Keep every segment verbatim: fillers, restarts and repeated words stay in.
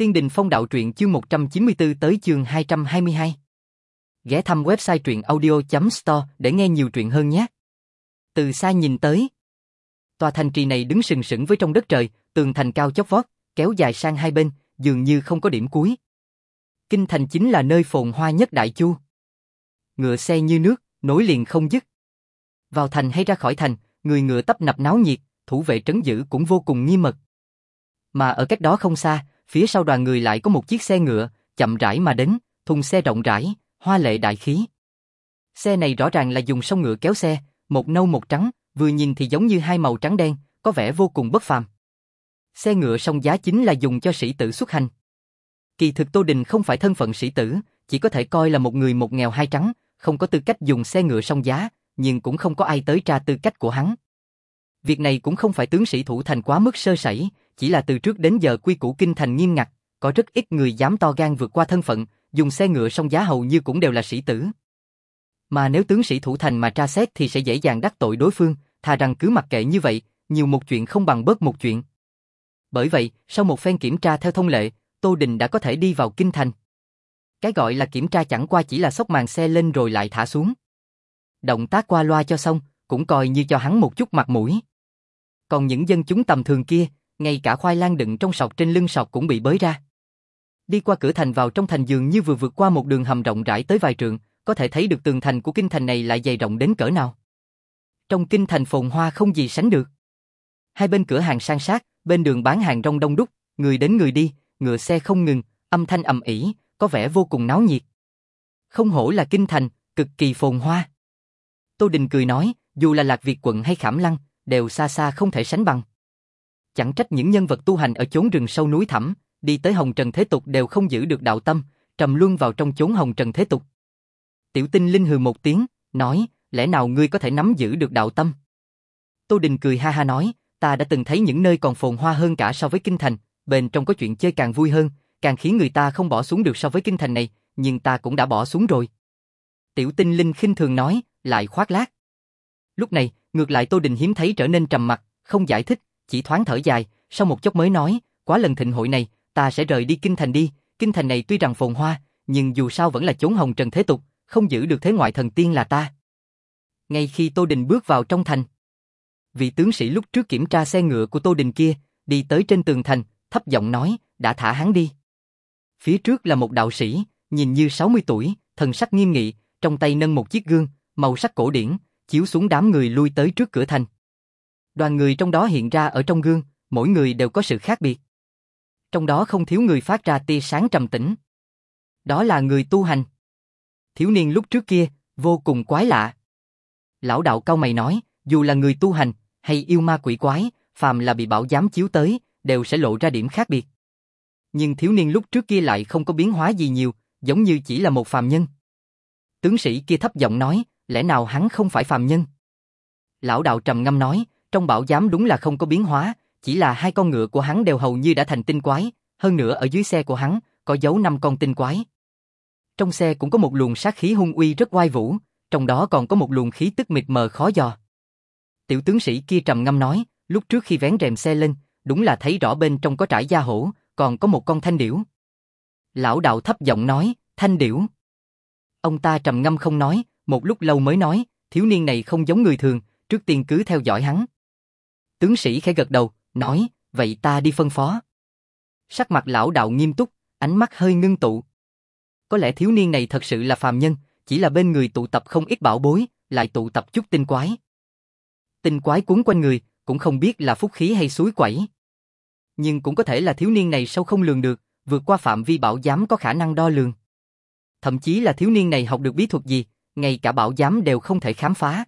Tiên Đình Phong Đạo Truyện chương một trăm chín mươi tư tới chương hai trăm hai mươi hai. Ghé thăm website truyện audio chấm store để nghe nhiều truyện hơn nhé. Từ xa nhìn tới, tòa thành trì này đứng sừng sững với trong đất trời, tường thành cao chót vót, kéo dài sang hai bên, dường như không có điểm cuối. Kinh thành chính là nơi phồn hoa nhất Đại Chu. Ngựa xe như nước, nối liền không dứt. Vào thành hay ra khỏi thành, người ngựa tấp nập náo nhiệt, thủ vệ trấn giữ cũng vô cùng nghiêm mật. Mà ở cách đó không xa, phía sau đoàn người lại có một chiếc xe ngựa, chậm rãi mà đến, thùng xe rộng rãi, hoa lệ đại khí. Xe này rõ ràng là dùng song ngựa kéo xe, một nâu một trắng, vừa nhìn thì giống như hai màu trắng đen, có vẻ vô cùng bất phàm. Xe ngựa song giá chính là dùng cho sĩ tử xuất hành. Kỳ thực Tô Đình không phải thân phận sĩ tử, chỉ có thể coi là một người một nghèo hai trắng, không có tư cách dùng xe ngựa song giá, nhưng cũng không có ai tới tra tư cách của hắn. Việc này cũng không phải tướng sĩ thủ thành quá mức sơ sẩy, chỉ là từ trước đến giờ quy củ kinh thành nghiêm ngặt, có rất ít người dám to gan vượt qua thân phận, dùng xe ngựa song giá hầu như cũng đều là sĩ tử. Mà nếu tướng sĩ thủ thành mà tra xét thì sẽ dễ dàng đắc tội đối phương, thà rằng cứ mặc kệ như vậy, nhiều một chuyện không bằng bớt một chuyện. Bởi vậy, sau một phen kiểm tra theo thông lệ, Tô Đình đã có thể đi vào kinh thành. Cái gọi là kiểm tra chẳng qua chỉ là xốc màn xe lên rồi lại thả xuống. Động tác qua loa cho xong, cũng coi như cho hắn một chút mặt mũi. Còn những dân chúng tầm thường kia, ngay cả khoai lang đựng trong sọt trên lưng sọt cũng bị bới ra. Đi qua cửa thành vào trong thành dường như vừa vượt qua một đường hầm rộng rãi tới vài trượng, có thể thấy được tường thành của kinh thành này lại dày rộng đến cỡ nào. Trong kinh thành phồn hoa không gì sánh được. Hai bên cửa hàng san sát, bên đường bán hàng rong đông đúc, người đến người đi, ngựa xe không ngừng, âm thanh ầm ĩ, có vẻ vô cùng náo nhiệt. Không hổ là kinh thành, cực kỳ phồn hoa. Tô Đình cười nói, dù là Lạc Việt quận hay Khảm Lăng, đều xa xa không thể sánh bằng. Chẳng trách những nhân vật tu hành ở chốn rừng sâu núi thẳm, đi tới hồng trần thế tục đều không giữ được đạo tâm, trầm luân vào trong chốn hồng trần thế tục. Tiểu Tinh Linh hừ một tiếng, nói, lẽ nào ngươi có thể nắm giữ được đạo tâm? Tô Đình cười ha ha nói, ta đã từng thấy những nơi còn phồn hoa hơn cả so với kinh thành, bên trong có chuyện chơi càng vui hơn, càng khiến người ta không bỏ xuống được so với kinh thành này, nhưng ta cũng đã bỏ xuống rồi. Tiểu Tinh Linh khinh thường nói, lại khoác lác. Lúc này, ngược lại Tô Đình hiếm thấy trở nên trầm mặc, không giải thích, chỉ thoáng thở dài, sau một chốc mới nói, quá lần thịnh hội này, ta sẽ rời đi kinh thành đi, kinh thành này tuy rằng phồn hoa, nhưng dù sao vẫn là chốn hồng trần thế tục, không giữ được thế ngoại thần tiên là ta. Ngay khi Tô Đình bước vào trong thành, vị tướng sĩ lúc trước kiểm tra xe ngựa của Tô Đình kia, đi tới trên tường thành, thấp giọng nói, đã thả hắn đi. Phía trước là một đạo sĩ, nhìn như sáu mươi tuổi, thần sắc nghiêm nghị, trong tay nâng một chiếc gương, màu sắc cổ điển, chiếu xuống đám người lui tới trước cửa thành. Đoàn người trong đó hiện ra ở trong gương, mỗi người đều có sự khác biệt. Trong đó không thiếu người phát ra tia sáng trầm tĩnh. Đó là người tu hành. Thiếu niên lúc trước kia, vô cùng quái lạ. Lão đạo cau mày nói, dù là người tu hành, hay yêu ma quỷ quái, phàm là bị bảo giám chiếu tới, đều sẽ lộ ra điểm khác biệt. Nhưng thiếu niên lúc trước kia lại không có biến hóa gì nhiều, giống như chỉ là một phàm nhân. Tướng sĩ kia thấp giọng nói, lẽ nào hắn không phải phàm nhân? Lão đạo trầm ngâm nói, trong bảo giám đúng là không có biến hóa, chỉ là hai con ngựa của hắn đều hầu như đã thành tinh quái, hơn nữa ở dưới xe của hắn, có dấu năm con tinh quái. Trong xe cũng có một luồng sát khí hung uy rất oai vũ, trong đó còn có một luồng khí tức mịt mờ khó dò. Tiểu tướng sĩ kia trầm ngâm nói, lúc trước khi vén rèm xe lên, đúng là thấy rõ bên trong có trải da hổ, còn có một con thanh điểu. Lão đạo thấp giọng nói, thanh điểu. Ông ta trầm ngâm không nói, một lúc lâu mới nói, thiếu niên này không giống người thường, trước tiên cứ theo dõi hắn. Tướng sĩ khẽ gật đầu, nói, vậy ta đi phân phó. Sắc mặt lão đạo nghiêm túc, ánh mắt hơi ngưng tụ. Có lẽ thiếu niên này thật sự là phàm nhân, chỉ là bên người tụ tập không ít bảo bối, lại tụ tập chút tinh quái. Tinh quái cuốn quanh người, cũng không biết là phúc khí hay suối quẩy. Nhưng cũng có thể là thiếu niên này sâu không lường được, vượt qua phạm vi bảo giám có khả năng đo lường. Thậm chí là thiếu niên này học được bí thuật gì, ngay cả bảo giám đều không thể khám phá.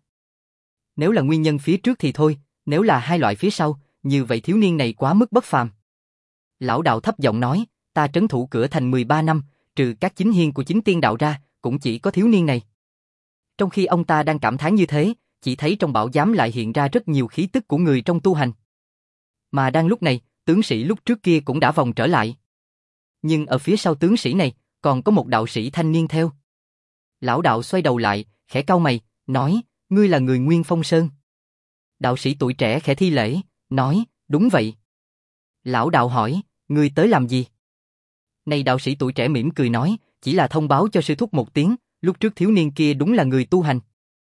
Nếu là nguyên nhân phía trước thì thôi, nếu là hai loại phía sau, như vậy thiếu niên này quá mức bất phàm. Lão đạo thấp giọng nói, ta trấn thủ cửa thành mười ba năm, trừ các chính hiên của chính tiên đạo ra, cũng chỉ có thiếu niên này. Trong khi ông ta đang cảm thán như thế, chỉ thấy trong bảo giám lại hiện ra rất nhiều khí tức của người trong tu hành. Mà đang lúc này, tướng sĩ lúc trước kia cũng đã vòng trở lại. Nhưng ở phía sau tướng sĩ này, còn có một đạo sĩ thanh niên theo. Lão đạo xoay đầu lại, khẽ cau mày, nói, ngươi là người Nguyên Phong Sơn. Đạo sĩ tuổi trẻ khẽ thi lễ, nói, đúng vậy. Lão đạo hỏi, ngươi tới làm gì? Này đạo sĩ tuổi trẻ mỉm cười nói, chỉ là thông báo cho sư thúc một tiếng, lúc trước thiếu niên kia đúng là người tu hành.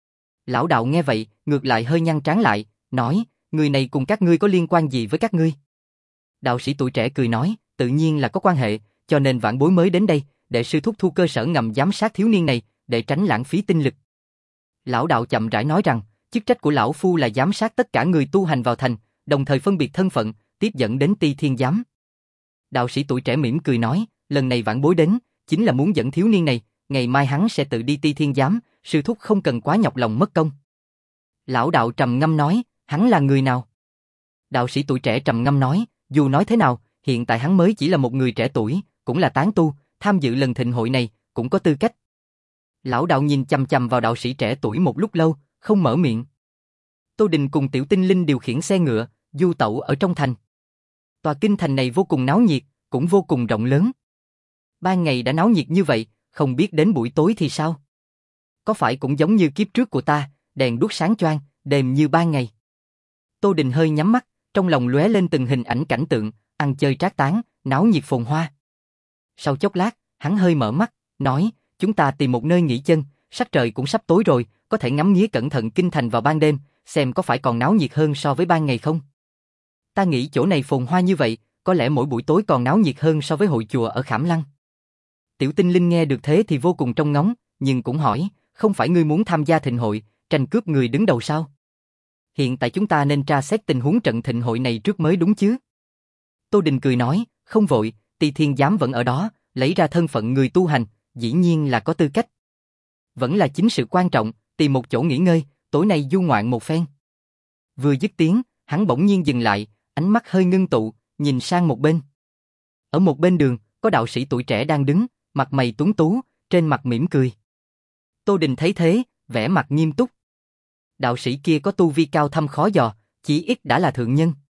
Lão đạo nghe vậy, ngược lại hơi nhăn trán lại, nói, người này cùng các ngươi có liên quan gì với các ngươi? Đạo sĩ tuổi trẻ cười nói, tự nhiên là có quan hệ, cho nên vãn bối mới đến đây, để sư thúc thu cơ sở ngầm giám sát thiếu niên này, để tránh lãng phí tinh lực. Lão đạo chậm rãi nói rằng, chức trách của lão phu là giám sát tất cả người tu hành vào thành, đồng thời phân biệt thân phận, tiếp dẫn đến Ti Thiên Giám. Đạo sĩ tuổi trẻ mỉm cười nói, lần này vãn bối đến, chính là muốn dẫn thiếu niên này, ngày mai hắn sẽ tự đi Ti Thiên Giám, sư thúc không cần quá nhọc lòng mất công. Lão đạo trầm ngâm nói, hắn là người nào? Đạo sĩ tuổi trẻ trầm ngâm nói, dù nói thế nào, hiện tại hắn mới chỉ là một người trẻ tuổi, cũng là tán tu, tham dự lần thịnh hội này, cũng có tư cách. Lão đạo nhìn chằm chằm vào đạo sĩ trẻ tuổi một lúc lâu, không mở miệng. Tô Đình cùng Tiểu Tinh Linh điều khiển xe ngựa, du tẩu ở trong thành. Tòa kinh thành này vô cùng náo nhiệt, cũng vô cùng rộng lớn. Ban ngày đã náo nhiệt như vậy, không biết đến buổi tối thì sao? Có phải cũng giống như kiếp trước của ta, đèn đuốc sáng choang, đêm như ban ngày. Tô Đình hơi nhắm mắt, trong lòng lóe lên từng hình ảnh cảnh tượng, ăn chơi trác tán, náo nhiệt phồn hoa. Sau chốc lát, hắn hơi mở mắt, nói, chúng ta tìm một nơi nghỉ chân, sắc trời cũng sắp tối rồi, có thể ngắm nghía cẩn thận kinh thành vào ban đêm, xem có phải còn náo nhiệt hơn so với ban ngày không? Ta nghĩ chỗ này phồn hoa như vậy, có lẽ mỗi buổi tối còn náo nhiệt hơn so với hội chùa ở Khảm Lăng. Tiểu Tinh Linh nghe được thế thì vô cùng trông ngóng, nhưng cũng hỏi, không phải ngươi muốn tham gia thịnh hội, tranh cướp người đứng đầu sao? Hiện tại chúng ta nên tra xét tình huống trận thịnh hội này trước mới đúng chứ? Tô Đình cười nói, không vội, Ti Thiên Giám vẫn ở đó, lấy ra thân phận người tu hành, dĩ nhiên là có tư cách. Vẫn là chính sự quan trọng, tìm một chỗ nghỉ ngơi, tối nay du ngoạn một phen. Vừa dứt tiếng, hắn bỗng nhiên dừng lại, ánh mắt hơi ngưng tụ, nhìn sang một bên. Ở một bên đường, có đạo sĩ tuổi trẻ đang đứng, mặt mày tuấn tú, trên mặt mỉm cười. Tô Đình thấy thế, vẻ mặt nghiêm túc. Đạo sĩ kia có tu vi cao thâm khó dò, chỉ ít đã là thượng nhân.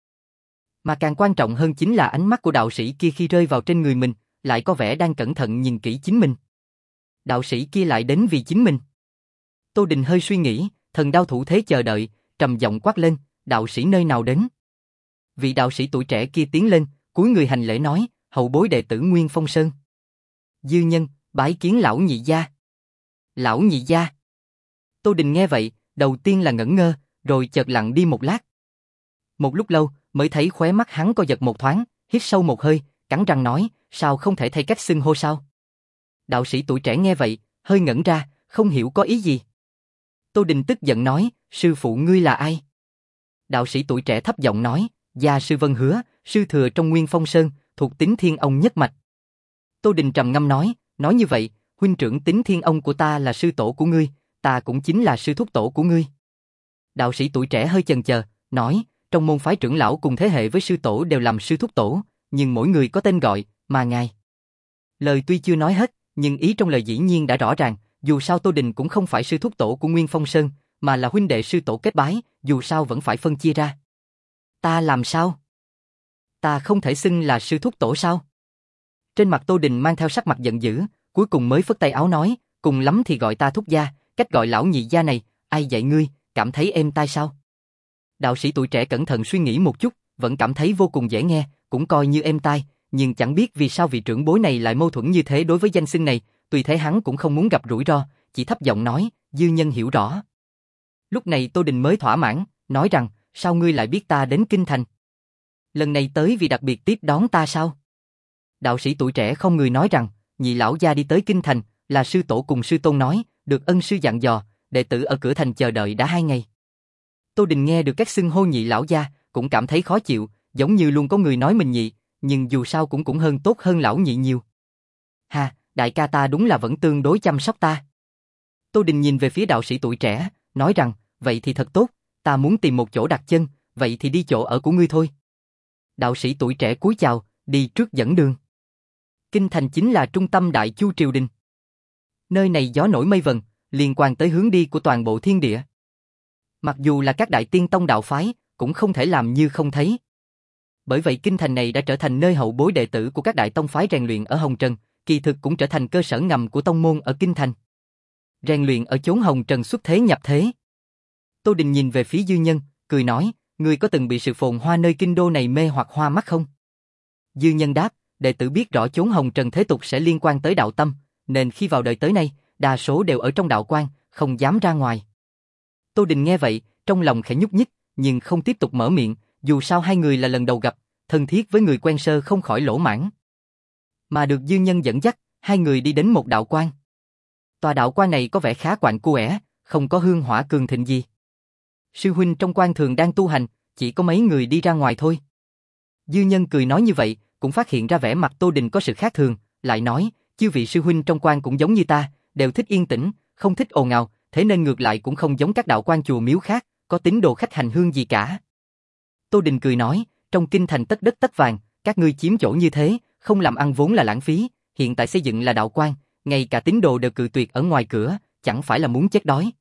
Mà càng quan trọng hơn chính là ánh mắt của đạo sĩ kia khi rơi vào trên người mình, lại có vẻ đang cẩn thận nhìn kỹ chính mình. Đạo sĩ kia lại đến vì chính mình. Tô Đình hơi suy nghĩ, thần đao thủ thế chờ đợi, trầm giọng quát lên, đạo sĩ nơi nào đến? Vị đạo sĩ tuổi trẻ kia tiến lên, cúi người hành lễ nói, hậu bối đệ tử Nguyên Phong Sơn. Dư nhân, bái kiến lão nhị gia. Lão nhị gia. Tô Đình nghe vậy, đầu tiên là ngẩn ngơ, rồi chợt lặng đi một lát. Một lúc lâu, mới thấy khóe mắt hắn co giật một thoáng, hít sâu một hơi, cắn răng nói, sao không thể thay cách xưng hô sao? Đạo sĩ tuổi trẻ nghe vậy, hơi ngẩn ra, không hiểu có ý gì. Tô Đình tức giận nói, sư phụ ngươi là ai? Đạo sĩ tuổi trẻ thấp giọng nói, gia sư Vân Hứa, sư thừa trong Nguyên Phong Sơn, thuộc Tín Thiên Ông nhất mạch. Tô Đình trầm ngâm nói, nói như vậy, huynh trưởng Tín Thiên Ông của ta là sư tổ của ngươi, ta cũng chính là sư thúc tổ của ngươi. Đạo sĩ tuổi trẻ hơi chần chờ, nói, trong môn phái trưởng lão cùng thế hệ với sư tổ đều làm sư thúc tổ, nhưng mỗi người có tên gọi, mà ngài. Lời tuy chưa nói hết, nhưng ý trong lời dĩ nhiên đã rõ ràng, dù sao Tô Đình cũng không phải sư thúc tổ của Nguyên Phong Sơn, mà là huynh đệ sư tổ kết bái, dù sao vẫn phải phân chia ra. Ta làm sao? Ta không thể xưng là sư thúc tổ sao? Trên mặt Tô Đình mang theo sắc mặt giận dữ, cuối cùng mới phất tay áo nói, cùng lắm thì gọi ta thúc gia, cách gọi lão nhị gia này, ai dạy ngươi, cảm thấy êm tai sao? Đạo sĩ tuổi trẻ cẩn thận suy nghĩ một chút, vẫn cảm thấy vô cùng dễ nghe, cũng coi như êm tai, nhưng chẳng biết vì sao vị trưởng bối này lại mâu thuẫn như thế đối với danh xưng này, tùy thế hắn cũng không muốn gặp rủi ro, chỉ thấp giọng nói, dư nhân hiểu rõ. Lúc này Tô Đình mới thỏa mãn, nói rằng, sao ngươi lại biết ta đến Kinh Thành? Lần này tới vì đặc biệt tiếp đón ta sao? Đạo sĩ tuổi trẻ không người nói rằng, nhị lão gia đi tới Kinh Thành, là sư tổ cùng sư tôn nói, được ân sư dặn dò, đệ tử ở cửa thành chờ đợi đã hai ngày. Tô Đình nghe được các xưng hô nhị lão gia, cũng cảm thấy khó chịu, giống như luôn có người nói mình nhị, nhưng dù sao cũng cũng hơn tốt hơn lão nhị nhiều. Ha, đại ca ta đúng là vẫn tương đối chăm sóc ta. Tô Đình nhìn về phía đạo sĩ tuổi trẻ, nói rằng, vậy thì thật tốt, ta muốn tìm một chỗ đặt chân, vậy thì đi chỗ ở của ngươi thôi. Đạo sĩ tuổi trẻ cúi chào, đi trước dẫn đường. Kinh thành chính là trung tâm Đại Chu triều đình. Nơi này gió nổi mây vần, liên quan tới hướng đi của toàn bộ thiên địa. Mặc dù là các đại tiên tông đạo phái, cũng không thể làm như không thấy. Bởi vậy kinh thành này đã trở thành nơi hậu bối đệ tử của các đại tông phái rèn luyện ở Hồng Trần, kỳ thực cũng trở thành cơ sở ngầm của tông môn ở kinh thành. Rèn luyện ở chốn Hồng Trần xuất thế nhập thế. Tô Đình nhìn về phía Dư Nhân, cười nói, ngươi có từng bị sự phồn hoa nơi kinh đô này mê hoặc hoa mắt không? Dư Nhân đáp, đệ tử biết rõ chốn hồng trần thế tục sẽ liên quan tới đạo tâm, nên khi vào đời tới nay, đa số đều ở trong đạo quan, không dám ra ngoài. Tô Đình nghe vậy, trong lòng khẽ nhúc nhích, nhưng không tiếp tục mở miệng, dù sao hai người là lần đầu gặp, thân thiết với người quen sơ không khỏi lỗ mãn. Mà được dư nhân dẫn dắt, hai người đi đến một đạo quan. Tòa đạo quan này có vẻ khá quạnh quẻ, không có hương hỏa cường thịnh gì. Sư huynh trong quan thường đang tu hành, chỉ có mấy người đi ra ngoài thôi. Dư nhân cười nói như vậy, cũng phát hiện ra vẻ mặt Tô Đình có sự khác thường, lại nói, chư vị sư huynh trong quan cũng giống như ta, đều thích yên tĩnh, không thích ồn ào, thế nên ngược lại cũng không giống các đạo quan chùa miếu khác, có tín đồ khách hành hương gì cả. Tô Đình cười nói, trong kinh thành tất đất tất vàng, các ngươi chiếm chỗ như thế, không làm ăn vốn là lãng phí, hiện tại xây dựng là đạo quan, ngay cả tín đồ đều cự tuyệt ở ngoài cửa, chẳng phải là muốn chết đói.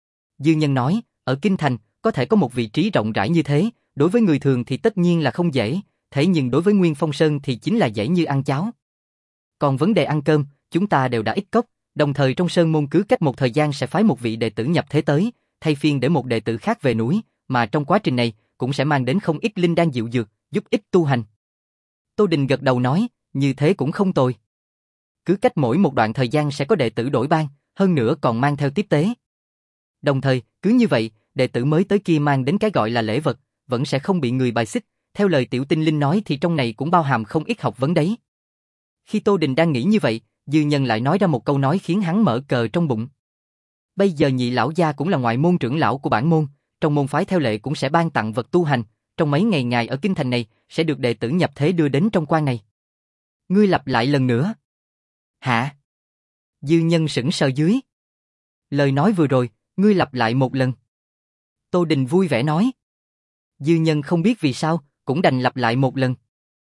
Dư nhân nói, ở kinh thành, có thể có một vị trí rộng rãi như thế, đối với người thường thì tất nhiên là không dễ, thế nhưng đối với Nguyên Phong Sơn thì chính là dễ như ăn cháo. Còn vấn đề ăn cơm, chúng ta đều đã ít cốc, đồng thời trong sơn môn cứ cách một thời gian sẽ phái một vị đệ tử nhập thế tới, thay phiên để một đệ tử khác về núi, mà trong quá trình này cũng sẽ mang đến không ít linh đan diệu dược, giúp ích tu hành. Tô Đình gật đầu nói, như thế cũng không tồi. Cứ cách mỗi một đoạn thời gian sẽ có đệ tử đổi ban, hơn nữa còn mang theo tiếp tế. Đồng thời, cứ như vậy, đệ tử mới tới kia mang đến cái gọi là lễ vật, vẫn sẽ không bị người bài xích, theo lời tiểu tinh linh nói thì trong này cũng bao hàm không ít học vấn đấy. Khi Tô Đình đang nghĩ như vậy, dư nhân lại nói ra một câu nói khiến hắn mở cờ trong bụng. Bây giờ nhị lão gia cũng là ngoại môn trưởng lão của bản môn, trong môn phái theo lệ cũng sẽ ban tặng vật tu hành, trong mấy ngày ngài ở kinh thành này sẽ được đệ tử nhập thế đưa đến trong quan này. Ngươi lặp lại lần nữa. Hả? Dư nhân sững sờ dưới. Lời nói vừa rồi, ngươi lặp lại một lần. Tô Đình vui vẻ nói. Dư nhân không biết vì sao, cũng đành lặp lại một lần.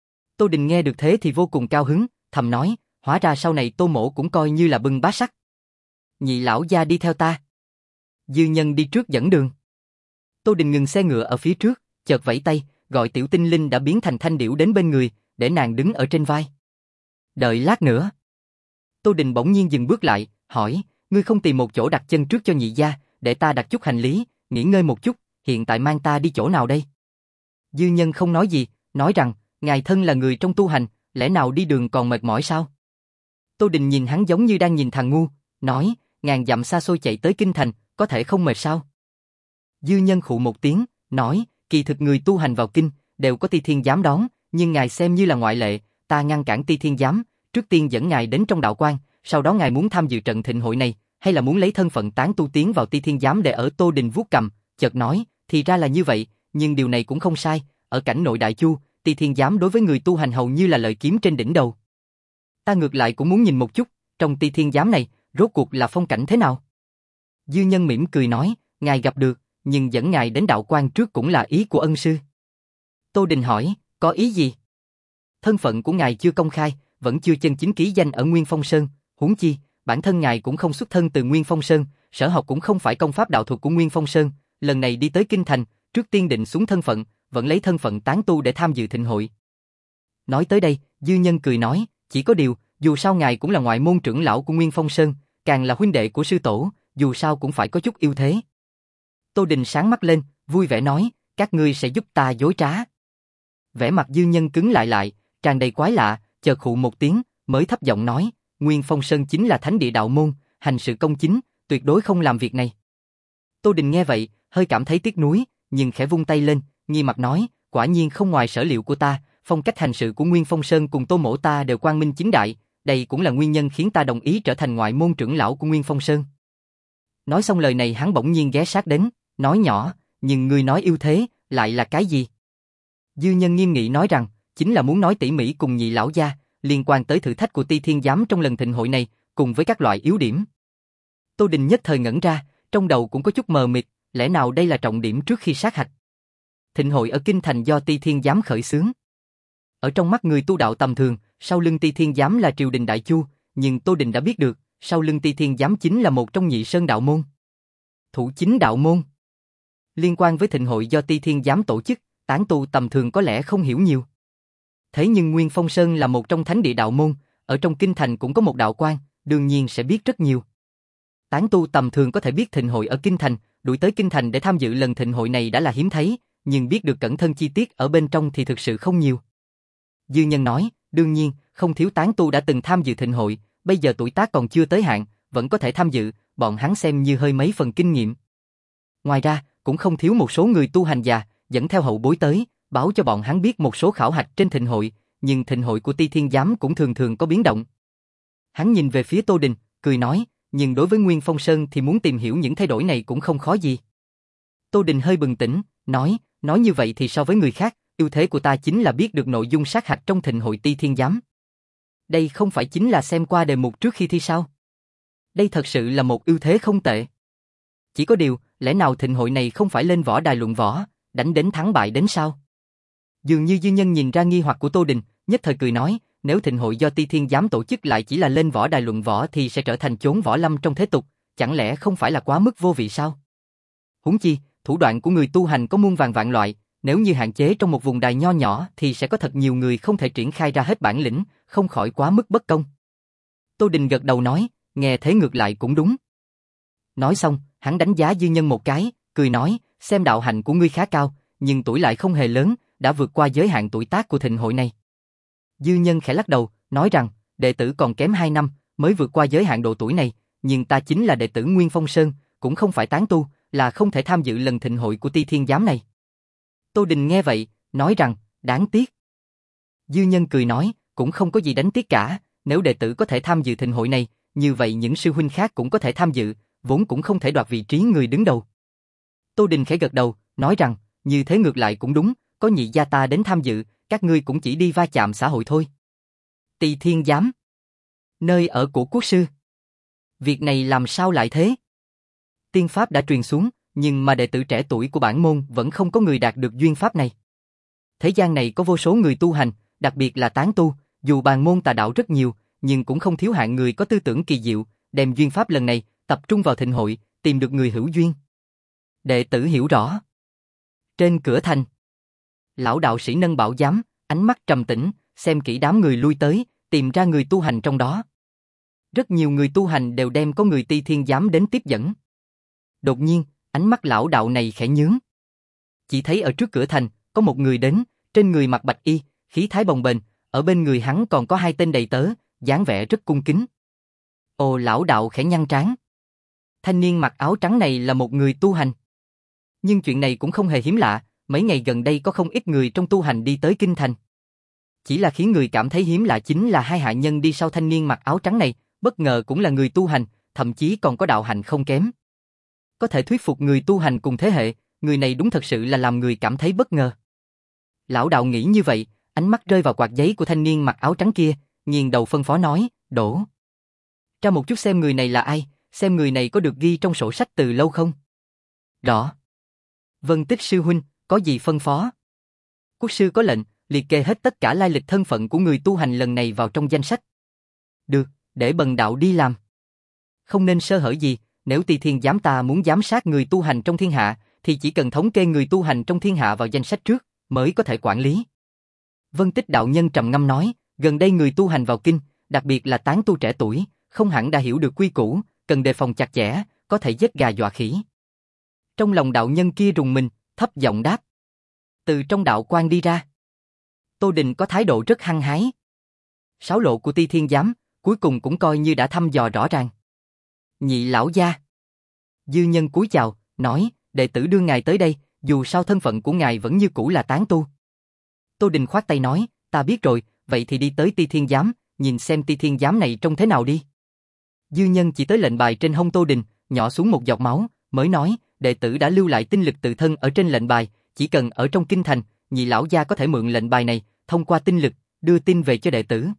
Tô Đình nghe được thế thì vô cùng cao hứng, thầm nói, hóa ra sau này Tô Mỗ cũng coi như là bưng bá sắc. Nhị lão gia đi theo ta. Dư nhân đi trước dẫn đường. Tô Đình ngừng xe ngựa ở phía trước, chợt vẫy tay, gọi tiểu tinh linh đã biến thành thanh điểu đến bên người, để nàng đứng ở trên vai. Đợi lát nữa. Tô Đình bỗng nhiên dừng bước lại, hỏi, ngươi không tìm một chỗ đặt chân trước cho nhị gia, để ta đặt chút hành lý, nghỉ ngơi một chút, hiện tại mang ta đi chỗ nào đây? Dư nhân không nói gì, nói rằng, ngài thân là người trong tu hành, lẽ nào đi đường còn mệt mỏi sao? Tô Đình nhìn hắn giống như đang nhìn thằng ngu, nói, ngàn dặm xa xôi chạy tới kinh thành, có thể không mệt sao? Dư nhân khụ một tiếng, nói, kỳ thực người tu hành vào kinh, đều có Ti Thiên Giám đón, nhưng ngài xem như là ngoại lệ, ta ngăn cản Ti Thiên Giám, trước tiên dẫn ngài đến trong đạo quan, sau đó ngài muốn tham dự trận thịnh hội này, hay là muốn lấy thân phận tán tu tiến vào Ti Thiên Giám để ở? Tô Đình vuốt cầm, chợt nói, thì ra là như vậy, nhưng điều này cũng không sai, ở cảnh nội Đại Chu, Ti Thiên Giám đối với người tu hành hầu như là lợi kiếm trên đỉnh đầu. Ta ngược lại cũng muốn nhìn một chút, trong Ti Thiên Giám này, rốt cuộc là phong cảnh thế nào? Dư nhân mỉm cười nói, ngài gặp được, nhưng dẫn ngài đến đạo quan trước cũng là ý của ân sư. Tô Đình hỏi, có ý gì? Thân phận của ngài chưa công khai, vẫn chưa chân chính ký danh ở Nguyên Phong Sơn, huống chi, bản thân ngài cũng không xuất thân từ Nguyên Phong Sơn, sở học cũng không phải công pháp đạo thuật của Nguyên Phong Sơn, lần này đi tới kinh thành, trước tiên định xuống thân phận, vẫn lấy thân phận tán tu để tham dự thịnh hội. Nói tới đây, dư nhân cười nói, chỉ có điều, dù sao ngài cũng là ngoại môn trưởng lão của Nguyên Phong Sơn, càng là huynh đệ của sư tổ, dù sao cũng phải có chút ưu thế. Tô Đình sáng mắt lên, vui vẻ nói, các ngươi sẽ giúp ta dối trá. Vẻ mặt dư nhân cứng lại lại, tràn đầy quái lạ, chợt khụ một tiếng, mới thấp giọng nói, Nguyên Phong Sơn chính là thánh địa đạo môn, hành sự công chính, tuyệt đối không làm việc này. Tô Đình nghe vậy, hơi cảm thấy tiếc nuối, nhưng khẽ vung tay lên, nghi mặt nói, quả nhiên không ngoài sở liệu của ta, phong cách hành sự của Nguyên Phong Sơn cùng Tô Mỗ ta đều quang minh chính đại, đây cũng là nguyên nhân khiến ta đồng ý trở thành ngoại môn trưởng lão của Nguyên Phong Sơn. Nói xong lời này hắn bỗng nhiên ghé sát đến, nói nhỏ, nhưng ngươi nói yêu thế, lại là cái gì? Dư nhân nghiêm nghị nói rằng, chính là muốn nói tỉ mỉ cùng nhị lão gia, liên quan tới thử thách của Ti Thiên Giám trong lần thịnh hội này, cùng với các loại yếu điểm. Tô Đình nhất thời ngẩn ra, trong đầu cũng có chút mờ mịt, lẽ nào đây là trọng điểm trước khi sát hạch? Thịnh hội ở kinh thành do Ti Thiên Giám khởi xướng. Ở trong mắt người tu đạo tầm thường, sau lưng Ti Thiên Giám là triều đình Đại Chu, nhưng Tô Đình đã biết được, sau lưng Ti Thiên Giám chính là một trong nhị sơn đạo môn. Thủ chính đạo môn. Liên quan với thịnh hội do Ti Thiên Giám tổ chức, tán tu tầm thường có lẽ không hiểu nhiều. Thế nhưng Nguyên Phong Sơn là một trong thánh địa đạo môn, ở trong kinh thành cũng có một đạo quan, đương nhiên sẽ biết rất nhiều. Tán tu tầm thường có thể biết thịnh hội ở kinh thành, đuổi tới kinh thành để tham dự lần thịnh hội này đã là hiếm thấy, nhưng biết được cẩn thân chi tiết ở bên trong thì thực sự không nhiều. Dư nhân nói, Đương nhiên, không thiếu tán tu đã từng tham dự thịnh hội, bây giờ tuổi tác còn chưa tới hạn, vẫn có thể tham dự, bọn hắn xem như hơi mấy phần kinh nghiệm. Ngoài ra, cũng không thiếu một số người tu hành già, dẫn theo hậu bối tới, báo cho bọn hắn biết một số khảo hạch trên thịnh hội, nhưng thịnh hội của Ti Thiên Giám cũng thường thường có biến động. Hắn nhìn về phía Tô Đình, cười nói, nhưng đối với Nguyên Phong Sơn thì muốn tìm hiểu những thay đổi này cũng không khó gì. Tô Đình hơi bừng tỉnh, nói, nói như vậy thì so với người khác, ưu thế của ta chính là biết được nội dung sát hạch trong thịnh hội Ti Thiên Giám. Đây không phải chính là xem qua đề mục trước khi thi sao? Đây thật sự là một ưu thế không tệ. Chỉ có điều, lẽ nào thịnh hội này không phải lên võ đài luận võ, đánh đến thắng bại đến sao? Dường như dư nhân nhìn ra nghi hoặc của Tô Đình, nhất thời cười nói, nếu thịnh hội do Ti Thiên Giám tổ chức lại chỉ là lên võ đài luận võ thì sẽ trở thành chốn võ lâm trong thế tục, chẳng lẽ không phải là quá mức vô vị sao? Huống chi, thủ đoạn của người tu hành có muôn vàn vạn loại, nếu như hạn chế trong một vùng đài nho nhỏ thì sẽ có thật nhiều người không thể triển khai ra hết bản lĩnh, không khỏi quá mức bất công. Tô Đình gật đầu nói, nghe thế ngược lại cũng đúng. Nói xong, hắn đánh giá dư nhân một cái, cười nói, xem đạo hạnh của ngươi khá cao, nhưng tuổi lại không hề lớn, đã vượt qua giới hạn tuổi tác của thịnh hội này. Dư nhân khẽ lắc đầu, nói rằng, đệ tử còn kém hai năm, mới vượt qua giới hạn độ tuổi này, nhưng ta chính là đệ tử Nguyên Phong Sơn, cũng không phải tán tu, là không thể tham dự lần thịnh hội của Ti Thiên Giám này. Tô Đình nghe vậy, nói rằng, đáng tiếc. Dư nhân cười nói, cũng không có gì đáng tiếc cả, nếu đệ tử có thể tham dự thịnh hội này, như vậy những sư huynh khác cũng có thể tham dự, vốn cũng không thể đoạt vị trí người đứng đầu. Tô Đình khẽ gật đầu, nói rằng, như thế ngược lại cũng đúng, có nhị gia ta đến tham dự, các ngươi cũng chỉ đi va chạm xã hội thôi. Ti Thiên Giám, nơi ở của quốc sư. Việc này làm sao lại thế? Tiên pháp đã truyền xuống, nhưng mà đệ tử trẻ tuổi của bản môn vẫn không có người đạt được duyên pháp này. Thế gian này có vô số người tu hành, đặc biệt là tán tu, dù bàn môn tà đạo rất nhiều, nhưng cũng không thiếu hạng người có tư tưởng kỳ diệu, đem duyên pháp lần này tập trung vào thịnh hội, tìm được người hữu duyên. Đệ tử hiểu rõ. Trên cửa thành, lão đạo sĩ nâng bảo giám, ánh mắt trầm tĩnh, xem kỹ đám người lui tới, tìm ra người tu hành trong đó. Rất nhiều người tu hành đều đem có người Ti Thiên Giám đến tiếp dẫn. Đột nhiên, ánh mắt lão đạo này khẽ nhướng. Chỉ thấy ở trước cửa thành, có một người đến, trên người mặc bạch y, khí thái bồng bềnh, ở bên người hắn còn có hai tên đầy tớ, dáng vẻ rất cung kính. Ồ, lão đạo khẽ nhăn trán. Thanh niên mặc áo trắng này là một người tu hành. Nhưng chuyện này cũng không hề hiếm lạ, mấy ngày gần đây có không ít người trong tu hành đi tới kinh thành. Chỉ là khiến người cảm thấy hiếm lạ chính là hai hạ nhân đi sau thanh niên mặc áo trắng này, bất ngờ cũng là người tu hành, thậm chí còn có đạo hạnh không kém. Có thể thuyết phục người tu hành cùng thế hệ, người này đúng thật sự là làm người cảm thấy bất ngờ. Lão đạo nghĩ như vậy, ánh mắt rơi vào quạt giấy của thanh niên mặc áo trắng kia, nghiêng đầu phân phó nói, đổ. Tra một chút xem người này là ai, xem người này có được ghi trong sổ sách từ lâu không? Rõ. Vân Tích sư huynh, có gì phân phó? Quốc sư có lệnh, liệt kê hết tất cả lai lịch thân phận của người tu hành lần này vào trong danh sách. Được, để bần đạo đi làm. Không nên sơ hở gì, nếu Ti Thiên Giám ta muốn giám sát người tu hành trong thiên hạ, thì chỉ cần thống kê người tu hành trong thiên hạ vào danh sách trước, mới có thể quản lý. Vân Tích đạo nhân trầm ngâm nói, gần đây người tu hành vào kinh, đặc biệt là tán tu trẻ tuổi, không hẳn đã hiểu được quy củ, cần đề phòng chặt chẽ, có thể giết gà dọa khỉ. Trong lòng đạo nhân kia rùng mình, thấp giọng đáp. Từ trong đạo quan đi ra. Tô Đình có thái độ rất hăng hái. Sáo lộ của Ti Thiên Giám, cuối cùng cũng coi như đã thăm dò rõ ràng. Nhị lão gia. Dư nhân cúi chào, nói, đệ tử đưa ngài tới đây, dù sao thân phận của ngài vẫn như cũ là tán tu. Tô Đình khoát tay nói, ta biết rồi, vậy thì đi tới Ti Thiên Giám, nhìn xem Ti Thiên Giám này trông thế nào đi. Dư nhân chỉ tới lệnh bài trên hông Tô Đình, nhỏ xuống một giọt máu, mới nói, đệ tử đã lưu lại tinh lực tự thân ở trên lệnh bài, chỉ cần ở trong kinh thành, nhị lão gia có thể mượn lệnh bài này, thông qua tinh lực, đưa tin về cho đệ tử.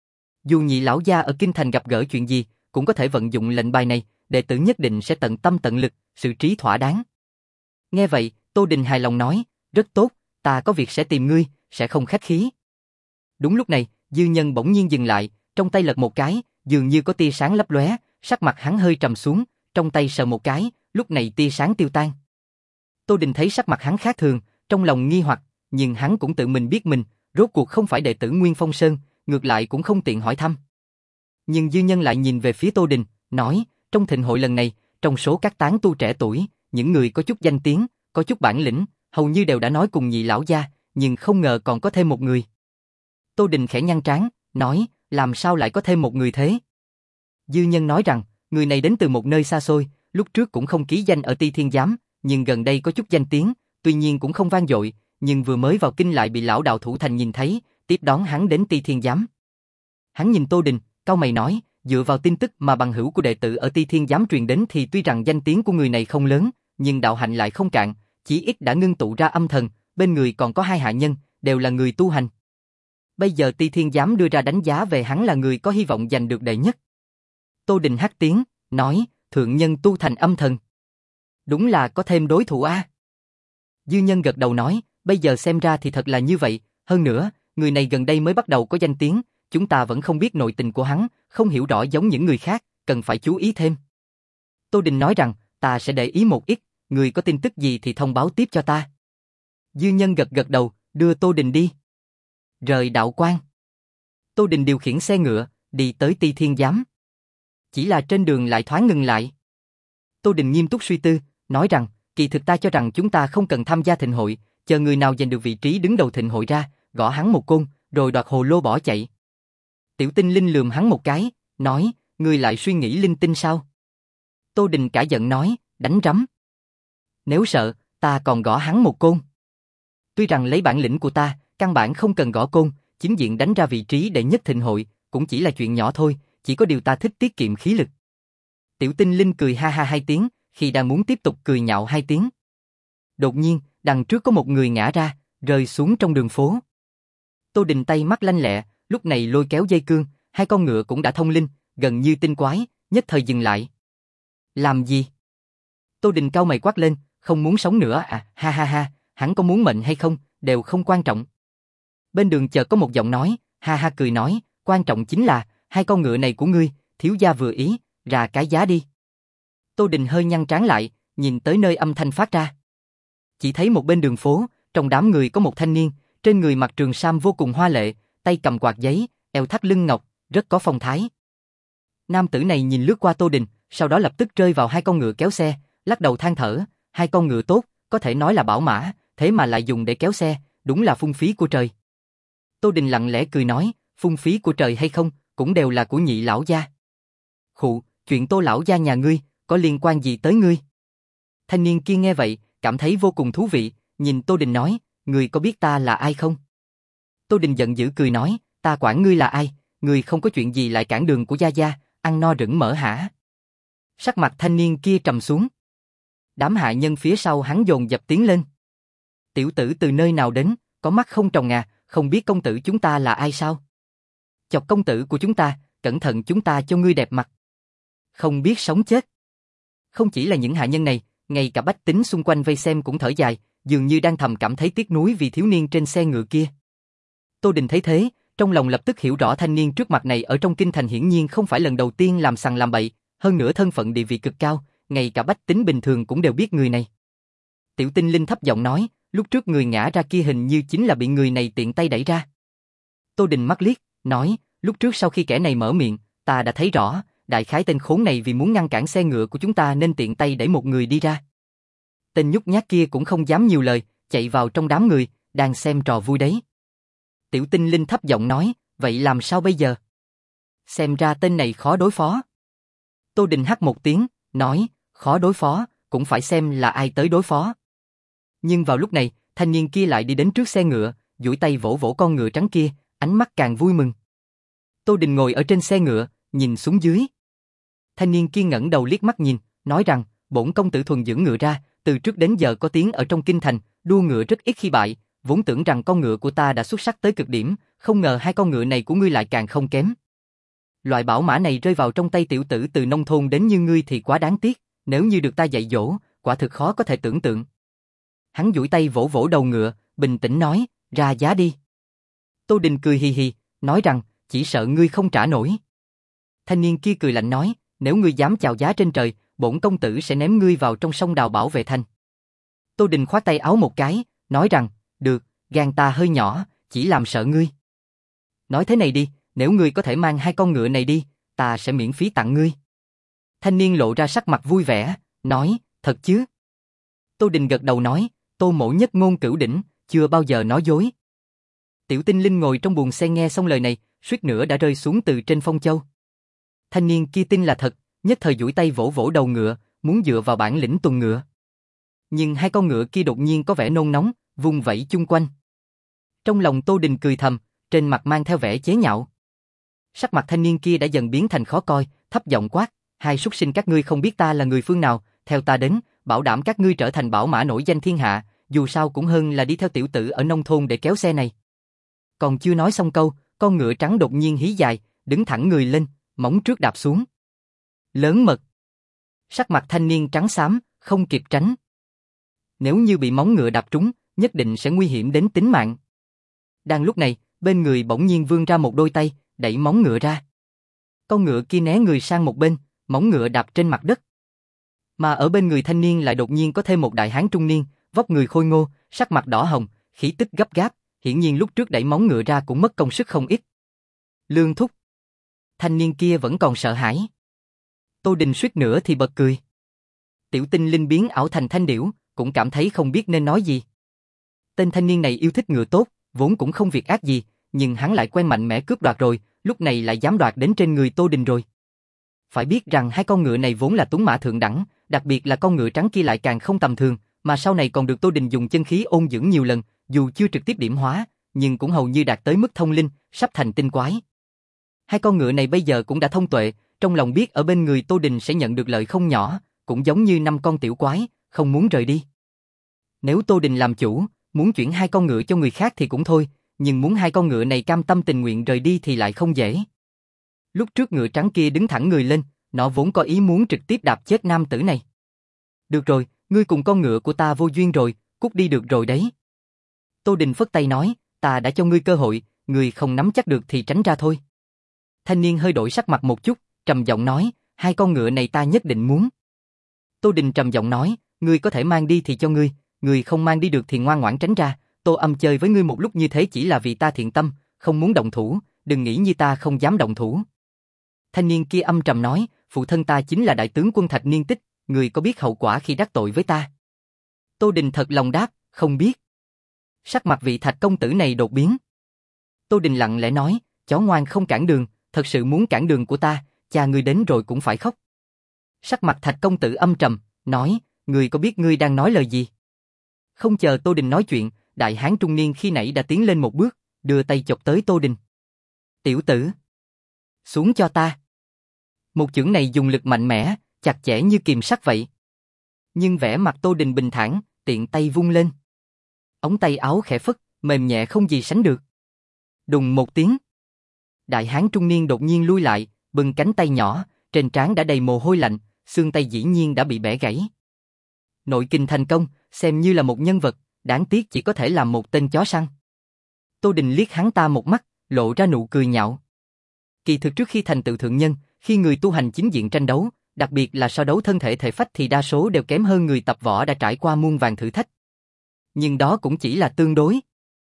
Dù nhị lão gia ở kinh thành gặp gỡ chuyện gì, cũng có thể vận dụng lệnh bài này, đệ tử nhất định sẽ tận tâm tận lực, xử trí thỏa đáng. Nghe vậy, Tô Đình hài lòng nói, rất tốt, ta có việc sẽ tìm ngươi, sẽ không khách khí. Đúng lúc này, dư nhân bỗng nhiên dừng lại, trong tay lật một cái, dường như có tia sáng lấp lóe, sắc mặt hắn hơi trầm xuống, trong tay sờ một cái, lúc này tia sáng tiêu tan. Tô Đình thấy sắc mặt hắn khác thường, trong lòng nghi hoặc, nhưng hắn cũng tự mình biết mình, rốt cuộc không phải đệ tử Nguyên Phong Sơn, ngược lại cũng không tiện hỏi thăm. Nhưng dư nhân lại nhìn về phía Tô Đình, nói, trong thịnh hội lần này, trong số các tán tu trẻ tuổi, những người có chút danh tiếng, có chút bản lĩnh, hầu như đều đã nói cùng nhị lão gia, nhưng không ngờ còn có thêm một người. Tô Đình khẽ nhăn trán, nói, làm sao lại có thêm một người thế? Dư Nhân nói rằng, người này đến từ một nơi xa xôi, lúc trước cũng không ký danh ở Ti Thiên Giám, nhưng gần đây có chút danh tiếng, tuy nhiên cũng không vang dội, nhưng vừa mới vào kinh lại bị lão đạo Thủ Thành nhìn thấy, tiếp đón hắn đến Ti Thiên Giám. Hắn nhìn Tô Đình, cau mày nói, dựa vào tin tức mà bằng hữu của đệ tử ở Ti Thiên Giám truyền đến thì tuy rằng danh tiếng của người này không lớn, nhưng đạo hạnh lại không cạn, chỉ ít đã ngưng tụ ra âm thần, bên người còn có hai hạ nhân, đều là người tu hành. Bây giờ Ti Thiên Giám đưa ra đánh giá về hắn là người có hy vọng giành được đệ nhất. Tô Đình hắc tiếng, nói, thượng nhân tu thành âm thần. Đúng là có thêm đối thủ a. Dư Nhân gật đầu nói, bây giờ xem ra thì thật là như vậy, hơn nữa, người này gần đây mới bắt đầu có danh tiếng, chúng ta vẫn không biết nội tình của hắn, không hiểu rõ giống những người khác, cần phải chú ý thêm. Tô Đình nói rằng, ta sẽ để ý một ít, người có tin tức gì thì thông báo tiếp cho ta. Dư Nhân gật gật đầu, đưa Tô Đình đi. Rời đạo quan. Tô Đình điều khiển xe ngựa, đi tới Ti Thiên Giám. Chỉ là trên đường lại thoáng ngừng lại. Tô Đình nghiêm túc suy tư, nói rằng, kỳ thực ta cho rằng chúng ta không cần tham gia thịnh hội, chờ người nào giành được vị trí đứng đầu thịnh hội ra, gõ hắn một côn, rồi đoạt hồ lô bỏ chạy. Tiểu Tinh Linh lườm hắn một cái, nói, ngươi lại suy nghĩ linh tinh sao? Tô Đình cả giận nói, đánh rắm. Nếu sợ, ta còn gõ hắn một côn. Tuy rằng lấy bản lĩnh của ta, căn bản không cần gõ côn, chính diện đánh ra vị trí đệ nhất thịnh hội, cũng chỉ là chuyện nhỏ thôi, chỉ có điều ta thích tiết kiệm khí lực. Tiểu Tinh Linh cười ha ha hai tiếng, khi đang muốn tiếp tục cười nhạo hai tiếng. Đột nhiên, đằng trước có một người ngã ra, rơi xuống trong đường phố. Tô Đình tay mắt lanh lẹ, lúc này lôi kéo dây cương, hai con ngựa cũng đã thông linh, gần như tinh quái, nhất thời dừng lại. Làm gì? Tô Đình cau mày quát lên, không muốn sống nữa à, ha ha ha, hắn có muốn mệnh hay không, đều không quan trọng. Bên đường chợt có một giọng nói, ha ha cười nói, quan trọng chính là, hai con ngựa này của ngươi, thiếu gia vừa ý, ra cái giá đi. Tô Đình hơi nhăn trán lại, nhìn tới nơi âm thanh phát ra. Chỉ thấy một bên đường phố, trong đám người có một thanh niên, trên người mặc trường sam vô cùng hoa lệ, tay cầm quạt giấy, eo thắt lưng ngọc, rất có phong thái. Nam tử này nhìn lướt qua Tô Đình, sau đó lập tức rơi vào hai con ngựa kéo xe, lắc đầu than thở, hai con ngựa tốt, có thể nói là bảo mã, thế mà lại dùng để kéo xe, đúng là phung phí của trời. Tô Đình lặng lẽ cười nói, phung phí của trời hay không, cũng đều là của Nhị lão gia. Khụ, chuyện Tô lão gia nhà ngươi, có liên quan gì tới ngươi? Thanh niên kia nghe vậy, cảm thấy vô cùng thú vị, nhìn Tô Đình nói, ngươi có biết ta là ai không? Tô Đình giận dữ cười nói, ta quản ngươi là ai, ngươi không có chuyện gì lại cản đường của gia gia, ăn no rửng mỡ hả? Sắc mặt thanh niên kia trầm xuống. Đám hạ nhân phía sau hắn dồn dập tiến lên. Tiểu tử từ nơi nào đến, có mắt không tròng à, không biết công tử chúng ta là ai sao? Chọc công tử của chúng ta, cẩn thận chúng ta cho ngươi đẹp mặt. Không biết sống chết. Không chỉ là những hạ nhân này, ngay cả bách tính xung quanh vây xem cũng thở dài, dường như đang thầm cảm thấy tiếc nuối vì thiếu niên trên xe ngựa kia. Tô Đình thấy thế, trong lòng lập tức hiểu rõ thanh niên trước mặt này ở trong kinh thành hiển nhiên không phải lần đầu tiên làm sằng làm bậy, hơn nữa thân phận địa vị cực cao, ngay cả bách tính bình thường cũng đều biết người này. Tiểu Tinh Linh thấp giọng nói, lúc trước người ngã ra kia hình như chính là bị người này tiện tay đẩy ra. Tô Đình mắt liếc, nói, lúc trước sau khi kẻ này mở miệng, ta đã thấy rõ, đại khái tên khốn này vì muốn ngăn cản xe ngựa của chúng ta nên tiện tay đẩy một người đi ra. Tên nhút nhát kia cũng không dám nhiều lời, chạy vào trong đám người, đang xem trò vui đấy. Tiểu Tinh Linh thấp giọng nói, vậy làm sao bây giờ? Xem ra tên này khó đối phó. Tô Đình hắt một tiếng, nói, khó đối phó, cũng phải xem là ai tới đối phó. Nhưng vào lúc này, thanh niên kia lại đi đến trước xe ngựa, duỗi tay vỗ vỗ con ngựa trắng kia, ánh mắt càng vui mừng. Tô Đình ngồi ở trên xe ngựa, nhìn xuống dưới. Thanh niên kia ngẩng đầu liếc mắt nhìn, nói rằng, bổn công tử thuần dưỡng ngựa ra, từ trước đến giờ có tiếng ở trong kinh thành, đua ngựa rất ít khi bại, vốn tưởng rằng con ngựa của ta đã xuất sắc tới cực điểm, không ngờ hai con ngựa này của ngươi lại càng không kém. Loại bảo mã này rơi vào trong tay tiểu tử từ nông thôn đến như ngươi thì quá đáng tiếc, nếu như được ta dạy dỗ, quả thực khó có thể tưởng tượng. Hắn duỗi tay vỗ vỗ đầu ngựa, bình tĩnh nói, ra giá đi. Tô Đình cười hì hì, nói rằng, chỉ sợ ngươi không trả nổi. Thanh niên kia cười lạnh nói, nếu ngươi dám chào giá trên trời, bổn công tử sẽ ném ngươi vào trong sông đào bảo vệ thành. Tô Đình khoát tay áo một cái, nói rằng, được, gan ta hơi nhỏ, chỉ làm sợ ngươi. Nói thế này đi, nếu ngươi có thể mang hai con ngựa này đi, ta sẽ miễn phí tặng ngươi. Thanh niên lộ ra sắc mặt vui vẻ, nói, thật chứ? Tô Đình gật đầu nói, Tô mỗ nhất ngôn cửu đỉnh, chưa bao giờ nói dối. Tiểu Tinh Linh ngồi trong buồng xe nghe xong lời này, suýt nữa đã rơi xuống từ trên phong châu. Thanh niên kia tin là thật, nhất thời duỗi tay vỗ vỗ đầu ngựa, muốn dựa vào bản lĩnh tuần ngựa. Nhưng hai con ngựa kia đột nhiên có vẻ nôn nóng, vung vẩy chung quanh. Trong lòng Tô Đình cười thầm, trên mặt mang theo vẻ chế nhạo. Sắc mặt thanh niên kia đã dần biến thành khó coi, thấp giọng quát, hai súc sinh các ngươi không biết ta là người phương nào, theo ta đến, bảo đảm các ngươi trở thành bảo mã nổi danh thiên hạ, dù sao cũng hơn là đi theo tiểu tử ở nông thôn để kéo xe này. Còn chưa nói xong câu, con ngựa trắng đột nhiên hí dài, đứng thẳng người lên, móng trước đạp xuống. Lớn mật. Sắc mặt thanh niên trắng xám, không kịp tránh. Nếu như bị móng ngựa đạp trúng, nhất định sẽ nguy hiểm đến tính mạng. Đang lúc này, bên người bỗng nhiên vươn ra một đôi tay, đẩy móng ngựa ra. Con ngựa kia né người sang một bên, móng ngựa đạp trên mặt đất. Mà ở bên người thanh niên lại đột nhiên có thêm một đại hán trung niên, vóc người khôi ngô, sắc mặt đỏ hồng, khí tức gấp gáp, hiển nhiên lúc trước đẩy móng ngựa ra cũng mất công sức không ít. Lương thúc. Thanh niên kia vẫn còn sợ hãi. Tô Đình suýt nữa thì bật cười. Tiểu Tinh Linh biến ảo thành thanh điểu, cũng cảm thấy không biết nên nói gì. Tên thanh niên này yêu thích ngựa tốt, vốn cũng không việc ác gì, nhưng hắn lại quen mạnh mẽ cướp đoạt rồi, lúc này lại dám đoạt đến trên người Tô Đình rồi. Phải biết rằng hai con ngựa này vốn là tuấn mã thượng đẳng, đặc biệt là con ngựa trắng kia lại càng không tầm thường, mà sau này còn được Tô Đình dùng chân khí ôn dưỡng nhiều lần, dù chưa trực tiếp điểm hóa, nhưng cũng hầu như đạt tới mức thông linh, sắp thành tinh quái. Hai con ngựa này bây giờ cũng đã thông tuệ, trong lòng biết ở bên người Tô Đình sẽ nhận được lợi không nhỏ, cũng giống như năm con tiểu quái, không muốn rời đi. Nếu Tô Đình làm chủ, muốn chuyển hai con ngựa cho người khác thì cũng thôi, nhưng muốn hai con ngựa này cam tâm tình nguyện rời đi thì lại không dễ. Lúc trước ngựa trắng kia đứng thẳng người lên, nó vốn có ý muốn trực tiếp đạp chết nam tử này. Được rồi, ngươi cùng con ngựa của ta vô duyên rồi, cút đi được rồi đấy. Tô Đình phất tay nói, ta đã cho ngươi cơ hội, ngươi không nắm chắc được thì tránh ra thôi. Thanh niên hơi đổi sắc mặt một chút, trầm giọng nói, hai con ngựa này ta nhất định muốn. Tô Đình trầm giọng nói, ngươi có thể mang đi thì cho ngươi, ngươi không mang đi được thì ngoan ngoãn tránh ra. Tô Âm chơi với ngươi một lúc như thế chỉ là vì ta thiện tâm, không muốn động thủ, đừng nghĩ như ta không dám động thủ. Thanh niên kia âm trầm nói, phụ thân ta chính là đại tướng quân Thạch Niên Tích, ngươi có biết hậu quả khi đắc tội với ta? Tô Đình thật lòng đáp, không biết. Sắc mặt vị Thạch công tử này đột biến. Tô Đình lặng lẽ nói, chó ngoan không cản đường, thật sự muốn cản đường của ta, cha ngươi đến rồi cũng phải khóc. Sắc mặt Thạch công tử âm trầm, nói, ngươi có biết ngươi đang nói lời gì? Không chờ Tô Đình nói chuyện, đại hán trung niên khi nãy đã tiến lên một bước, đưa tay chộp tới Tô Đình. Tiểu tử, xuống cho ta. Một chưởng này dùng lực mạnh mẽ, chặt chẽ như kìm sắt vậy. Nhưng vẻ mặt Tô Đình bình thản, tiện tay vung lên. Ống tay áo khẽ phất, mềm nhẹ không gì sánh được. Đùng một tiếng. Đại hán trung niên đột nhiên lui lại, bưng cánh tay nhỏ, trên trán đã đầy mồ hôi lạnh, xương tay dĩ nhiên đã bị bẻ gãy. Nội kình thành công, xem như là một nhân vật, đáng tiếc chỉ có thể làm một tên chó săn. Tô Đình liếc hắn ta một mắt, lộ ra nụ cười nhạo. Kỳ thực trước khi thành tựu thượng nhân, khi người tu hành chính diện tranh đấu, đặc biệt là so đấu thân thể thể phách thì đa số đều kém hơn người tập võ đã trải qua muôn vàn thử thách. Nhưng đó cũng chỉ là tương đối.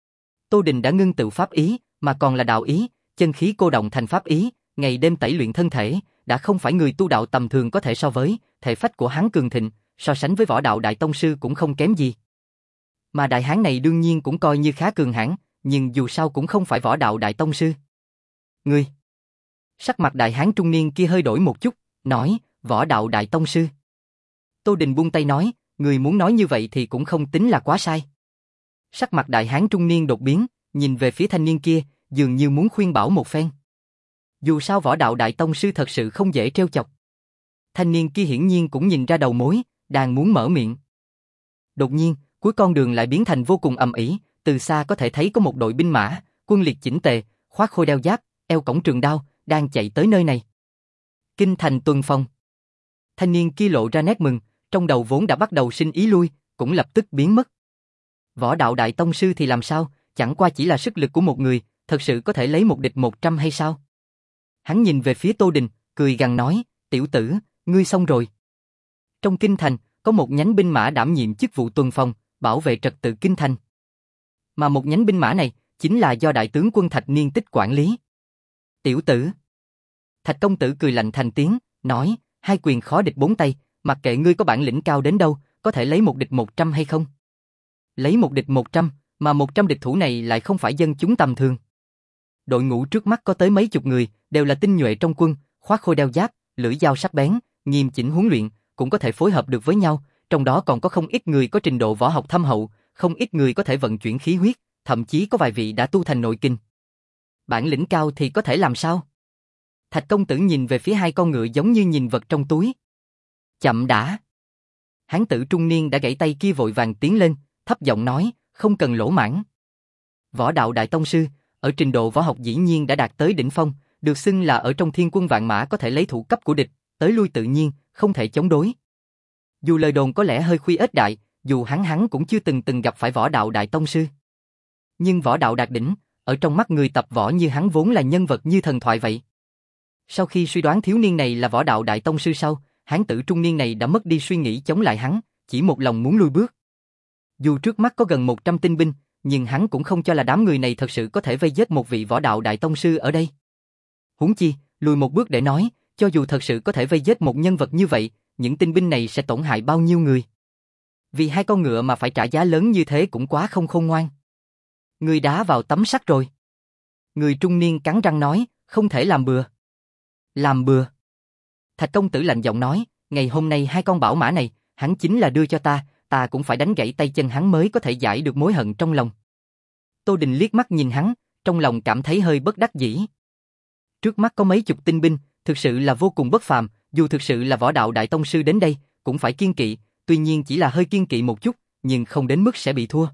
Tô Đình đã ngưng tụ pháp ý, mà còn là đạo ý, chân khí cô động thành pháp ý, ngày đêm tẩy luyện thân thể, đã không phải người tu đạo tầm thường có thể so với, thể phách của hắn cường thịnh, so sánh với võ đạo đại tông sư cũng không kém gì. Mà đại hán này đương nhiên cũng coi như khá cường hãn, nhưng dù sao cũng không phải võ đạo đại tông sư. Ngươi. Sắc mặt đại hán trung niên kia hơi đổi một chút, nói, võ đạo đại tông sư. Tô Đình buông tay nói, người muốn nói như vậy thì cũng không tính là quá sai. Sắc mặt đại hán trung niên đột biến, nhìn về phía thanh niên kia, dường như muốn khuyên bảo một phen. Dù sao võ đạo đại tông sư thật sự không dễ trêu chọc. Thanh niên kia hiển nhiên cũng nhìn ra đầu mối, đang muốn mở miệng. Đột nhiên, cuối con đường lại biến thành vô cùng ầm ĩ, từ xa có thể thấy có một đội binh mã, quân liệt chỉnh tề, khoác khôi đeo giáp, eo cổng trường đao, đang chạy tới nơi này. Kinh thành tuần phong. Thanh niên kia lộ ra nét mừng, trong đầu vốn đã bắt đầu sinh ý lui, cũng lập tức biến mất. Võ đạo đại tông sư thì làm sao, chẳng qua chỉ là sức lực của một người, thật sự có thể lấy một địch một trăm hay sao? Hắn nhìn về phía Tô Đình, cười gằn nói, tiểu tử, ngươi xong rồi. Trong kinh thành, có một nhánh binh mã đảm nhiệm chức vụ tuần phong, bảo vệ trật tự kinh thành. Mà một nhánh binh mã này, chính là do đại tướng quân Thạch Niên Tích quản lý. Tiểu tử. Thạch công tử cười lạnh thành tiếng, nói, hai quyền khó địch bốn tay, mặc kệ ngươi có bản lĩnh cao đến đâu, có thể lấy một địch một trăm hay không. Lấy một địch một trăm, Mà một trăm địch thủ này lại không phải dân chúng tầm thường. Đội ngũ trước mắt có tới mấy chục người, đều là tinh nhuệ trong quân, khoác khôi đeo giáp, lưỡi dao sắc bén, nghiêm chỉnh huấn luyện, cũng có thể phối hợp được với nhau, trong đó còn có không ít người có trình độ võ học thâm hậu, không ít người có thể vận chuyển khí huyết, thậm chí có vài vị đã tu thành nội kinh. Bản lĩnh cao thì có thể làm sao? Thạch công tử nhìn về phía hai con ngựa giống như nhìn vật trong túi. Chậm đã. Hán tử trung niên đã gãy tay kia vội vàng tiến lên, thấp giọng nói, không cần lỗ mãng. Võ đạo đại tông sư, ở trình độ võ học dĩ nhiên đã đạt tới đỉnh phong, được xưng là ở trong thiên quân vạn mã có thể lấy thủ cấp của địch, tới lui tự nhiên, không thể chống đối. Dù lời đồn có lẽ hơi khuya ếch đại, dù hắn hắn cũng chưa từng từng gặp phải võ đạo đại tông sư. Nhưng võ đạo đạt đỉnh, ở trong mắt người tập võ như hắn vốn là nhân vật như thần thoại vậy. Sau khi suy đoán thiếu niên này là võ đạo đại tông sư sau, hán tử trung niên này đã mất đi suy nghĩ chống lại hắn, chỉ một lòng muốn lui bước. Dù trước mắt có gần một trăm tinh binh, nhưng hắn cũng không cho là đám người này thật sự có thể vây giết một vị võ đạo đại tông sư ở đây. Huống chi, lùi một bước để nói, cho dù thật sự có thể vây giết một nhân vật như vậy, những tinh binh này sẽ tổn hại bao nhiêu người. Vì hai con ngựa mà phải trả giá lớn như thế cũng quá không khôn ngoan. Người đá vào tấm sắt rồi. Người trung niên cắn răng nói, không thể làm bừa. Làm bừa. Thạch công tử lạnh giọng nói, ngày hôm nay hai con bảo mã này, hắn chính là đưa cho ta, ta cũng phải đánh gãy tay chân hắn mới có thể giải được mối hận trong lòng. Tô Đình liếc mắt nhìn hắn, trong lòng cảm thấy hơi bất đắc dĩ. Trước mắt có mấy chục tinh binh, thực sự là vô cùng bất phàm, dù thực sự là võ đạo đại tông sư đến đây, cũng phải kiêng kỵ, tuy nhiên chỉ là hơi kiêng kỵ một chút, nhưng không đến mức sẽ bị thua.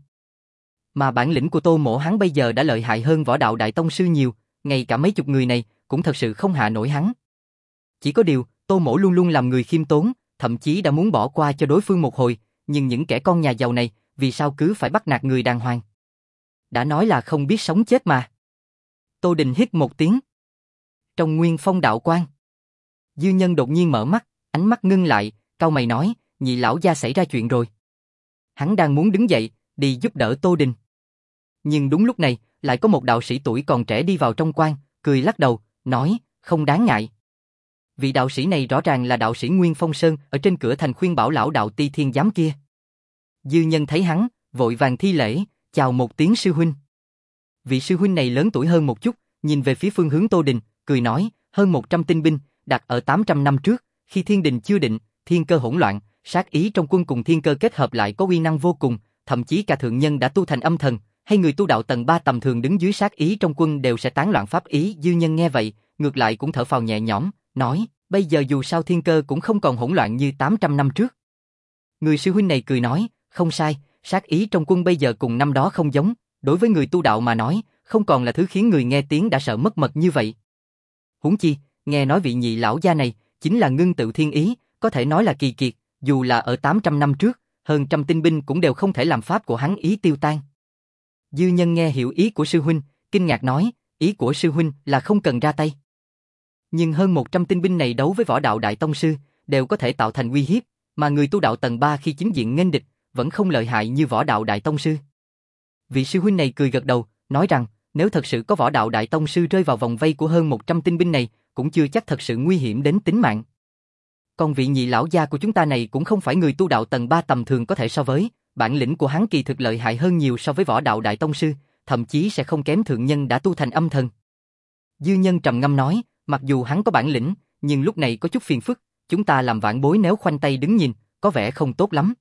Mà bản lĩnh của Tô Mỗ hắn bây giờ đã lợi hại hơn võ đạo đại tông sư nhiều, ngay cả mấy chục người này cũng thật sự không hạ nổi hắn. Chỉ có điều, Tô Mỗ luôn luôn làm người khiêm tốn, thậm chí đã muốn bỏ qua cho đối phương một hồi, nhưng những kẻ con nhà giàu này, vì sao cứ phải bắt nạt người đàng hoàng? Đã nói là không biết sống chết mà. Tô Đình hít một tiếng. Trong Nguyên Phong đạo quan, Dư Nhân đột nhiên mở mắt, ánh mắt ngưng lại, cau mày nói, nhị lão gia xảy ra chuyện rồi. Hắn đang muốn đứng dậy, đi giúp đỡ Tô Đình. Nhưng đúng lúc này, lại có một đạo sĩ tuổi còn trẻ đi vào trong quan, cười lắc đầu, nói, không đáng ngại. Vị đạo sĩ này rõ ràng là đạo sĩ Nguyên Phong Sơn ở trên cửa thành khuyên bảo lão đạo Ti Thiên Giám kia. Dư Nhân thấy hắn, vội vàng thi lễ, chào một tiếng sư huynh. Vị sư huynh này lớn tuổi hơn một chút, nhìn về phía phương hướng Tô Đình, cười nói, hơn một trăm tinh binh, đặt ở tám trăm năm trước, khi thiên đình chưa định, thiên cơ hỗn loạn, sát ý trong quân cùng thiên cơ kết hợp lại có uy năng vô cùng, thậm chí cả thượng nhân đã tu thành âm thần, hay người tu đạo tầng ba tầm thường đứng dưới sát ý trong quân đều sẽ tán loạn pháp ý. Dư Nhân nghe vậy, ngược lại cũng thở phào nhẹ nhõm, nói, bây giờ dù sao thiên cơ cũng không còn hỗn loạn như tám trăm năm trước. Người sư huynh này cười nói, không sai, sát ý trong quân bây giờ cùng năm đó không giống, đối với người tu đạo mà nói, không còn là thứ khiến người nghe tiếng đã sợ mất mật như vậy. Huống chi, nghe nói vị nhị lão gia này, chính là ngưng tự thiên ý, có thể nói là kỳ kiệt, dù là ở tám trăm năm trước, hơn trăm tinh binh cũng đều không thể làm pháp của hắn ý tiêu tan. Dư Nhân nghe hiểu ý của sư huynh, kinh ngạc nói, ý của sư huynh là không cần ra tay. Nhưng hơn một trăm tinh binh này đấu với võ đạo đại tông sư, đều có thể tạo thành uy hiếp, mà người tu đạo tầng ba khi chính diện nghênh địch, vẫn không lợi hại như võ đạo đại tông sư. Vị sư huynh này cười gật đầu, nói rằng, nếu thật sự có võ đạo đại tông sư rơi vào vòng vây của hơn một trăm tinh binh này, cũng chưa chắc thật sự nguy hiểm đến tính mạng. Còn vị nhị lão gia của chúng ta này cũng không phải người tu đạo tầng ba tầm thường có thể so với, bản lĩnh của hắn kỳ thực lợi hại hơn nhiều so với võ đạo đại tông sư, thậm chí sẽ không kém thượng nhân đã tu thành âm thần. Dư Nhân trầm ngâm nói, mặc dù hắn có bản lĩnh, nhưng lúc này có chút phiền phức, chúng ta làm vãn bối nếu khoanh tay đứng nhìn, có vẻ không tốt lắm.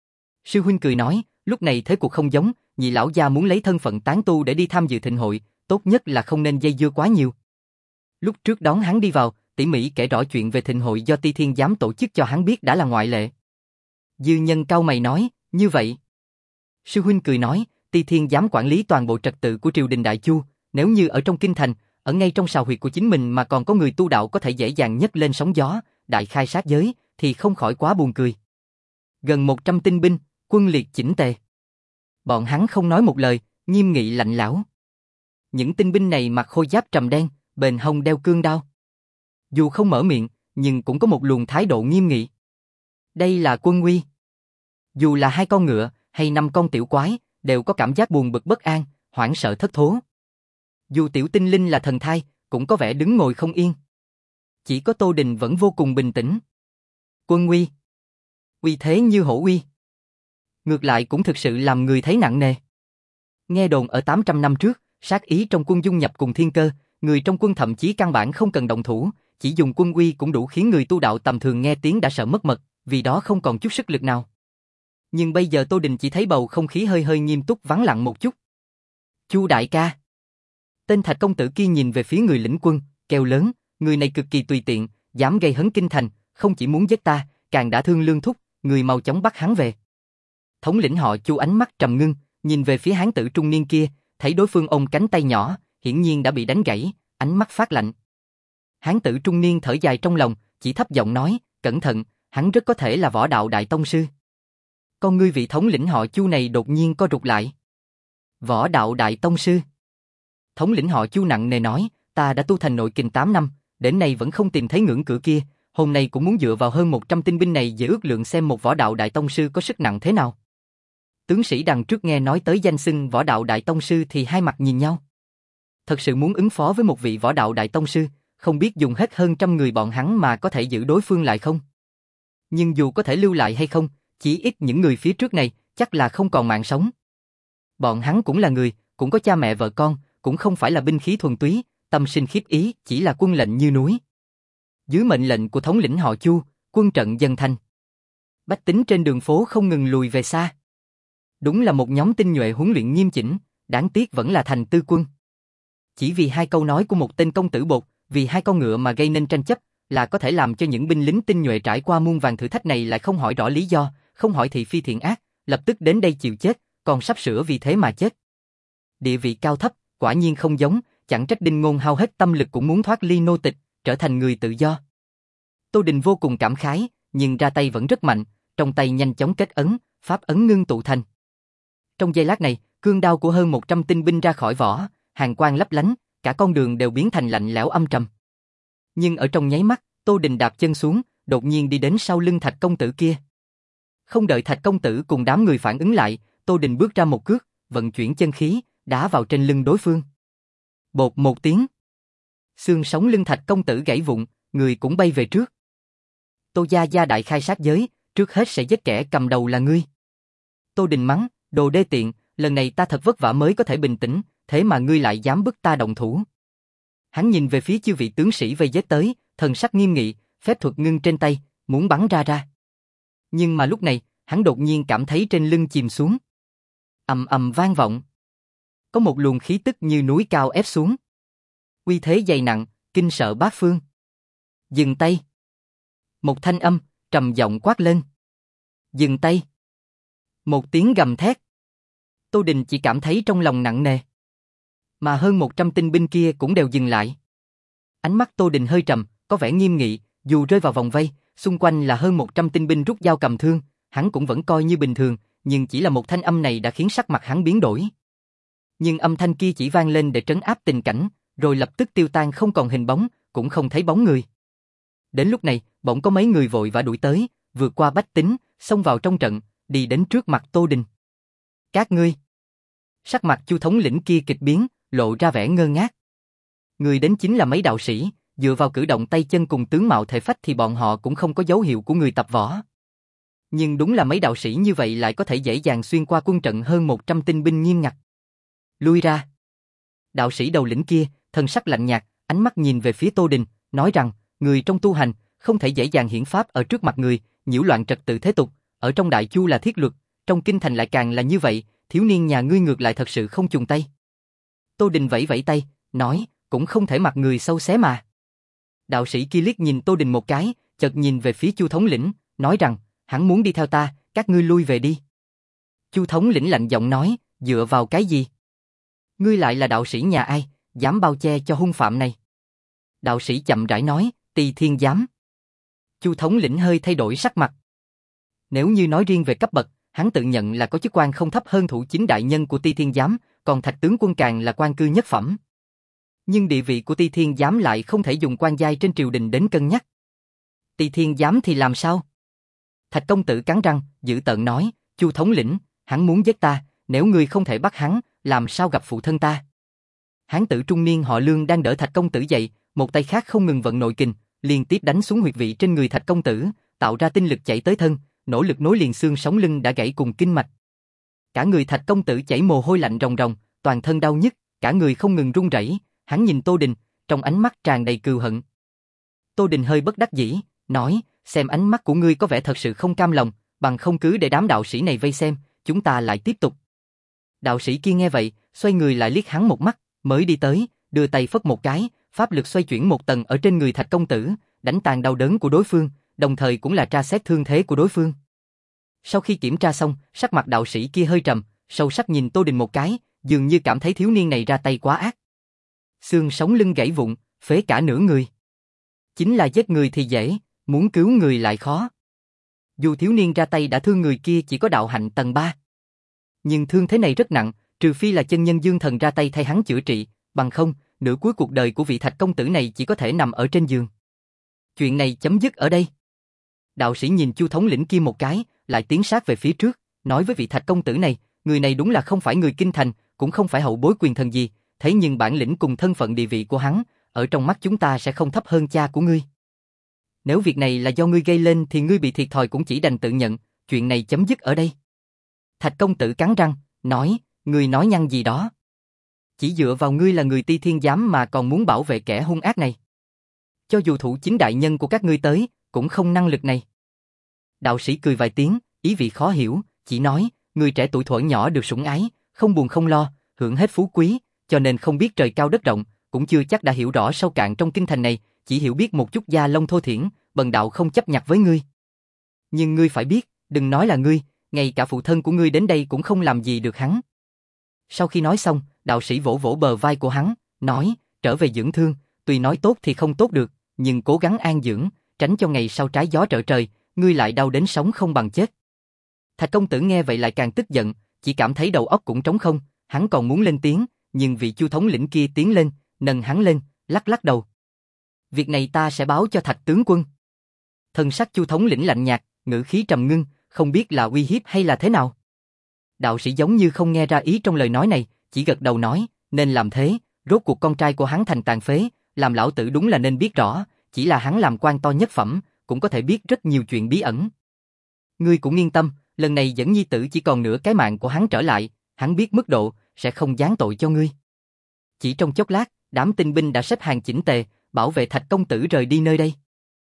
Sư huynh cười nói, lúc này thế cuộc không giống, nhị lão gia muốn lấy thân phận tán tu để đi tham dự thịnh hội, tốt nhất là không nên dây dưa quá nhiều. Lúc trước đón hắn đi vào, tỉ mỉ kể rõ chuyện về thịnh hội do Ti Thiên Giám tổ chức cho hắn biết đã là ngoại lệ. Dư Nhân cau mày nói, như vậy. Sư huynh cười nói, Ti Thiên Giám quản lý toàn bộ trật tự của triều đình Đại Chu, nếu như ở trong kinh thành, ở ngay trong sào huyệt của chính mình mà còn có người tu đạo có thể dễ dàng nhấc lên sóng gió, đại khai sát giới, thì không khỏi quá buồn cười. Gần một trăm tinh binh, quân liệt chỉnh tề. Bọn hắn không nói một lời, nghiêm nghị lạnh lẽo. Những tinh binh này mặc khôi giáp trầm đen, bền hông đeo cương đao. Dù không mở miệng, nhưng cũng có một luồng thái độ nghiêm nghị. Đây là quân uy. Dù là hai con ngựa hay năm con tiểu quái, đều có cảm giác buồn bực bất an, hoảng sợ thất thố. Dù tiểu tinh linh là thần thai, cũng có vẻ đứng ngồi không yên. Chỉ có Tô Đình vẫn vô cùng bình tĩnh. Quân uy. Uy thế như hổ uy. Ngược lại cũng thực sự làm người thấy nặng nề. Nghe đồn ở tám trăm năm trước, sát ý trong quân dung nhập cùng thiên cơ, người trong quân thậm chí căn bản không cần động thủ, chỉ dùng quân uy cũng đủ khiến người tu đạo tầm thường nghe tiếng đã sợ mất mật, vì đó không còn chút sức lực nào. Nhưng bây giờ Tô Đình chỉ thấy bầu không khí hơi hơi nghiêm túc vắng lặng một chút. Chu đại ca. Tên Thạch công tử kia nhìn về phía người lĩnh quân, kêu lớn, người này cực kỳ tùy tiện, dám gây hấn kinh thành, không chỉ muốn giết ta, càng đã thương lương thúc, người mau chóng bắt hắn về. Thống lĩnh họ Chu ánh mắt trầm ngưng, nhìn về phía hán tử trung niên kia, thấy đối phương ôm cánh tay nhỏ, hiển nhiên đã bị đánh gãy, ánh mắt phát lạnh. Hán tử trung niên thở dài trong lòng, chỉ thấp giọng nói, cẩn thận, hắn rất có thể là võ đạo đại tông sư. Con ngươi vị thống lĩnh họ Chu này đột nhiên co rụt lại. Võ đạo đại tông sư. Thống lĩnh họ Chu nặng nề nói, ta đã tu thành nội kình tám năm, đến nay vẫn không tìm thấy ngưỡng cửa kia, hôm nay cũng muốn dựa vào hơn một trăm tinh binh này để ước lượng xem một võ đạo đại tông sư có sức nặng thế nào. Tướng sĩ đằng trước nghe nói tới danh xưng võ đạo đại tông sư thì hai mặt nhìn nhau. Thật sự muốn ứng phó với một vị võ đạo đại tông sư, không biết dùng hết hơn trăm người bọn hắn mà có thể giữ đối phương lại không? Nhưng dù có thể lưu lại hay không, chỉ ít những người phía trước này chắc là không còn mạng sống. Bọn hắn cũng là người, cũng có cha mẹ vợ con, cũng không phải là binh khí thuần túy, tâm sinh khiếp ý, chỉ là quân lệnh như núi. Dưới mệnh lệnh của thống lĩnh họ Chu, quân trận dần thành. Bách tính trên đường phố không ngừng lùi về xa. Đúng là một nhóm tinh nhuệ huấn luyện nghiêm chỉnh, đáng tiếc vẫn là thành tư quân. Chỉ vì hai câu nói của một tên công tử bột, vì hai con ngựa mà gây nên tranh chấp, là có thể làm cho những binh lính tinh nhuệ trải qua muôn vàn thử thách này lại không hỏi rõ lý do, không hỏi thị phi thiện ác, lập tức đến đây chịu chết, còn sắp sửa vì thế mà chết. Địa vị cao thấp, quả nhiên không giống, chẳng trách Đinh Ngôn hao hết tâm lực cũng muốn thoát ly nô tịch, trở thành người tự do. Tô Đình vô cùng cảm khái, nhưng ra tay vẫn rất mạnh, trong tay nhanh chóng kết ấn, pháp ấn ngưng tụ thành. Trong giây lát này, cương đao của hơn một trăm tinh binh ra khỏi vỏ, hàn quang lấp lánh, cả con đường đều biến thành lạnh lẽo âm trầm. Nhưng ở trong nháy mắt, Tô Đình đạp chân xuống, đột nhiên đi đến sau lưng Thạch công tử kia. Không đợi Thạch công tử cùng đám người phản ứng lại, Tô Đình bước ra một cước, vận chuyển chân khí, đá vào trên lưng đối phương. Bột một tiếng. Xương sống lưng Thạch công tử gãy vụn, người cũng bay về trước. Tô gia gia đại khai sát giới, trước hết sẽ giết kẻ cầm đầu là ngươi. Tô Đình mắng, đồ đê tiện, lần này ta thật vất vả mới có thể bình tĩnh, thế mà ngươi lại dám bức ta động thủ. Hắn nhìn về phía chư vị tướng sĩ vây giết tới, thần sắc nghiêm nghị, phép thuật ngưng trên tay, muốn bắn ra ra. Nhưng mà lúc này, hắn đột nhiên cảm thấy trên lưng chìm xuống. Ầm ầm vang vọng. Có một luồng khí tức như núi cao ép xuống. Uy thế dày nặng, kinh sợ bát phương. Dừng tay. Một thanh âm, trầm giọng quát lên. Dừng tay. Một tiếng gầm thét. Tô Đình chỉ cảm thấy trong lòng nặng nề. Mà hơn một trăm tinh binh kia cũng đều dừng lại. Ánh mắt Tô Đình hơi trầm, có vẻ nghiêm nghị, dù rơi vào vòng vây, xung quanh là hơn một trăm tinh binh rút dao cầm thương, hắn cũng vẫn coi như bình thường, nhưng chỉ là một thanh âm này đã khiến sắc mặt hắn biến đổi. Nhưng âm thanh kia chỉ vang lên để trấn áp tình cảnh, rồi lập tức tiêu tan không còn hình bóng, cũng không thấy bóng người. Đến lúc này, bỗng có mấy người vội vã đuổi tới, vượt qua bách tính, xông vào trong trận, đi đến trước mặt Tô Đình. Các ngươi. Sắc mặt Chu thống lĩnh kia kịch biến, lộ ra vẻ ngơ ngác. Người đến chính là mấy đạo sĩ, dựa vào cử động tay chân cùng tướng mạo thể phách thì bọn họ cũng không có dấu hiệu của người tập võ. Nhưng đúng là mấy đạo sĩ như vậy lại có thể dễ dàng xuyên qua quân trận hơn một trăm tinh binh nghiêm ngặt. Lui ra. Đạo sĩ đầu lĩnh kia, thân sắc lạnh nhạt, ánh mắt nhìn về phía Tô Đình, nói rằng, người trong tu hành, không thể dễ dàng hiển pháp ở trước mặt người, nhiễu loạn trật tự thế tục, ở trong Đại Chu là thiết luật, trong kinh thành lại càng là như vậy, thiếu niên nhà ngươi ngược lại thật sự không chùng tay. Tô Đình vẫy vẫy tay, nói, cũng không thể mặc người sâu xé mà. Đạo sĩ kia liếc nhìn Tô Đình một cái, chợt nhìn về phía Chu thống lĩnh, nói rằng, hắn muốn đi theo ta, các ngươi lui về đi. Chu thống lĩnh lạnh giọng nói, dựa vào cái gì? Ngươi lại là đạo sĩ nhà ai, dám bao che cho hung phạm này? Đạo sĩ chậm rãi nói, Tỳ Thiên Giám. Chu thống lĩnh hơi thay đổi sắc mặt. Nếu như nói riêng về cấp bậc, hắn tự nhận là có chức quan không thấp hơn thủ chính đại nhân của Tỳ Thiên Giám, còn Thạch tướng quân càng là quan cư nhất phẩm. Nhưng địa vị của Tỳ Thiên Giám lại không thể dùng quan giai trên triều đình đến cân nhắc. Tỳ Thiên Giám thì làm sao? Thạch công tử cắn răng, dữ tợn nói, Chu thống lĩnh, hắn muốn giết ta, nếu ngươi không thể bắt hắn, làm sao gặp phụ thân ta? Hán tử trung niên họ Lương đang đỡ Thạch công tử dậy, một tay khác không ngừng vận nội kình, liên tiếp đánh xuống huyệt vị trên người Thạch công tử, tạo ra tinh lực chạy tới thân, nỗ lực nối liền xương sống lưng đã gãy cùng kinh mạch. Cả người Thạch công tử chảy mồ hôi lạnh ròng ròng, toàn thân đau nhức, cả người không ngừng run rẩy. Hắn nhìn Tô Đình, trong ánh mắt tràn đầy cừu hận. Tô Đình hơi bất đắc dĩ, nói, xem ánh mắt của ngươi có vẻ thật sự không cam lòng, bằng không cứ để đám đạo sĩ này vây xem, chúng ta lại tiếp tục. Đạo sĩ kia nghe vậy, xoay người lại liếc hắn một mắt, mới đi tới, đưa tay phất một cái, pháp lực xoay chuyển một tầng ở trên người Thạch công tử, đánh tàn đau đớn của đối phương, đồng thời cũng là tra xét thương thế của đối phương. Sau khi kiểm tra xong, sắc mặt đạo sĩ kia hơi trầm, sâu sắc nhìn Tô Đình một cái, dường như cảm thấy thiếu niên này ra tay quá ác. Xương sống lưng gãy vụn, phế cả nửa người. Chính là giết người thì dễ, muốn cứu người lại khó. Dù thiếu niên ra tay đã thương người kia chỉ có đạo hạnh tầng ba. Nhưng thương thế này rất nặng, trừ phi là chân nhân dương thần ra tay thay hắn chữa trị, bằng không, nửa cuối cuộc đời của vị Thạch công tử này chỉ có thể nằm ở trên giường. Chuyện này chấm dứt ở đây. Đạo sĩ nhìn Chu thống lĩnh kia một cái, lại tiến sát về phía trước, nói với vị Thạch công tử này, người này đúng là không phải người kinh thành, cũng không phải hậu bối quyền thần gì, thế nhưng bản lĩnh cùng thân phận địa vị của hắn, ở trong mắt chúng ta sẽ không thấp hơn cha của ngươi. Nếu việc này là do ngươi gây lên thì ngươi bị thiệt thòi cũng chỉ đành tự nhận, chuyện này chấm dứt ở đây. Thạch công tử cắn răng, nói, ngươi nói nhăng gì đó. Chỉ dựa vào ngươi là người Ti Thiên giám mà còn muốn bảo vệ kẻ hung ác này. Cho dù thủ chính đại nhân của các ngươi tới, cũng không năng lực này. Đạo sĩ cười vài tiếng, ý vị khó hiểu, chỉ nói, người trẻ tuổi thuở nhỏ được sủng ái, không buồn không lo, hưởng hết phú quý, cho nên không biết trời cao đất rộng, cũng chưa chắc đã hiểu rõ sâu cạn trong kinh thành này, chỉ hiểu biết một chút gia lông thô thiển, bần đạo không chấp nhặt với ngươi. Nhưng ngươi phải biết, đừng nói là ngươi, ngay cả phụ thân của ngươi đến đây cũng không làm gì được hắn. Sau khi nói xong, đạo sĩ vỗ vỗ bờ vai của hắn, nói, trở về dưỡng thương, tuy nói tốt thì không tốt được, nhưng cố gắng an dưỡng, tránh cho ngày sau trái gió trở trời, ngươi lại đau đến sống không bằng chết. Thạch công tử nghe vậy lại càng tức giận, chỉ cảm thấy đầu óc cũng trống không, hắn còn muốn lên tiếng, nhưng vị Chu thống lĩnh kia tiến lên, nâng hắn lên, lắc lắc đầu. Việc này ta sẽ báo cho Thạch tướng quân. Thần sắc Chu thống lĩnh lạnh nhạt, ngữ khí trầm ngưng, không biết là uy hiếp hay là thế nào. Đạo sĩ giống như không nghe ra ý trong lời nói này, chỉ gật đầu nói, nên làm thế, rốt cuộc con trai của hắn thành tàn phế, làm lão tử đúng là nên biết rõ, chỉ là hắn làm quan to nhất phẩm, cũng có thể biết rất nhiều chuyện bí ẩn. Ngươi cũng yên tâm, lần này dẫn nhi tử chỉ còn nửa cái mạng của hắn trở lại, hắn biết mức độ, sẽ không giáng tội cho ngươi. Chỉ trong chốc lát, đám tinh binh đã xếp hàng chỉnh tề, bảo vệ Thạch công tử rời đi nơi đây.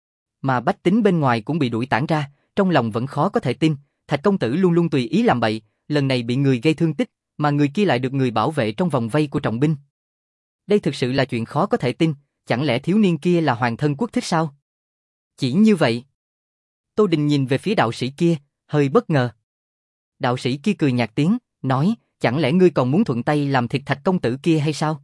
Mà bách tính bên ngoài cũng bị đuổi tản ra, trong lòng vẫn khó có thể tin, Thạch công tử luôn luôn tùy ý làm bậy, lần này bị người gây thương tích, mà người kia lại được người bảo vệ trong vòng vây của trọng binh. Đây thực sự là chuyện khó có thể tin, chẳng lẽ thiếu niên kia là hoàng thân quốc thích sao? Chỉ như vậy. Tô Đình nhìn về phía đạo sĩ kia, hơi bất ngờ. Đạo sĩ kia cười nhạt tiếng, nói, chẳng lẽ ngươi còn muốn thuận tay làm thịt Thạch công tử kia hay sao?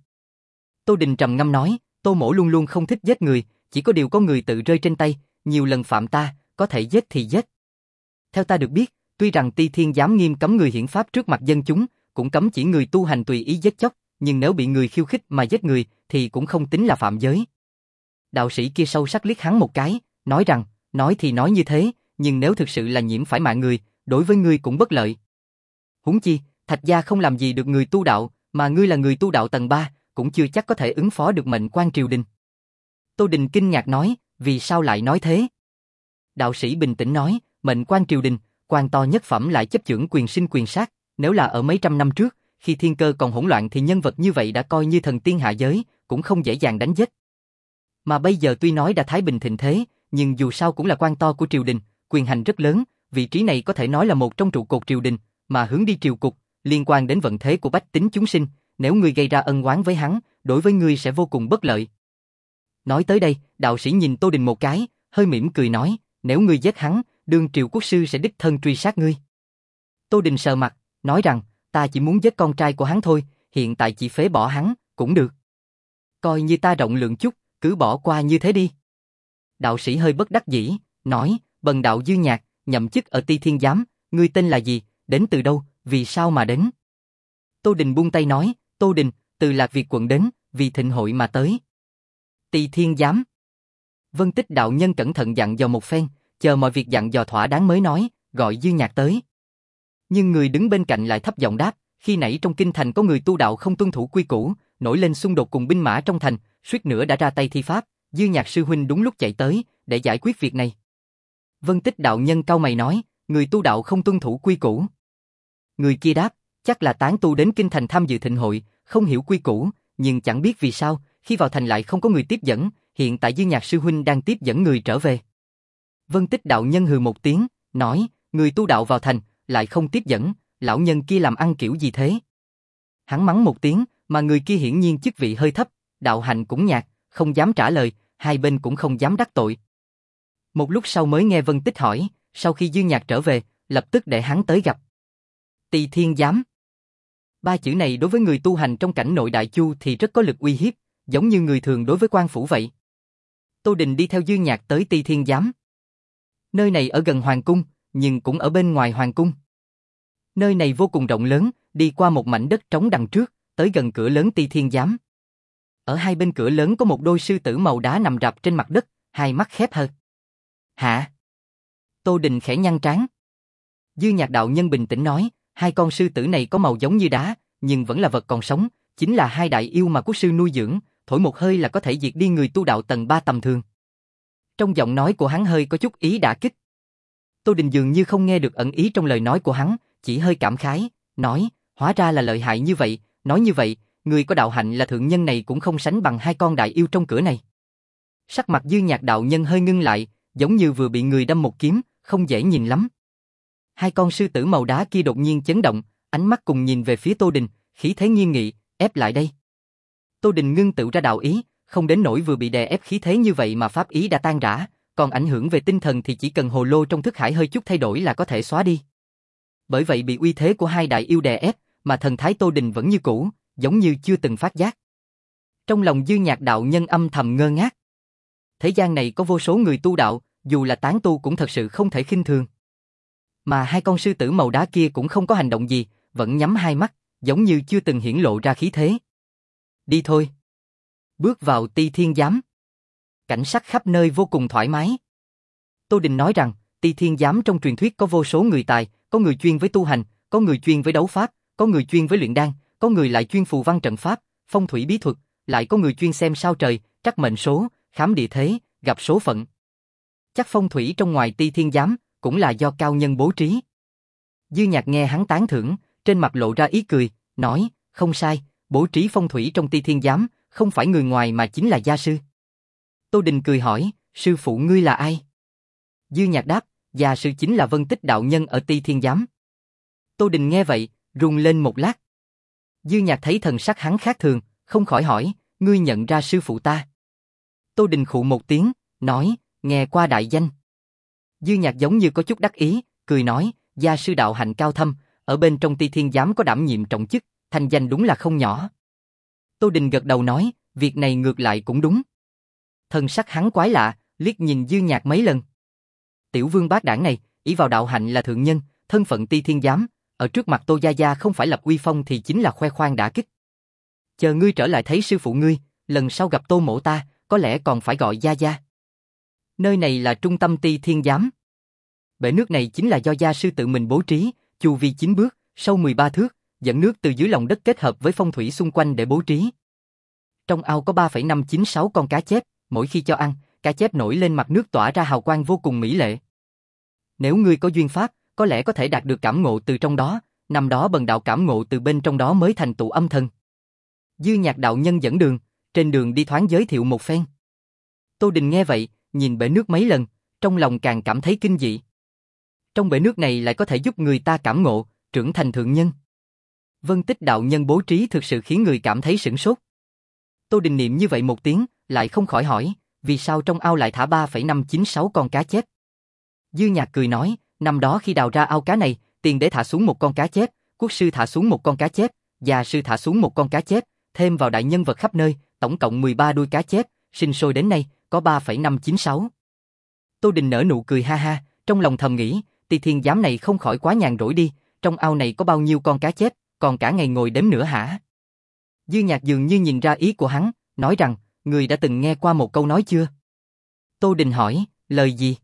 Tô Đình trầm ngâm nói, Tô mỗ luôn luôn không thích giết người, chỉ có điều có người tự rơi trên tay, nhiều lần phạm ta, có thể giết thì giết. Theo ta được biết, tuy rằng Ti Thiên giám nghiêm cấm người hiển pháp trước mặt dân chúng, cũng cấm chỉ người tu hành tùy ý giết chóc, nhưng nếu bị người khiêu khích mà giết người thì cũng không tính là phạm giới. Đạo sĩ kia sâu sắc liếc hắn một cái, nói rằng, nói thì nói như thế, nhưng nếu thực sự là nhiễm phải mạng người, đối với ngươi cũng bất lợi. Huống chi, Thạch gia không làm gì được người tu đạo, mà ngươi là người tu đạo tầng ba, cũng chưa chắc có thể ứng phó được mệnh quan triều đình. Tô Đình kinh ngạc nói, vì sao lại nói thế? Đạo sĩ bình tĩnh nói, mệnh quan triều đình, quan to nhất phẩm lại chấp chưởng quyền sinh quyền sát, nếu là ở mấy trăm năm trước, khi thiên cơ còn hỗn loạn thì nhân vật như vậy đã coi như thần tiên hạ giới, cũng không dễ dàng đánh giết. Mà bây giờ tuy nói đã thái bình thịnh thế, nhưng dù sao cũng là quan to của triều đình, quyền hành rất lớn, vị trí này có thể nói là một trong trụ cột triều đình, mà hướng đi triều cục, liên quan đến vận thế của bách tính chúng sinh, nếu ngươi gây ra ân oán với hắn, đối với ngươi sẽ vô cùng bất lợi. Nói tới đây, đạo sĩ nhìn Tô Đình một cái, hơi mỉm cười nói, nếu ngươi giết hắn, đương triều quốc sư sẽ đích thân truy sát ngươi. Tô Đình sờ mặt, nói rằng, ta chỉ muốn giết con trai của hắn thôi, hiện tại chỉ phế bỏ hắn, cũng được. Coi như ta rộng lượng chút, cứ bỏ qua như thế đi. Đạo sĩ hơi bất đắc dĩ, nói, bần đạo Dư Nhạc, nhậm chức ở Ti Thiên giám, ngươi tên là gì, đến từ đâu, vì sao mà đến? Tô Đình buông tay nói, Tô Đình, từ Lạc Việt quận đến, vì thịnh hội mà tới. Ti Thiên giám. Vân Tích đạo nhân cẩn thận dặn dò một phen, chờ mọi việc dặn dò thỏa đáng mới nói, gọi Dư Nhạc tới. Nhưng người đứng bên cạnh lại thấp giọng đáp, khi nãy trong kinh thành có người tu đạo không tuân thủ quy củ, nổi lên xung đột cùng binh mã trong thành, suýt nữa đã ra tay thi pháp, Dư Nhạc sư huynh đúng lúc chạy tới, để giải quyết việc này. Vân Tích đạo nhân cau mày nói, người tu đạo không tuân thủ quy củ. Người kia đáp, chắc là tán tu đến kinh thành tham dự thịnh hội, không hiểu quy củ, nhưng chẳng biết vì sao, khi vào thành lại không có người tiếp dẫn, hiện tại Dư Nhạc sư huynh đang tiếp dẫn người trở về. Vân Tích đạo nhân hừ một tiếng, nói, người tu đạo vào thành, lại không tiếp dẫn, lão nhân kia làm ăn kiểu gì thế? Hắn mắng một tiếng, mà người kia hiển nhiên chức vị hơi thấp, đạo hạnh cũng nhạt, không dám trả lời, hai bên cũng không dám đắc tội. Một lúc sau mới nghe Vân Tích hỏi, sau khi Dư Nhạc trở về, lập tức để hắn tới gặp. Tỳ Thiên Giám. Ba chữ này đối với người tu hành trong cảnh nội Đại Chu thì rất có lực uy hiếp, giống như người thường đối với quan phủ vậy. Tô Đình đi theo Dư Nhạc tới Tỳ Thiên Giám. Nơi này ở gần Hoàng Cung, nhưng cũng ở bên ngoài Hoàng Cung. Nơi này vô cùng rộng lớn, đi qua một mảnh đất trống đằng trước, tới gần cửa lớn Tỳ Thiên Giám. Ở hai bên cửa lớn có một đôi sư tử màu đá nằm rạp trên mặt đất, hai mắt khép hờ. Hả? Tô Đình khẽ nhăn trán. Dư Nhạc đạo nhân bình tĩnh nói, hai con sư tử này có màu giống như đá, nhưng vẫn là vật còn sống, chính là hai đại yêu mà quốc sư nuôi dưỡng, thổi một hơi là có thể diệt đi người tu đạo tầng ba tầm thường. Trong giọng nói của hắn hơi có chút ý đả kích. Tô Đình dường như không nghe được ẩn ý trong lời nói của hắn, chỉ hơi cảm khái, nói, hóa ra là lợi hại như vậy, nói như vậy, người có đạo hạnh là thượng nhân này cũng không sánh bằng hai con đại yêu trong cửa này. Sắc mặt Dư Nhạc đạo nhân hơi ngưng lại, giống như vừa bị người đâm một kiếm, không dễ nhìn lắm. Hai con sư tử màu đá kia đột nhiên chấn động, ánh mắt cùng nhìn về phía Tô Đình, khí thế nghiêm nghị, ép lại đây. Tô Đình ngưng tụ ra đạo ý, không đến nỗi vừa bị đè ép khí thế như vậy mà pháp ý đã tan rã, còn ảnh hưởng về tinh thần thì chỉ cần hồ lô trong thức hải hơi chút thay đổi là có thể xóa đi. Bởi vậy bị uy thế của hai đại yêu đè ép, mà thần thái Tô Đình vẫn như cũ, giống như chưa từng phát giác. Trong lòng Dư Nhạc đạo nhân âm thầm ngơ ngác. Thế gian này có vô số người tu đạo, dù là tán tu cũng thật sự không thể khinh thường. Mà hai con sư tử màu đá kia cũng không có hành động gì, vẫn nhắm hai mắt, giống như chưa từng hiển lộ ra khí thế. Đi thôi. Bước vào Tỳ Thiên Giám. Cảnh sắc khắp nơi vô cùng thoải mái. Tô Đình nói rằng, Tỳ Thiên Giám trong truyền thuyết có vô số người tài, có người chuyên với tu hành, có người chuyên với đấu pháp, có người chuyên với luyện đan, có người lại chuyên phù văn trận pháp, phong thủy bí thuật, lại có người chuyên xem sao trời, trắc mệnh số, khám địa thế, gặp số phận. Chắc phong thủy trong ngoài Tỳ Thiên Giám cũng là do cao nhân bố trí. Dư Nhạc nghe hắn tán thưởng, trên mặt lộ ra ý cười, nói, không sai, bố trí phong thủy trong Tỳ Thiên Giám, không phải người ngoài mà chính là gia sư. Tô Đình cười hỏi, sư phụ ngươi là ai? Dư Nhạc đáp, gia sư chính là Vân Tích đạo nhân ở Tỳ Thiên Giám. Tô Đình nghe vậy, run lên một lát. Dư Nhạc thấy thần sắc hắn khác thường, không khỏi hỏi, ngươi nhận ra sư phụ ta? Tô Đình khụ một tiếng, nói, nghe qua đại danh. Dư Nhạc giống như có chút đắc ý, cười nói, gia sư đạo hạnh cao thâm, ở bên trong Tỳ Thiên Giám có đảm nhiệm trọng chức, thanh danh đúng là không nhỏ. Tô Đình gật đầu nói, việc này ngược lại cũng đúng. Thần sắc hắn quái lạ, liếc nhìn Dư Nhạc mấy lần. Tiểu vương bát đảng này, ỷ vào đạo hạnh là thượng nhân, thân phận Tỳ Thiên Giám, ở trước mặt Tô gia gia không phải lập uy phong thì chính là khoe khoang đả kích. Chờ ngươi trở lại thấy sư phụ ngươi, lần sau gặp Tô mỗ ta, có lẽ còn phải gọi gia gia. Nơi này là trung tâm Tỳ Thiên Giám. Bể nước này chính là do gia sư tự mình bố trí, chu vi chín bước, sâu mười ba thước, dẫn nước từ dưới lòng đất kết hợp với phong thủy xung quanh để bố trí. Trong ao có ba phẩy năm chín sáu con cá chép, mỗi khi cho ăn, cá chép nổi lên mặt nước tỏa ra hào quang vô cùng mỹ lệ. Nếu ngươi có duyên pháp, có lẽ có thể đạt được cảm ngộ từ trong đó, năm đó bần đạo cảm ngộ từ bên trong đó mới thành tụ âm thần. Dư Nhạc đạo nhân dẫn đường, trên đường đi thoáng giới thiệu một phen. Tô Đình nghe vậy, nhìn bể nước mấy lần, trong lòng càng cảm thấy kinh dị. Trong bể nước này lại có thể giúp người ta cảm ngộ, trưởng thành thượng nhân. Vân Tích đạo nhân bố trí thực sự khiến người cảm thấy sửng sốt. Tô Đình niệm như vậy một tiếng, lại không khỏi hỏi, vì sao trong ao lại thả ba phẩy năm chín sáu con cá chép? Dư Nhạc cười nói, năm đó khi đào ra ao cá này, tiền đế thả xuống một con cá chép, quốc sư thả xuống một con cá chép, gia sư thả xuống một con cá chép, thêm vào đại nhân vật khắp nơi, tổng cộng mười ba đuôi cá chép, sinh sôi đến nay, có ba phẩy năm chín sáu. Tô Đình nở nụ cười ha ha, trong lòng thầm nghĩ, Tỳ Thiên Giám này không khỏi quá nhàn rỗi đi, trong ao này có bao nhiêu con cá chép, còn cả ngày ngồi đếm nữa hả? Dư Nhạc dường như nhìn ra ý của hắn, nói rằng, người đã từng nghe qua một câu nói chưa? Tô Đình hỏi, lời gì?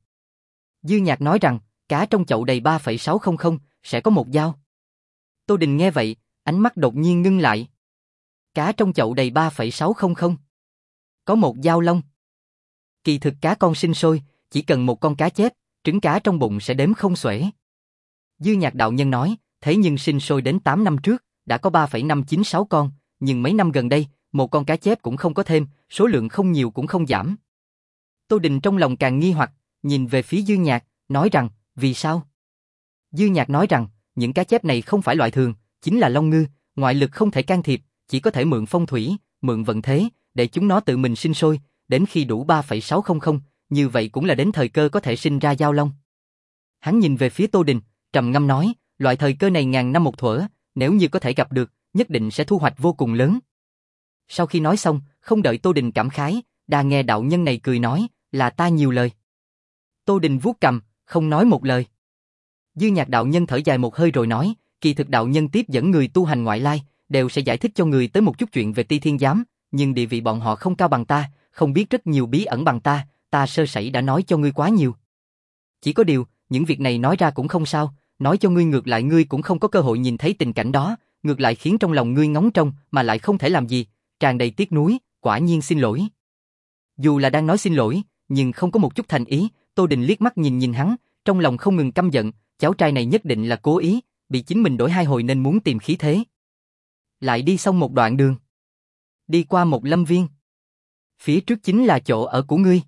Dư Nhạc nói rằng, cá trong chậu đầy ba phẩy sáu không không, sẽ có một dao. Tô Đình nghe vậy, ánh mắt đột nhiên ngưng lại. Cá trong chậu đầy ba phẩy sáu không không. Có một dao lông. Kỳ thực cá con sinh sôi, chỉ cần một con cá chép, trứng cá trong bụng sẽ đếm không xuể. Dư Nhạc đạo nhân nói, thế nhưng sinh sôi đến tám năm trước, đã có ba phẩy năm chín sáu con, nhưng mấy năm gần đây, một con cá chép cũng không có thêm, số lượng không nhiều cũng không giảm. Tô Đình trong lòng càng nghi hoặc, nhìn về phía Dư Nhạc, nói rằng, vì sao? Dư Nhạc nói rằng, những cá chép này không phải loại thường, chính là long ngư, ngoại lực không thể can thiệp, chỉ có thể mượn phong thủy, mượn vận thế, để chúng nó tự mình sinh sôi, đến khi đủ ba phẩy sáu không không, như vậy cũng là đến thời cơ có thể sinh ra giao long. Hắn nhìn về phía Tô Đình, trầm ngâm nói, loại thời cơ này ngàn năm một thuở, nếu như có thể gặp được, nhất định sẽ thu hoạch vô cùng lớn. Sau khi nói xong, không đợi Tô Đình cảm khái, đã nghe đạo nhân này cười nói, là ta nhiều lời. Tô Đình vuốt cằm, không nói một lời. Dư Nhạc đạo nhân thở dài một hơi rồi nói, kỳ thực đạo nhân tiếp dẫn người tu hành ngoại lai, đều sẽ giải thích cho người tới một chút chuyện về Ti Thiên Giám, nhưng địa vị bọn họ không cao bằng ta, không biết rất nhiều bí ẩn bằng ta, ta sơ sẩy đã nói cho ngươi quá nhiều. Chỉ có điều, những việc này nói ra cũng không sao, nói cho ngươi ngược lại ngươi cũng không có cơ hội nhìn thấy tình cảnh đó, ngược lại khiến trong lòng ngươi ngóng trông mà lại không thể làm gì, tràn đầy tiếc nuối, quả nhiên xin lỗi. Dù là đang nói xin lỗi, nhưng không có một chút thành ý, Tô Đình liếc mắt nhìn nhìn hắn, trong lòng không ngừng căm giận, cháu trai này nhất định là cố ý, bị chính mình đổi hai hồi nên muốn tìm khí thế. Lại đi xong một đoạn đường, đi qua một lâm viên. Phía trước chính là chỗ ở của ngươi.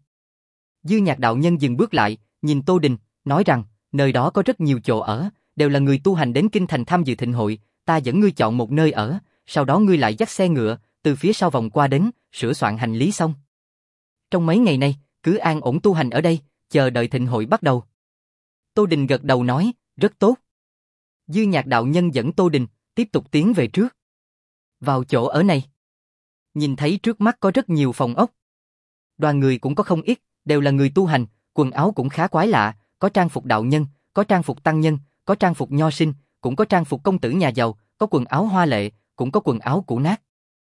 Dư Nhạc đạo nhân dừng bước lại, nhìn Tô Đình, nói rằng, nơi đó có rất nhiều chỗ ở, đều là người tu hành đến kinh thành tham dự thịnh hội, ta dẫn ngươi chọn một nơi ở, sau đó ngươi lại dắt xe ngựa, từ phía sau vòng qua đến, sửa soạn hành lý xong. Trong mấy ngày nay, cứ an ổn tu hành ở đây, chờ đợi thịnh hội bắt đầu. Tô Đình gật đầu nói, rất tốt. Dư Nhạc đạo nhân dẫn Tô Đình, tiếp tục tiến về trước. Vào chỗ ở này, nhìn thấy trước mắt có rất nhiều phòng ốc. Đoàn người cũng có không ít, đều là người tu hành, quần áo cũng khá quái lạ, có trang phục đạo nhân, có trang phục tăng nhân, có trang phục nho sinh, cũng có trang phục công tử nhà giàu, có quần áo hoa lệ, cũng có quần áo cũ nát.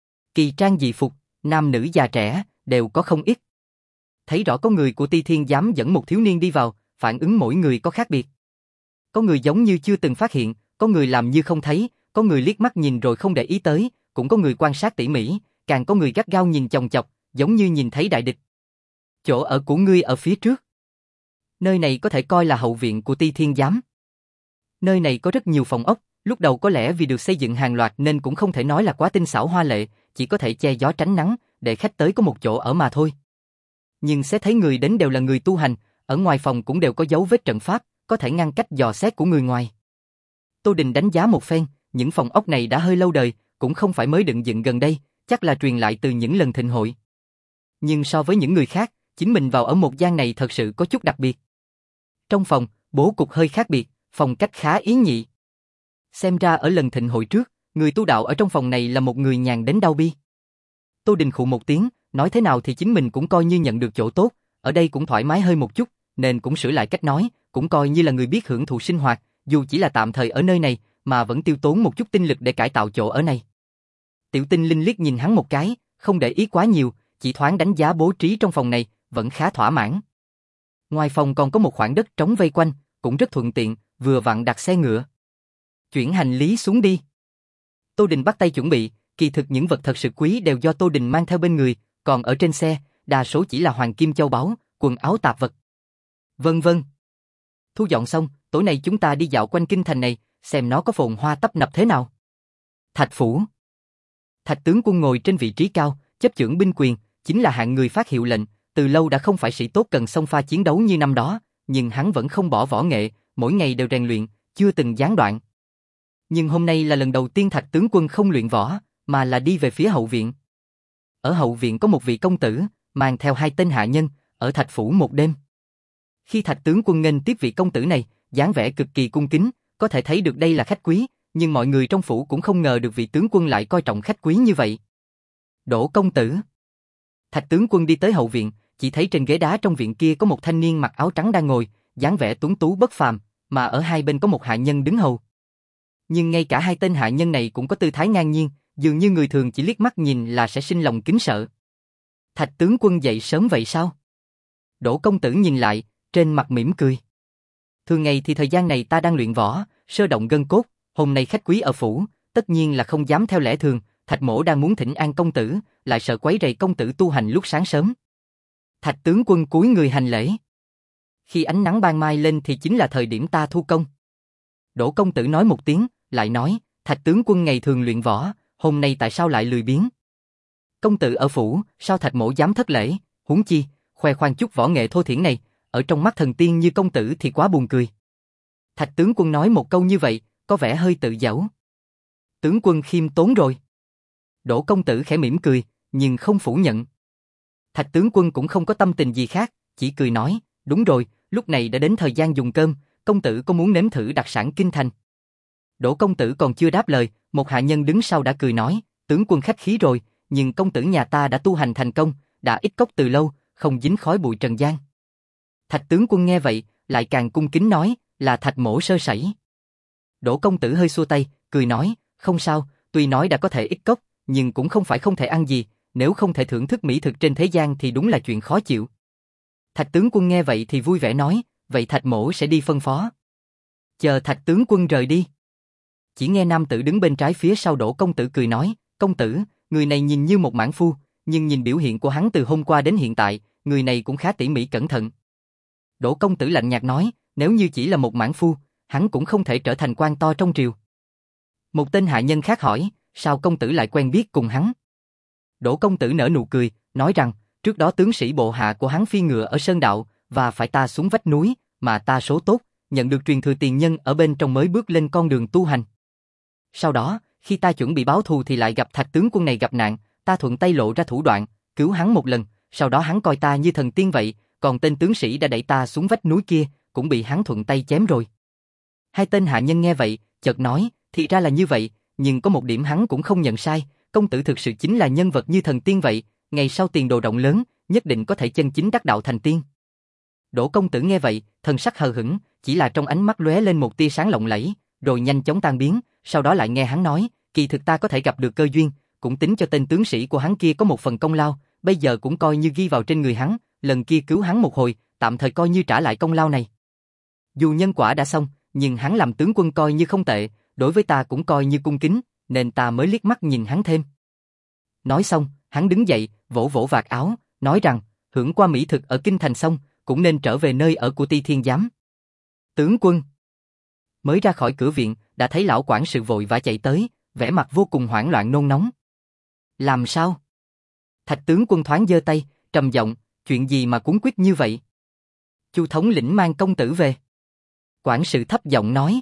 Kỳ trang dị phục, nam nữ già trẻ, đều có không ít. Thấy rõ có người của Ti Thiên Giám dẫn một thiếu niên đi vào, phản ứng mỗi người có khác biệt. Có người giống như chưa từng phát hiện, có người làm như không thấy, có người liếc mắt nhìn rồi không để ý tới, cũng có người quan sát tỉ mỉ, càng có người gắt gao nhìn chòng chọc, giống như nhìn thấy đại địch. Chỗ ở của ngươi ở phía trước. Nơi này có thể coi là hậu viện của Ti Thiên Giám. Nơi này có rất nhiều phòng ốc, lúc đầu có lẽ vì được xây dựng hàng loạt nên cũng không thể nói là quá tinh xảo hoa lệ, chỉ có thể che gió tránh nắng, để khách tới có một chỗ ở mà thôi. Nhưng sẽ thấy người đến đều là người tu hành, ở ngoài phòng cũng đều có dấu vết trận pháp, có thể ngăn cách dò xét của người ngoài. Tô Đình đánh giá một phen, những phòng ốc này đã hơi lâu đời, cũng không phải mới dựng dựng gần đây, chắc là truyền lại từ những lần thịnh hội. Nhưng so với những người khác, chính mình vào ở một gian này thật sự có chút đặc biệt. Trong phòng, bố cục hơi khác biệt, phong cách khá ý nhị. Xem ra ở lần thịnh hội trước, người tu đạo ở trong phòng này là một người nhàn đến đau bi. Tô Đình khụ một tiếng, nói thế nào thì chính mình cũng coi như nhận được chỗ tốt, ở đây cũng thoải mái hơi một chút, nên cũng sửa lại cách nói, cũng coi như là người biết hưởng thụ sinh hoạt, dù chỉ là tạm thời ở nơi này, mà vẫn tiêu tốn một chút tinh lực để cải tạo chỗ ở này. Tiểu Tinh Linh liếc nhìn hắn một cái, không để ý quá nhiều, chỉ thoáng đánh giá bố trí trong phòng này, vẫn khá thỏa mãn. Ngoài phòng còn có một khoảng đất trống vây quanh, cũng rất thuận tiện, vừa vặn đặt xe ngựa. Chuyển hành lý xuống đi. Tô Đình bắt tay chuẩn bị, kỳ thực những vật thật sự quý đều do Tô Đình mang theo bên người, còn ở trên xe, đa số chỉ là hoàng kim châu báu, quần áo tạp vật. Vân vân. Thu dọn xong, tối nay chúng ta đi dạo quanh kinh thành này, xem nó có phồn hoa tấp nập thế nào. Thạch phủ. Thạch tướng quân ngồi trên vị trí cao, chấp chưởng binh quyền, chính là hạng người phát hiệu lệnh, từ lâu đã không phải sĩ tốt cần xông pha chiến đấu như năm đó, nhưng hắn vẫn không bỏ võ nghệ, mỗi ngày đều rèn luyện, chưa từng gián đoạn. Nhưng hôm nay là lần đầu tiên Thạch tướng quân không luyện võ, mà là đi về phía hậu viện. Ở hậu viện có một vị công tử, mang theo hai tên hạ nhân, ở Thạch phủ một đêm. Khi Thạch tướng quân nghênh tiếp vị công tử này, dáng vẻ cực kỳ cung kính, có thể thấy được đây là khách quý, nhưng mọi người trong phủ cũng không ngờ được vị tướng quân lại coi trọng khách quý như vậy. Đỗ công tử. Thạch tướng quân đi tới hậu viện, chỉ thấy trên ghế đá trong viện kia có một thanh niên mặc áo trắng đang ngồi, dáng vẻ tuấn tú bất phàm, mà ở hai bên có một hạ nhân đứng hầu. Nhưng ngay cả hai tên hạ nhân này cũng có tư thái ngang nhiên, dường như người thường chỉ liếc mắt nhìn là sẽ sinh lòng kính sợ. Thạch tướng quân dậy sớm vậy sao? Đỗ công tử nhìn lại, trên mặt mỉm cười. Thường ngày thì thời gian này ta đang luyện võ, sơ động gân cốt, hôm nay khách quý ở phủ, tất nhiên là không dám theo lẽ thường, Thạch mỗ đang muốn thỉnh an công tử, lại sợ quấy rầy công tử tu hành lúc sáng sớm. Thạch tướng quân cúi người hành lễ. Khi ánh nắng ban mai lên thì chính là thời điểm ta thu công. Đỗ công tử nói một tiếng, lại nói, Thạch tướng quân ngày thường luyện võ, hôm nay tại sao lại lười biếng? Công tử ở phủ, sao Thạch mỗ dám thất lễ, huống chi, khoe khoang chút võ nghệ thô thiển này, ở trong mắt thần tiên như công tử thì quá buồn cười. Thạch tướng quân nói một câu như vậy, có vẻ hơi tự giễu. Tướng quân khiêm tốn rồi. Đỗ công tử khẽ mỉm cười, nhưng không phủ nhận. Thạch tướng quân cũng không có tâm tình gì khác, chỉ cười nói, đúng rồi, lúc này đã đến thời gian dùng cơm, công tử có muốn nếm thử đặc sản kinh thành? Đỗ công tử còn chưa đáp lời, một hạ nhân đứng sau đã cười nói, tướng quân khách khí rồi, nhưng công tử nhà ta đã tu hành thành công, đã ít cốc từ lâu, không dính khói bụi trần gian. Thạch tướng quân nghe vậy, lại càng cung kính nói, là Thạch mỗ sơ sẩy. Đỗ công tử hơi xua tay, cười nói, không sao, tuy nói đã có thể ít cốc, nhưng cũng không phải không thể ăn gì, nếu không thể thưởng thức mỹ thực trên thế gian thì đúng là chuyện khó chịu. Thạch tướng quân nghe vậy thì vui vẻ nói, vậy Thạch mỗ sẽ đi phân phó. Chờ Thạch tướng quân rời đi. Chỉ nghe nam tử đứng bên trái phía sau Đỗ công tử cười nói, công tử, người này nhìn như một mãn phu, nhưng nhìn biểu hiện của hắn từ hôm qua đến hiện tại, người này cũng khá tỉ mỉ cẩn thận. Đỗ công tử lạnh nhạt nói, nếu như chỉ là một mãn phu, hắn cũng không thể trở thành quan to trong triều. Một tên hạ nhân khác hỏi, sao công tử lại quen biết cùng hắn? Đỗ công tử nở nụ cười, nói rằng, trước đó tướng sĩ bộ hạ của hắn phi ngựa ở Sơn Đạo, và phải ta xuống vách núi, mà ta số tốt, nhận được truyền thừa tiền nhân ở bên trong mới bước lên con đường tu hành. Sau đó, khi ta chuẩn bị báo thù thì lại gặp Thạch tướng quân này gặp nạn, ta thuận tay lộ ra thủ đoạn, cứu hắn một lần, sau đó hắn coi ta như thần tiên vậy, còn tên tướng sĩ đã đẩy ta xuống vách núi kia, cũng bị hắn thuận tay chém rồi. Hai tên hạ nhân nghe vậy, chợt nói, thì ra là như vậy, nhưng có một điểm hắn cũng không nhận sai, công tử thực sự chính là nhân vật như thần tiên vậy, ngày sau tiền đồ rộng lớn, nhất định có thể chân chính đắc đạo thành tiên. Đỗ công tử nghe vậy, thần sắc hờ hững, chỉ là trong ánh mắt lóe lên một tia sáng lộng lẫy, rồi nhanh chóng tan biến, sau đó lại nghe hắn nói, kỳ thực ta có thể gặp được cơ duyên, cũng tính cho tên tướng sĩ của hắn kia có một phần công lao, bây giờ cũng coi như ghi vào trên người hắn, lần kia cứu hắn một hồi, tạm thời coi như trả lại công lao này. Dù nhân quả đã xong, nhưng hắn làm tướng quân coi như không tệ, đối với ta cũng coi như cung kính, nên ta mới liếc mắt nhìn hắn thêm. Nói xong, hắn đứng dậy, vỗ vỗ vạt áo, nói rằng, hưởng qua mỹ thực ở kinh thành xong, cũng nên trở về nơi ở của Ti Thiên Giám. Tướng quân mới ra khỏi cửa viện, đã thấy lão quản sự vội vã chạy tới, vẻ mặt vô cùng hoảng loạn nôn nóng. Làm sao? Thạch tướng quân thoáng giơ tay, trầm giọng, chuyện gì mà cuống quýt như vậy? Chu thống lĩnh mang công tử về. Quản sự thấp giọng nói.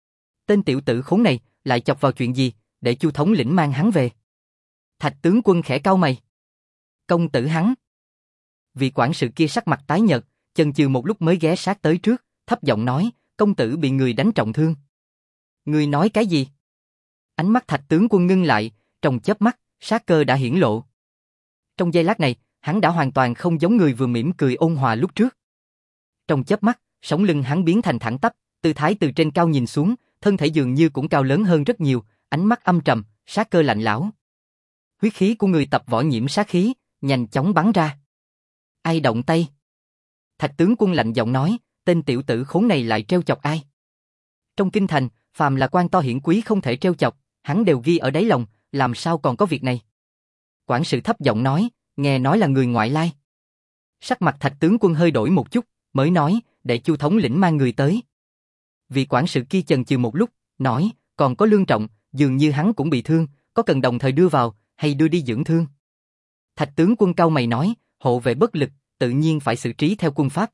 Tên tiểu tử khốn này lại chọc vào chuyện gì, để Chu thống lĩnh mang hắn về? Thạch tướng quân khẽ cau mày. Công tử hắn. Vị quản sự kia sắc mặt tái nhợt, chần chừ một lúc mới ghé sát tới trước, thấp giọng nói, công tử bị người đánh trọng thương. Người nói cái gì? Ánh mắt Thạch tướng quân ngưng lại, trong chớp mắt, sát cơ đã hiển lộ. Trong giây lát này, hắn đã hoàn toàn không giống người vừa mỉm cười ôn hòa lúc trước. Trong chớp mắt, sống lưng hắn biến thành thẳng tắp, tư thái từ trên cao nhìn xuống, thân thể dường như cũng cao lớn hơn rất nhiều, ánh mắt âm trầm, sát cơ lạnh lẽo. Huyết khí của người tập võ nhiễm sát khí, nhanh chóng bắn ra. Ai động tay? Thạch tướng quân lạnh giọng nói, tên tiểu tử khốn này lại trêu chọc ai? Trong kinh thành, phàm là quan to hiển quý không thể trêu chọc, hắn đều ghi ở đáy lòng, làm sao còn có việc này? Quản sự thấp giọng nói, nghe nói là người ngoại lai. Sắc mặt Thạch tướng quân hơi đổi một chút, mới nói, để Chu thống lĩnh mang người tới. Vị quản sự kia chần chừ một lúc, nói, còn có Lương Trọng, dường như hắn cũng bị thương, có cần đồng thời đưa vào, hay đưa đi dưỡng thương? Thạch tướng quân cau mày nói, hộ vệ bất lực, tự nhiên phải xử trí theo quân pháp.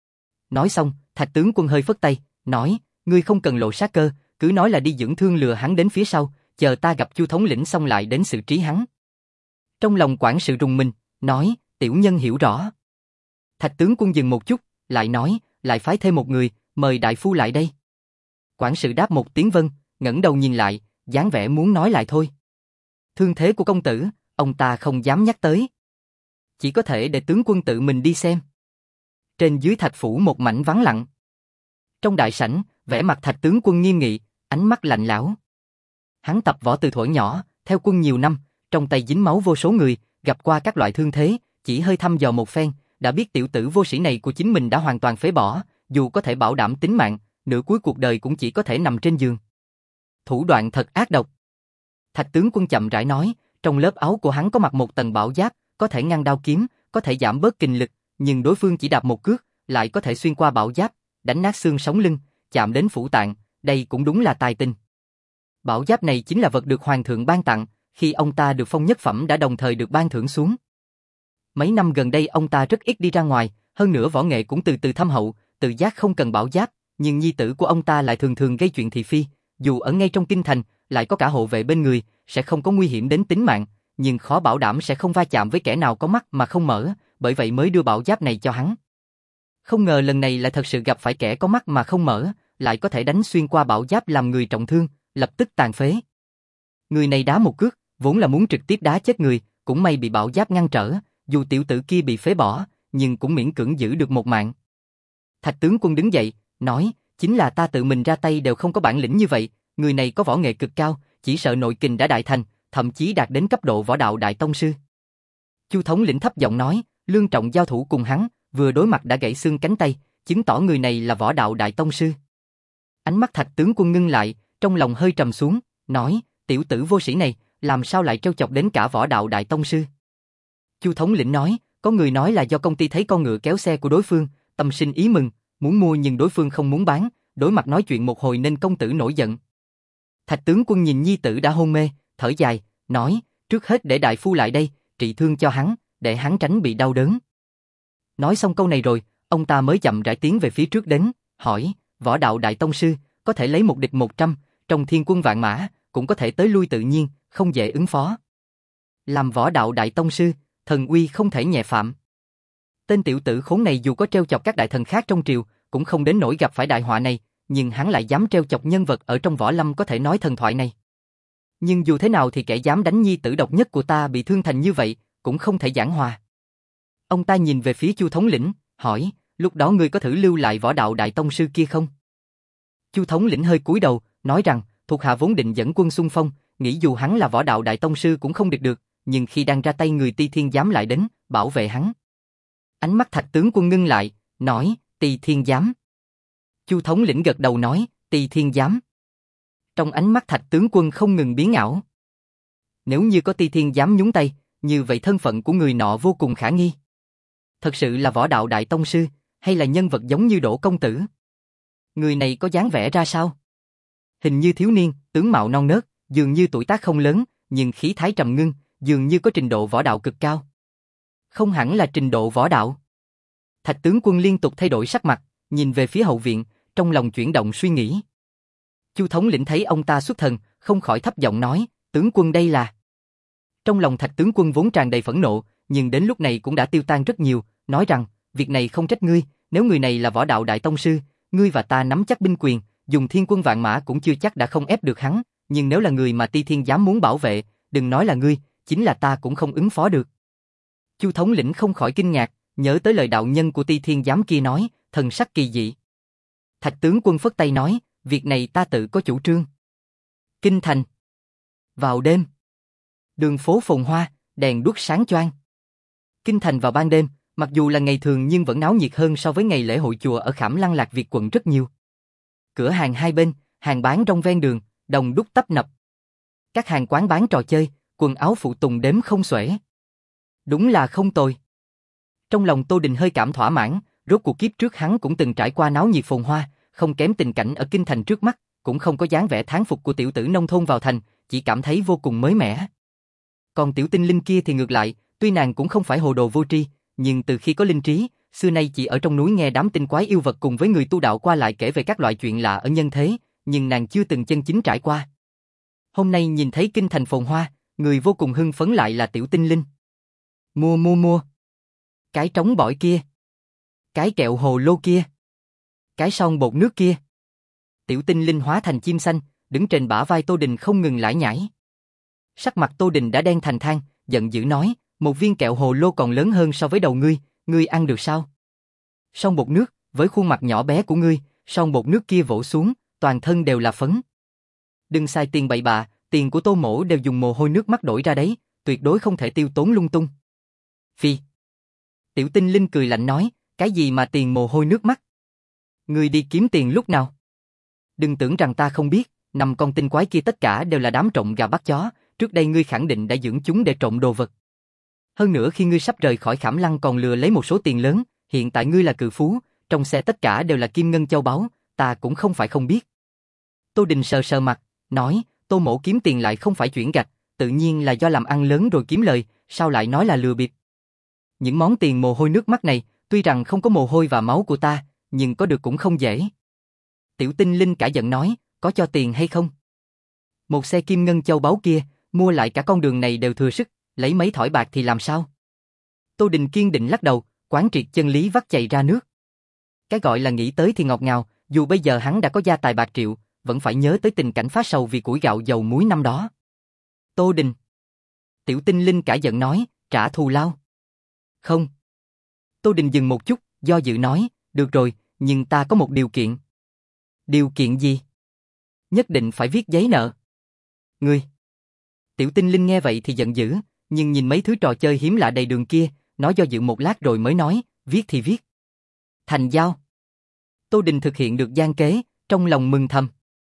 Nói xong, Thạch tướng quân hơi phất tay, nói, ngươi không cần lộ sát cơ, cứ nói là đi dưỡng thương lừa hắn đến phía sau, chờ ta gặp Chu thống lĩnh xong lại đến xử trí hắn. Trong lòng quản sự rùng mình, nói, tiểu nhân hiểu rõ. Thạch tướng quân dừng một chút, lại nói, lại phái thêm một người, mời đại phu lại đây. Quản sự đáp một tiếng vâng, ngẩng đầu nhìn lại, dáng vẻ muốn nói lại thôi. Thương thế của công tử, ông ta không dám nhắc tới. Chỉ có thể để tướng quân tự mình đi xem. Trên dưới Thạch phủ một mảnh vắng lặng. Trong đại sảnh, vẻ mặt Thạch tướng quân nghiêm nghị, ánh mắt lạnh lẽo. Hắn tập võ từ thuở nhỏ, theo quân nhiều năm, trong tay dính máu vô số người, gặp qua các loại thương thế, chỉ hơi thăm dò một phen, đã biết tiểu tử vô sĩ này của chính mình đã hoàn toàn phế bỏ, dù có thể bảo đảm tính mạng, nửa cuối cuộc đời cũng chỉ có thể nằm trên giường. Thủ đoạn thật ác độc. Thạch tướng quân chậm rãi nói, trong lớp áo của hắn có mặc một tầng bảo giáp, có thể ngăn đao kiếm, có thể giảm bớt kình lực, nhưng đối phương chỉ đạp một cước, lại có thể xuyên qua bảo giáp, đánh nát xương sống lưng, chạm đến phủ tạng, đây cũng đúng là tài tình. Bảo giáp này chính là vật được hoàng thượng ban tặng, khi ông ta được phong nhất phẩm đã đồng thời được ban thưởng xuống. Mấy năm gần đây ông ta rất ít đi ra ngoài, hơn nữa võ nghệ cũng từ từ thâm hậu, tự giác không cần bảo giáp, nhưng nhi tử của ông ta lại thường thường gây chuyện thị phi, dù ở ngay trong kinh thành, lại có cả hộ vệ bên người, sẽ không có nguy hiểm đến tính mạng, nhưng khó bảo đảm sẽ không va chạm với kẻ nào có mắt mà không mở, bởi vậy mới đưa bảo giáp này cho hắn. Không ngờ lần này lại thật sự gặp phải kẻ có mắt mà không mở, lại có thể đánh xuyên qua bảo giáp làm người trọng thương, lập tức tàn phế. Người này đá một cước, vốn là muốn trực tiếp đá chết người, cũng may bị bảo giáp ngăn trở, dù tiểu tử kia bị phế bỏ, nhưng cũng miễn cưỡng giữ được một mạng. Thạch tướng quân đứng dậy, nói, chính là ta tự mình ra tay đều không có bản lĩnh như vậy, người này có võ nghệ cực cao, chỉ sợ nội kình đã đại thành, thậm chí đạt đến cấp độ võ đạo đại tông sư. Chu thống lĩnh thấp giọng nói, Lương Trọng giao thủ cùng hắn, vừa đối mặt đã gãy xương cánh tay, chứng tỏ người này là võ đạo đại tông sư. Ánh mắt Thạch tướng quân ngưng lại, trong lòng hơi trầm xuống, nói, tiểu tử vô sĩ này, làm sao lại trêu chọc đến cả võ đạo đại tông sư? Chu thống lĩnh nói, có người nói là do công ty thấy con ngựa kéo xe của đối phương, tâm sinh ý mừng, muốn mua nhưng đối phương không muốn bán, đối mặt nói chuyện một hồi nên công tử nổi giận. Thạch tướng quân nhìn nhi tử đã hôn mê, thở dài, nói, trước hết để đại phu lại đây, trị thương cho hắn, để hắn tránh bị đau đớn. Nói xong câu này rồi, ông ta mới chậm rãi tiến về phía trước đến, hỏi, võ đạo đại tông sư, có thể lấy một địch một trăm, trong thiên quân vạn mã, cũng có thể tới lui tự nhiên, không dễ ứng phó. Làm võ đạo đại tông sư, thần uy không thể nhẹ phạm. Tên tiểu tử khốn này dù có trêu chọc các đại thần khác trong triều, cũng không đến nỗi gặp phải đại họa này, nhưng hắn lại dám trêu chọc nhân vật ở trong võ lâm có thể nói thần thoại này. Nhưng dù thế nào thì kẻ dám đánh nhi tử độc nhất của ta bị thương thành như vậy, cũng không thể giảng hòa. Ông ta nhìn về phía Chu thống lĩnh, hỏi, lúc đó ngươi có thử lưu lại võ đạo đại tông sư kia không? Chu thống lĩnh hơi cúi đầu, nói rằng, thuộc hạ vốn định dẫn quân xung phong, nghĩ dù hắn là võ đạo đại tông sư cũng không địch được, nhưng khi đang ra tay người Ti Thiên Giám lại đến, bảo vệ hắn. Ánh mắt Thạch tướng quân ngưng lại, nói, Ti Thiên Giám. Chu thống lĩnh gật đầu nói, Ti Thiên Giám. Trong ánh mắt Thạch tướng quân không ngừng biến ảo. Nếu như có Ti Thiên Giám nhúng tay, như vậy thân phận của người nọ vô cùng khả nghi. Thật sự là võ đạo đại tông sư, hay là nhân vật giống như Đỗ công tử? Người này có dáng vẻ ra sao? Hình như thiếu niên, tướng mạo non nớt, dường như tuổi tác không lớn, nhưng khí thái trầm ngưng, dường như có trình độ võ đạo cực cao. Không hẳn là trình độ võ đạo. Thạch tướng quân liên tục thay đổi sắc mặt, nhìn về phía hậu viện, trong lòng chuyển động suy nghĩ. Chu thống lĩnh thấy ông ta xuất thần, không khỏi thấp giọng nói, tướng quân đây là... Trong lòng Thạch tướng quân vốn tràn đầy phẫn nộ, nhưng đến lúc này cũng đã tiêu tan rất nhiều, nói rằng, việc này không trách ngươi, nếu người này là võ đạo đại tông sư, ngươi và ta nắm chắc binh quyền, dùng thiên quân vạn mã cũng chưa chắc đã không ép được hắn, nhưng nếu là người mà Ti Thiên Giám muốn bảo vệ, đừng nói là ngươi, chính là ta cũng không ứng phó được. Chu thống lĩnh không khỏi kinh ngạc, nhớ tới lời đạo nhân của Ti Thiên Giám kia nói, thần sắc kỳ dị. Thạch tướng quân phất tay nói, việc này ta tự có chủ trương. Kinh thành. Vào đêm. Đường phố phồn hoa, đèn đuốc sáng choang. Kinh thành vào ban đêm, mặc dù là ngày thường nhưng vẫn náo nhiệt hơn so với ngày lễ hội chùa ở Khảm Lăng Lạc Việt quận rất nhiều. Cửa hàng hai bên, hàng bán rong ven đường, đồng đúc tấp nập. Các hàng quán bán trò chơi, quần áo phụ tùng đếm không xuể. Đúng là không tồi. Trong lòng Tô Đình hơi cảm thỏa mãn, rốt cuộc kiếp trước hắn cũng từng trải qua náo nhiệt phồn hoa, không kém tình cảnh ở kinh thành trước mắt, cũng không có dáng vẻ thán phục của tiểu tử nông thôn vào thành, chỉ cảm thấy vô cùng mới mẻ. Còn tiểu tinh linh kia thì ngược lại, tuy nàng cũng không phải hồ đồ vô tri, nhưng từ khi có linh trí, xưa nay chỉ ở trong núi nghe đám tinh quái yêu vật cùng với người tu đạo qua lại kể về các loại chuyện lạ ở nhân thế, nhưng nàng chưa từng chân chính trải qua. Hôm nay nhìn thấy kinh thành phồn hoa, người vô cùng hưng phấn lại là tiểu tinh linh. Mua mua mua. Cái trống bỏi kia. Cái kẹo hồ lô kia. Cái son bột nước kia. Tiểu tinh linh hóa thành chim xanh, đứng trên bả vai Tô Đình không ngừng lải nhải. Sắc mặt Tô Đình đã đen thành than, giận dữ nói, một viên kẹo hồ lô còn lớn hơn so với đầu ngươi, ngươi ăn được sao? Son bột nước, với khuôn mặt nhỏ bé của ngươi, son bột nước kia vỗ xuống, toàn thân đều là phấn. Đừng xài tiền bậy bạ, tiền của Tô mỗ đều dùng mồ hôi nước mắt đổi ra đấy, tuyệt đối không thể tiêu tốn lung tung. Phi. Tiểu tinh linh cười lạnh nói, cái gì mà tiền mồ hôi nước mắt? Ngươi đi kiếm tiền lúc nào? Đừng tưởng rằng ta không biết, năm con tinh quái kia tất cả đều là đám trộm gà bắt chó, trước đây ngươi khẳng định đã dưỡng chúng để trộm đồ vật. Hơn nữa khi ngươi sắp rời khỏi Khảm Lăng còn lừa lấy một số tiền lớn, hiện tại ngươi là cự phú, trong xe tất cả đều là kim ngân châu báu, ta cũng không phải không biết. Tô Đình sờ sờ mặt, nói, Tô mỗ kiếm tiền lại không phải chuyển gạch, tự nhiên là do làm ăn lớn rồi kiếm lời, sao lại nói là lừa bịp. Những món tiền mồ hôi nước mắt này, tuy rằng không có mồ hôi và máu của ta, nhưng có được cũng không dễ. Tiểu Tinh Linh cả giận nói, có cho tiền hay không? Một xe kim ngân châu báu kia, mua lại cả con đường này đều thừa sức, lấy mấy thỏi bạc thì làm sao? Tô Đình kiên định lắc đầu, quán triệt chân lý vắt chày ra nước. Cái gọi là nghĩ tới thì ngọt ngào, dù bây giờ hắn đã có gia tài bạc triệu, vẫn phải nhớ tới tình cảnh phát sầu vì củi gạo dầu muối năm đó. Tô Đình. Tiểu Tinh Linh cả giận nói, trả thù lao. Không. Tô Đình dừng một chút, do dự nói, được rồi, nhưng ta có một điều kiện. Điều kiện gì? Nhất định phải viết giấy nợ. Ngươi. Tiểu Tinh Linh nghe vậy thì giận dữ, nhưng nhìn mấy thứ trò chơi hiếm lạ đầy đường kia, nó do dự một lát rồi mới nói, viết thì viết. Thành giao. Tô Đình thực hiện được gian kế, trong lòng mừng thầm.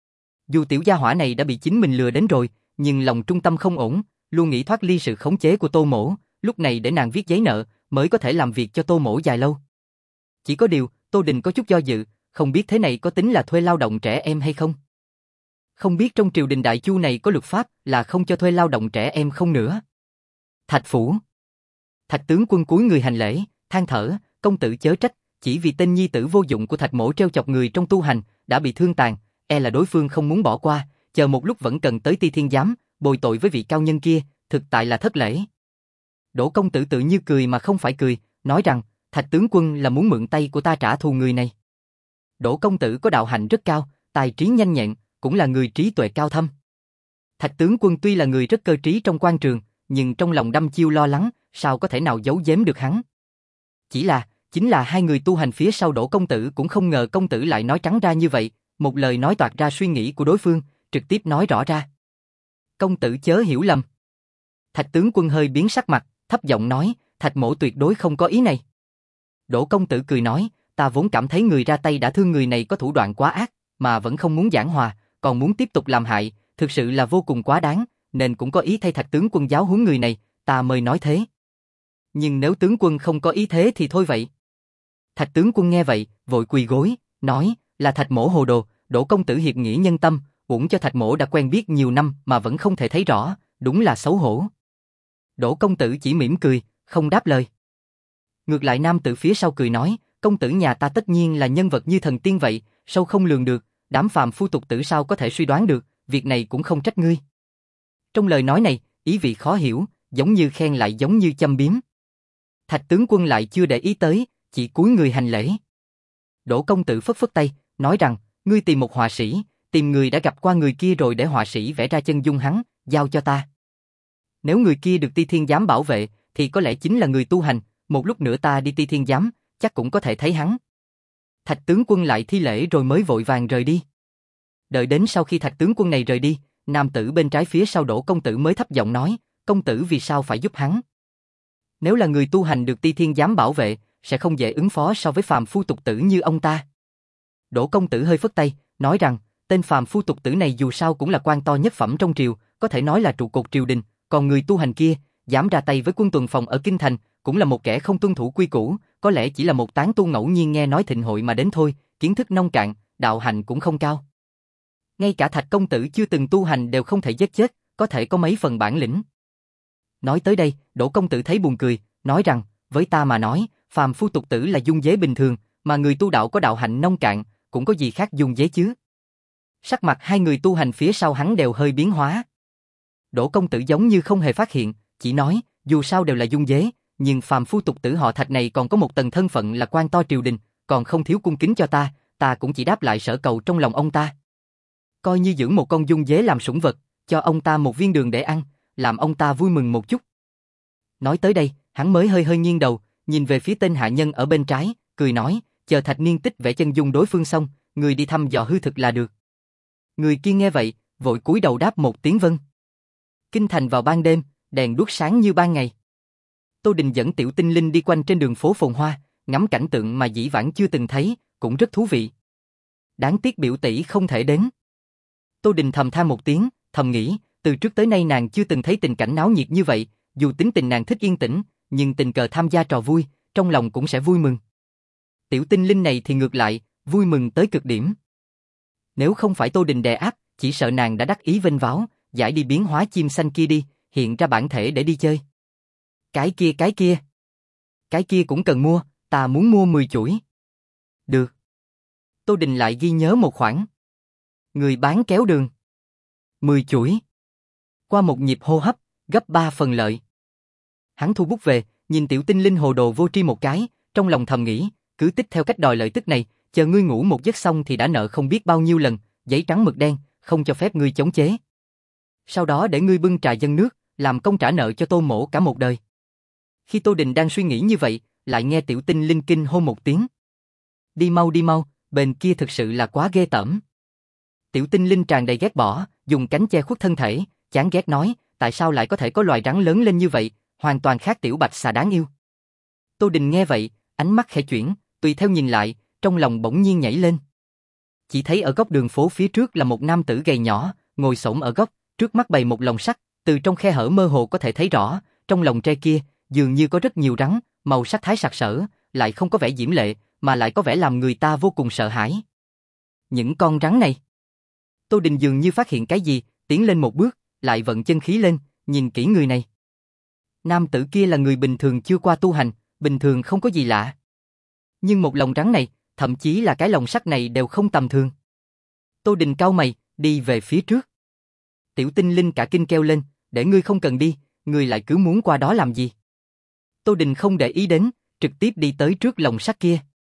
Dù tiểu gia hỏa này đã bị chính mình lừa đến rồi, nhưng lòng trung tâm không ổn, luôn nghĩ thoát ly sự khống chế của Tô Mỗ, lúc này để nàng viết giấy nợ, mới có thể làm việc cho Tô Mỗ dài lâu. Chỉ có điều, Tô Đình có chút do dự, không biết thế này có tính là thuê lao động trẻ em hay không? Không biết trong triều đình Đại Chu này có luật pháp là không cho thuê lao động trẻ em không nữa. Thạch phủ. Thạch tướng quân cúi người hành lễ, than thở, công tử chớ trách, chỉ vì tên nhi tử vô dụng của Thạch mỗ trêu chọc người trong tu hành, đã bị thương tàn, e là đối phương không muốn bỏ qua, chờ một lúc vẫn cần tới Ti Thiên giám, bồi tội với vị cao nhân kia, thực tại là thất lễ. Đỗ công tử tự như cười mà không phải cười, nói rằng, Thạch tướng quân là muốn mượn tay của ta trả thù người này. Đỗ công tử có đạo hạnh rất cao, tài trí nhanh nhẹn, cũng là người trí tuệ cao thâm. Thạch tướng quân tuy là người rất cơ trí trong quan trường, nhưng trong lòng đăm chiêu lo lắng, sao có thể nào giấu giếm được hắn. Chỉ là, chính là hai người tu hành phía sau Đỗ công tử cũng không ngờ công tử lại nói trắng ra như vậy, một lời nói toạc ra suy nghĩ của đối phương, trực tiếp nói rõ ra. Công tử chớ hiểu lầm. Thạch tướng quân hơi biến sắc mặt, thấp giọng nói, Thạch mỗ tuyệt đối không có ý này. Đỗ công tử cười nói, ta vốn cảm thấy người ra tay đã thương người này có thủ đoạn quá ác, mà vẫn không muốn giảng hòa, còn muốn tiếp tục làm hại, thực sự là vô cùng quá đáng, nên cũng có ý thay Thạch tướng quân giáo huấn người này, ta mới nói thế. Nhưng nếu tướng quân không có ý thế thì thôi vậy. Thạch tướng quân nghe vậy, vội quỳ gối, nói, là Thạch mỗ hồ đồ, Đỗ công tử hiệp nghĩa nhân tâm, uổng cho Thạch mỗ đã quen biết nhiều năm mà vẫn không thể thấy rõ, đúng là xấu hổ. Đỗ công tử chỉ mỉm cười, không đáp lời. Ngược lại nam tử phía sau cười nói, công tử nhà ta tất nhiên là nhân vật như thần tiên vậy, sâu không lường được, đám phàm phu tục tử sao có thể suy đoán được, việc này cũng không trách ngươi. Trong lời nói này, ý vị khó hiểu, giống như khen lại giống như châm biếm. Thạch tướng quân lại chưa để ý tới, chỉ cúi người hành lễ. Đỗ công tử phất phất tay, nói rằng, ngươi tìm một họa sĩ, tìm người đã gặp qua người kia rồi để họa sĩ vẽ ra chân dung hắn, giao cho ta. Nếu người kia được Ti Thiên giám bảo vệ, thì có lẽ chính là người tu hành, một lúc nữa ta đi Ti Thiên giám, chắc cũng có thể thấy hắn. Thạch tướng quân lại thi lễ rồi mới vội vàng rời đi. Đợi đến sau khi Thạch tướng quân này rời đi, nam tử bên trái phía sau Đỗ công tử mới thấp giọng nói, công tử vì sao phải giúp hắn? Nếu là người tu hành được Ti Thiên giám bảo vệ, sẽ không dễ ứng phó so với phàm phu tục tử như ông ta. Đỗ công tử hơi phất tay, nói rằng, tên phàm phu tục tử này dù sao cũng là quan to nhất phẩm trong triều, có thể nói là trụ cột triều đình, còn người tu hành kia, dám ra tay với quân tuần phòng ở Kinh Thành, cũng là một kẻ không tuân thủ quy củ, có lẽ chỉ là một tán tu ngẫu nhiên nghe nói thịnh hội mà đến thôi, kiến thức nông cạn, đạo hành cũng không cao. Ngay cả Thạch công tử chưa từng tu hành đều không thể giết chết, có thể có mấy phần bản lĩnh. Nói tới đây, Đỗ công tử thấy buồn cười, nói rằng, với ta mà nói, phàm phu tục tử là dung dế bình thường, mà người tu đạo có đạo hạnh nông cạn, cũng có gì khác dung dế chứ. Sắc mặt hai người tu hành phía sau hắn đều hơi biến hóa. Đỗ công tử giống như không hề phát hiện, chỉ nói, dù sao đều là dung dế, nhưng phàm phu tục tử họ Thạch này còn có một tầng thân phận là quan to triều đình, còn không thiếu cung kính cho ta, ta cũng chỉ đáp lại sở cầu trong lòng ông ta. Coi như dưỡng một con dung dế làm sủng vật, cho ông ta một viên đường để ăn, làm ông ta vui mừng một chút. Nói tới đây, hắn mới hơi hơi nghiêng đầu, nhìn về phía tên hạ nhân ở bên trái, cười nói, chờ Thạch niên tích vẽ chân dung đối phương xong, người đi thăm dò hư thực là được. Người kia nghe vậy, vội cúi đầu đáp một tiếng vâng. Kinh thành vào ban đêm, đèn đuốc sáng như ban ngày. Tô Đình dẫn Tiểu Tinh Linh đi quanh trên đường phố phồn hoa, ngắm cảnh tượng mà dĩ vãng chưa từng thấy, cũng rất thú vị. Đáng tiếc biểu tỷ không thể đến. Tô Đình thầm than một tiếng, thầm nghĩ, từ trước tới nay nàng chưa từng thấy tình cảnh náo nhiệt như vậy, dù tính tình nàng thích yên tĩnh, nhưng tình cờ tham gia trò vui, trong lòng cũng sẽ vui mừng. Tiểu Tinh Linh này thì ngược lại, vui mừng tới cực điểm. Nếu không phải Tô Đình đè áp, chỉ sợ nàng đã đắc ý vênh váo, giải đi biến hóa chim xanh kia đi, hiện ra bản thể để đi chơi. Cái kia cái kia. Cái kia cũng cần mua, ta muốn mua mười chuỗi. Được. Tô Đình lại ghi nhớ một khoản. Người bán kéo đường. mười chuỗi. Qua một nhịp hô hấp, gấp ba phần lợi. Hắn thu bút về, nhìn Tiểu Tinh Linh hồ đồ vô tri một cái, trong lòng thầm nghĩ, cứ tích theo cách đòi lợi tức này, chờ ngươi ngủ một giấc xong thì đã nợ không biết bao nhiêu lần, giấy trắng mực đen, không cho phép ngươi chống chế. Sau đó để ngươi bưng trà dâng nước, làm công trả nợ cho Tô Mỗ cả một đời. Khi Tô Đình đang suy nghĩ như vậy, lại nghe Tiểu Tinh Linh kinh hô một tiếng. Đi mau đi mau, bên kia thực sự là quá ghê tởm. Tiểu Tinh Linh tràn đầy ghét bỏ, dùng cánh che khuất thân thể, chán ghét nói, tại sao lại có thể có loài rắn lớn lên như vậy, hoàn toàn khác tiểu bạch xà đáng yêu. Tô Đình nghe vậy, ánh mắt khẽ chuyển, tùy theo nhìn lại, trong lòng bỗng nhiên nhảy lên. Chỉ thấy ở góc đường phố phía trước là một nam tử gầy nhỏ, ngồi xổm ở góc, trước mắt bày một lồng sắt, từ trong khe hở mơ hồ có thể thấy rõ, trong lồng tre kia, dường như có rất nhiều rắn, màu sắc thái sặc sỡ, lại không có vẻ diễm lệ, mà lại có vẻ làm người ta vô cùng sợ hãi. Những con rắn này. Tô Đình dường như phát hiện cái gì, tiến lên một bước, lại vận chân khí lên, nhìn kỹ người này. Nam tử kia là người bình thường chưa qua tu hành, bình thường không có gì lạ. Nhưng một lồng rắn này, thậm chí là cái lồng sắt này đều không tầm thường. Tô Đình cau mày, đi về phía trước. Tiểu Tinh Linh cả kinh kêu lên, để ngươi không cần đi, ngươi lại cứ muốn qua đó làm gì? Tô Đình không để ý đến, trực tiếp đi tới trước lồng sắt kia.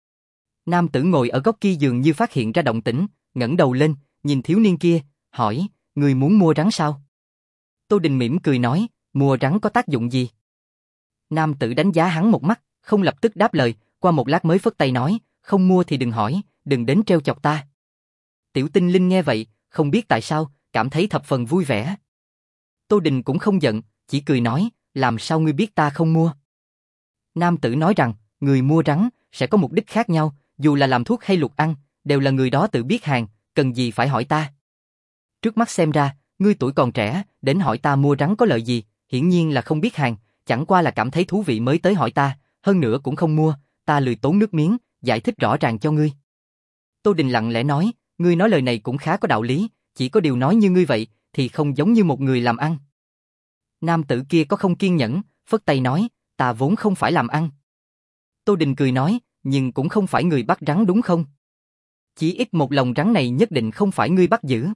Nam tử ngồi ở góc kia dường như phát hiện ra động tĩnh, ngẩng đầu lên, nhìn thiếu niên kia, hỏi, ngươi muốn mua rắn sao? Tô Đình mỉm cười nói, mua rắn có tác dụng gì? Nam tử đánh giá hắn một mắt, không lập tức đáp lời, qua một lát mới phất tay nói, không mua thì đừng hỏi, đừng đến trêu chọc ta. Tiểu Tinh Linh nghe vậy, không biết tại sao, cảm thấy thập phần vui vẻ. Tô Đình cũng không giận, chỉ cười nói, làm sao ngươi biết ta không mua? Nam tử nói rằng, người mua rắn, sẽ có mục đích khác nhau, dù là làm thuốc hay luộc ăn, đều là người đó tự biết hàng, cần gì phải hỏi ta. Trước mắt xem ra, ngươi tuổi còn trẻ, đến hỏi ta mua rắn có lợi gì, hiển nhiên là không biết hàng, chẳng qua là cảm thấy thú vị mới tới hỏi ta, hơn nữa cũng không mua, ta lười tốn nước miếng, giải thích rõ ràng cho ngươi. Tô Đình lặng lẽ nói, ngươi nói lời này cũng khá có đạo lý, chỉ có điều nói như ngươi vậy, thì không giống như một người làm ăn. Nam tử kia có không kiên nhẫn, phất tay nói, ta vốn không phải làm ăn. Tô Đình cười nói, nhưng cũng không phải người bắt rắn đúng không? Chỉ ít một lồng rắn này nhất định không phải ngươi bắt giữ.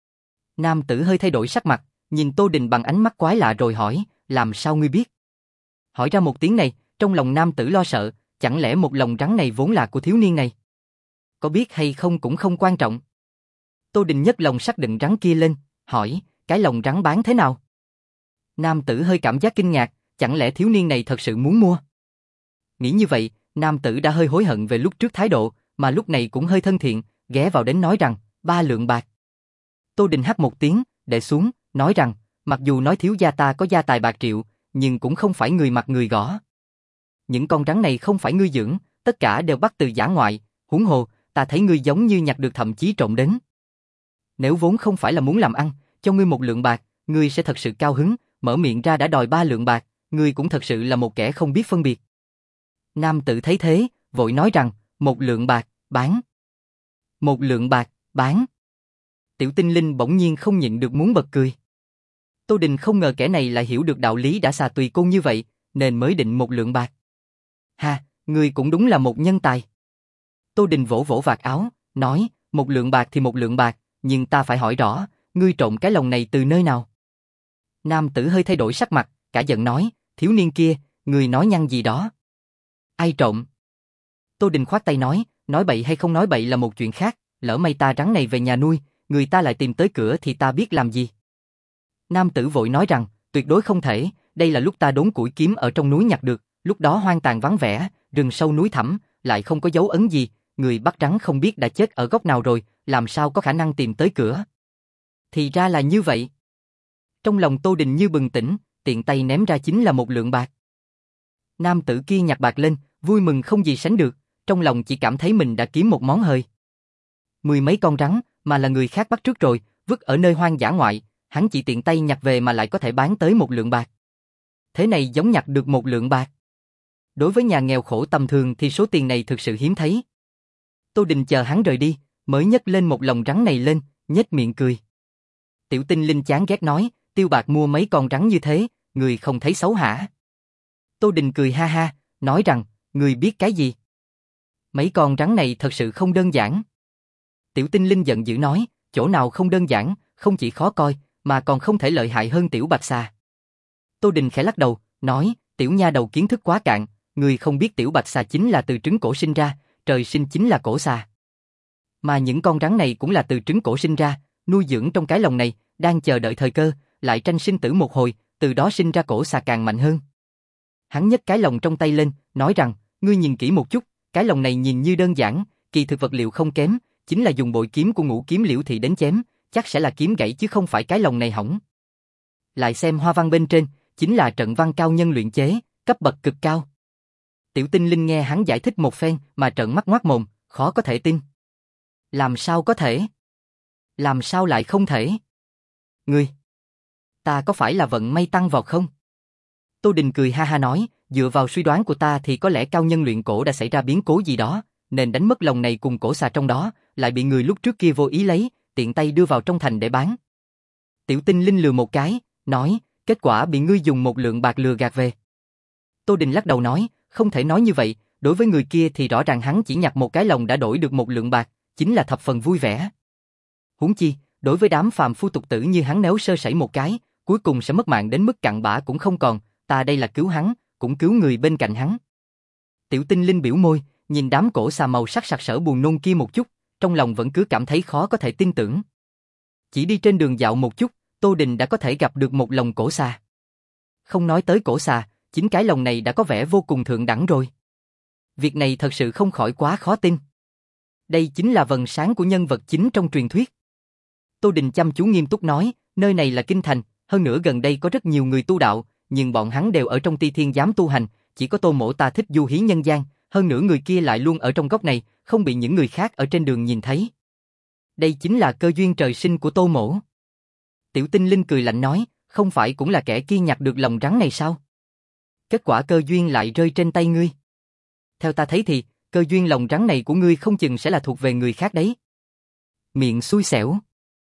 Nam tử hơi thay đổi sắc mặt, nhìn Tô Đình bằng ánh mắt quái lạ rồi hỏi, làm sao ngươi biết? Hỏi ra một tiếng này, trong lòng nam tử lo sợ, chẳng lẽ một lồng rắn này vốn là của thiếu niên này? Có biết hay không cũng không quan trọng. Tô Đình nhấc lồng sắt đựng rắn kia lên, hỏi, cái lồng rắn bán thế nào? Nam tử hơi cảm giác kinh ngạc, chẳng lẽ thiếu niên này thật sự muốn mua? Nghĩ như vậy, nam tử đã hơi hối hận về lúc trước thái độ, mà lúc này cũng hơi thân thiện, ghé vào đến nói rằng, ba lượng bạc. Tô Đình hắt một tiếng, để xuống, nói rằng, mặc dù nói thiếu gia ta có gia tài bạc triệu, nhưng cũng không phải người mặt người gõ. Những con rắn này không phải ngươi dưỡng, tất cả đều bắt từ dã ngoại, huống hồ, ta thấy ngươi giống như nhặt được thậm chí trộm đến. Nếu vốn không phải là muốn làm ăn, cho ngươi một lượng bạc, ngươi sẽ thật sự cao hứng, mở miệng ra đã đòi ba lượng bạc, ngươi cũng thật sự là một kẻ không biết phân biệt. Nam tử thấy thế, vội nói rằng, một lượng bạc, bán. Một lượng bạc, bán. Tiểu Tinh Linh bỗng nhiên không nhịn được muốn bật cười. Tô Đình không ngờ kẻ này lại hiểu được đạo lý đã xà tùy côn như vậy, nên mới định một lượng bạc. Ha, ngươi cũng đúng là một nhân tài. Tô Đình vỗ vỗ vạt áo, nói, một lượng bạc thì một lượng bạc, nhưng ta phải hỏi rõ, ngươi trộm cái lồng này từ nơi nào? Nam tử hơi thay đổi sắc mặt, cả giận nói, thiếu niên kia, ngươi nói nhăng gì đó? Ai trộm? Tô Đình khoát tay nói, nói bậy hay không nói bậy là một chuyện khác, lỡ may ta rắn này về nhà nuôi, người ta lại tìm tới cửa thì ta biết làm gì? Nam tử vội nói rằng, tuyệt đối không thể, đây là lúc ta đốn củi kiếm ở trong núi nhặt được, lúc đó hoang tàn vắng vẻ, rừng sâu núi thẳm, lại không có dấu ấn gì, người bắt rắn không biết đã chết ở góc nào rồi, làm sao có khả năng tìm tới cửa? Thì ra là như vậy. Trong lòng Tô Đình như bừng tỉnh, tiện tay ném ra chính là một lượng bạc. Nam tử kia nhặt bạc lên, vui mừng không gì sánh được, trong lòng chỉ cảm thấy mình đã kiếm một món hời. Mười mấy con rắn, mà là người khác bắt trước rồi, vứt ở nơi hoang dã ngoại, hắn chỉ tiện tay nhặt về mà lại có thể bán tới một lượng bạc. Thế này giống nhặt được một lượng bạc. Đối với nhà nghèo khổ tầm thường thì số tiền này thực sự hiếm thấy. Tô Đình chờ hắn rời đi, mới nhấc lên một lồng rắn này lên, nhếch miệng cười. Tiểu Tinh Linh chán ghét nói, Tiêu Bạc mua mấy con rắn như thế, người không thấy xấu hả? Tô Đình cười ha ha, nói rằng, người biết cái gì? Mấy con rắn này thật sự không đơn giản. Tiểu Tinh Linh giận dữ nói, chỗ nào không đơn giản, không chỉ khó coi, mà còn không thể lợi hại hơn Tiểu Bạch Xà. Tô Đình khẽ lắc đầu, nói, tiểu nha đầu kiến thức quá cạn, người không biết Tiểu Bạch Xà chính là từ trứng cổ sinh ra, trời sinh chính là cổ xà. Mà những con rắn này cũng là từ trứng cổ sinh ra, nuôi dưỡng trong cái lồng này, đang chờ đợi thời cơ, lại tranh sinh tử một hồi, từ đó sinh ra cổ xà càng mạnh hơn. Hắn nhấc cái lồng trong tay lên, nói rằng, ngươi nhìn kỹ một chút, cái lồng này nhìn như đơn giản, kỳ thực vật liệu không kém, chính là dùng bội kiếm của Ngũ Kiếm Liễu Thị đến chém, chắc sẽ là kiếm gãy chứ không phải cái lồng này hỏng. Lại xem hoa văn bên trên, chính là trận văn cao nhân luyện chế, cấp bậc cực cao. Tiểu Tinh Linh nghe hắn giải thích một phen mà trợn mắt ngoác mồm, khó có thể tin. Làm sao có thể? Làm sao lại không thể? Ngươi, ta có phải là vận may tăng vọt không? Tô Đình cười ha ha nói, dựa vào suy đoán của ta thì có lẽ cao nhân luyện cổ đã xảy ra biến cố gì đó, nên đánh mất lồng này cùng cổ xà trong đó, lại bị người lúc trước kia vô ý lấy, tiện tay đưa vào trong thành để bán. Tiểu Tinh Linh lừa một cái, nói, kết quả bị ngươi dùng một lượng bạc lừa gạt về. Tô Đình lắc đầu nói, không thể nói như vậy, đối với người kia thì rõ ràng hắn chỉ nhặt một cái lồng đã đổi được một lượng bạc, chính là thập phần vui vẻ. Huống chi, đối với đám phàm phu tục tử như hắn nếu sơ sẩy một cái, cuối cùng sẽ mất mạng đến mức cặn bã cũng không còn, ta đây là cứu hắn, cũng cứu người bên cạnh hắn. Tiểu Tinh Linh biểu môi, nhìn đám cổ xà màu sắc sặc sỡ buồn nôn kia một chút, trong lòng vẫn cứ cảm thấy khó có thể tin tưởng. Chỉ đi trên đường dạo một chút, Tô Đình đã có thể gặp được một lồng cổ xà. Không nói tới cổ xà, chính cái lồng này đã có vẻ vô cùng thượng đẳng rồi. Việc này thật sự không khỏi quá khó tin. Đây chính là vầng sáng của nhân vật chính trong truyền thuyết. Tô Đình chăm chú nghiêm túc nói, nơi này là kinh thành, hơn nữa gần đây có rất nhiều người tu đạo, nhưng bọn hắn đều ở trong Ti Thiên Giám tu hành, chỉ có Tô Mỗ ta thích du hí nhân gian, hơn nữa người kia lại luôn ở trong góc này, không bị những người khác ở trên đường nhìn thấy. Đây chính là cơ duyên trời sinh của Tô Mỗ. Tiểu Tinh Linh cười lạnh nói, không phải cũng là kẻ kia nhặt được lồng rắn này sao? Kết quả cơ duyên lại rơi trên tay ngươi. Theo ta thấy thì, cơ duyên lồng rắn này của ngươi không chừng sẽ là thuộc về người khác đấy. Miệng xui xẻo.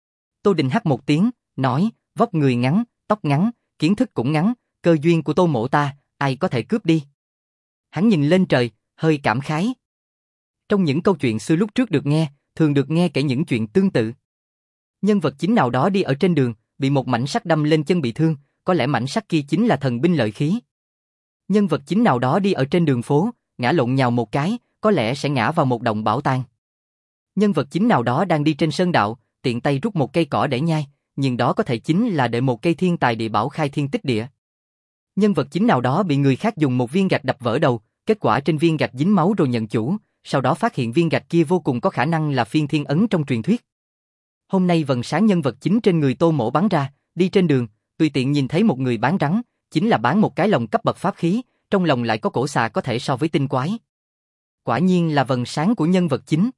Tô Đình hắt một tiếng, nói, vóc người ngắn, tóc ngắn, kiến thức cũng ngắn, cơ duyên của Tô Mỗ ta, ai có thể cướp đi. Hắn nhìn lên trời, hơi cảm khái. Trong những câu chuyện xưa lúc trước được nghe, thường được nghe kể những chuyện tương tự. Nhân vật chính nào đó đi ở trên đường, bị một mảnh sắt đâm lên chân bị thương, có lẽ mảnh sắt kia chính là thần binh lợi khí. Nhân vật chính nào đó đi ở trên đường phố, ngã lộn nhào một cái, có lẽ sẽ ngã vào một động bảo tàng. Nhân vật chính nào đó đang đi trên sơn đạo, tiện tay rút một cây cỏ để nhai, nhưng đó có thể chính là để một cây thiên tài địa bảo khai thiên tích địa. Nhân vật chính nào đó bị người khác dùng một viên gạch đập vỡ đầu, kết quả trên viên gạch dính máu rồi nhận chủ, sau đó phát hiện viên gạch kia vô cùng có khả năng là phiên thiên ấn trong truyền thuyết. Hôm nay vầng sáng nhân vật chính trên người Tô Mỗ bắn ra, đi trên đường, tùy tiện nhìn thấy một người bán rắn, chính là bán một cái lồng cấp bậc pháp khí, trong lòng lại có cổ xà có thể so với tinh quái. Quả nhiên là vầng sáng của nhân vật chính.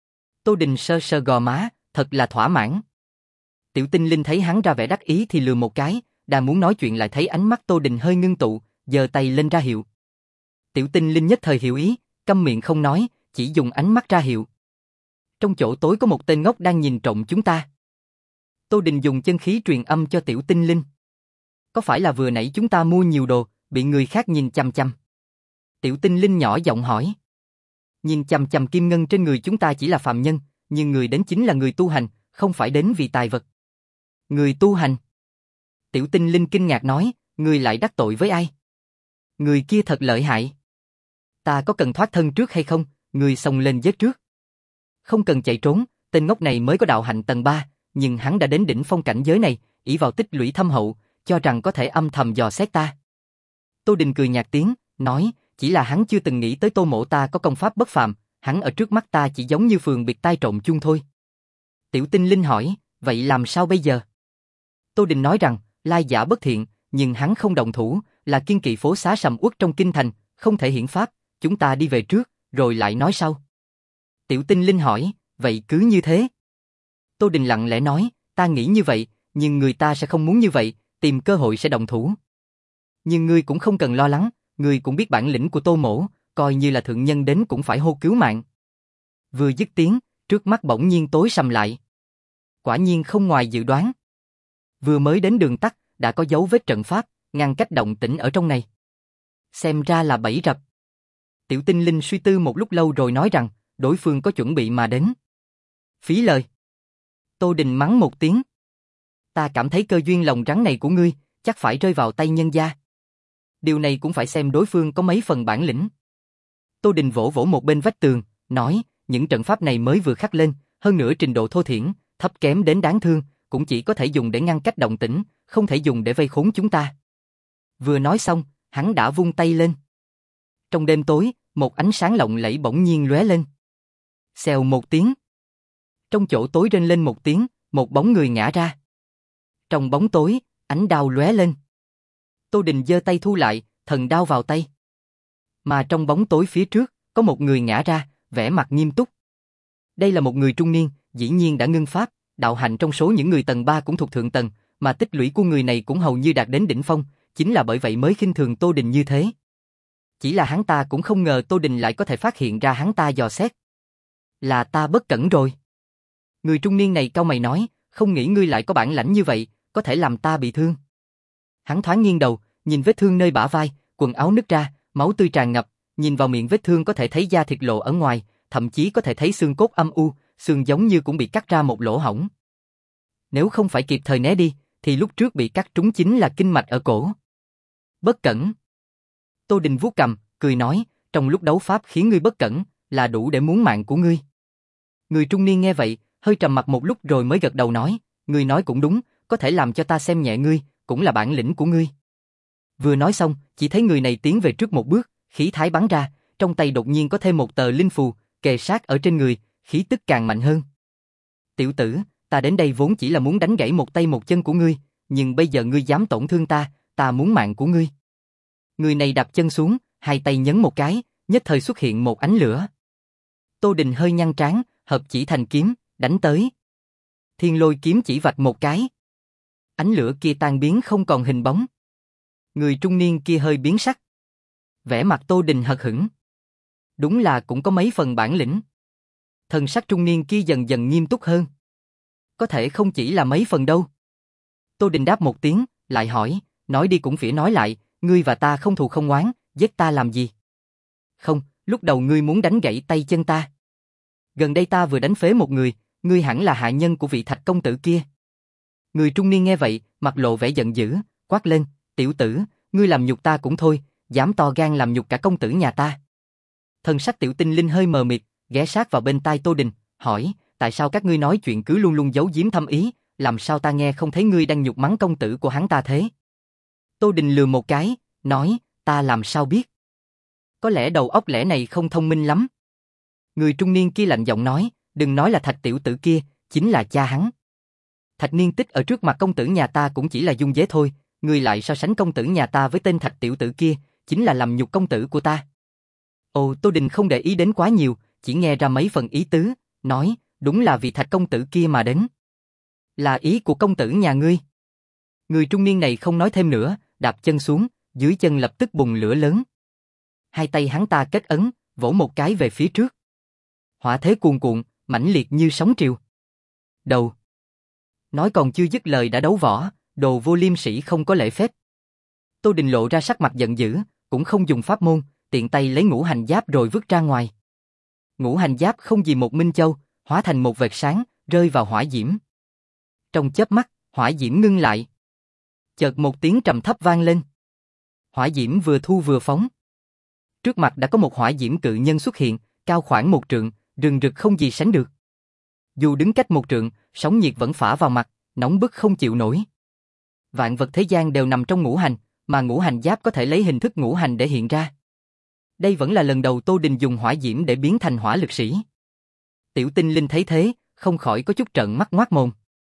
Tô Đình sơ sơ gò má, thật là thỏa mãn. Tiểu Tinh Linh thấy hắn ra vẻ đắc ý thì lườm một cái, đang muốn nói chuyện lại thấy ánh mắt Tô Đình hơi ngưng tụ, giơ tay lên ra hiệu. Tiểu Tinh Linh nhất thời hiểu ý, câm miệng không nói, chỉ dùng ánh mắt ra hiệu. Trong chỗ tối có một tên ngốc đang nhìn trộm chúng ta. Tô Đình dùng chân khí truyền âm cho Tiểu Tinh Linh. Có phải là vừa nãy chúng ta mua nhiều đồ, bị người khác nhìn chằm chằm? Tiểu Tinh Linh nhỏ giọng hỏi. Nhìn chằm chằm kim ngân trên người chúng ta chỉ là phàm nhân, nhưng người đến chính là người tu hành, không phải đến vì tài vật. Người tu hành? Tiểu Tinh Linh kinh ngạc nói, người lại đắc tội với ai? Người kia thật lợi hại. Ta có cần thoát thân trước hay không? Người xông lên giết trước. Không cần chạy trốn, tên ngốc này mới có đạo hạnh tầng ba, nhưng hắn đã đến đỉnh phong cảnh giới này, ỷ vào tích lũy thâm hậu, cho rằng có thể âm thầm dò xét ta. Tô Đình cười nhạt tiếng, nói, chỉ là hắn chưa từng nghĩ tới Tô Mỗ ta có công pháp bất phàm, hắn ở trước mắt ta chỉ giống như phường biệt tai trộn chung thôi. Tiểu Tinh Linh hỏi, vậy làm sao bây giờ? Tô Đình nói rằng, lai giả bất thiện, nhưng hắn không động thủ, là kiên kỵ phố xá sầm uất trong kinh thành, không thể hiển pháp, chúng ta đi về trước, rồi lại nói sau. Tiểu Tinh Linh hỏi, vậy cứ như thế. Tô Đình lặng lẽ nói, ta nghĩ như vậy, nhưng người ta sẽ không muốn như vậy, tìm cơ hội sẽ động thủ. Nhưng ngươi cũng không cần lo lắng, ngươi cũng biết bản lĩnh của Tô Mỗ, coi như là thượng nhân đến cũng phải hô cứu mạng. Vừa dứt tiếng, Trước mắt bỗng nhiên tối sầm lại. Quả nhiên không ngoài dự đoán. Vừa mới đến đường tắt, đã có dấu vết trận pháp, ngăn cách động tĩnh ở trong này. Xem ra là bẫy rập. Tiểu tinh linh suy tư một lúc lâu rồi nói rằng, đối phương có chuẩn bị mà đến. Phí lời. Tô Đình mắng một tiếng. Ta cảm thấy cơ duyên lồng rắn này của ngươi, chắc phải rơi vào tay nhân gia. Điều này cũng phải xem đối phương có mấy phần bản lĩnh. Tô Đình vỗ vỗ một bên vách tường, nói, những trận pháp này mới vừa khắc lên, hơn nữa trình độ thô thiển, thấp kém đến đáng thương, cũng chỉ có thể dùng để ngăn cách động tĩnh, không thể dùng để vây khốn chúng ta. Vừa nói xong, hắn đã vung tay lên. Trong đêm tối, một ánh sáng lộng lẫy bỗng nhiên lóe lên. Xèo một tiếng. Trong chỗ tối rên lên một tiếng, một bóng người ngã ra. Trong bóng tối, ánh đao lóe lên. Tô Đình giơ tay thu lại, thần đao vào tay. Mà trong bóng tối phía trước, có một người ngã ra, vẻ mặt nghiêm túc. Đây là một người trung niên, dĩ nhiên đã ngưng pháp, đạo hạnh trong số những người tầng ba cũng thuộc thượng tầng, mà tích lũy của người này cũng hầu như đạt đến đỉnh phong, chính là bởi vậy mới khinh thường Tô Đình như thế. Chỉ là hắn ta cũng không ngờ Tô Đình lại có thể phát hiện ra hắn ta dò xét. Là ta bất cẩn rồi. Người trung niên này cau mày nói, không nghĩ ngươi lại có bản lãnh như vậy, có thể làm ta bị thương. Hắn thoáng nghiêng đầu, nhìn vết thương nơi bả vai, quần áo nứt ra, máu tươi tràn ngập, nhìn vào miệng vết thương có thể thấy da thịt lộ ở ngoài, thậm chí có thể thấy xương cốt âm u, xương giống như cũng bị cắt ra một lỗ hổng. Nếu không phải kịp thời né đi, thì lúc trước bị cắt trúng chính là kinh mạch ở cổ. Bất cẩn. Tô Đình vuốt cằm, cười nói, trong lúc đấu pháp khiến ngươi bất cẩn, là đủ để muốn mạng của ngươi. Người trung niên nghe vậy, hơi trầm mặt một lúc rồi mới gật đầu nói, ngươi nói cũng đúng, có thể làm cho ta xem nhẹ ngươi, cũng là bản lĩnh của ngươi. Vừa nói xong, chỉ thấy người này tiến về trước một bước, khí thái bắn ra, trong tay đột nhiên có thêm một tờ linh phù, kề sát ở trên người, khí tức càng mạnh hơn. Tiểu tử, ta đến đây vốn chỉ là muốn đánh gãy một tay một chân của ngươi, nhưng bây giờ ngươi dám tổn thương ta, ta muốn mạng của ngươi. Người này đạp chân xuống, hai tay nhấn một cái, nhất thời xuất hiện một ánh lửa. Tô Đình hơi nhăn trán, hợp chỉ thành kiếm, đánh tới. Thiên Lôi kiếm chỉ vạch một cái. Ánh lửa kia tan biến không còn hình bóng. Người trung niên kia hơi biến sắc. Vẻ mặt Tô Đình hờ hững. Đúng là cũng có mấy phần bản lĩnh. Thần sắc trung niên kia dần dần nghiêm túc hơn. Có thể không chỉ là mấy phần đâu. Tô Đình đáp một tiếng, lại hỏi, nói đi cũng phỉ nói lại, ngươi và ta không thù không oán, giết ta làm gì? Không, lúc đầu ngươi muốn đánh gãy tay chân ta. Gần đây ta vừa đánh phế một người, ngươi hẳn là hạ nhân của vị Thạch công tử kia. Người trung niên nghe vậy, mặt lộ vẻ giận dữ, quát lên, tiểu tử, ngươi làm nhục ta cũng thôi, dám to gan làm nhục cả công tử nhà ta. Thần sắc tiểu tinh linh hơi mờ mịt, ghé sát vào bên tai Tô Đình, hỏi, tại sao các ngươi nói chuyện cứ luôn luôn giấu giếm thâm ý, làm sao ta nghe không thấy ngươi đang nhục mắng công tử của hắn ta thế? Tô Đình lườm một cái, nói, ta làm sao biết? Có lẽ đầu óc lẽ này không thông minh lắm. Người trung niên kia lạnh giọng nói, đừng nói là Thạch tiểu tử kia, chính là cha hắn. Thạch Niên Tích ở trước mặt công tử nhà ta cũng chỉ là dung dế thôi, ngươi lại so sánh công tử nhà ta với tên Thạch tiểu tử kia, chính là làm nhục công tử của ta. Ồ, Tô Đình không để ý đến quá nhiều, chỉ nghe ra mấy phần ý tứ, nói, đúng là vì Thạch công tử kia mà đến. Là ý của công tử nhà ngươi. Người trung niên này không nói thêm nữa, đạp chân xuống, dưới chân lập tức bùng lửa lớn. Hai tay hắn ta kết ấn, vỗ một cái về phía trước. Hỏa thế cuồn cuộn, mãnh liệt như sóng triều. Đầu. Nói còn chưa dứt lời đã đấu võ, đồ vô liêm sĩ không có lễ phép. Tô Đình lộ ra sắc mặt giận dữ, cũng không dùng pháp môn, tiện tay lấy ngũ hành giáp rồi vứt ra ngoài. Ngũ hành giáp không gì một minh châu, hóa thành một vệt sáng, rơi vào hỏa diễm. Trong chớp mắt, hỏa diễm ngưng lại. Chợt một tiếng trầm thấp vang lên. Hỏa diễm vừa thu vừa phóng. Trước mặt đã có một hỏa diễm cự nhân xuất hiện, cao khoảng một trượng, rừng rực không gì sánh được. Dù đứng cách một trượng, sóng nhiệt vẫn phả vào mặt, nóng bức không chịu nổi. Vạn vật thế gian đều nằm trong ngũ hành, mà ngũ hành giáp có thể lấy hình thức ngũ hành để hiện ra. Đây vẫn là lần đầu Tô Đình dùng hỏa diễm để biến thành hỏa lực sĩ. Tiểu tinh linh thấy thế, không khỏi có chút trợn mắt ngoác mồm.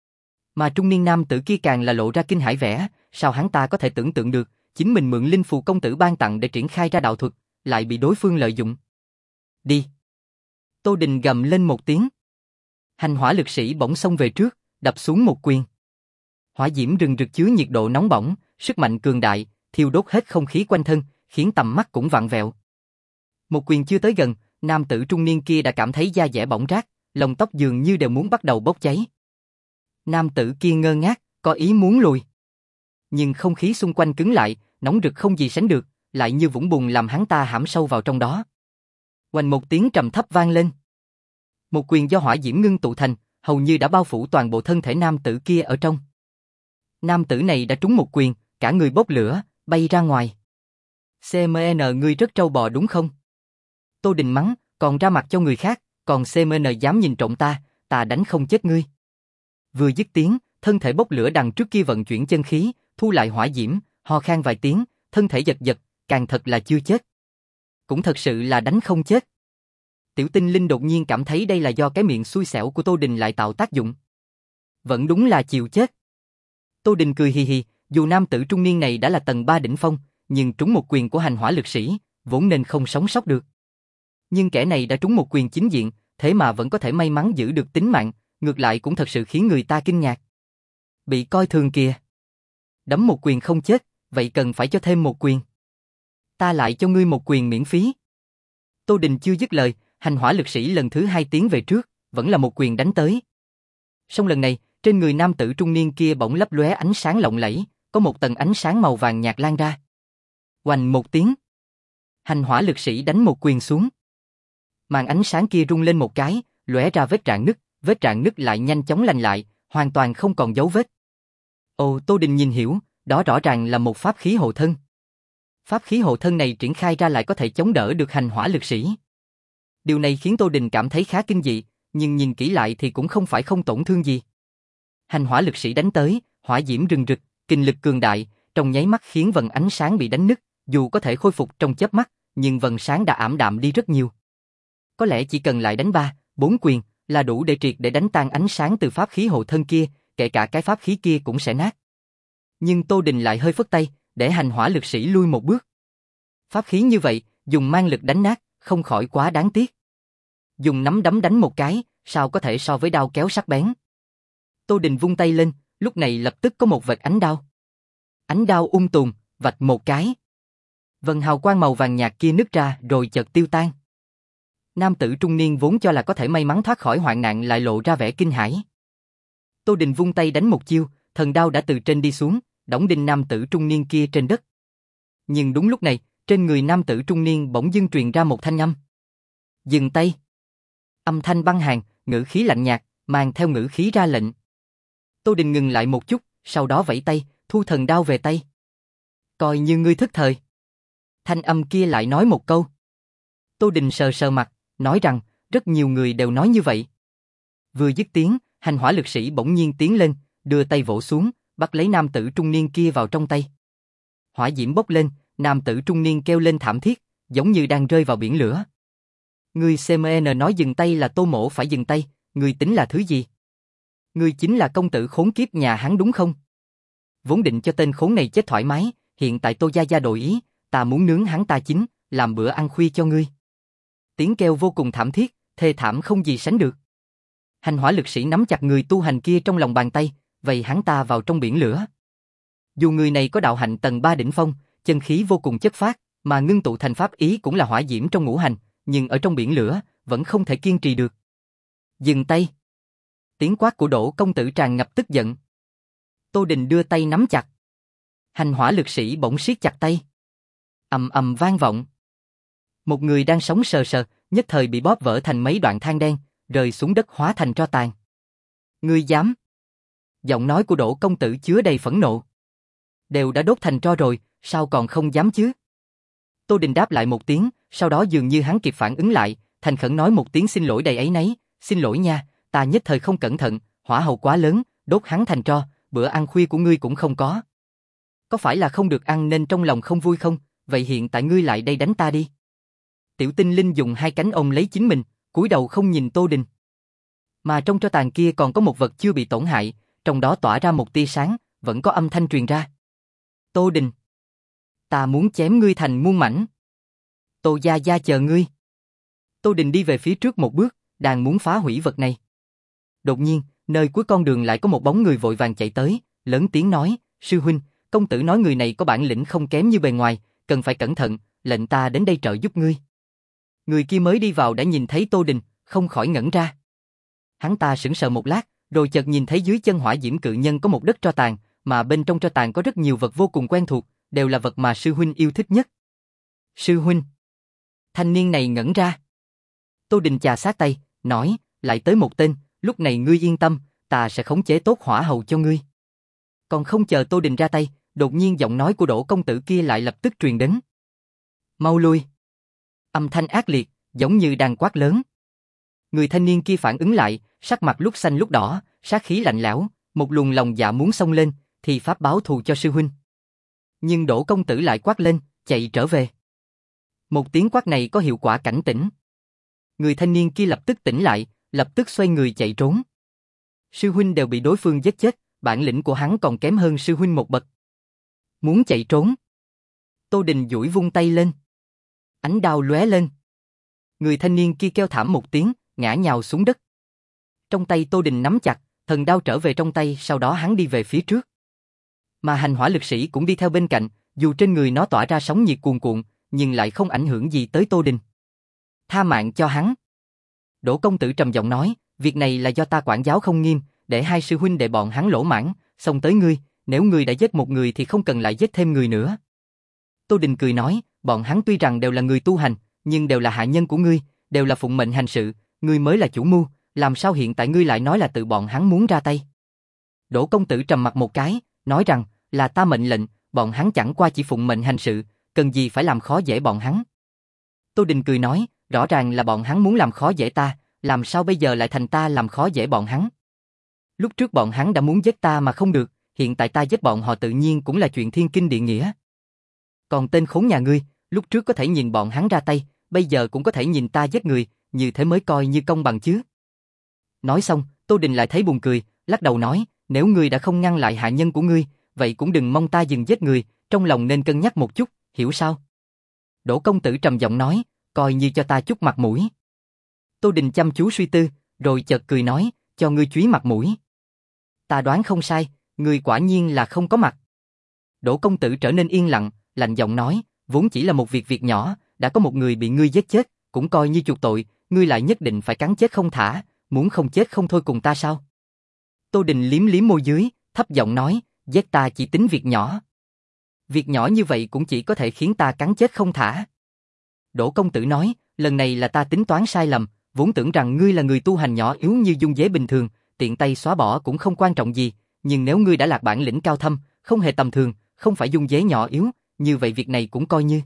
Mà trung niên nam tử kia càng là lộ ra kinh hãi vẻ, sao hắn ta có thể tưởng tượng được, chính mình mượn linh phù công tử ban tặng để triển khai ra đạo thuật, lại bị đối phương lợi dụng. Đi! Tô Đình gầm lên một tiếng. Hành hỏa lực sĩ bỗng xông về trước, đập xuống một quyền. Hỏa diễm rừng rực chứa nhiệt độ nóng bỏng, sức mạnh cường đại, thiêu đốt hết không khí quanh thân, khiến tầm mắt cũng vặn vẹo. Một quyền chưa tới gần, nam tử trung niên kia đã cảm thấy da dẻ bỏng rát, lông tóc dường như đều muốn bắt đầu bốc cháy. Nam tử kia ngơ ngác, có ý muốn lùi. Nhưng không khí xung quanh cứng lại, nóng rực không gì sánh được, lại như vũng bùn làm hắn ta hãm sâu vào trong đó. Oanh một tiếng trầm thấp vang lên. Một quyền do hỏa diễm ngưng tụ thành, hầu như đã bao phủ toàn bộ thân thể nam tử kia ở trong. Nam tử này đã trúng một quyền, cả người bốc lửa, bay ra ngoài. xê em en ngươi rất trâu bò đúng không? Tô Đình mắng, còn ra mặt cho người khác, còn xê em en dám nhìn trộm ta, ta đánh không chết ngươi. Vừa dứt tiếng, thân thể bốc lửa đằng trước kia vận chuyển chân khí, thu lại hỏa diễm, ho khan vài tiếng, thân thể giật giật, càng thật là chưa chết. Cũng thật sự là đánh không chết. Tiểu Tinh Linh đột nhiên cảm thấy đây là do cái miệng xui xẻo của Tô Đình lại tạo tác dụng. Vẫn đúng là chịu chết. Tô Đình cười hì hì, dù nam tử trung niên này đã là tầng ba đỉnh phong, nhưng trúng một quyền của hành hỏa lực sĩ, vốn nên không sống sót được. Nhưng kẻ này đã trúng một quyền chính diện, thế mà vẫn có thể may mắn giữ được tính mạng, ngược lại cũng thật sự khiến người ta kinh ngạc. Bị coi thường kìa. Đấm một quyền không chết, vậy cần phải cho thêm một quyền. Ta lại cho ngươi một quyền miễn phí. Tô Đình chưa dứt lời, hành hỏa lực sĩ lần thứ hai tiến về trước, vẫn là một quyền đánh tới. Song lần này, trên người nam tử trung niên kia bỗng lấp lóe ánh sáng lộng lẫy, có một tầng ánh sáng màu vàng nhạt lan ra. Oanh một tiếng. Hành hỏa lực sĩ đánh một quyền xuống. Màn ánh sáng kia rung lên một cái, lóe ra vết rạn nứt, vết rạn nứt lại nhanh chóng lành lại, hoàn toàn không còn dấu vết. Ồ, Tô Đình nhìn hiểu, đó rõ ràng là một pháp khí hộ thân. Pháp khí hộ thân này triển khai ra lại có thể chống đỡ được hành hỏa lực sĩ. Điều này khiến Tô Đình cảm thấy khá kinh dị, nhưng nhìn kỹ lại thì cũng không phải không tổn thương gì. Hành hỏa lực sĩ đánh tới, hỏa diễm rừng rực, kinh lực cường đại, trong nháy mắt khiến vầng ánh sáng bị đánh nứt, dù có thể khôi phục trong chớp mắt, nhưng vầng sáng đã ảm đạm đi rất nhiều. Có lẽ chỉ cần lại đánh ba, bốn quyền là đủ để triệt để đánh tan ánh sáng từ pháp khí hộ thân kia, kể cả cái pháp khí kia cũng sẽ nát. Nhưng Tô Đình lại hơi phất tay, để hành hỏa lực sĩ lui một bước. Pháp khí như vậy, dùng mang lực đánh nát, không khỏi quá đáng tiếc. Dùng nắm đấm đánh một cái, sao có thể so với đao kéo sắc bén. Tô Đình vung tay lên, lúc này lập tức có một vệt ánh đao. Ánh đao ung tùm, vạch một cái. Vầng hào quang màu vàng nhạt kia nứt ra rồi chợt tiêu tan. Nam tử trung niên vốn cho là có thể may mắn thoát khỏi hoạn nạn lại lộ ra vẻ kinh hãi. Tô Đình vung tay đánh một chiêu, thần đao đã từ trên đi xuống, đóng đinh nam tử trung niên kia trên đất. Nhưng đúng lúc này, trên người nam tử trung niên bỗng dưng truyền ra một thanh âm. Dừng tay. Âm thanh băng hàn, ngữ khí lạnh nhạt, mang theo ngữ khí ra lệnh. Tô Đình ngừng lại một chút, sau đó vẫy tay, thu thần đao về tay. Coi như ngươi thức thời. Thanh âm kia lại nói một câu. Tô Đình sờ sờ mặt, nói rằng, rất nhiều người đều nói như vậy. Vừa dứt tiếng, hành hỏa lực sĩ bỗng nhiên tiến lên, đưa tay vỗ xuống, bắt lấy nam tử trung niên kia vào trong tay. Hỏa diễm bốc lên, nam tử trung niên kêu lên thảm thiết, giống như đang rơi vào biển lửa. Người xê em en nói dừng tay là Tô Mỗ phải dừng tay, người tính là thứ gì? Người chính là công tử khốn kiếp nhà hắn đúng không? Vốn định cho tên khốn này chết thoải mái, hiện tại Tô Gia Gia đổi ý, ta muốn nướng hắn ta chín, làm bữa ăn khuya cho ngươi. Tiếng kêu vô cùng thảm thiết, thê thảm không gì sánh được. Hành hỏa lực sĩ nắm chặt người tu hành kia trong lòng bàn tay, vây hắn ta vào trong biển lửa. Dù người này có đạo hạnh tầng ba đỉnh phong, chân khí vô cùng chất phát, mà ngưng tụ thành pháp ý cũng là hỏa diễm trong ngũ hành, nhưng ở trong biển lửa, vẫn không thể kiên trì được. Dừng tay. Tiếng quát của Đỗ công tử tràn ngập tức giận. Tô Đình đưa tay nắm chặt. Hành hỏa lực sĩ bỗng siết chặt tay. Ầm ầm vang vọng. Một người đang sống sờ sờ, nhất thời bị bóp vỡ thành mấy đoạn than đen, rơi xuống đất hóa thành tro tàn. Ngươi dám? Giọng nói của Đỗ công tử chứa đầy phẫn nộ. Đều đã đốt thành tro rồi, sao còn không dám chứ? Tô Đình đáp lại một tiếng, sau đó dường như hắn kịp phản ứng lại, thành khẩn nói một tiếng xin lỗi đầy áy náy, xin lỗi nha, ta nhất thời không cẩn thận, hỏa hầu quá lớn, đốt hắn thành tro, bữa ăn khuya của ngươi cũng không có. Có phải là không được ăn nên trong lòng không vui không? Vậy hiện tại ngươi lại đây đánh ta đi. Tiểu Tinh Linh dùng hai cánh ôm lấy chính mình, cúi đầu không nhìn Tô Đình. Mà trong tro tàn kia còn có một vật chưa bị tổn hại, trong đó tỏa ra một tia sáng, vẫn có âm thanh truyền ra. Tô Đình, ta muốn chém ngươi thành muôn mảnh. Tô Gia Gia chờ ngươi. Tô Đình đi về phía trước một bước, đang muốn phá hủy vật này. Đột nhiên, nơi cuối con đường lại có một bóng người vội vàng chạy tới, lớn tiếng nói, sư huynh, công tử nói người này có bản lĩnh không kém như bề ngoài, cần phải cẩn thận, lệnh ta đến đây trợ giúp ngươi. Người kia mới đi vào đã nhìn thấy Tô Đình, không khỏi ngẩn ra. Hắn ta sững sờ một lát, rồi chợt nhìn thấy dưới chân hỏa diễm cự nhân có một đất tro tàn, mà bên trong tro tàn có rất nhiều vật vô cùng quen thuộc, đều là vật mà sư huynh yêu thích nhất. Sư huynh. Thanh niên này ngẩn ra. Tô Đình chà sát tay, nói, lại tới một tên, lúc này ngươi yên tâm, ta sẽ khống chế tốt hỏa hầu cho ngươi. Còn không chờ Tô Đình ra tay, đột nhiên giọng nói của Đỗ công tử kia lại lập tức truyền đến. Mau lui. Âm thanh ác liệt, giống như đang quát lớn. Người thanh niên kia phản ứng lại, sắc mặt lúc xanh lúc đỏ, sát khí lạnh lẽo, một luồng lòng dạ muốn xông lên, thì pháp báo thù cho sư huynh. Nhưng Đỗ công tử lại quát lên, chạy trở về. Một tiếng quát này có hiệu quả cảnh tỉnh. Người thanh niên kia lập tức tỉnh lại, lập tức xoay người chạy trốn. Sư huynh đều bị đối phương giết chết, bản lĩnh của hắn còn kém hơn sư huynh một bậc. Muốn chạy trốn. Tô Đình duỗi vung tay lên. Ánh đao lóe lên. Người thanh niên kia kêu thảm một tiếng, ngã nhào xuống đất. Trong tay Tô Đình nắm chặt, thần đao trở về trong tay, sau đó hắn đi về phía trước. Mà hành hỏa lực sĩ cũng đi theo bên cạnh, dù trên người nó tỏa ra sóng nhiệt cuồn cuộn, nhưng lại không ảnh hưởng gì tới Tô Đình. Tha mạng cho hắn. Đỗ công tử trầm giọng nói, việc này là do ta quản giáo không nghiêm, để hai sư huynh đệ bọn hắn lỗ mãng, xông tới ngươi, nếu ngươi đã giết một người thì không cần lại giết thêm người nữa. Tô Đình cười nói, bọn hắn tuy rằng đều là người tu hành, nhưng đều là hạ nhân của ngươi, đều là phụng mệnh hành sự, ngươi mới là chủ mưu, làm sao hiện tại ngươi lại nói là tự bọn hắn muốn ra tay? Đỗ công tử trầm mặt một cái, nói rằng, là ta mệnh lệnh, bọn hắn chẳng qua chỉ phụng mệnh hành sự, cần gì phải làm khó dễ bọn hắn. Tô Đình cười nói, rõ ràng là bọn hắn muốn làm khó dễ ta, làm sao bây giờ lại thành ta làm khó dễ bọn hắn? Lúc trước bọn hắn đã muốn giết ta mà không được, hiện tại ta giết bọn họ tự nhiên cũng là chuyện thiên kinh địa nghĩa. Còn tên khốn nhà ngươi, lúc trước có thể nhìn bọn hắn ra tay, bây giờ cũng có thể nhìn ta giết người, như thế mới coi như công bằng chứ. Nói xong, Tô Đình lại thấy buồn cười, lắc đầu nói, nếu ngươi đã không ngăn lại hạ nhân của ngươi, vậy cũng đừng mong ta dừng giết người, trong lòng nên cân nhắc một chút, hiểu sao? Đỗ công tử trầm giọng nói, coi như cho ta chút mặt mũi. Tô Đình chăm chú suy tư, rồi chợt cười nói, cho ngươi chúy mặt mũi. Ta đoán không sai, ngươi quả nhiên là không có mặt. Đỗ công tử trở nên yên lặng, lạnh giọng nói, vốn chỉ là một việc việc nhỏ, đã có một người bị ngươi giết chết, cũng coi như chuộc tội, ngươi lại nhất định phải cắn chết không thả, muốn không chết không thôi cùng ta sao? Tô Đình liếm liếm môi dưới, thấp giọng nói, giết ta chỉ tính việc nhỏ. Việc nhỏ như vậy cũng chỉ có thể khiến ta cắn chết không thả. Đỗ công tử nói, lần này là ta tính toán sai lầm, vốn tưởng rằng ngươi là người tu hành nhỏ yếu như dung dế bình thường, tiện tay xóa bỏ cũng không quan trọng gì, nhưng nếu ngươi đã lạc bản lĩnh cao thâm, không hề tầm thường, không phải dung dế nhỏ yếu, như vậy việc này cũng coi như.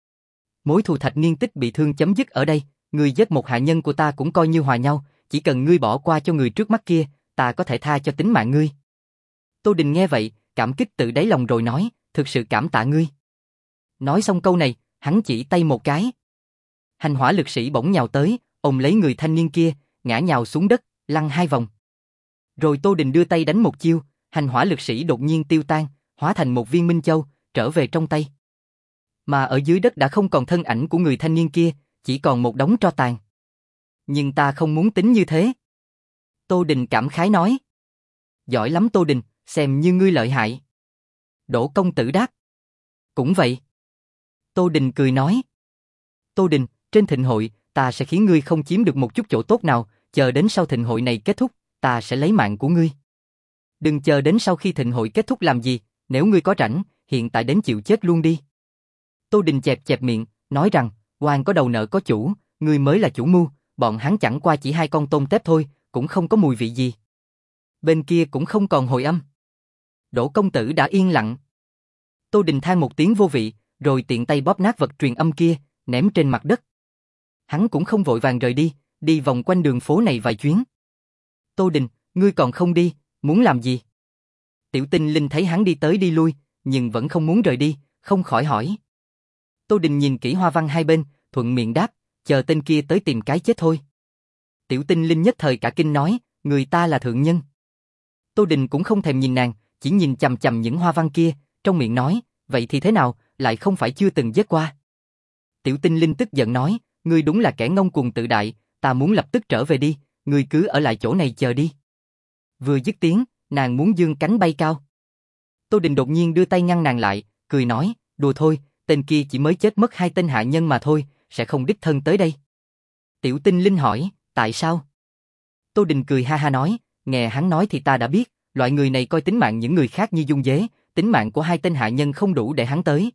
Mối thù Thạch Niên Tích bị thương chấm dứt ở đây, ngươi giết một hạ nhân của ta cũng coi như hòa nhau, chỉ cần ngươi bỏ qua cho người trước mắt kia, ta có thể tha cho tính mạng ngươi. Tô Đình nghe vậy, cảm kích tự đáy lòng rồi nói, thực sự cảm tạ ngươi. Nói xong câu này, hắn chỉ tay một cái. Hành hỏa lực sĩ bỗng nhào tới, ôm lấy người thanh niên kia, ngã nhào xuống đất, lăn hai vòng. Rồi Tô Đình đưa tay đánh một chiêu, hành hỏa lực sĩ đột nhiên tiêu tan, hóa thành một viên minh châu, trở về trong tay. Mà ở dưới đất đã không còn thân ảnh của người thanh niên kia, chỉ còn một đống tro tàn. Nhưng ta không muốn tính như thế. Tô Đình cảm khái nói. Giỏi lắm Tô Đình, xem như ngươi lợi hại. Đỗ công tử đáp. Cũng vậy. Tô Đình cười nói. Tô Đình, trên thịnh hội, ta sẽ khiến ngươi không chiếm được một chút chỗ tốt nào, chờ đến sau thịnh hội này kết thúc, ta sẽ lấy mạng của ngươi. Đừng chờ đến sau khi thịnh hội kết thúc làm gì, nếu ngươi có rảnh, hiện tại đến chịu chết luôn đi. Tô Đình chẹp chẹp miệng, nói rằng, quan có đầu nợ có chủ, ngươi mới là chủ mưu, bọn hắn chẳng qua chỉ hai con tôm tép thôi, cũng không có mùi vị gì. Bên kia cũng không còn hồi âm. Đỗ công tử đã yên lặng. Tô Đình than một tiếng vô vị, rồi tiện tay bóp nát vật truyền âm kia, ném trên mặt đất. Hắn cũng không vội vàng rời đi, đi vòng quanh đường phố này vài chuyến. Tô Đình, ngươi còn không đi, muốn làm gì? Tiểu Tinh Linh thấy hắn đi tới đi lui, nhưng vẫn không muốn rời đi, không khỏi hỏi. Tô Đình nhìn kỹ hoa văn hai bên, thuận miệng đáp, chờ tên kia tới tìm cái chết thôi. Tiểu Tinh Linh nhất thời cả kinh nói, người ta là thượng nhân. Tô Đình cũng không thèm nhìn nàng, chỉ nhìn chằm chằm những hoa văn kia, trong miệng nói, vậy thì thế nào, lại không phải chưa từng giết qua. Tiểu Tinh Linh tức giận nói, ngươi đúng là kẻ ngông cuồng tự đại, ta muốn lập tức trở về đi, ngươi cứ ở lại chỗ này chờ đi. Vừa dứt tiếng, nàng muốn dương cánh bay cao. Tô Đình đột nhiên đưa tay ngăn nàng lại, cười nói, đùa thôi, tên kia chỉ mới chết mất hai tên hạ nhân mà thôi, sẽ không đích thân tới đây. Tiểu Tinh Linh hỏi, tại sao? Tô Đình cười ha ha nói, nghe hắn nói thì ta đã biết, loại người này coi tính mạng những người khác như dung dế, tính mạng của hai tên hạ nhân không đủ để hắn tới.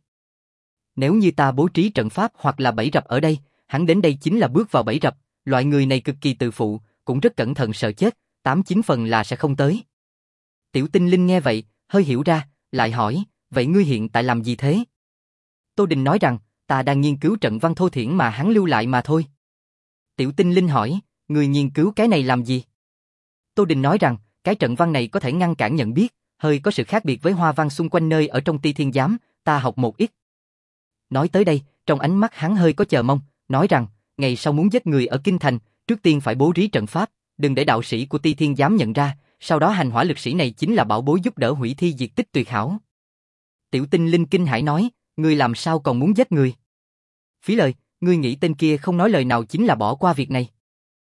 Nếu như ta bố trí trận pháp hoặc là bẫy rập ở đây, hắn đến đây chính là bước vào bẫy rập, loại người này cực kỳ tự phụ, cũng rất cẩn thận sợ chết, tám chín phần là sẽ không tới. Tiểu Tinh Linh nghe vậy, hơi hiểu ra, lại hỏi, vậy ngươi hiện tại làm gì thế? Tô Đình nói rằng, ta đang nghiên cứu trận văn thô thiển mà hắn lưu lại mà thôi. Tiểu Tinh Linh hỏi, ngươi nghiên cứu cái này làm gì? Tô Đình nói rằng, cái trận văn này có thể ngăn cản nhận biết, hơi có sự khác biệt với hoa văn xung quanh nơi ở trong Ti Thiên Giám, ta học một ít. Nói tới đây, trong ánh mắt hắn hơi có chờ mong, nói rằng, ngày sau muốn giết người ở Kinh Thành, trước tiên phải bố trí trận pháp, đừng để đạo sĩ của Ti Thiên Giám nhận ra, sau đó hành hỏa lực sĩ này chính là bảo bối giúp đỡ hủy thi diệt tích tuyệt hảo. Tiểu Tinh Linh kinh hãi nói, ngươi làm sao còn muốn giết người? Phí lời, ngươi nghĩ tên kia không nói lời nào chính là bỏ qua việc này.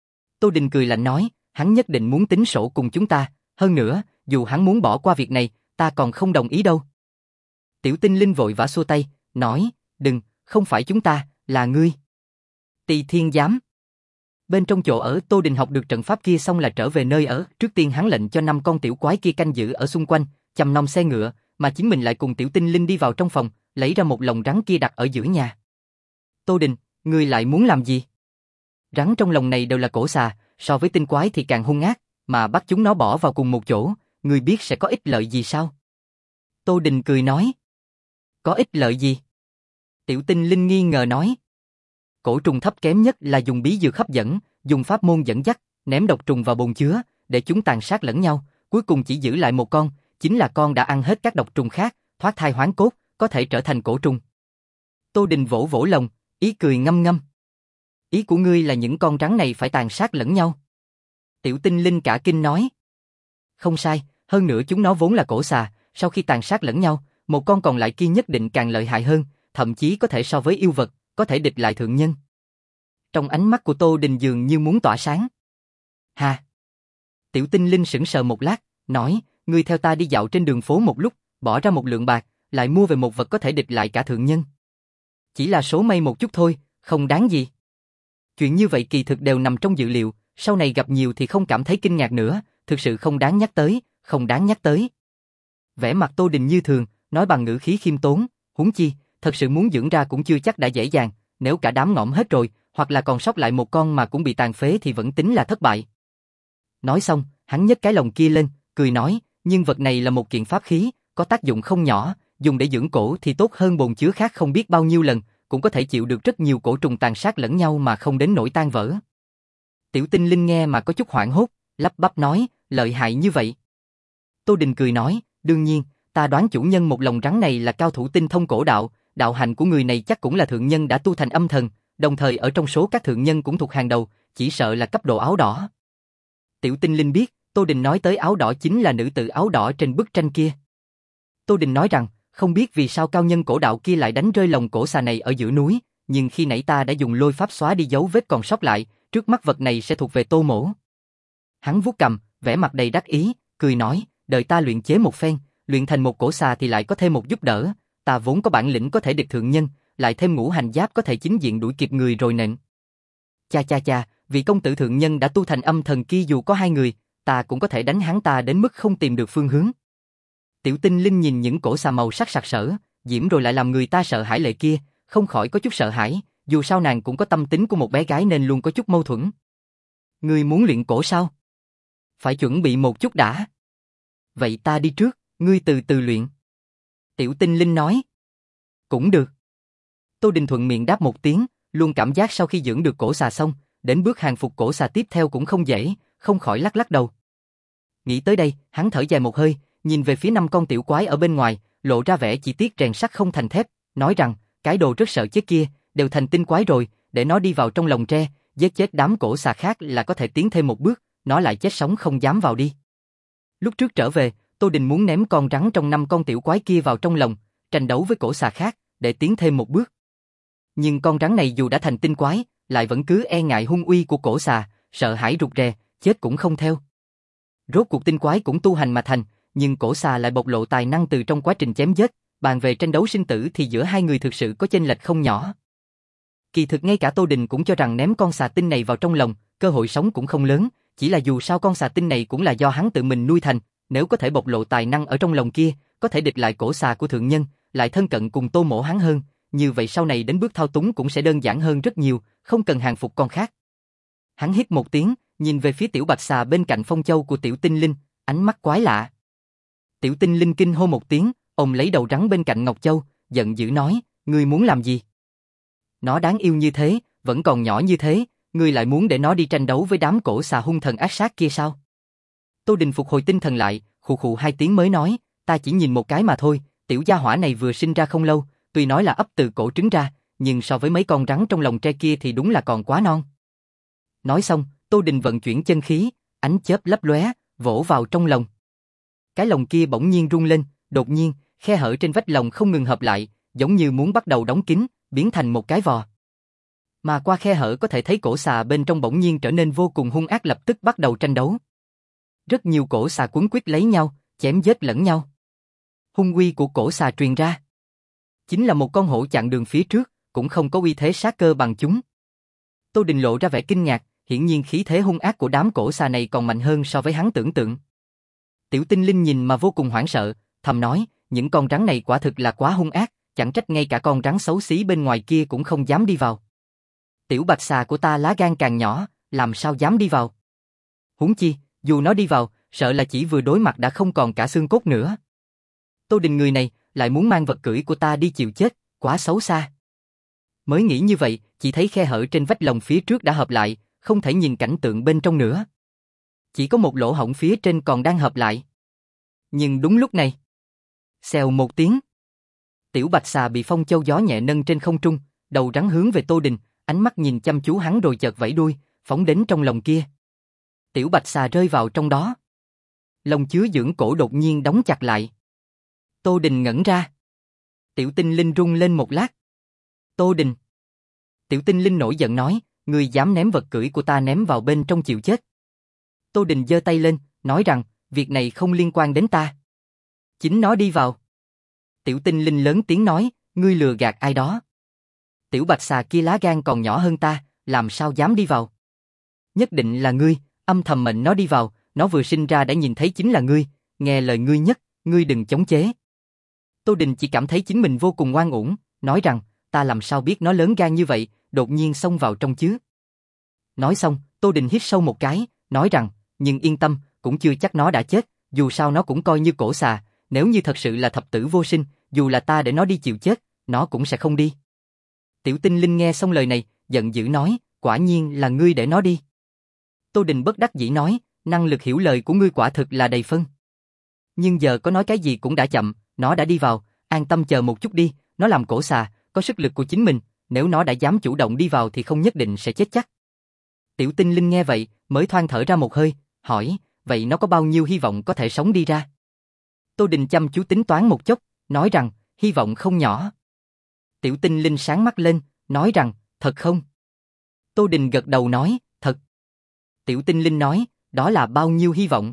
Tô Đình cười lạnh nói, hắn nhất định muốn tính sổ cùng chúng ta, hơn nữa, dù hắn muốn bỏ qua việc này, ta còn không đồng ý đâu. Tiểu Tinh Linh vội vã xua tay, nói, đừng, không phải chúng ta, là ngươi. Ti Thiên Giám. Bên trong chỗ ở Tô Đình học được trận pháp kia xong là trở về nơi ở, trước tiên hắn lệnh cho năm con tiểu quái kia canh giữ ở xung quanh, chăm nom xe ngựa, mà chính mình lại cùng Tiểu Tinh Linh đi vào trong phòng, lấy ra một lồng rắn kia đặt ở giữa nhà. Tô Đình, ngươi lại muốn làm gì? Rắn trong lồng này đều là cổ xà, so với tinh quái thì càng hung ác, mà bắt chúng nó bỏ vào cùng một chỗ, ngươi biết sẽ có ích lợi gì sao? Tô Đình cười nói. Có ích lợi gì? Tiểu Tinh Linh nghi ngờ nói. Cổ trùng thấp kém nhất là dùng bí dược hấp dẫn, dùng pháp môn dẫn dắt, ném độc trùng vào bồn chứa, để chúng tàn sát lẫn nhau, cuối cùng chỉ giữ lại một con, chính là con đã ăn hết các độc trùng khác, thoát thai hoán cốt, có thể trở thành cổ trùng. Tô Đình vỗ vỗ lồng, ý cười ngâm ngâm. Ý của ngươi là những con rắn này phải tàn sát lẫn nhau? Tiểu Tinh Linh cả kinh nói. Không sai, hơn nữa chúng nó vốn là cổ xà, sau khi tàn sát lẫn nhau, một con còn lại kia nhất định càng lợi hại hơn, thậm chí có thể so với yêu vật, có thể địch lại thượng nhân. Trong ánh mắt của Tô Đình dường như muốn tỏa sáng. Hà! Tiểu Tinh Linh sững sờ một lát, nói, ngươi theo ta đi dạo trên đường phố một lúc, bỏ ra một lượng bạc, lại mua về một vật có thể địch lại cả thượng nhân. Chỉ là số may một chút thôi, không đáng gì. Chuyện như vậy kỳ thực đều nằm trong dự liệu, sau này gặp nhiều thì không cảm thấy kinh ngạc nữa, thực sự không đáng nhắc tới, không đáng nhắc tới. Vẻ mặt Tô Đình như thường, nói bằng ngữ khí khiêm tốn, huống chi, thật sự muốn dưỡng ra cũng chưa chắc đã dễ dàng, nếu cả đám ngõm hết rồi, hoặc là còn sót lại một con mà cũng bị tàn phế thì vẫn tính là thất bại. Nói xong, hắn nhấc cái lồng kia lên, cười nói, nhưng vật này là một kiện pháp khí, có tác dụng không nhỏ, dùng để dưỡng cổ thì tốt hơn bồn chứa khác không biết bao nhiêu lần, cũng có thể chịu được rất nhiều cổ trùng tàn sát lẫn nhau mà không đến nỗi tan vỡ. Tiểu Tinh Linh nghe mà có chút hoảng hốt, lắp bắp nói, lợi hại như vậy. Tô Đình cười nói, đương nhiên, ta đoán chủ nhân một lồng rắn này là cao thủ tinh thông cổ đạo, đạo hạnh của người này chắc cũng là thượng nhân đã tu thành âm thần, đồng thời ở trong số các thượng nhân cũng thuộc hàng đầu, chỉ sợ là cấp độ áo đỏ. Tiểu Tinh Linh biết, Tô Đình nói tới áo đỏ chính là nữ tử áo đỏ trên bức tranh kia. Tô Đình nói rằng, không biết vì sao cao nhân cổ đạo kia lại đánh rơi lồng cổ xà này ở giữa núi, nhưng khi nãy ta đã dùng lôi pháp xóa đi dấu vết còn sót lại, trước mắt vật này sẽ thuộc về Tô mỗ. Hắn vuốt cằm, vẻ mặt đầy đắc ý, cười nói, đợi ta luyện chế một phen, luyện thành một cổ xà thì lại có thêm một giúp đỡ, ta vốn có bản lĩnh có thể địch thượng nhân, lại thêm ngũ hành giáp có thể chính diện đuổi kịp người rồi nện. Cha cha cha, vị công tử thượng nhân đã tu thành âm thần kia dù có hai người, ta cũng có thể đánh hắn ta đến mức không tìm được phương hướng. Tiểu Tinh Linh nhìn những cổ xà màu sắc sặc sỡ, diễm rồi lại làm người ta sợ hãi lệ kia, không khỏi có chút sợ hãi, dù sao nàng cũng có tâm tính của một bé gái nên luôn có chút mâu thuẫn. Ngươi muốn luyện cổ sao? Phải chuẩn bị một chút đã. Vậy ta đi trước, ngươi từ từ luyện. Tiểu Tinh Linh nói. Cũng được. Tô Đình thuận miệng đáp một tiếng, luôn cảm giác sau khi dưỡng được cổ xà xong, đến bước hàng phục cổ xà tiếp theo cũng không dễ, không khỏi lắc lắc đầu. Nghĩ tới đây, hắn thở dài một hơi, nhìn về phía năm con tiểu quái ở bên ngoài, lộ ra vẻ chỉ tiếc rèn sắt không thành thép, nói rằng, cái đồ rất sợ chết kia, đều thành tinh quái rồi, để nó đi vào trong lồng tre, giết chết đám cổ xà khác là có thể tiến thêm một bước, nó lại chết sống không dám vào đi. Lúc trước trở về, Tô Đình muốn ném con rắn trong năm con tiểu quái kia vào trong lồng, tranh đấu với cổ xà khác, để tiến thêm một bước. Nhưng con rắn này dù đã thành tinh quái, lại vẫn cứ e ngại hung uy của cổ xà, sợ hãi rụt rè, chết cũng không theo. Rốt cuộc tinh quái cũng tu hành mà thành, nhưng cổ xà lại bộc lộ tài năng từ trong quá trình chém giết, bàn về tranh đấu sinh tử thì giữa hai người thực sự có chênh lệch không nhỏ. Kỳ thực ngay cả Tô Đình cũng cho rằng ném con xà tinh này vào trong lồng, cơ hội sống cũng không lớn, Chỉ là dù sao con xà tinh này cũng là do hắn tự mình nuôi thành, nếu có thể bộc lộ tài năng ở trong lòng kia, có thể địch lại cổ xà của thượng nhân, lại thân cận cùng Tô Mỗ hắn hơn, như vậy sau này đến bước thao túng cũng sẽ đơn giản hơn rất nhiều, không cần hàng phục con khác. Hắn hít một tiếng, nhìn về phía tiểu bạch xà bên cạnh phong châu của tiểu tinh linh, ánh mắt quái lạ. Tiểu tinh linh kinh hô một tiếng, ôm lấy đầu rắn bên cạnh Ngọc Châu, giận dữ nói, ngươi muốn làm gì? Nó đáng yêu như thế, vẫn còn nhỏ như thế, ngươi lại muốn để nó đi tranh đấu với đám cổ xà hung thần ác sát kia sao? Tô Đình phục hồi tinh thần lại, khụ khụ hai tiếng mới nói, ta chỉ nhìn một cái mà thôi, tiểu gia hỏa này vừa sinh ra không lâu, tuy nói là ấp từ cổ trứng ra, nhưng so với mấy con rắn trong lồng tre kia thì đúng là còn quá non. Nói xong, Tô Đình vận chuyển chân khí, ánh chớp lấp lóe, vỗ vào trong lồng. Cái lồng kia bỗng nhiên rung lên, đột nhiên, khe hở trên vách lồng không ngừng hợp lại, giống như muốn bắt đầu đóng kín, biến thành một cái vò. Mà qua khe hở có thể thấy cổ xà bên trong bỗng nhiên trở nên vô cùng hung ác, lập tức bắt đầu tranh đấu. Rất nhiều cổ xà quấn quýt lấy nhau, chém giết lẫn nhau. Hung uy của cổ xà truyền ra. Chính là một con hổ chặn đường phía trước, cũng không có uy thế sát cơ bằng chúng. Tô Đình lộ ra vẻ kinh ngạc, hiển nhiên khí thế hung ác của đám cổ xà này còn mạnh hơn so với hắn tưởng tượng. Tiểu tinh linh nhìn mà vô cùng hoảng sợ, thầm nói, những con rắn này quả thực là quá hung ác, chẳng trách ngay cả con rắn xấu xí bên ngoài kia cũng không dám đi vào. Tiểu bạch xà của ta lá gan càng nhỏ, làm sao dám đi vào? Huống chi, dù nó đi vào, sợ là chỉ vừa đối mặt đã không còn cả xương cốt nữa. Tô Đình người này, lại muốn mang vật cưỡi của ta đi chịu chết, quá xấu xa. Mới nghĩ như vậy, chỉ thấy khe hở trên vách lồng phía trước đã hợp lại, không thể nhìn cảnh tượng bên trong nữa. Chỉ có một lỗ hổng phía trên còn đang hợp lại. Nhưng đúng lúc này, xèo một tiếng, tiểu bạch xà bị phong châu gió nhẹ nâng trên không trung, đầu rắn hướng về Tô Đình, ánh mắt nhìn chăm chú hắn rồi chợt vẫy đuôi, phóng đến trong lồng kia. Tiểu bạch xà rơi vào trong đó. Lồng chứa dưỡng cổ đột nhiên đóng chặt lại. Tô Đình ngẩn ra. Tiểu tinh linh rung lên một lát. Tô Đình. Tiểu tinh linh nổi giận nói, ngươi dám ném vật cưỡi của ta ném vào bên trong chịu chết. Tô Đình giơ tay lên, nói rằng, việc này không liên quan đến ta. Chính nó đi vào. Tiểu tinh linh lớn tiếng nói, ngươi lừa gạt ai đó. Tiểu bạch xà kia lá gan còn nhỏ hơn ta, làm sao dám đi vào. Nhất định là ngươi, âm thầm mệnh nó đi vào, nó vừa sinh ra đã nhìn thấy chính là ngươi, nghe lời ngươi nhất, ngươi đừng chống chế. Tô Đình chỉ cảm thấy chính mình vô cùng ngoan uổng, nói rằng, ta làm sao biết nó lớn gan như vậy, đột nhiên xông vào trong chứ. Nói xong, Tô Đình hít sâu một cái, nói rằng, nhưng yên tâm, cũng chưa chắc nó đã chết, dù sao nó cũng coi như cổ xà, nếu như thật sự là thập tử vô sinh, dù là ta để nó đi chịu chết, nó cũng sẽ không đi. Tiểu tinh linh nghe xong lời này, giận dữ nói, quả nhiên là ngươi để nó đi. Tô Đình bất đắc dĩ nói, năng lực hiểu lời của ngươi quả thực là đầy phân. Nhưng giờ có nói cái gì cũng đã chậm, nó đã đi vào, an tâm chờ một chút đi, nó làm cổ xà, có sức lực của chính mình, nếu nó đã dám chủ động đi vào thì không nhất định sẽ chết chắc. Tiểu tinh linh nghe vậy, mới thoáng thở ra một hơi, hỏi, vậy nó có bao nhiêu hy vọng có thể sống đi ra? Tô Đình chăm chú tính toán một chút, nói rằng, hy vọng không nhỏ. Tiểu tinh linh sáng mắt lên, nói rằng, thật không? Tô Đình gật đầu nói, thật. Tiểu tinh linh nói, đó là bao nhiêu hy vọng?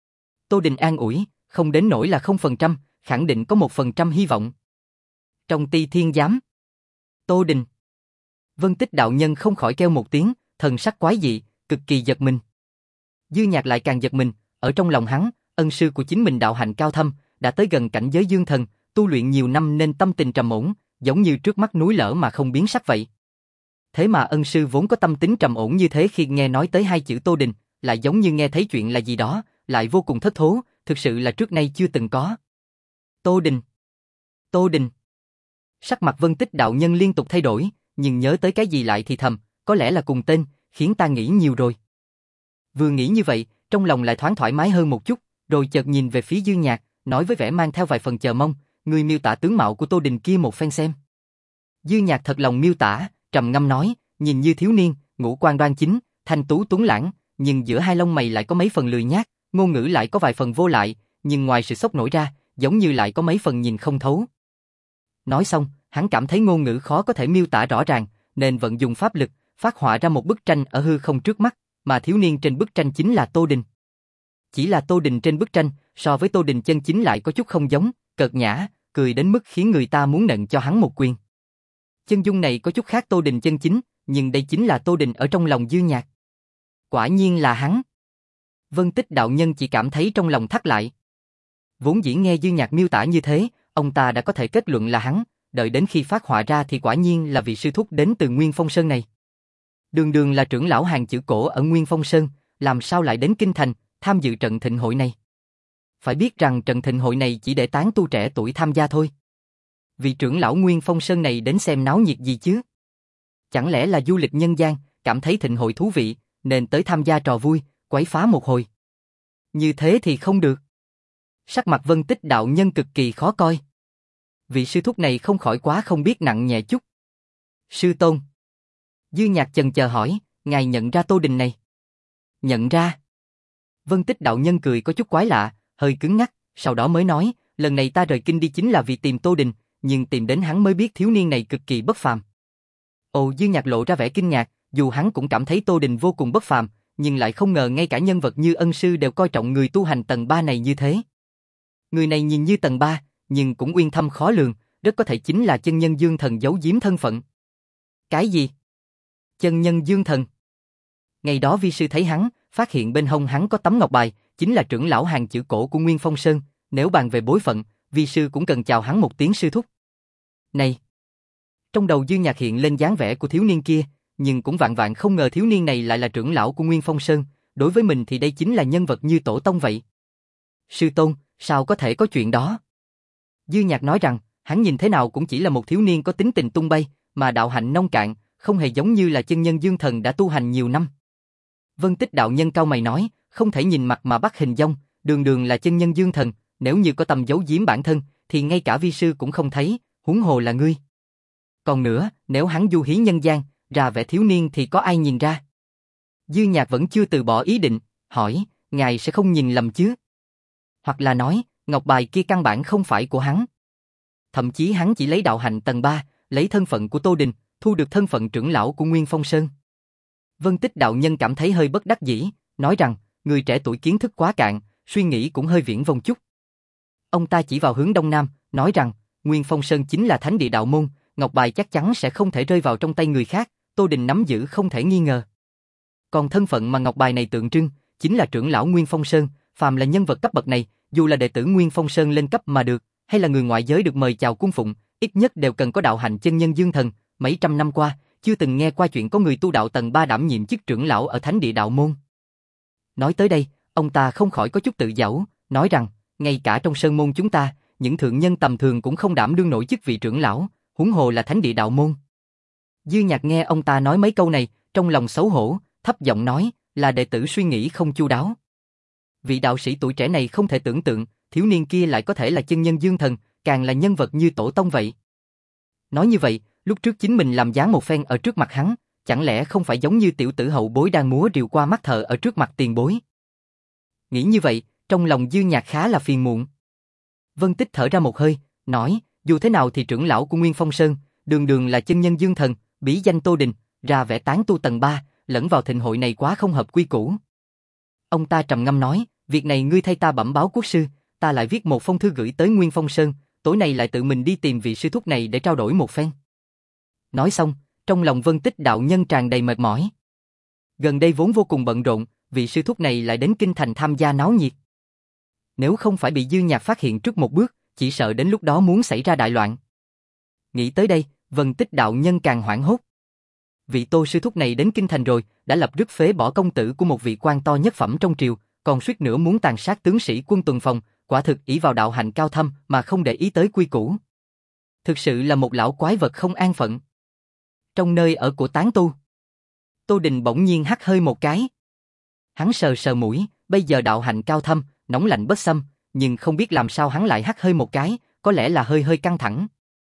Tô Đình an ủi, không đến nỗi là không phần trăm, khẳng định có một phần trăm hy vọng. Trong Ti Thiên Giám. Tô Đình. Vân Tích đạo nhân không khỏi kêu một tiếng, thần sắc quái dị, cực kỳ giật mình. Dư Nhạc lại càng giật mình, ở trong lòng hắn, ân sư của chính mình đạo hạnh cao thâm, đã tới gần cảnh giới dương thần, tu luyện nhiều năm nên tâm tình trầm ổn, giống như trước mắt núi lở mà không biến sắc vậy. Thế mà ân sư vốn có tâm tính trầm ổn như thế khi nghe nói tới hai chữ Tô Đình, lại giống như nghe thấy chuyện là gì đó, lại vô cùng thất thố, thực sự là trước nay chưa từng có. Tô Đình. Tô Đình. Sắc mặt Vân Tích đạo nhân liên tục thay đổi, nhưng nhớ tới cái gì lại thì thầm, có lẽ là cùng tên, khiến ta nghĩ nhiều rồi. Vừa nghĩ như vậy, trong lòng lại thoáng thoải mái hơn một chút, rồi chợt nhìn về phía Dư Nhạc, nói với vẻ mang theo vài phần chờ mong, người miêu tả tướng mạo của Tô Đình kia một phen xem. Dư Nhạc thật lòng miêu tả, trầm ngâm nói, nhìn như thiếu niên, ngũ quan đoan chính, thanh tú tuấn lãng, nhưng giữa hai lông mày lại có mấy phần lười nhác, ngôn ngữ lại có vài phần vô lại, nhưng ngoài sự sốc nổi ra, giống như lại có mấy phần nhìn không thấu. Nói xong, hắn cảm thấy ngôn ngữ khó có thể miêu tả rõ ràng, nên vận dùng pháp lực, phát họa ra một bức tranh ở hư không trước mắt, mà thiếu niên trên bức tranh chính là Tô Đình. Chỉ là Tô Đình trên bức tranh, so với Tô Đình chân chính lại có chút không giống, cợt nhã, cười đến mức khiến người ta muốn nện cho hắn một quyền. Chân dung này có chút khác Tô Đình chân chính, nhưng đây chính là Tô Đình ở trong lòng Dư Nhạc. Quả nhiên là hắn. Vân Tích đạo nhân chỉ cảm thấy trong lòng thắt lại. Vốn dĩ nghe Dư Nhạc miêu tả như thế, ông ta đã có thể kết luận là hắn, đợi đến khi phát họa ra thì quả nhiên là vị sư thúc đến từ Nguyên Phong Sơn này. Đường đường là trưởng lão hàng chữ cổ ở Nguyên Phong Sơn, làm sao lại đến Kinh Thành, tham dự trận thịnh hội này. Phải biết rằng trận thịnh hội này chỉ để tán tu trẻ tuổi tham gia thôi. Vị trưởng lão Nguyên Phong Sơn này đến xem náo nhiệt gì chứ? Chẳng lẽ là du lịch nhân gian, cảm thấy thịnh hội thú vị, nên tới tham gia trò vui, quấy phá một hồi. Như thế thì không được. Sắc mặt Vân Tích đạo nhân cực kỳ khó coi. Vị sư thúc này không khỏi quá không biết nặng nhẹ chút. Sư tôn. Dư Nhạc chần chờ hỏi, ngài nhận ra Tô Đình này? Nhận ra. Vân Tích đạo nhân cười có chút quái lạ, hơi cứng ngắc, sau đó mới nói, lần này ta rời kinh đi chính là vì tìm Tô Đình, nhưng tìm đến hắn mới biết thiếu niên này cực kỳ bất phàm. Ồ, Dư Nhạc lộ ra vẻ kinh ngạc, dù hắn cũng cảm thấy Tô Đình vô cùng bất phàm, nhưng lại không ngờ ngay cả nhân vật như ân sư đều coi trọng người tu hành tầng ba này như thế. Người này nhìn như tầng ba, nhưng cũng uyên thâm khó lường, rất có thể chính là chân nhân dương thần giấu giếm thân phận. Cái gì? Chân nhân dương thần? Ngày đó vi sư thấy hắn, phát hiện bên hông hắn có tấm ngọc bài, chính là trưởng lão hàng chữ cổ của Nguyên Phong Sơn, nếu bàn về bối phận, vi sư cũng cần chào hắn một tiếng sư thúc. Này! Trong đầu Dư Nhạc hiện lên dáng vẻ của thiếu niên kia, nhưng cũng vạn vạn không ngờ thiếu niên này lại là trưởng lão của Nguyên Phong Sơn, đối với mình thì đây chính là nhân vật như tổ tông vậy. Sư tôn, sao có thể có chuyện đó? Dư Nhạc nói rằng, hắn nhìn thế nào cũng chỉ là một thiếu niên có tính tình tung bay, mà đạo hạnh nông cạn, không hề giống như là chân nhân dương thần đã tu hành nhiều năm. Vân Tích đạo nhân cau mày nói, không thể nhìn mặt mà bắt hình dong, đường đường là chân nhân dương thần, nếu như có tầm giấu giếm bản thân, thì ngay cả vi sư cũng không thấy, huống hồ là ngươi. Còn nữa, nếu hắn du hí nhân gian, ra vẻ thiếu niên thì có ai nhìn ra? Dư Nhạc vẫn chưa từ bỏ ý định, hỏi, ngài sẽ không nhìn lầm chứ? Hoặc là nói, ngọc bài kia căn bản không phải của hắn. Thậm chí hắn chỉ lấy đạo hạnh tầng ba, lấy thân phận của Tô Đình, thu được thân phận trưởng lão của Nguyên Phong Sơn. Vân Tích đạo nhân cảm thấy hơi bất đắc dĩ, nói rằng, người trẻ tuổi kiến thức quá cạn, suy nghĩ cũng hơi viển vông chút. Ông ta chỉ vào hướng đông nam, nói rằng, Nguyên Phong Sơn chính là thánh địa đạo môn, ngọc bài chắc chắn sẽ không thể rơi vào trong tay người khác, Tô Đình nắm giữ không thể nghi ngờ. Còn thân phận mà ngọc bài này tượng trưng, chính là trưởng lão Nguyên Phong Sơn, phàm là nhân vật cấp bậc này, dù là đệ tử Nguyên Phong Sơn lên cấp mà được, hay là người ngoại giới được mời chào cung phụng, ít nhất đều cần có đạo hạnh chân nhân dương thần, mấy trăm năm qua, chưa từng nghe qua chuyện có người tu đạo tầng ba đảm nhiệm chức trưởng lão ở thánh địa đạo môn. Nói tới đây, ông ta không khỏi có chút tự giễu, nói rằng, ngay cả trong sơn môn chúng ta, những thượng nhân tầm thường cũng không đảm đương nổi chức vị trưởng lão, huống hồ là thánh địa đạo môn. Dư Nhạc nghe ông ta nói mấy câu này, trong lòng xấu hổ, thấp giọng nói, là đệ tử suy nghĩ không chu đáo. Vị đạo sĩ tuổi trẻ này không thể tưởng tượng, thiếu niên kia lại có thể là chân nhân dương thần, càng là nhân vật như tổ tông vậy. Nói như vậy, lúc trước chính mình làm dáng một phen ở trước mặt hắn, chẳng lẽ không phải giống như tiểu tử hậu bối đang múa rìu qua mắt thợ ở trước mặt tiền bối? Nghĩ như vậy, trong lòng Dư Nhạc khá là phiền muộn. Vân Tích thở ra một hơi, nói, dù thế nào thì trưởng lão của Nguyên Phong Sơn, đường đường là chân nhân dương thần, bí danh Tô Đình, ra vẻ tán tu tầng ba, lẫn vào thịnh hội này quá không hợp quy củ. Ông ta trầm ngâm nói, việc này ngươi thay ta bẩm báo quốc sư, ta lại viết một phong thư gửi tới Nguyên Phong Sơn, tối nay lại tự mình đi tìm vị sư thúc này để trao đổi một phen. Nói xong, trong lòng Vân Tích đạo nhân tràn đầy mệt mỏi. Gần đây vốn vô cùng bận rộn, vị sư thúc này lại đến kinh thành tham gia náo nhiệt. Nếu không phải bị Dư Nhạc phát hiện trước một bước, chỉ sợ đến lúc đó muốn xảy ra đại loạn. Nghĩ tới đây, Vân Tích đạo nhân càng hoảng hốt. Vị Tô sư thúc này đến kinh thành rồi, đã lập rứt phế bỏ công tử của một vị quan to nhất phẩm trong triều, còn suýt nữa muốn tàn sát tướng sĩ quân tuần phòng, quả thực ỷ vào đạo hạnh cao thâm mà không để ý tới quy củ. Thực sự là một lão quái vật không an phận. Trong nơi ở của tán tu, Tô Đình bỗng nhiên hắt hơi một cái. Hắn sờ sờ mũi, bây giờ đạo hạnh cao thâm, nóng lạnh bất xâm, nhưng không biết làm sao hắn lại hắt hơi một cái, có lẽ là hơi hơi căng thẳng.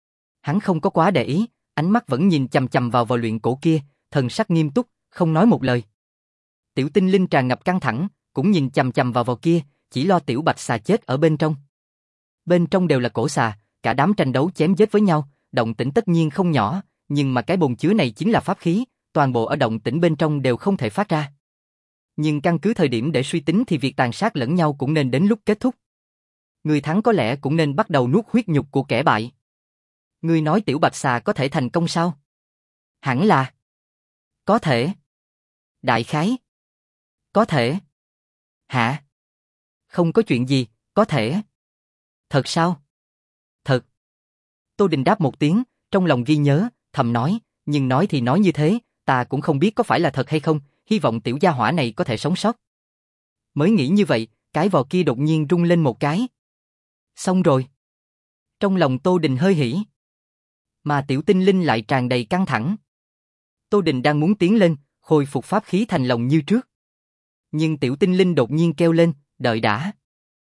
Hắn không có quá để ý, ánh mắt vẫn nhìn chằm chằm vào vò luyện cổ kia, thần sắc nghiêm túc, không nói một lời. Tiểu Tinh Linh tràn ngập căng thẳng, cũng nhìn chằm chằm vào vò kia, chỉ lo tiểu bạch xà chết ở bên trong. Bên trong đều là cổ xà, cả đám tranh đấu chém giết với nhau, động tĩnh tất nhiên không nhỏ, nhưng mà cái bồn chứa này chính là pháp khí, toàn bộ ở động tĩnh bên trong đều không thể phát ra. Nhưng căn cứ thời điểm để suy tính thì việc tàn sát lẫn nhau cũng nên đến lúc kết thúc. Người thắng có lẽ cũng nên bắt đầu nuốt huyết nhục của kẻ bại. Ngươi nói tiểu bạch xà có thể thành công sao? Hẳn là. Có thể. Đại khái. Có thể. Hả? Không có chuyện gì, có thể. Thật sao? Thật. Tô Đình đáp một tiếng, trong lòng ghi nhớ, thầm nói, nhưng nói thì nói như thế, ta cũng không biết có phải là thật hay không, hy vọng tiểu gia hỏa này có thể sống sót. Mới nghĩ như vậy, cái vò kia đột nhiên rung lên một cái. Xong rồi. Trong lòng Tô Đình hơi hỉ. Mà tiểu tinh linh lại tràn đầy căng thẳng. Tô Đình đang muốn tiến lên, khôi phục pháp khí thành lòng như trước. Nhưng tiểu tinh linh đột nhiên kêu lên, đợi đã.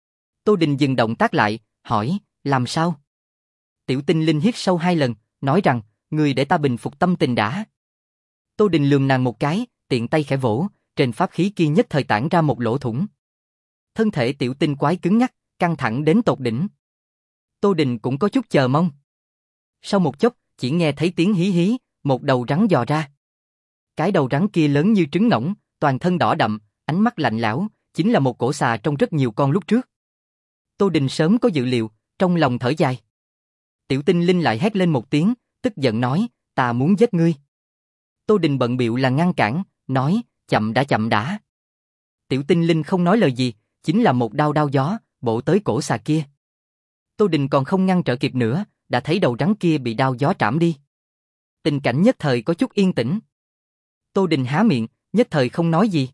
Tô Đình dừng động tác lại, hỏi, làm sao? Tiểu tinh linh hít sâu hai lần, nói rằng, người để ta bình phục tâm tình đã. Tô Đình lườm nàng một cái, tiện tay khẽ vỗ, trên pháp khí kia nhất thời tản ra một lỗ thủng. Thân thể tiểu tinh quái cứng nhắc, căng thẳng đến tột đỉnh. Tô Đình cũng có chút chờ mong. Sau một chốc, chỉ nghe thấy tiếng hí hí, một đầu rắn dò ra. Cái đầu rắn kia lớn như trứng ngỗng, toàn thân đỏ đậm, ánh mắt lạnh lẽo, chính là một cổ xà trong rất nhiều con lúc trước. Tô Đình sớm có dự liệu, trong lòng thở dài. Tiểu tinh linh lại hét lên một tiếng, tức giận nói, ta muốn giết ngươi. Tô Đình bận bịu là ngăn cản, nói, chậm đã chậm đã. Tiểu tinh linh không nói lời gì, chính là một đao đao gió, bổ tới cổ xà kia. Tô Đình còn không ngăn trở kịp nữa, đã thấy đầu rắn kia bị đao gió trảm đi. Tình cảnh nhất thời có chút yên tĩnh. Tô Đình há miệng, nhất thời không nói gì.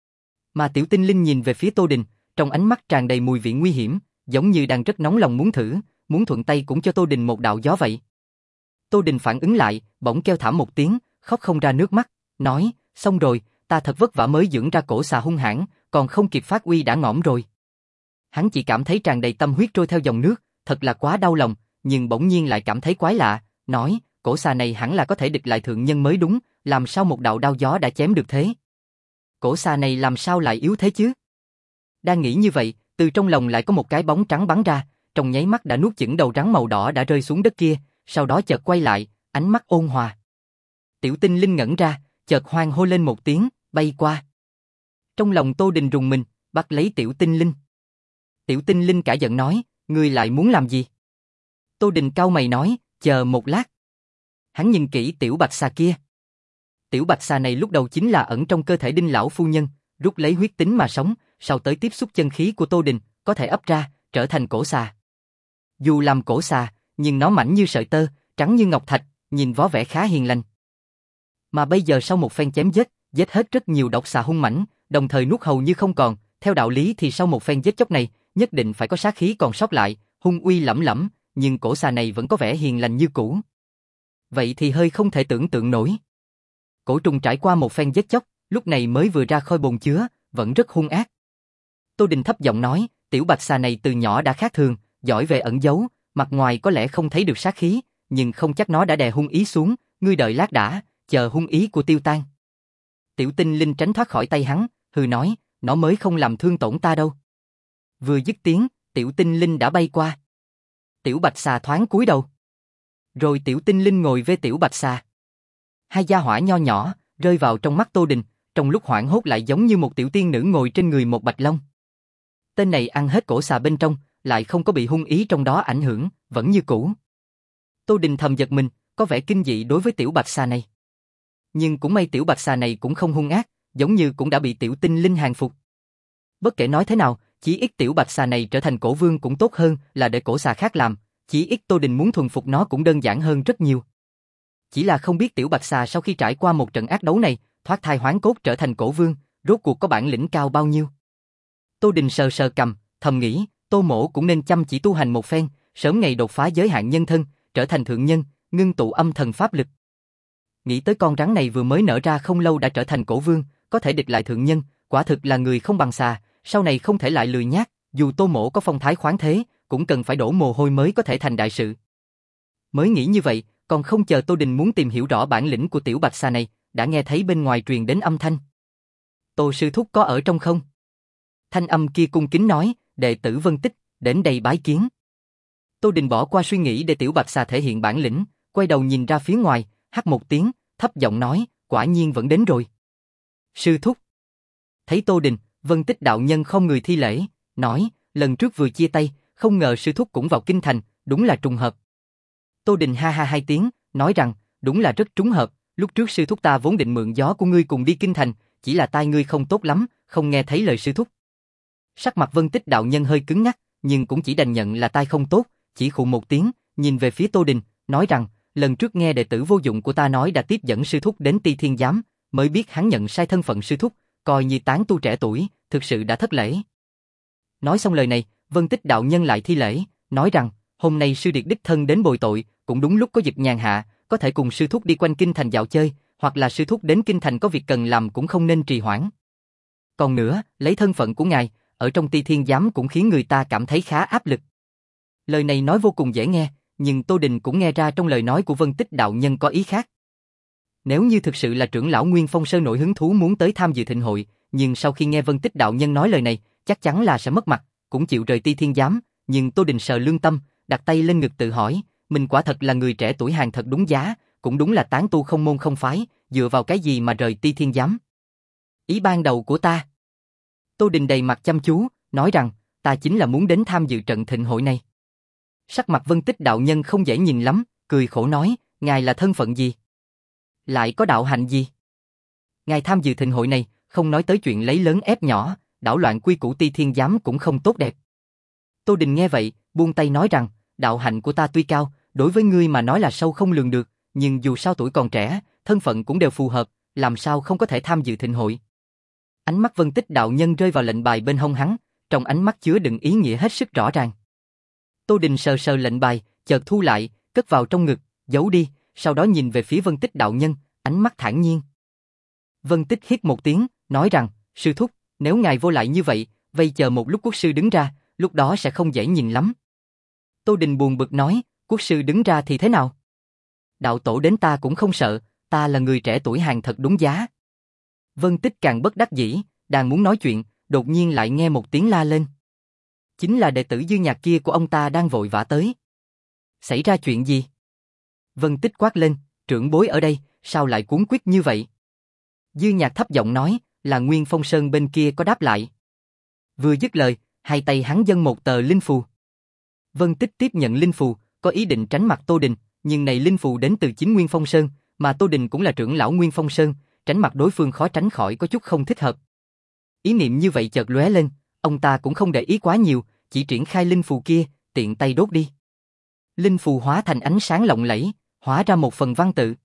Mà tiểu tinh linh nhìn về phía Tô Đình, trong ánh mắt tràn đầy mùi vị nguy hiểm, giống như đang rất nóng lòng muốn thử, muốn thuận tay cũng cho Tô Đình một đạo gió vậy. Tô Đình phản ứng lại, bỗng kêu thảm một tiếng, khóc không ra nước mắt, nói, xong rồi, ta thật vất vả mới dưỡng ra cổ xà hung hãn, còn không kịp phát uy đã ngõm rồi. Hắn chỉ cảm thấy tràn đầy tâm huyết trôi theo dòng nước, thật là quá đau lòng, nhưng bỗng nhiên lại cảm thấy quái lạ, nói, cổ xà này hẳn là có thể địch lại thượng nhân mới đúng, làm sao một đạo đao gió đã chém được thế? Cổ xà này làm sao lại yếu thế chứ? Đang nghĩ như vậy, từ trong lòng lại có một cái bóng trắng bắn ra, trong nháy mắt đã nuốt chửng đầu rắn màu đỏ đã rơi xuống đất kia, sau đó chợt quay lại, ánh mắt ôn hòa. Tiểu tinh linh ngẩn ra, chợt hoang hô lên một tiếng, bay qua. Trong lòng Tô Đình rùng mình, bắt lấy tiểu tinh linh. Tiểu tinh linh cả giận nói, ngươi lại muốn làm gì? Tô Đình cau mày nói, chờ một lát. Hắn nhìn kỹ tiểu bạch xà kia. Tiểu bạch xà này lúc đầu chính là ẩn trong cơ thể Đinh lão phu nhân, rút lấy huyết tính mà sống, sau tới tiếp xúc chân khí của Tô Đình, có thể ấp ra, trở thành cổ xà. Dù làm cổ xà, nhưng nó mảnh như sợi tơ, trắng như ngọc thạch, nhìn vó vẻ khá hiền lành. Mà bây giờ sau một phen chém giết, giết hết rất nhiều độc xà hung mãnh, đồng thời nuốt hầu như không còn, theo đạo lý thì sau một phen giết chóc này, nhất định phải có sát khí còn sót lại, hung uy lẫm lẫm, nhưng cổ xà này vẫn có vẻ hiền lành như cũ. Vậy thì hơi không thể tưởng tượng nổi. Cổ trùng trải qua một phen giết chóc, lúc này mới vừa ra khỏi bồn chứa, vẫn rất hung ác. Tô Đình thấp giọng nói, tiểu bạch xà này từ nhỏ đã khác thường, giỏi về ẩn giấu, mặt ngoài có lẽ không thấy được sát khí, nhưng không chắc nó đã đè hung ý xuống, ngươi đợi lát đã, chờ hung ý của tiêu tan. Tiểu tinh linh tránh thoát khỏi tay hắn, hừ nói, nó mới không làm thương tổn ta đâu. Vừa dứt tiếng, tiểu tinh linh đã bay qua. Tiểu bạch xà thoáng cúi đầu. Rồi tiểu tinh linh ngồi về tiểu bạch xà. Hai gia hỏa nho nhỏ, rơi vào trong mắt Tô Đình, trong lúc hoảng hốt lại giống như một tiểu tiên nữ ngồi trên người một bạch long. Tên này ăn hết cổ xà bên trong, lại không có bị hung ý trong đó ảnh hưởng, vẫn như cũ. Tô Đình thầm giật mình, có vẻ kinh dị đối với tiểu bạch xà này. Nhưng cũng may tiểu bạch xà này cũng không hung ác, giống như cũng đã bị tiểu tinh linh hàng phục. Bất kể nói thế nào, chỉ ít tiểu bạch xà này trở thành cổ vương cũng tốt hơn là để cổ xà khác làm, chỉ ít Tô Đình muốn thuần phục nó cũng đơn giản hơn rất nhiều. Chỉ là không biết tiểu bạch xà sau khi trải qua một trận ác đấu này, thoát thai hoán cốt trở thành cổ vương, rốt cuộc có bản lĩnh cao bao nhiêu. Tô Đình sờ sờ cầm, thầm nghĩ, Tô Mỗ cũng nên chăm chỉ tu hành một phen, sớm ngày đột phá giới hạn nhân thân, trở thành thượng nhân, ngưng tụ âm thần pháp lực. Nghĩ tới con rắn này vừa mới nở ra không lâu đã trở thành cổ vương, có thể địch lại thượng nhân, quả thực là người không bằng xà, sau này không thể lại lười nhác, dù Tô Mỗ có phong thái khoáng thế, cũng cần phải đổ mồ hôi mới có thể thành đại sự. Mới nghĩ như vậy, còn không chờ Tô Đình muốn tìm hiểu rõ bản lĩnh của tiểu bạch xà này, đã nghe thấy bên ngoài truyền đến âm thanh. Tô sư thúc có ở trong không? Thanh âm kia cung kính nói, đệ tử Vân Tích, đến đây bái kiến. Tô Đình bỏ qua suy nghĩ để tiểu bạch xà thể hiện bản lĩnh, quay đầu nhìn ra phía ngoài, hắt một tiếng, thấp giọng nói, quả nhiên vẫn đến rồi. Sư thúc. Thấy Tô Đình, Vân Tích đạo nhân không người thi lễ, nói, lần trước vừa chia tay, không ngờ sư thúc cũng vào kinh thành, đúng là trùng hợp. Tô Đình ha ha hai tiếng, nói rằng, đúng là rất trùng hợp, lúc trước sư thúc ta vốn định mượn gió của ngươi cùng đi kinh thành, chỉ là tai ngươi không tốt lắm, không nghe thấy lời sư thúc. Sắc mặt Vân Tích đạo nhân hơi cứng ngắc, nhưng cũng chỉ đành nhận là tai không tốt, chỉ khụ một tiếng, nhìn về phía Tô Đình, nói rằng, lần trước nghe đệ tử vô dụng của ta nói đã tiếp dẫn sư thúc đến Ti Thiên Giám, mới biết hắn nhận sai thân phận sư thúc, coi như tán tu trẻ tuổi, thực sự đã thất lễ. Nói xong lời này, Vân Tích đạo nhân lại thi lễ, nói rằng, hôm nay sư điệt đích thân đến bồi tội, cũng đúng lúc có dịp nhàn hạ, có thể cùng sư thúc đi quanh kinh thành dạo chơi, hoặc là sư thúc đến kinh thành có việc cần làm cũng không nên trì hoãn. Còn nữa, lấy thân phận của ngài, ở trong Ti Thiên Giám cũng khiến người ta cảm thấy khá áp lực. Lời này nói vô cùng dễ nghe, nhưng Tô Đình cũng nghe ra trong lời nói của Vân Tích đạo nhân có ý khác. Nếu như thực sự là trưởng lão Nguyên Phong Sơn nổi hứng thú muốn tới tham dự thịnh hội, nhưng sau khi nghe Vân Tích đạo nhân nói lời này, chắc chắn là sẽ mất mặt, cũng chịu rời Ti Thiên Giám, nhưng Tô Đình sờ lương tâm, đặt tay lên ngực tự hỏi, mình quả thật là người trẻ tuổi hàng thật đúng giá, cũng đúng là tán tu không môn không phái, dựa vào cái gì mà rời Ti Thiên Giám? Ý ban đầu của ta. Tô Đình đầy mặt chăm chú, nói rằng, ta chính là muốn đến tham dự trận thịnh hội này. Sắc mặt Vân Tích đạo nhân không dễ nhìn lắm, cười khổ nói, ngài là thân phận gì? Lại có đạo hạnh gì? Ngài tham dự thịnh hội này, không nói tới chuyện lấy lớn ép nhỏ, đảo loạn quy củ Ti Thiên Giám cũng không tốt đẹp. Tô Đình nghe vậy, buông tay nói rằng, đạo hạnh của ta tuy cao, đối với ngươi mà nói là sâu không lường được, nhưng dù sao tuổi còn trẻ, thân phận cũng đều phù hợp, làm sao không có thể tham dự thịnh hội. Ánh mắt Vân Tích đạo nhân rơi vào lệnh bài bên hông hắn, trong ánh mắt chứa đựng ý nghĩa hết sức rõ ràng. Tô Đình sờ sờ lệnh bài, chợt thu lại, cất vào trong ngực, giấu đi, sau đó nhìn về phía Vân Tích đạo nhân, ánh mắt thản nhiên. Vân Tích hít một tiếng, nói rằng, sư thúc, nếu ngài vô lại như vậy, vây chờ một lúc quốc sư đứng ra, lúc đó sẽ không dễ nhìn lắm. Tô Đình buồn bực nói, quốc sư đứng ra thì thế nào? Đạo tổ đến ta cũng không sợ, ta là người trẻ tuổi hàng thật đúng giá. Vân Tích càng bất đắc dĩ, đang muốn nói chuyện, đột nhiên lại nghe một tiếng la lên. Chính là đệ tử Dư Nhạc kia của ông ta đang vội vã tới. Xảy ra chuyện gì? Vân Tích quát lên, trưởng bối ở đây, sao lại cuống quýt như vậy? Dư Nhạc thấp giọng nói, là Nguyên Phong Sơn bên kia có đáp lại. Vừa dứt lời, hai tay hắn dâng một tờ linh phù. Vân Tích tiếp nhận linh phù, có ý định tránh mặt Tô Đình, nhưng này linh phù đến từ chính Nguyên Phong Sơn, mà Tô Đình cũng là trưởng lão Nguyên Phong Sơn, tránh mặt đối phương khó tránh khỏi có chút không thích hợp. Ý niệm như vậy chợt lóe lên, ông ta cũng không để ý quá nhiều, chỉ triển khai linh phù kia, tiện tay đốt đi. Linh phù hóa thành ánh sáng lộng lẫy, hóa ra một phần văn tự.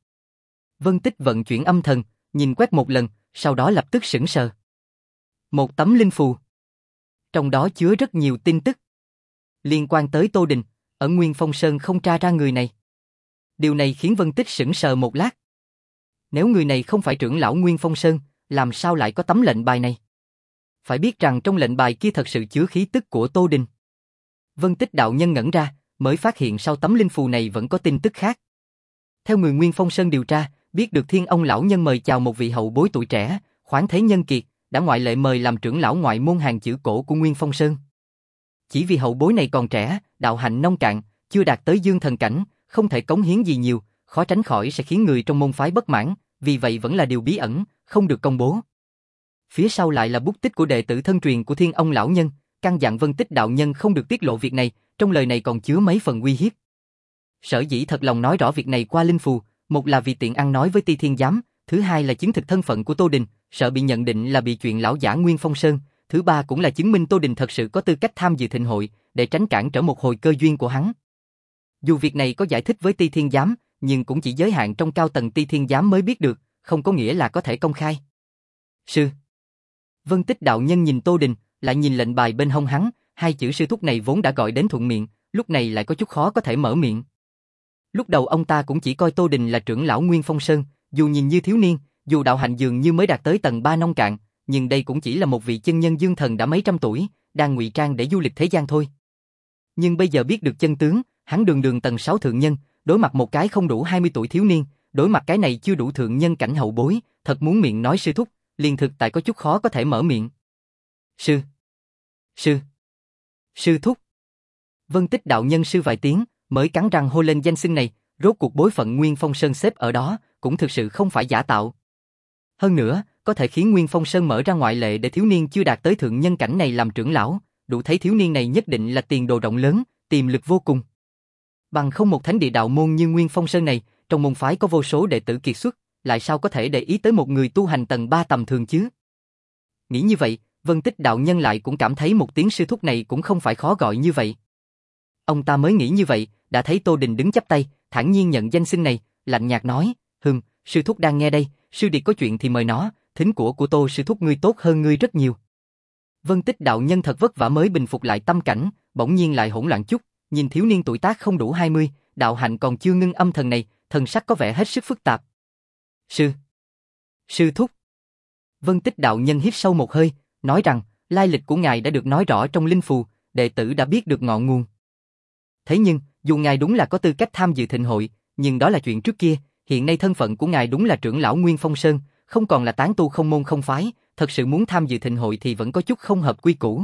Vân Tích vận chuyển âm thần, nhìn quét một lần, sau đó lập tức sững sờ. Một tấm linh phù. Trong đó chứa rất nhiều tin tức liên quan tới Tô Đình, ở Nguyên Phong Sơn không tra ra người này. Điều này khiến Vân Tích sững sờ một lát. Nếu người này không phải trưởng lão Nguyên Phong Sơn, làm sao lại có tấm lệnh bài này? Phải biết rằng trong lệnh bài kia thật sự chứa khí tức của Tô Đình. Vân Tích đạo nhân ngẩn ra, mới phát hiện sau tấm linh phù này vẫn có tin tức khác. Theo người Nguyên Phong Sơn điều tra, biết được Thiên Ông lão nhân mời chào một vị hậu bối tuổi trẻ, khoáng thế nhân kiệt, đã ngoại lệ mời làm trưởng lão ngoại môn hàng chữ cổ của Nguyên Phong Sơn. Chỉ vì hậu bối này còn trẻ, đạo hạnh nông cạn, chưa đạt tới dương thần cảnh, không thể cống hiến gì nhiều, khó tránh khỏi sẽ khiến người trong môn phái bất mãn, vì vậy vẫn là điều bí ẩn, không được công bố. Phía sau lại là bút tích của đệ tử thân truyền của Thiên Ông lão nhân, căn dặn Vân Tích đạo nhân không được tiết lộ việc này, trong lời này còn chứa mấy phần uy hiếp. Sở dĩ thật lòng nói rõ việc này qua linh phù, một là vì tiện ăn nói với Ti Thiên Giám, thứ hai là chứng thực thân phận của Tô Đình, sợ bị nhận định là bị chuyện lão giả Nguyên Phong Sơn, thứ ba cũng là chứng minh Tô Đình thật sự có tư cách tham dự thịnh hội, để tránh cản trở một hồi cơ duyên của hắn. Dù việc này có giải thích với Ti Thiên Giám, nhưng cũng chỉ giới hạn trong cao tầng Ti Thiên Giám mới biết được, không có nghĩa là có thể công khai. Sư. Vân Tích đạo nhân nhìn Tô Đình, lại nhìn lệnh bài bên hông hắn, hai chữ sư thúc này vốn đã gọi đến thuận miệng, lúc này lại có chút khó có thể mở miệng. Lúc đầu ông ta cũng chỉ coi Tô Đình là trưởng lão Nguyên Phong Sơn, dù nhìn như thiếu niên, dù đạo hạnh dường như mới đạt tới tầng ba nông cạn, nhưng đây cũng chỉ là một vị chân nhân dương thần đã mấy trăm tuổi, đang ngụy trang để du lịch thế gian thôi. Nhưng bây giờ biết được chân tướng, hắn đường đường tầng sáu thượng nhân, đối mặt một cái không đủ hai mươi tuổi thiếu niên, đối mặt cái này chưa đủ thượng nhân cảnh hậu bối, thật muốn miệng nói sư thúc, liền thực tại có chút khó có thể mở miệng. Sư. Sư. Sư thúc. Vân Tích đạo nhân sư vài tiếng, mới cắn răng hô lên danh xưng này, rốt cuộc bối phận Nguyên Phong Sơn xếp ở đó, cũng thực sự không phải giả tạo. Hơn nữa, có thể khiến Nguyên Phong Sơn mở ra ngoại lệ để thiếu niên chưa đạt tới thượng nhân cảnh này làm trưởng lão, đủ thấy thiếu niên này nhất định là tiền đồ rộng lớn, tiềm lực vô cùng. Bằng không một thánh địa đạo môn như Nguyên Phong Sơn này, trong môn phái có vô số đệ tử kiệt xuất, lại sao có thể để ý tới một người tu hành tầng ba tầm thường chứ? Nghĩ như vậy, Vân Tích đạo nhân lại cũng cảm thấy một tiếng sư thúc này cũng không phải khó gọi như vậy. Ông ta mới nghĩ như vậy, đã thấy Tô Đình đứng chắp tay, thản nhiên nhận danh xưng này, lạnh nhạt nói, hừm, sư thúc đang nghe đây, sư điệt có chuyện thì mời nó, thính của của Tô sư thúc ngươi tốt hơn ngươi rất nhiều. Vân Tích đạo nhân thật vất vả mới bình phục lại tâm cảnh, bỗng nhiên lại hỗn loạn chút, nhìn thiếu niên tuổi tác không đủ hai mươi, đạo hạnh còn chưa ngưng âm thần này, thần sắc có vẻ hết sức phức tạp. Sư, sư thúc. Vân Tích đạo nhân hít sâu một hơi, nói rằng, lai lịch của ngài đã được nói rõ trong linh phù, đệ tử đã biết được ngọn nguồn. Thế nhưng, dù ngài đúng là có tư cách tham dự thịnh hội, nhưng đó là chuyện trước kia, hiện nay thân phận của ngài đúng là trưởng lão Nguyên Phong Sơn, không còn là tán tu không môn không phái, thật sự muốn tham dự thịnh hội thì vẫn có chút không hợp quy củ.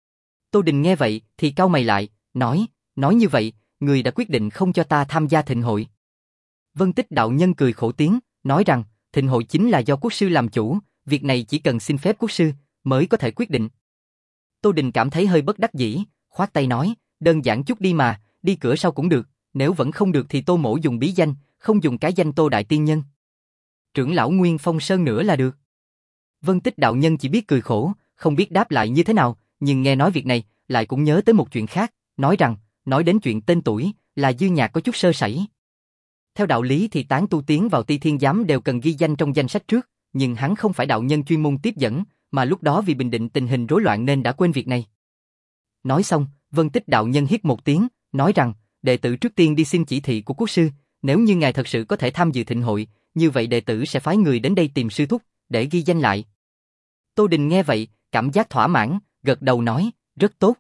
Tô Đình nghe vậy thì cau mày lại, nói, nói như vậy, người đã quyết định không cho ta tham gia thịnh hội. Vân Tích đạo nhân cười khổ tiếng, nói rằng, thịnh hội chính là do quốc sư làm chủ, việc này chỉ cần xin phép quốc sư mới có thể quyết định. Tô Đình cảm thấy hơi bất đắc dĩ, khoát tay nói, đơn giản chút đi mà, đi cửa sau cũng được, nếu vẫn không được thì Tô mỗ dùng bí danh, không dùng cái danh Tô Đại Tiên Nhân. Trưởng lão Nguyên Phong Sơn nữa là được. Vân Tích đạo nhân chỉ biết cười khổ, không biết đáp lại như thế nào, nhưng nghe nói việc này, lại cũng nhớ tới một chuyện khác, nói rằng, nói đến chuyện tên tuổi, là Dư Nhạc có chút sơ sẩy. Theo đạo lý thì tán tu tiến vào Ti Thiên Giám đều cần ghi danh trong danh sách trước, nhưng hắn không phải đạo nhân chuyên môn tiếp dẫn, mà lúc đó vì bình định tình hình rối loạn nên đã quên việc này. Nói xong, Vân Tích đạo nhân hít một tiếng, nói rằng, đệ tử trước tiên đi xin chỉ thị của quốc sư, nếu như ngài thật sự có thể tham dự thịnh hội, như vậy đệ tử sẽ phái người đến đây tìm sư thúc, để ghi danh lại. Tô Đình nghe vậy, cảm giác thỏa mãn, gật đầu nói, rất tốt.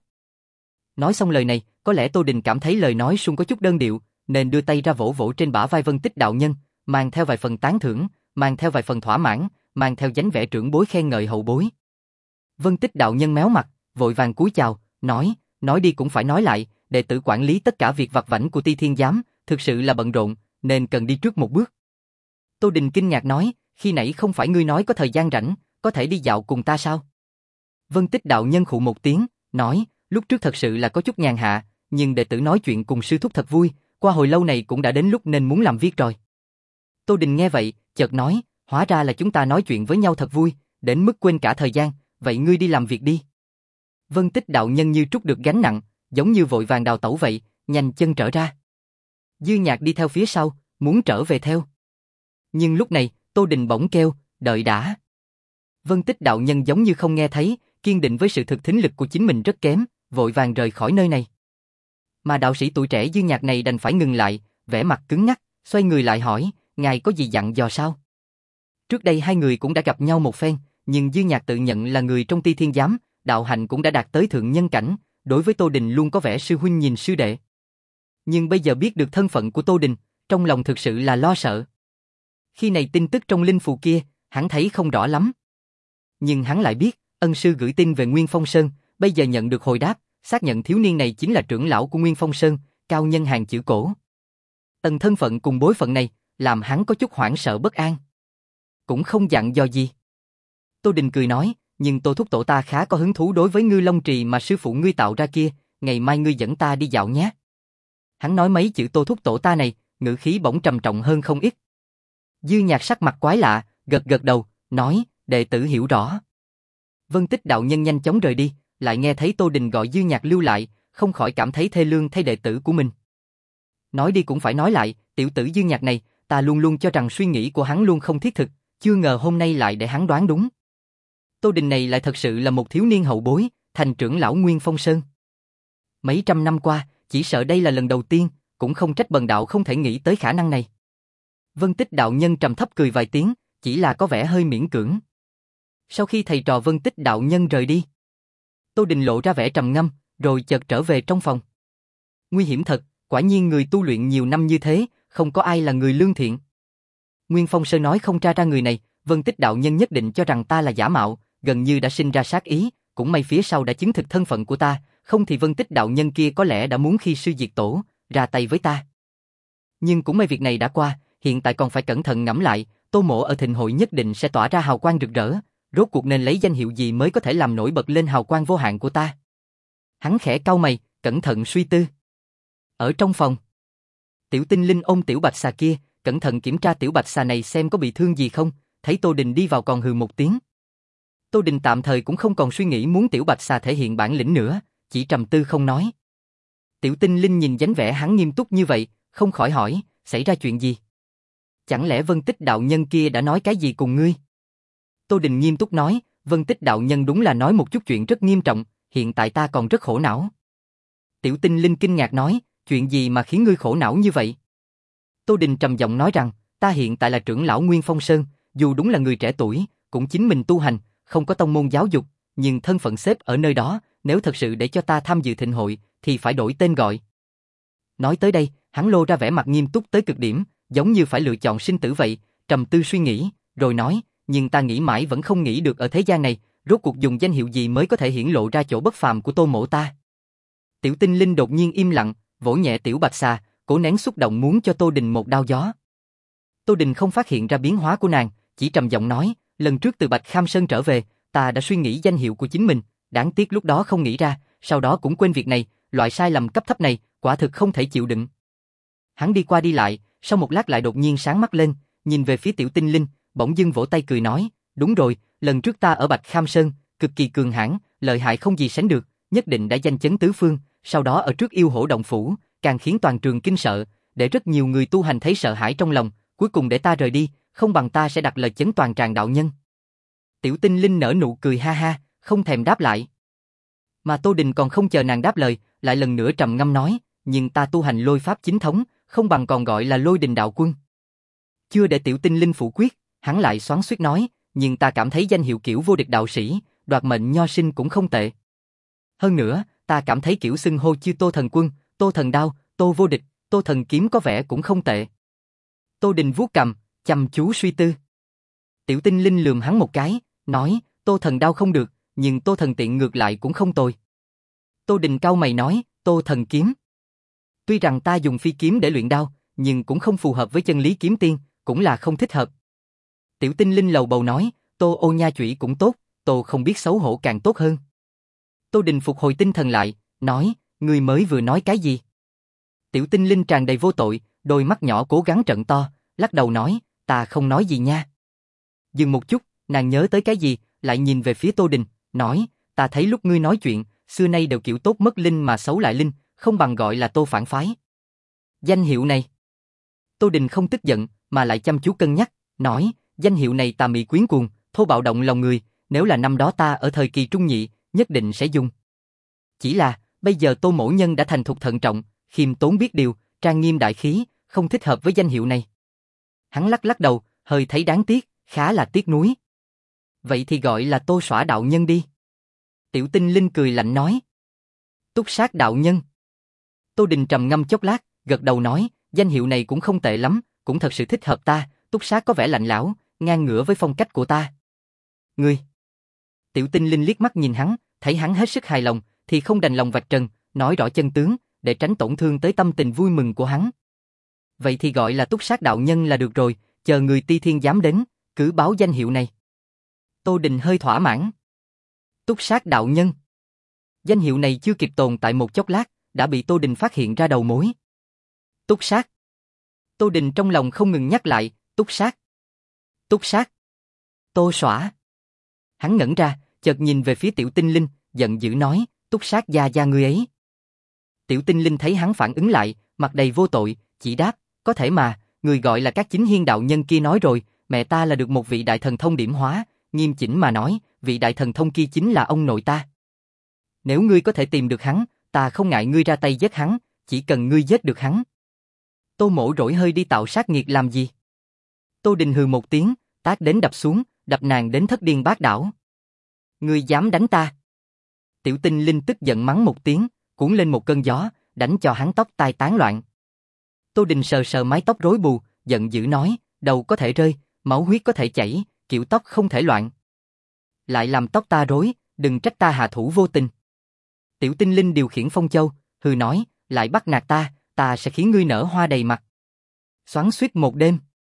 Nói xong lời này, có lẽ Tô Đình cảm thấy lời nói suông có chút đơn điệu, nên đưa tay ra vỗ vỗ trên bả vai Vân Tích đạo nhân, mang theo vài phần tán thưởng, mang theo vài phần thỏa mãn, mang theo dáng vẻ trưởng bối khen ngợi hậu bối. Vân Tích đạo nhân méo mặt, vội vàng cúi chào, nói, nói đi cũng phải nói lại, đệ tử quản lý tất cả việc vặt vãnh của Ti Thiên Giám, thực sự là bận rộn, nên cần đi trước một bước. Tô Đình kinh ngạc nói, khi nãy không phải ngươi nói có thời gian rảnh, có thể đi dạo cùng ta sao? Vân Tích đạo nhân khụ một tiếng, nói, lúc trước thật sự là có chút nhàn hạ, nhưng đệ tử nói chuyện cùng sư thúc thật vui, qua hồi lâu này cũng đã đến lúc nên muốn làm việc rồi. Tô Đình nghe vậy, chợt nói, hóa ra là chúng ta nói chuyện với nhau thật vui, đến mức quên cả thời gian, vậy ngươi đi làm việc đi. Vân Tích đạo nhân như trút được gánh nặng, giống như vội vàng đào tẩu vậy, nhanh chân trở ra. Dư Nhạc đi theo phía sau, muốn trở về theo. Nhưng lúc này, Tô Đình bỗng kêu, đợi đã. Vân Tích đạo nhân giống như không nghe thấy, kiên định với sự thực thính lực của chính mình rất kém, vội vàng rời khỏi nơi này. Mà đạo sĩ tuổi trẻ Dư Nhạc này đành phải ngừng lại, vẻ mặt cứng ngắc, xoay người lại hỏi, ngài có gì dặn dò sao? Trước đây hai người cũng đã gặp nhau một phen, nhưng Dư Nhạc tự nhận là người trong Ti Thiên Giám, đạo hạnh cũng đã đạt tới thượng nhân cảnh, đối với Tô Đình luôn có vẻ sư huynh nhìn sư đệ. Nhưng bây giờ biết được thân phận của Tô Đình, trong lòng thực sự là lo sợ. Khi này tin tức trong linh phù kia, hắn thấy không rõ lắm. Nhưng hắn lại biết, ân sư gửi tin về Nguyên Phong Sơn, bây giờ nhận được hồi đáp, xác nhận thiếu niên này chính là trưởng lão của Nguyên Phong Sơn, cao nhân hàng chữ cổ. Tầng thân phận cùng bối phận này, làm hắn có chút hoảng sợ bất an. Cũng không dặn dò gì. Tô Đình cười nói, nhưng Tô thúc tổ ta khá có hứng thú đối với Ngư Long Trì mà sư phụ ngươi tạo ra kia, ngày mai ngươi dẫn ta đi dạo nhé. Hắn nói mấy chữ Tô thúc tổ ta này, ngữ khí bỗng trầm trọng hơn không ít. Dư Nhạc sắc mặt quái lạ, gật gật đầu, nói, đệ tử hiểu rõ. Vân Tích đạo nhân nhanh chóng rời đi, lại nghe thấy Tô Đình gọi Dư Nhạc lưu lại, không khỏi cảm thấy thê lương thay đệ tử của mình. Nói đi cũng phải nói lại, tiểu tử Dư Nhạc này, ta luôn luôn cho rằng suy nghĩ của hắn luôn không thiết thực, chưa ngờ hôm nay lại để hắn đoán đúng. Tô Đình này lại thật sự là một thiếu niên hậu bối, thành trưởng lão Nguyên Phong Sơn. Mấy trăm năm qua, chỉ sợ đây là lần đầu tiên, cũng không trách bần đạo không thể nghĩ tới khả năng này. Vân Tích đạo nhân trầm thấp cười vài tiếng, chỉ là có vẻ hơi miễn cưỡng. Sau khi thầy trò Vân Tích đạo nhân rời đi, Tô Đình lộ ra vẻ trầm ngâm, rồi chợt trở về trong phòng. Nguy hiểm thật, quả nhiên người tu luyện nhiều năm như thế, không có ai là người lương thiện. Nguyên Phong Sơn nói không tra ra người này, Vân Tích đạo nhân nhất định cho rằng ta là giả mạo, gần như đã sinh ra sát ý, cũng may phía sau đã chứng thực thân phận của ta, không thì Vân Tích đạo nhân kia có lẽ đã muốn khi sư diệt tổ, ra tay với ta. Nhưng cũng may việc này đã qua, hiện tại còn phải cẩn thận ngẫm lại, Tô mỗ ở thịnh hội nhất định sẽ tỏa ra hào quang rực rỡ, rốt cuộc nên lấy danh hiệu gì mới có thể làm nổi bật lên hào quang vô hạn của ta. Hắn khẽ cau mày, cẩn thận suy tư. Ở trong phòng, Tiểu Tinh Linh ôm tiểu bạch xà kia, cẩn thận kiểm tra tiểu bạch xà này xem có bị thương gì không, thấy Tô Đình đi vào còn hừ một tiếng. Tô Đình tạm thời cũng không còn suy nghĩ muốn Tiểu Bạch Xà thể hiện bản lĩnh nữa, chỉ trầm tư không nói. Tiểu Tinh Linh nhìn dáng vẻ hắn nghiêm túc như vậy, không khỏi hỏi, xảy ra chuyện gì? Chẳng lẽ Vân Tích đạo nhân kia đã nói cái gì cùng ngươi? Tô Đình nghiêm túc nói, Vân Tích đạo nhân đúng là nói một chút chuyện rất nghiêm trọng, hiện tại ta còn rất khổ não. Tiểu Tinh Linh kinh ngạc nói, chuyện gì mà khiến ngươi khổ não như vậy? Tô Đình trầm giọng nói rằng, ta hiện tại là trưởng lão Nguyên Phong Sơn, dù đúng là người trẻ tuổi, cũng chính mình tu hành, không có tông môn giáo dục, nhưng thân phận xếp ở nơi đó, nếu thật sự để cho ta tham dự thịnh hội, thì phải đổi tên gọi. Nói tới đây, hắn lô ra vẻ mặt nghiêm túc tới cực điểm, giống như phải lựa chọn sinh tử vậy, trầm tư suy nghĩ, rồi nói, nhưng ta nghĩ mãi vẫn không nghĩ được ở thế gian này, rốt cuộc dùng danh hiệu gì mới có thể hiển lộ ra chỗ bất phàm của Tô mỗ ta. Tiểu Tinh Linh đột nhiên im lặng, vỗ nhẹ Tiểu Bạch Xà, cố nén xúc động muốn cho Tô Đình một đao gió. Tô Đình không phát hiện ra biến hóa của nàng, chỉ trầm giọng nói, lần trước từ Bạch Kham Sơn trở về, ta đã suy nghĩ danh hiệu của chính mình, đáng tiếc lúc đó không nghĩ ra, sau đó cũng quên việc này, loại sai lầm cấp thấp này, quả thực không thể chịu đựng. Hắn đi qua đi lại, sau một lát lại đột nhiên sáng mắt lên, nhìn về phía Tiểu Tinh Linh, bỗng dưng vỗ tay cười nói, đúng rồi, lần trước ta ở Bạch Kham Sơn, cực kỳ cường hãn, lợi hại không gì sánh được, nhất định đã danh chấn tứ phương, sau đó ở trước yêu hổ động phủ, càng khiến toàn trường kinh sợ, để rất nhiều người tu hành thấy sợ hãi trong lòng, cuối cùng để ta rời đi, không bằng ta sẽ đặt lời chấn toàn tràng đạo nhân. Tiểu Tinh Linh nở nụ cười ha ha, không thèm đáp lại. Mà Tô Đình còn không chờ nàng đáp lời, lại lần nữa trầm ngâm nói, nhưng ta tu hành lôi pháp chính thống, không bằng còn gọi là Lôi Đình đạo quân. Chưa để Tiểu Tinh Linh phủ quyết, hắn lại xoắn xuýt nói, nhưng ta cảm thấy danh hiệu kiểu vô địch đạo sĩ, đoạt mệnh nho sinh cũng không tệ. Hơn nữa, ta cảm thấy kiểu xưng hô như Tô Thần Quân, Tô Thần Đao, Tô Vô Địch, Tô Thần Kiếm có vẻ cũng không tệ. Tô Đình vuốt cằm, chăm chú suy tư. Tiểu Tinh Linh lườm hắn một cái, nói, Tô Thần Đao không được, nhưng Tô Thần Tiện ngược lại cũng không tồi. Tô Đình cau mày nói, Tô Thần Kiếm. Tuy rằng ta dùng phi kiếm để luyện đao, nhưng cũng không phù hợp với chân lý kiếm tiên, cũng là không thích hợp. Tiểu Tinh Linh lầu bầu nói, Tô Ô Nha Chủy cũng tốt, Tô không biết xấu hổ càng tốt hơn. Tô Đình phục hồi tinh thần lại, nói, ngươi mới vừa nói cái gì? Tiểu Tinh Linh tràn đầy vô tội, đôi mắt nhỏ cố gắng trợn to, lắc đầu nói, ta không nói gì nha. Dừng một chút, nàng nhớ tới cái gì, lại nhìn về phía Tô Đình, nói, ta thấy lúc ngươi nói chuyện, xưa nay đều kiểu tốt mất linh mà xấu lại linh, không bằng gọi là Tô phản phái. Danh hiệu này. Tô Đình không tức giận, mà lại chăm chú cân nhắc, nói, danh hiệu này tà mị quyến cuồng, thô bạo động lòng người, nếu là năm đó ta ở thời kỳ trung nhị, nhất định sẽ dùng. Chỉ là, bây giờ Tô mỗ nhân đã thành thục thận trọng, khiêm tốn biết điều, trang nghiêm đại khí, không thích hợp với danh hiệu này. Hắn lắc lắc đầu, hơi thấy đáng tiếc, khá là tiếc nuối. Vậy thì gọi là Tô Xõa đạo nhân đi. Tiểu Tinh Linh cười lạnh nói. Túc Sát đạo nhân. Tô Đình trầm ngâm chốc lát, gật đầu nói, danh hiệu này cũng không tệ lắm, cũng thật sự thích hợp ta, Túc Sát có vẻ lạnh lẽo, ngang ngửa với phong cách của ta. Ngươi. Tiểu Tinh Linh liếc mắt nhìn hắn, thấy hắn hết sức hài lòng, thì không đành lòng vạch trần, nói rõ chân tướng, để tránh tổn thương tới tâm tình vui mừng của hắn. Vậy thì gọi là Túc Sát đạo nhân là được rồi, chờ người Ti Thiên dám đến, cứ báo danh hiệu này. Tô Đình hơi thỏa mãn. Túc Sát đạo nhân. Danh hiệu này chưa kịp tồn tại một chốc lát, đã bị Tô Đình phát hiện ra đầu mối. Túc Sát. Tô Đình trong lòng không ngừng nhắc lại, Túc Sát. Túc Sát. Tô Xõa. Hắn ngẩn ra, chợt nhìn về phía Tiểu Tinh Linh, giận dữ nói, Túc Sát gia gia ngươi ấy. Tiểu Tinh Linh thấy hắn phản ứng lại, mặt đầy vô tội, chỉ đáp, có thể mà, người gọi là các chính hiên đạo nhân kia nói rồi, mẹ ta là được một vị đại thần thông điểm hóa, nghiêm chỉnh mà nói, vị đại thần thông kia chính là ông nội ta. Nếu ngươi có thể tìm được hắn, ta không ngại ngươi ra tay giết hắn, chỉ cần ngươi giết được hắn. Tô mỗ rỗi hơi đi tạo sát nghiệt làm gì? Tô Đình hừ một tiếng, tát đến đập xuống, đập nàng đến thất điên bát đảo. Ngươi dám đánh ta? Tiểu Tinh Linh tức giận mắng một tiếng, cuốn lên một cơn gió, đánh cho hắn tóc tai tán loạn. Tô Đình sờ sờ mái tóc rối bù, giận dữ nói, đầu có thể rơi, máu huyết có thể chảy, kiểu tóc không thể loạn. Lại làm tóc ta rối, đừng trách ta hạ thủ vô tình. Tiểu Tinh Linh điều khiển phong châu, hừ nói, lại bắt nạt ta, ta sẽ khiến ngươi nở hoa đầy mặt. Xoắn xuýt một đêm.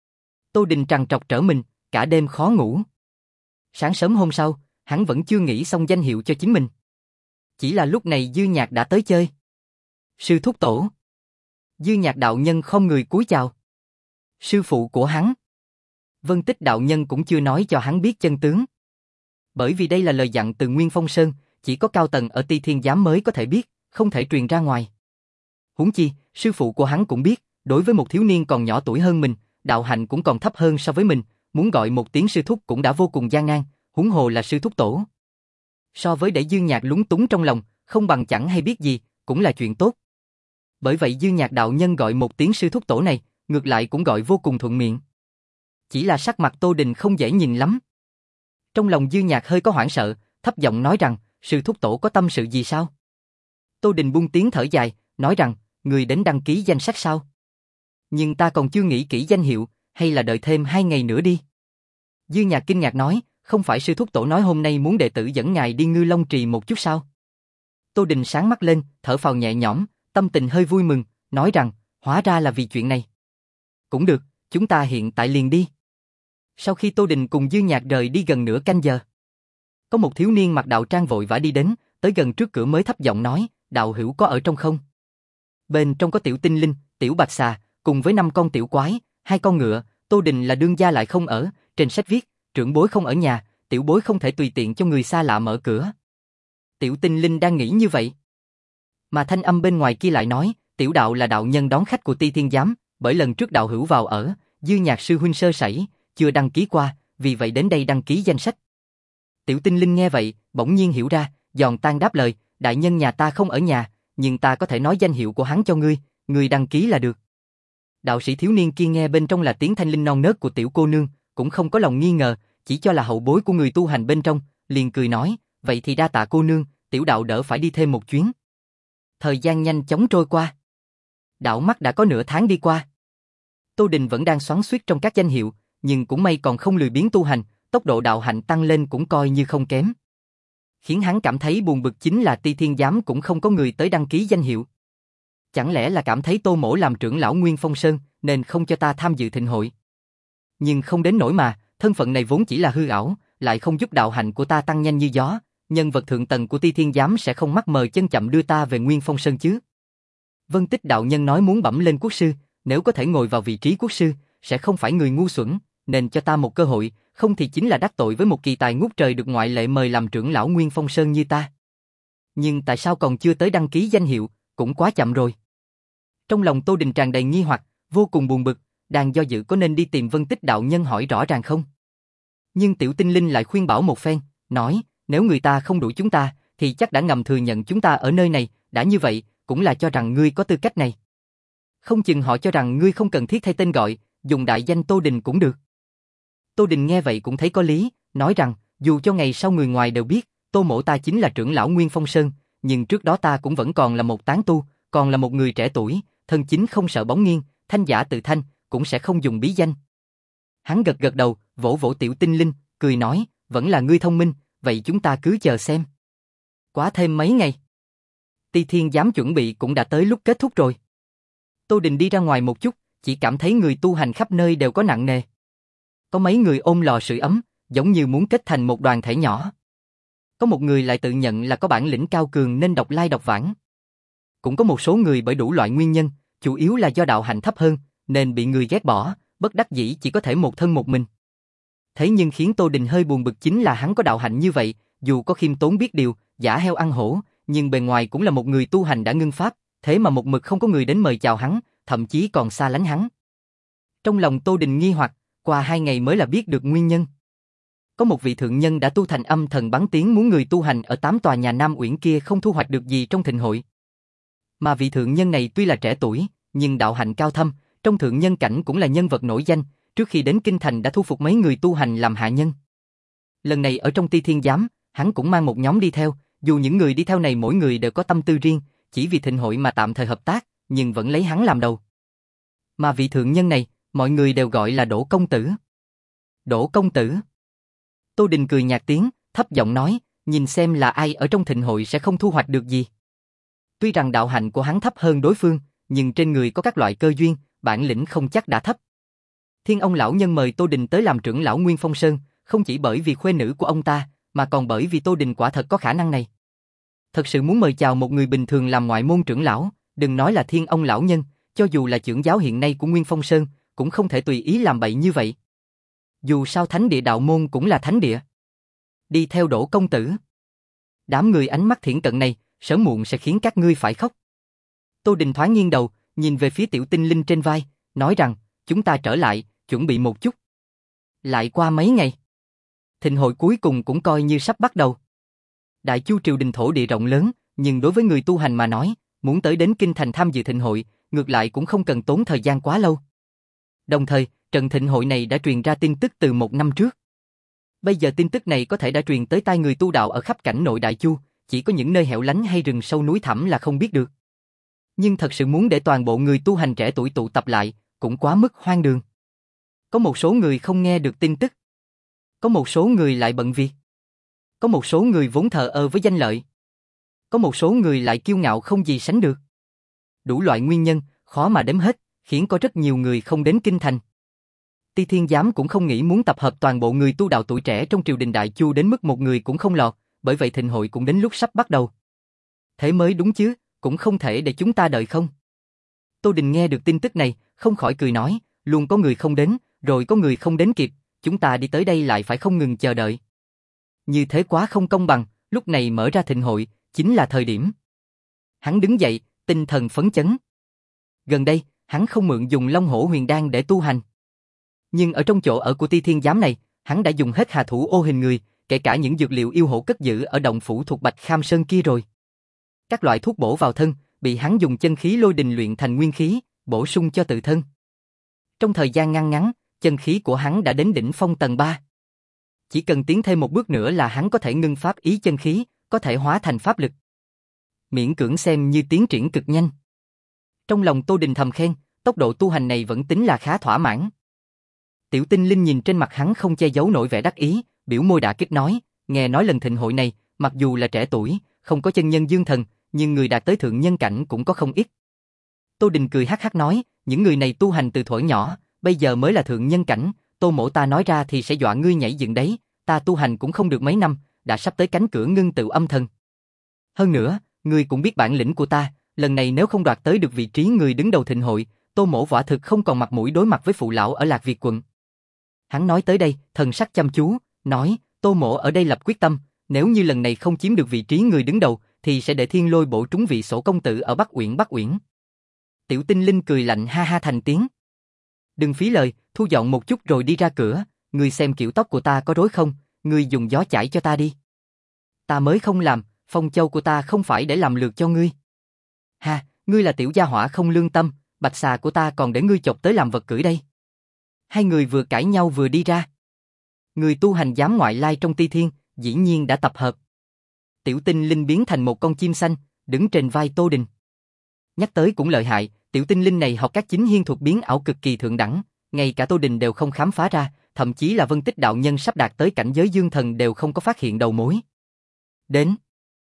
Tô Đình trằn trọc trở mình, cả đêm khó ngủ. Sáng sớm hôm sau, hắn vẫn chưa nghĩ xong danh hiệu cho chính mình. Chỉ là lúc này Dư Nhạc đã tới chơi. Sư thúc tổ. Dư Nhạc đạo nhân không người cúi chào. Sư phụ của hắn. Vân Tích đạo nhân cũng chưa nói cho hắn biết chân tướng. Bởi vì đây là lời dặn từ Nguyên Phong Sơn, chỉ có cao tầng ở Ti Thiên Giám mới có thể biết, không thể truyền ra ngoài. Huống chi, sư phụ của hắn cũng biết, đối với một thiếu niên còn nhỏ tuổi hơn mình, đạo hạnh cũng còn thấp hơn so với mình, muốn gọi một tiếng sư thúc cũng đã vô cùng gian nan, huống hồ là sư thúc tổ. So với để Dương Nhạc lúng túng trong lòng, không bằng chẳng hay biết gì, cũng là chuyện tốt. Bởi vậy Dương Nhạc đạo nhân gọi một tiếng sư thúc tổ này, ngược lại cũng gọi vô cùng thuận miệng. Chỉ là sắc mặt Tô Đình không dễ nhìn lắm. Trong lòng Dương Nhạc hơi có hoảng sợ, thấp giọng nói rằng, sư thúc tổ có tâm sự gì sao? Tô Đình buông tiếng thở dài, nói rằng, người đến đăng ký danh sách sao? Nhưng ta còn chưa nghĩ kỹ danh hiệu, hay là đợi thêm hai ngày nữa đi. Dương Nhạc kinh ngạc nói, không phải sư thúc tổ nói hôm nay muốn đệ tử dẫn ngài đi Ngư Long Trì một chút sao? Tô Đình sáng mắt lên, thở phào nhẹ nhõm, tâm tình hơi vui mừng, nói rằng, hóa ra là vì chuyện này. Cũng được, chúng ta hiện tại liền đi. Sau khi Tô Đình cùng Dương Nhạc rời đi gần nửa canh giờ, có một thiếu niên mặc đạo trang vội vã đi đến, tới gần trước cửa mới thấp giọng nói, đạo hữu có ở trong không? Bên trong có tiểu tinh linh, tiểu bạch xà, cùng với năm con tiểu quái, hai con ngựa. Tô Đình là đương gia lại không ở, trên sách viết, trưởng bối không ở nhà, tiểu bối không thể tùy tiện cho người xa lạ mở cửa. Tiểu tinh linh đang nghĩ như vậy, mà thanh âm bên ngoài kia lại nói, tiểu đạo là đạo nhân đón khách của Ti Thiên Giám, bởi lần trước đạo hữu vào ở, Dương Nhạc sư huynh sơ sẩy, chưa đăng ký qua, vì vậy đến đây đăng ký danh sách. Tiểu tinh linh nghe vậy, bỗng nhiên hiểu ra, giòn tan đáp lời, đại nhân nhà ta không ở nhà, nhưng ta có thể nói danh hiệu của hắn cho ngươi, ngươi đăng ký là được. Đạo sĩ thiếu niên kia nghe bên trong là tiếng thanh linh non nớt của tiểu cô nương, cũng không có lòng nghi ngờ, chỉ cho là hậu bối của người tu hành bên trong, liền cười nói, vậy thì đa tạ cô nương, tiểu đạo đỡ phải đi thêm một chuyến. Thời gian nhanh chóng trôi qua. Đảo mắt đã có nửa tháng đi qua. Tô Đình vẫn đang xoắn xuýt trong các danh hiệu, nhưng cũng may còn không lười biếng tu hành, tốc độ đạo hạnh tăng lên cũng coi như không kém. Khiến hắn cảm thấy buồn bực chính là Ti Thiên Giám cũng không có người tới đăng ký danh hiệu. Chẳng lẽ là cảm thấy Tô Mỗ làm trưởng lão Nguyên Phong Sơn, nên không cho ta tham dự thịnh hội? Nhưng không đến nỗi mà, thân phận này vốn chỉ là hư ảo, lại không giúp đạo hạnh của ta tăng nhanh như gió, nhân vật thượng tầng của Ti Thiên Giám sẽ không mắc mờ chân chậm đưa ta về Nguyên Phong Sơn chứ. Vân Tích đạo nhân nói muốn bẩm lên quốc sư, nếu có thể ngồi vào vị trí quốc sư, sẽ không phải người ngu xuẩn, nên cho ta một cơ hội, không thì chính là đắc tội với một kỳ tài ngút trời được ngoại lệ mời làm trưởng lão Nguyên Phong Sơn như ta. Nhưng tại sao còn chưa tới đăng ký danh hiệu, cũng quá chậm rồi. Trong lòng Tô Đình tràn đầy nghi hoặc, vô cùng buồn bực, đang do dự có nên đi tìm Vân Tích đạo nhân hỏi rõ ràng không. Nhưng tiểu tinh linh lại khuyên bảo một phen, nói, nếu người ta không đuổi chúng ta, thì chắc đã ngầm thừa nhận chúng ta ở nơi này, đã như vậy, cũng là cho rằng ngươi có tư cách này. Không chừng họ cho rằng ngươi không cần thiết thay tên gọi, dùng đại danh Tô Đình cũng được. Tô Đình nghe vậy cũng thấy có lý, nói rằng, dù cho ngày sau người ngoài đều biết, Tô Mỗ ta chính là trưởng lão Nguyên Phong Sơn, nhưng trước đó ta cũng vẫn còn là một tán tu, còn là một người trẻ tuổi, thân chính không sợ bóng nghiêng, thanh giả tự thanh, cũng sẽ không dùng bí danh. Hắn gật gật đầu, vỗ vỗ tiểu tinh linh, cười nói, vẫn là ngươi thông minh, vậy chúng ta cứ chờ xem. Quá thêm mấy ngày, Ti Thiên Giám chuẩn bị cũng đã tới lúc kết thúc rồi. Tô Đình đi ra ngoài một chút, chỉ cảm thấy người tu hành khắp nơi đều có nặng nề. Có mấy người ôm lò sưởi ấm, giống như muốn kết thành một đoàn thể nhỏ. Có một người lại tự nhận là có bản lĩnh cao cường nên độc lai độc vãng. Cũng có một số người bởi đủ loại nguyên nhân, chủ yếu là do đạo hạnh thấp hơn, nên bị người ghét bỏ, bất đắc dĩ chỉ có thể một thân một mình. Thế nhưng khiến Tô Đình hơi buồn bực chính là hắn có đạo hạnh như vậy, dù có khiêm tốn biết điều, giả heo ăn hổ, nhưng bề ngoài cũng là một người tu hành đã ngưng pháp, thế mà một mực không có người đến mời chào hắn, thậm chí còn xa lánh hắn. Trong lòng Tô Đình nghi hoặc, qua hai ngày mới là biết được nguyên nhân. Có một vị thượng nhân đã tu thành âm thần bắn tiếng muốn người tu hành ở tám tòa nhà Nam Uyển kia không thu hoạch được gì trong thịnh hội. Mà vị thượng nhân này tuy là trẻ tuổi, nhưng đạo hạnh cao thâm, trong thượng nhân cảnh cũng là nhân vật nổi danh, trước khi đến kinh thành đã thu phục mấy người tu hành làm hạ nhân. Lần này ở trong Ti Thiên Giám, hắn cũng mang một nhóm đi theo, dù những người đi theo này mỗi người đều có tâm tư riêng, chỉ vì thịnh hội mà tạm thời hợp tác, nhưng vẫn lấy hắn làm đầu. Mà vị thượng nhân này, mọi người đều gọi là Đỗ công tử. Đỗ công tử. Tô Đình cười nhạt tiếng, thấp giọng nói, nhìn xem là ai ở trong thịnh hội sẽ không thu hoạch được gì. Tuy rằng đạo hạnh của hắn thấp hơn đối phương, nhưng trên người có các loại cơ duyên, bản lĩnh không chắc đã thấp. Thiên ông lão nhân mời Tô Đình tới làm trưởng lão Nguyên Phong Sơn, không chỉ bởi vì khuê nữ của ông ta, mà còn bởi vì Tô Đình quả thật có khả năng này. Thật sự muốn mời chào một người bình thường làm ngoại môn trưởng lão, đừng nói là thiên ông lão nhân, cho dù là trưởng giáo hiện nay của Nguyên Phong Sơn, cũng không thể tùy ý làm bậy như vậy. Dù sao thánh địa đạo môn cũng là thánh địa. Đi theo Đỗ công tử. Đám người ánh mắt thiển cận này, sớm muộn sẽ khiến các ngươi phải khóc. Tô Đình thoáng nghiêng đầu, nhìn về phía Tiểu Tinh Linh trên vai, nói rằng, chúng ta trở lại, chuẩn bị một chút. Lại qua mấy ngày, thịnh hội cuối cùng cũng coi như sắp bắt đầu. Đại Chu triều đình thổ địa rộng lớn, nhưng đối với người tu hành mà nói, muốn tới đến kinh thành tham dự thịnh hội, ngược lại cũng không cần tốn thời gian quá lâu. Đồng thời, trận thịnh hội này đã truyền ra tin tức từ một năm trước. Bây giờ tin tức này có thể đã truyền tới tai người tu đạo ở khắp cảnh nội Đại Chu, chỉ có những nơi hẻo lánh hay rừng sâu núi thẳm là không biết được. Nhưng thật sự muốn để toàn bộ người tu hành trẻ tuổi tụ tập lại, cũng quá mức hoang đường. Có một số người không nghe được tin tức. Có một số người lại bận việc. Có một số người vốn thờ ơ với danh lợi. Có một số người lại kiêu ngạo không gì sánh được. Đủ loại nguyên nhân, khó mà đếm hết, khiến có rất nhiều người không đến kinh thành. Ti Thiên Giám cũng không nghĩ muốn tập hợp toàn bộ người tu đạo tuổi trẻ trong triều đình Đại Chu đến mức một người cũng không lọt, bởi vậy thịnh hội cũng đến lúc sắp bắt đầu. Thế mới đúng chứ, cũng không thể để chúng ta đợi không. Tô Đình nghe được tin tức này, không khỏi cười nói, luôn có người không đến, rồi có người không đến kịp, chúng ta đi tới đây lại phải không ngừng chờ đợi. Như thế quá không công bằng, lúc này mở ra thịnh hội, chính là thời điểm. Hắn đứng dậy, tinh thần phấn chấn. Gần đây, hắn không mượn dùng Long Hổ Huyền Đan để tu hành. Nhưng ở trong chỗ ở của Ti Thiên Giám này, hắn đã dùng hết hà thủ ô hình người, kể cả những dược liệu yêu hổ cất giữ ở động phủ thuộc Bạch Kham Sơn kia rồi. Các loại thuốc bổ vào thân, bị hắn dùng chân khí lôi đình luyện thành nguyên khí, bổ sung cho tự thân. Trong thời gian ngăn ngắn, chân khí của hắn đã đến đỉnh phong tầng ba. Chỉ cần tiến thêm một bước nữa là hắn có thể ngưng pháp ý chân khí, có thể hóa thành pháp lực. Miễn cưỡng xem như tiến triển cực nhanh. Trong lòng Tô Đình thầm khen, tốc độ tu hành này vẫn tính là khá thỏa mãn. Tiểu Tinh Linh nhìn trên mặt hắn không che giấu nổi vẻ đắc ý, biểu môi đả kích nói, nghe nói lần thịnh hội này, mặc dù là trẻ tuổi, không có chân nhân dương thần, nhưng người đạt tới thượng nhân cảnh cũng có không ít. Tô Đình cười hắc hắc nói, những người này tu hành từ thuở nhỏ, bây giờ mới là thượng nhân cảnh, Tô mỗ ta nói ra thì sẽ dọa ngươi nhảy dựng đấy, ta tu hành cũng không được mấy năm, đã sắp tới cánh cửa ngưng tụ âm thần. Hơn nữa, ngươi cũng biết bản lĩnh của ta, lần này nếu không đoạt tới được vị trí người đứng đầu thịnh hội, Tô mỗ quả thực không còn mặt mũi đối mặt với phụ lão ở Lạc Việt quận. Hắn nói tới đây, thần sắc chăm chú, nói, Tô mỗ ở đây lập quyết tâm, nếu như lần này không chiếm được vị trí người đứng đầu, thì sẽ để thiên lôi bổ trúng vị sổ công tử ở Bắc Uyển Bắc Uyển. Tiểu Tinh Linh cười lạnh ha ha thành tiếng. Đừng phí lời, thu dọn một chút rồi đi ra cửa, ngươi xem kiểu tóc của ta có rối không, ngươi dùng gió chải cho ta đi. Ta mới không làm, phong châu của ta không phải để làm lượt cho ngươi. Ha, ngươi là tiểu gia hỏa không lương tâm, bạch xà của ta còn để ngươi chọc tới làm vật cưỡi đây. Hai người vừa cãi nhau vừa đi ra. Người tu hành dám ngoại lai trong Ti Thiên, dĩ nhiên đã tập hợp. Tiểu Tinh Linh biến thành một con chim xanh, đứng trên vai Tô Đình. Nhắc tới cũng lợi hại, Tiểu Tinh Linh này học các chính hiên thuật biến ảo cực kỳ thượng đẳng, ngay cả Tô Đình đều không khám phá ra, thậm chí là Vân Tích đạo nhân sắp đạt tới cảnh giới dương thần đều không có phát hiện đầu mối. Đến.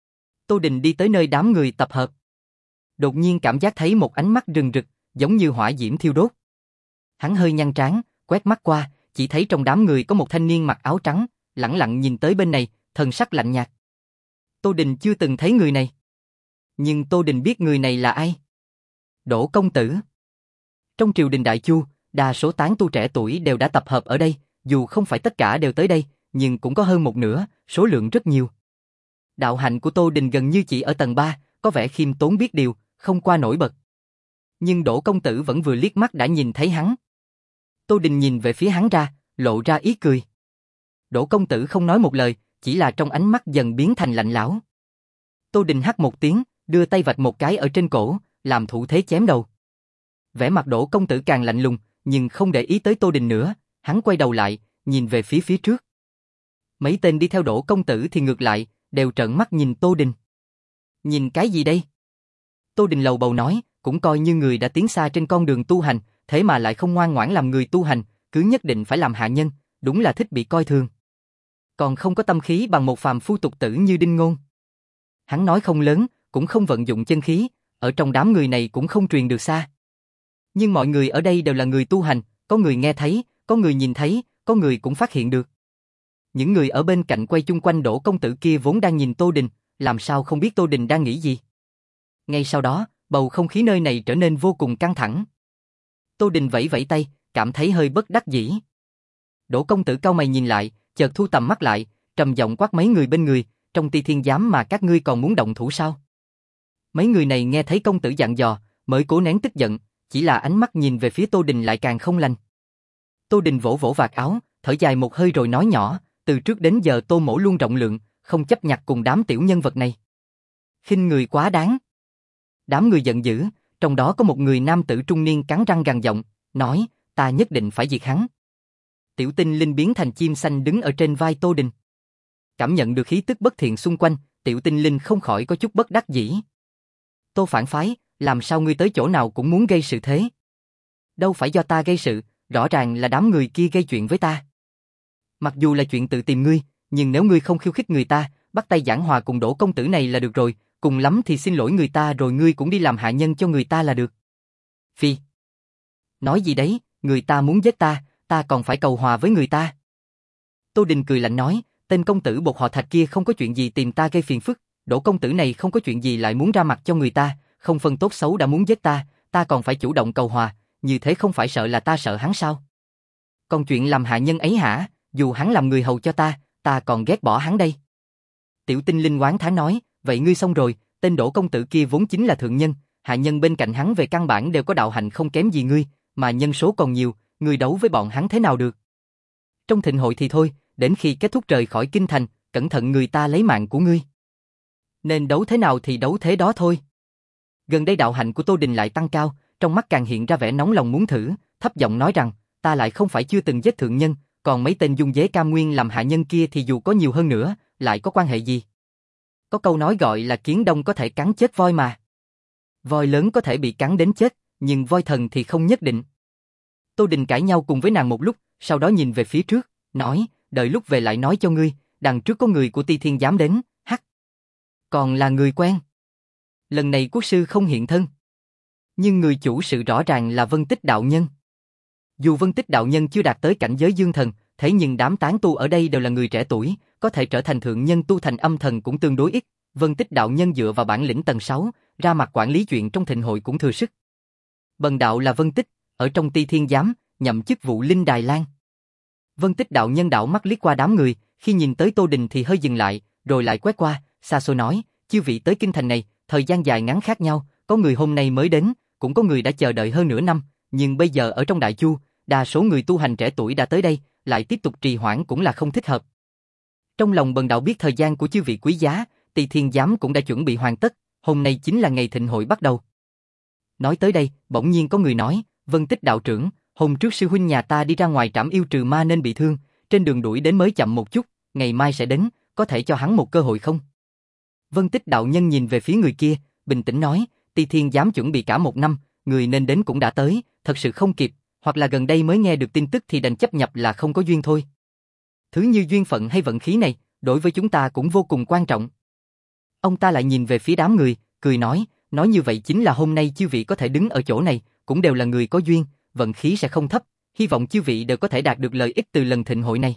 Tô Đình đi tới nơi đám người tập hợp. Đột nhiên cảm giác thấy một ánh mắt rừng rực, giống như hỏa diễm thiêu đốt. Hắn hơi nhăn trán, quét mắt qua, chỉ thấy trong đám người có một thanh niên mặc áo trắng, lẳng lặng nhìn tới bên này, thần sắc lạnh nhạt. Tô Đình chưa từng thấy người này. Nhưng Tô Đình biết người này là ai. Đỗ công tử. Trong triều đình Đại Chu, đa số tán tu trẻ tuổi đều đã tập hợp ở đây, dù không phải tất cả đều tới đây, nhưng cũng có hơn một nửa, số lượng rất nhiều. Đạo hạnh của Tô Đình gần như chỉ ở tầng ba, có vẻ khiêm tốn biết điều, không qua nổi bật. Nhưng Đỗ công tử vẫn vừa liếc mắt đã nhìn thấy hắn. Tô Đình nhìn về phía hắn ra, lộ ra ý cười. Đỗ công tử không nói một lời, chỉ là trong ánh mắt dần biến thành lạnh lẽo. Tô Đình hắt một tiếng, đưa tay vạch một cái ở trên cổ, làm thủ thế chém đầu. Vẻ mặt Đỗ công tử càng lạnh lùng, nhưng không để ý tới Tô Đình nữa, hắn quay đầu lại, nhìn về phía phía trước. Mấy tên đi theo Đỗ công tử thì ngược lại, đều trợn mắt nhìn Tô Đình. Nhìn cái gì đây? Tô Đình lầu bầu nói, cũng coi như người đã tiến xa trên con đường tu hành, thế mà lại không ngoan ngoãn làm người tu hành, cứ nhất định phải làm hạ nhân, đúng là thích bị coi thường. Còn không có tâm khí bằng một phàm phu tục tử như Đinh Ngôn. Hắn nói không lớn, cũng không vận dụng chân khí, ở trong đám người này cũng không truyền được xa. Nhưng mọi người ở đây đều là người tu hành, có người nghe thấy, có người nhìn thấy, có người cũng phát hiện được. Những người ở bên cạnh quay chung quanh Đỗ công tử kia vốn đang nhìn Tô Đình, làm sao không biết Tô Đình đang nghĩ gì. Ngay sau đó, bầu không khí nơi này trở nên vô cùng căng thẳng. Tô Đình vẫy vẫy tay, cảm thấy hơi bất đắc dĩ. Đỗ công tử cau mày nhìn lại, chợt thu tầm mắt lại, trầm giọng quát mấy người bên người, trong Ti Thiên Giám mà các ngươi còn muốn động thủ sao? Mấy người này nghe thấy công tử dặn dò, mới cố nén tức giận, chỉ là ánh mắt nhìn về phía Tô Đình lại càng không lành. Tô Đình vỗ vỗ vạt áo, thở dài một hơi rồi nói nhỏ, từ trước đến giờ Tô mỗ luôn rộng lượng, không chấp nhặt cùng đám tiểu nhân vật này. Khinh người quá đáng. Đám người giận dữ, trong đó có một người nam tử trung niên cắn răng gằn giọng, nói, ta nhất định phải diệt hắn. Tiểu Tinh Linh biến thành chim xanh đứng ở trên vai Tô Đình. Cảm nhận được khí tức bất thiện xung quanh, Tiểu Tinh Linh không khỏi có chút bất đắc dĩ. Tô phản phái, làm sao ngươi tới chỗ nào cũng muốn gây sự thế? Đâu phải do ta gây sự, rõ ràng là đám người kia gây chuyện với ta. Mặc dù là chuyện tự tìm ngươi, nhưng nếu ngươi không khiêu khích người ta, bắt tay giảng hòa cùng Đỗ công tử này là được rồi, cùng lắm thì xin lỗi người ta rồi ngươi cũng đi làm hạ nhân cho người ta là được. Phi. Nói gì đấy, người ta muốn giết ta, ta còn phải cầu hòa với người ta. Tô Đình cười lạnh nói, tên công tử bột họ Thạch kia không có chuyện gì tìm ta gây phiền phức, Đỗ công tử này không có chuyện gì lại muốn ra mặt cho người ta, không phân tốt xấu đã muốn giết ta, ta còn phải chủ động cầu hòa, như thế không phải sợ là ta sợ hắn sao? Còn chuyện làm hạ nhân ấy hả, dù hắn làm người hầu cho ta, ta còn ghét bỏ hắn đây. Tiểu Tinh Linh oán thán nói, vậy ngươi xong rồi, tên Đỗ công tử kia vốn chính là thượng nhân, hạ nhân bên cạnh hắn về căn bản đều có đạo hạnh không kém gì ngươi, mà nhân số còn nhiều, ngươi đấu với bọn hắn thế nào được? Trong thịnh hội thì thôi, đến khi kết thúc rời khỏi kinh thành, cẩn thận người ta lấy mạng của ngươi. Nên đấu thế nào thì đấu thế đó thôi. Gần đây đạo hạnh của Tô Đình lại tăng cao, trong mắt càng hiện ra vẻ nóng lòng muốn thử, thấp giọng nói rằng, ta lại không phải chưa từng giết thượng nhân, còn mấy tên dung dế cam nguyên làm hạ nhân kia thì dù có nhiều hơn nữa, lại có quan hệ gì? Có câu nói gọi là kiến đông có thể cắn chết voi mà. Voi lớn có thể bị cắn đến chết, nhưng voi thần thì không nhất định. Tô Đình cãi nhau cùng với nàng một lúc, sau đó nhìn về phía trước, nói, đợi lúc về lại nói cho ngươi, đằng trước có người của Ti Thiên Giám đến, hắc. Còn là người quen. Lần này quốc sư không hiện thân. Nhưng người chủ sự rõ ràng là Vân Tích đạo nhân. Dù Vân Tích đạo nhân chưa đạt tới cảnh giới dương thần, thế nhưng đám tán tu ở đây đều là người trẻ tuổi, có thể trở thành thượng nhân tu thành âm thần cũng tương đối ít. Vân Tích đạo nhân dựa vào bản lĩnh tầng sáu, ra mặt quản lý chuyện trong thịnh hội cũng thừa sức. Bần đạo là Vân Tích, ở trong Ti Thiên Giám, nhậm chức vụ Linh Đài Lan. Vân Tích đạo nhân đảo mắt liếc qua đám người, khi nhìn tới Tô Đình thì hơi dừng lại, rồi lại quét qua, xa xôi nói, chư vị tới kinh thành này, thời gian dài ngắn khác nhau, có người hôm nay mới đến, cũng có người đã chờ đợi hơn nửa năm, nhưng bây giờ ở trong Đại Chu, đa số người tu hành trẻ tuổi đã tới đây, lại tiếp tục trì hoãn cũng là không thích hợp. Trong lòng bần đạo biết thời gian của chư vị quý giá, Ti Thiên Giám cũng đã chuẩn bị hoàn tất, hôm nay chính là ngày thịnh hội bắt đầu. Nói tới đây, bỗng nhiên có người nói, Vân Tích đạo trưởng, hôm trước sư huynh nhà ta đi ra ngoài trảm yêu trừ ma nên bị thương, trên đường đuổi đến mới chậm một chút, ngày mai sẽ đến, có thể cho hắn một cơ hội không? Vân Tích đạo nhân nhìn về phía người kia, bình tĩnh nói, Ti Thiên Giám chuẩn bị cả một năm, người nên đến cũng đã tới, thật sự không kịp, hoặc là gần đây mới nghe được tin tức thì đành chấp nhập là không có duyên thôi. Thứ như duyên phận hay vận khí này, đối với chúng ta cũng vô cùng quan trọng. Ông ta lại nhìn về phía đám người, cười nói, nói như vậy chính là hôm nay chư vị có thể đứng ở chỗ này, cũng đều là người có duyên, vận khí sẽ không thấp, hy vọng chư vị đều có thể đạt được lợi ích từ lần thịnh hội này.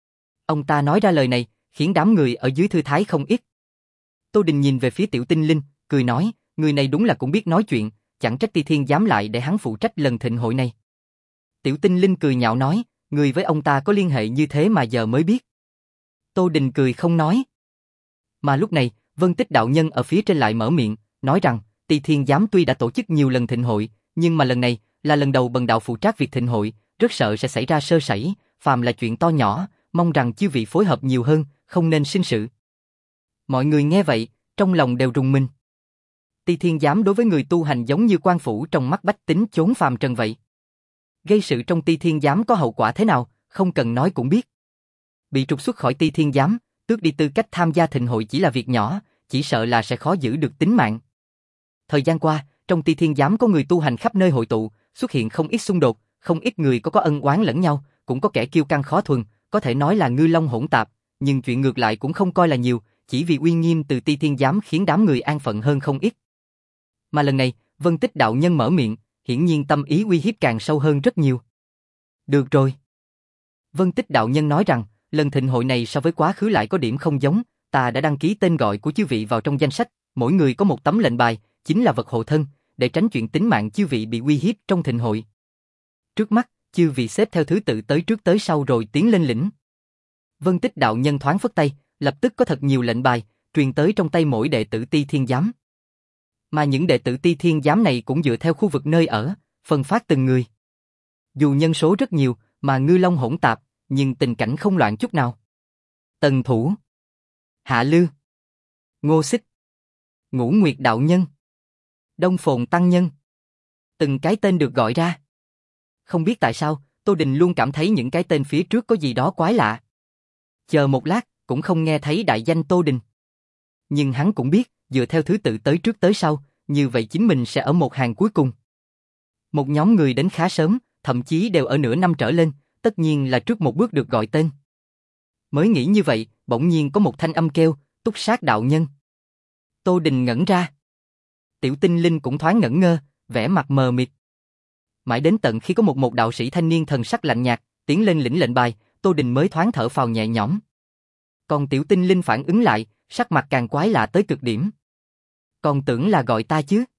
Ông ta nói ra lời này, khiến đám người ở dưới thư thái không ít. Tô Đình nhìn về phía Tiểu Tinh Linh, cười nói, người này đúng là cũng biết nói chuyện, chẳng trách Ti Thiên Giám lại để hắn phụ trách lần thịnh hội này. Tiểu Tinh Linh cười nhạo nói, người với ông ta có liên hệ như thế mà giờ mới biết. Tô Đình cười không nói. Mà lúc này, Vân Tích đạo nhân ở phía trên lại mở miệng, nói rằng, Ti Thiên Giám tuy đã tổ chức nhiều lần thịnh hội, nhưng mà lần này là lần đầu bần đạo phụ trách việc thịnh hội, rất sợ sẽ xảy ra sơ sẩy, phàm là chuyện to nhỏ, mong rằng chư vị phối hợp nhiều hơn, không nên sinh sự. Mọi người nghe vậy, trong lòng đều rùng mình. Ti Thiên Giám đối với người tu hành giống như quan phủ trong mắt bách tính chốn phàm trần vậy. Gây sự trong Ti Thiên Giám có hậu quả thế nào, không cần nói cũng biết. Bị trục xuất khỏi Ti Thiên Giám, tước đi tư cách tham gia thịnh hội chỉ là việc nhỏ, chỉ sợ là sẽ khó giữ được tính mạng. Thời gian qua, trong Ti Thiên Giám có người tu hành khắp nơi hội tụ, xuất hiện không ít xung đột, không ít người có có ân oán lẫn nhau, cũng có kẻ kiêu căng khó thuần, có thể nói là ngư long hỗn tạp, nhưng chuyện ngược lại cũng không coi là nhiều, chỉ vì uy nghiêm từ Ti Thiên Giám khiến đám người an phận hơn không ít. Mà lần này, Vân Tích đạo nhân mở miệng, hiển nhiên tâm ý uy hiếp càng sâu hơn rất nhiều. Được rồi. Vân Tích đạo nhân nói rằng, lần thịnh hội này so với quá khứ lại có điểm không giống, ta đã đăng ký tên gọi của chư vị vào trong danh sách, mỗi người có một tấm lệnh bài, chính là vật hộ thân, để tránh chuyện tính mạng chư vị bị uy hiếp trong thịnh hội. Trước mắt, chư vị xếp theo thứ tự tới trước tới sau rồi tiến lên lĩnh. Vân Tích đạo nhân thoáng phất tay, lập tức có thật nhiều lệnh bài, truyền tới trong tay mỗi đệ tử Ti Thiên Giám. Mà những đệ tử Ti Thiên Giám này cũng dựa theo khu vực nơi ở, phân phát từng người. Dù nhân số rất nhiều, mà ngư long hỗn tạp, nhưng tình cảnh không loạn chút nào. Tần Thủ, Hạ Lư, Ngô Xích, Ngũ Nguyệt đạo nhân, Đông Phồn tăng nhân. Từng cái tên được gọi ra. Không biết tại sao, Tô Đình luôn cảm thấy những cái tên phía trước có gì đó quái lạ. Chờ một lát, cũng không nghe thấy đại danh Tô Đình. Nhưng hắn cũng biết, dựa theo thứ tự tới trước tới sau, như vậy chính mình sẽ ở một hàng cuối cùng. Một nhóm người đến khá sớm, thậm chí đều ở nửa năm trở lên, tất nhiên là trước một bước được gọi tên. Mới nghĩ như vậy, bỗng nhiên có một thanh âm kêu, Túc Sát đạo nhân. Tô Đình ngẩn ra. Tiểu Tinh Linh cũng thoáng ngẩn ngơ, vẻ mặt mờ mịt. Mãi đến tận khi có một một đạo sĩ thanh niên thần sắc lạnh nhạt, tiến lên lĩnh lệnh bài, Tô Đình mới thoáng thở phào nhẹ nhõm. Còn Tiểu Tinh Linh phản ứng lại, sắc mặt càng quái lạ tới cực điểm. Còn tưởng là gọi ta chứ?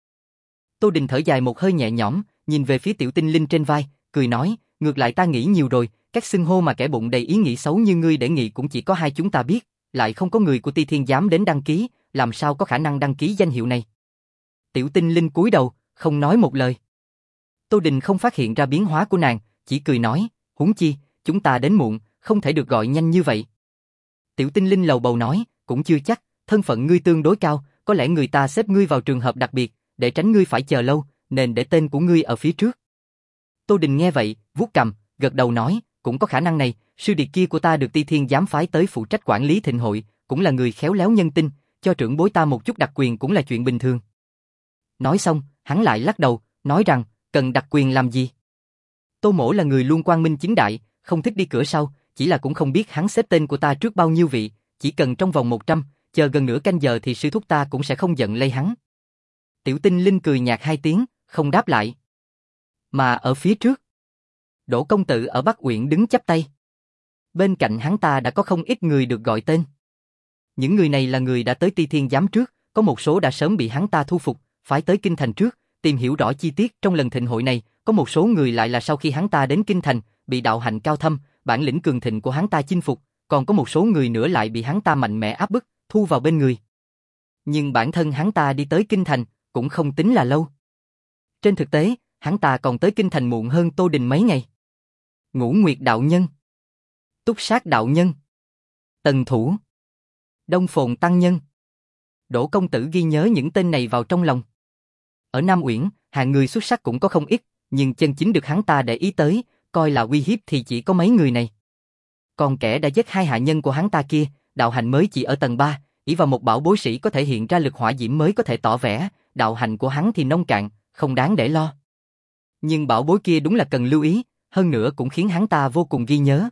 Tô Đình thở dài một hơi nhẹ nhõm, nhìn về phía Tiểu Tinh Linh trên vai, cười nói, ngược lại ta nghĩ nhiều rồi, các xưng hô mà kẻ bụng đầy ý nghĩ xấu như ngươi để nghị cũng chỉ có hai chúng ta biết, lại không có người của Ti Thiên Giám đến đăng ký, làm sao có khả năng đăng ký danh hiệu này. Tiểu Tinh Linh cúi đầu, không nói một lời. Tô Đình không phát hiện ra biến hóa của nàng, chỉ cười nói, huống chi, chúng ta đến muộn, không thể được gọi nhanh như vậy. Tiểu Tinh Linh lầu bầu nói, cũng chưa chắc, thân phận ngươi tương đối cao, có lẽ người ta xếp ngươi vào trường hợp đặc biệt, để tránh ngươi phải chờ lâu, nên để tên của ngươi ở phía trước. Tô Đình nghe vậy, vuốt cằm, gật đầu nói, cũng có khả năng này, sư điệt kia của ta được Ti Thiên Giám phái tới phụ trách quản lý thịnh hội, cũng là người khéo léo nhân tinh, cho trưởng bối ta một chút đặc quyền cũng là chuyện bình thường. Nói xong, hắn lại lắc đầu, nói rằng, cần đặc quyền làm gì? Tô Mỗ là người luôn quang minh chính đại, không thích đi cửa sau, chỉ là cũng không biết hắn xếp tên của ta trước bao nhiêu vị, chỉ cần trong vòng một trăm, chờ gần nửa canh giờ thì sư thúc ta cũng sẽ không giận lây hắn. Tiểu Tinh Linh cười nhạt hai tiếng, không đáp lại. Mà ở phía trước, Đỗ công tử ở Bắc Uyển đứng chắp tay. Bên cạnh hắn ta đã có không ít người được gọi tên. Những người này là người đã tới Ti Thiên Giám trước, có một số đã sớm bị hắn ta thu phục, phái tới Kinh Thành trước, tìm hiểu rõ chi tiết trong lần thịnh hội này, có một số người lại là sau khi hắn ta đến Kinh Thành, bị đạo hạnh cao thâm, bản lĩnh cường thịnh của hắn ta chinh phục, còn có một số người nữa lại bị hắn ta mạnh mẽ áp bức, thu vào bên người. Nhưng bản thân hắn ta đi tới Kinh Thành, cũng không tính là lâu. Trên thực tế, hắn ta còn tới Kinh Thành muộn hơn Tô Đình mấy ngày. Ngũ Nguyệt đạo nhân, Túc Sát đạo nhân, Tần Thủ, Đông Phồn tăng nhân. Đỗ công tử ghi nhớ những tên này vào trong lòng. Ở Nam Uyển, hạng người xuất sắc cũng có không ít, nhưng chân chính được hắn ta để ý tới, coi là uy hiếp thì chỉ có mấy người này. Còn kẻ đã giết hai hạ nhân của hắn ta kia, đạo hạnh mới chỉ ở tầng ba, ỷ vào một bảo bối sĩ có thể hiện ra lực hỏa diễm mới có thể tỏ vẻ, đạo hạnh của hắn thì nông cạn, không đáng để lo. Nhưng bảo bối kia đúng là cần lưu ý, hơn nữa cũng khiến hắn ta vô cùng ghi nhớ.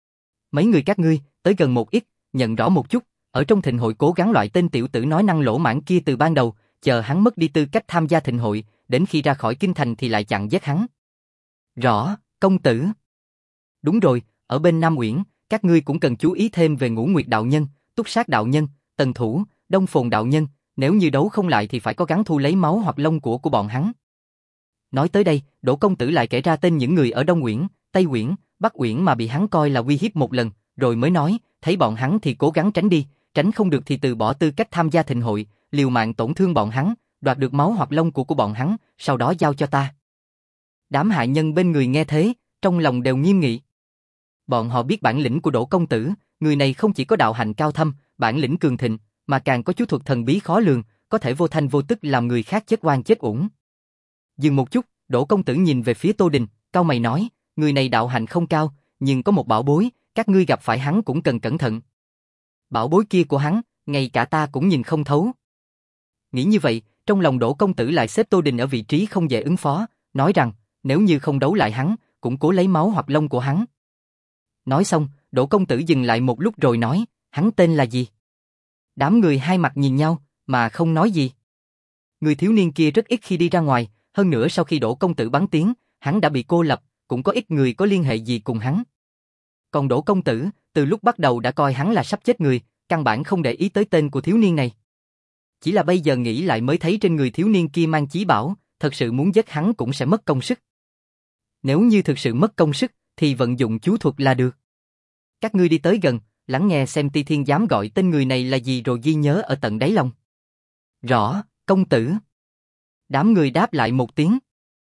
Mấy người các ngươi, tới gần một ít, nhận rõ một chút, ở trong thịnh hội cố gắng loại tên tiểu tử nói năng lỗ mãng kia từ ban đầu, chờ hắn mất đi tư cách tham gia thịnh hội, đến khi ra khỏi kinh thành thì lại chặn giết hắn. Rõ, công tử. Đúng rồi, ở bên Nam Uyển, các ngươi cũng cần chú ý thêm về Ngũ Nguyệt đạo nhân, Túc Sát đạo nhân, Tần Thủ, Đông Phồn đạo nhân, nếu như đấu không lại thì phải có gắng thu lấy máu hoặc lông của của bọn hắn. Nói tới đây, Đỗ công tử lại kể ra tên những người ở Đông Uyển, Tây Uyển, Bắc Uyển mà bị hắn coi là uy hiếp một lần, rồi mới nói, thấy bọn hắn thì cố gắng tránh đi, tránh không được thì từ bỏ tư cách tham gia thịnh hội, liều mạng tổn thương bọn hắn, đoạt được máu hoặc lông của của bọn hắn, sau đó giao cho ta. Đám hạ nhân bên người nghe thế, trong lòng đều nghiêm nghị. Bọn họ biết bản lĩnh của Đỗ công tử, người này không chỉ có đạo hạnh cao thâm, bản lĩnh cường thịnh, mà càng có chú thuật thần bí khó lường, có thể vô thanh vô tức làm người khác chết oan chết uổng. Dừng một chút, Đỗ công tử nhìn về phía Tô Đình, cau mày nói, người này đạo hạnh không cao, nhưng có một bảo bối, các ngươi gặp phải hắn cũng cần cẩn thận. Bảo bối kia của hắn, ngay cả ta cũng nhìn không thấu. Nghĩ như vậy, trong lòng Đỗ công tử lại xếp Tô Đình ở vị trí không dễ ứng phó, nói rằng, nếu như không đấu lại hắn, cũng cố lấy máu hoặc lông của hắn. Nói xong, Đỗ công tử dừng lại một lúc rồi nói, hắn tên là gì? Đám người hai mặt nhìn nhau, mà không nói gì. Người thiếu niên kia rất ít khi đi ra ngoài, hơn nữa sau khi Đỗ công tử bắn tiếng, hắn đã bị cô lập, cũng có ít người có liên hệ gì cùng hắn. Còn Đỗ công tử, từ lúc bắt đầu đã coi hắn là sắp chết người, căn bản không để ý tới tên của thiếu niên này. Chỉ là bây giờ nghĩ lại mới thấy trên người thiếu niên kia mang chí bảo, thật sự muốn giết hắn cũng sẽ mất công sức. Nếu như thực sự mất công sức, thì vận dụng chú thuật là được. Các ngươi đi tới gần, lắng nghe xem Ti Thiên Giám gọi tên người này là gì rồi ghi nhớ ở tận đáy lòng. Rõ, công tử. Đám người đáp lại một tiếng.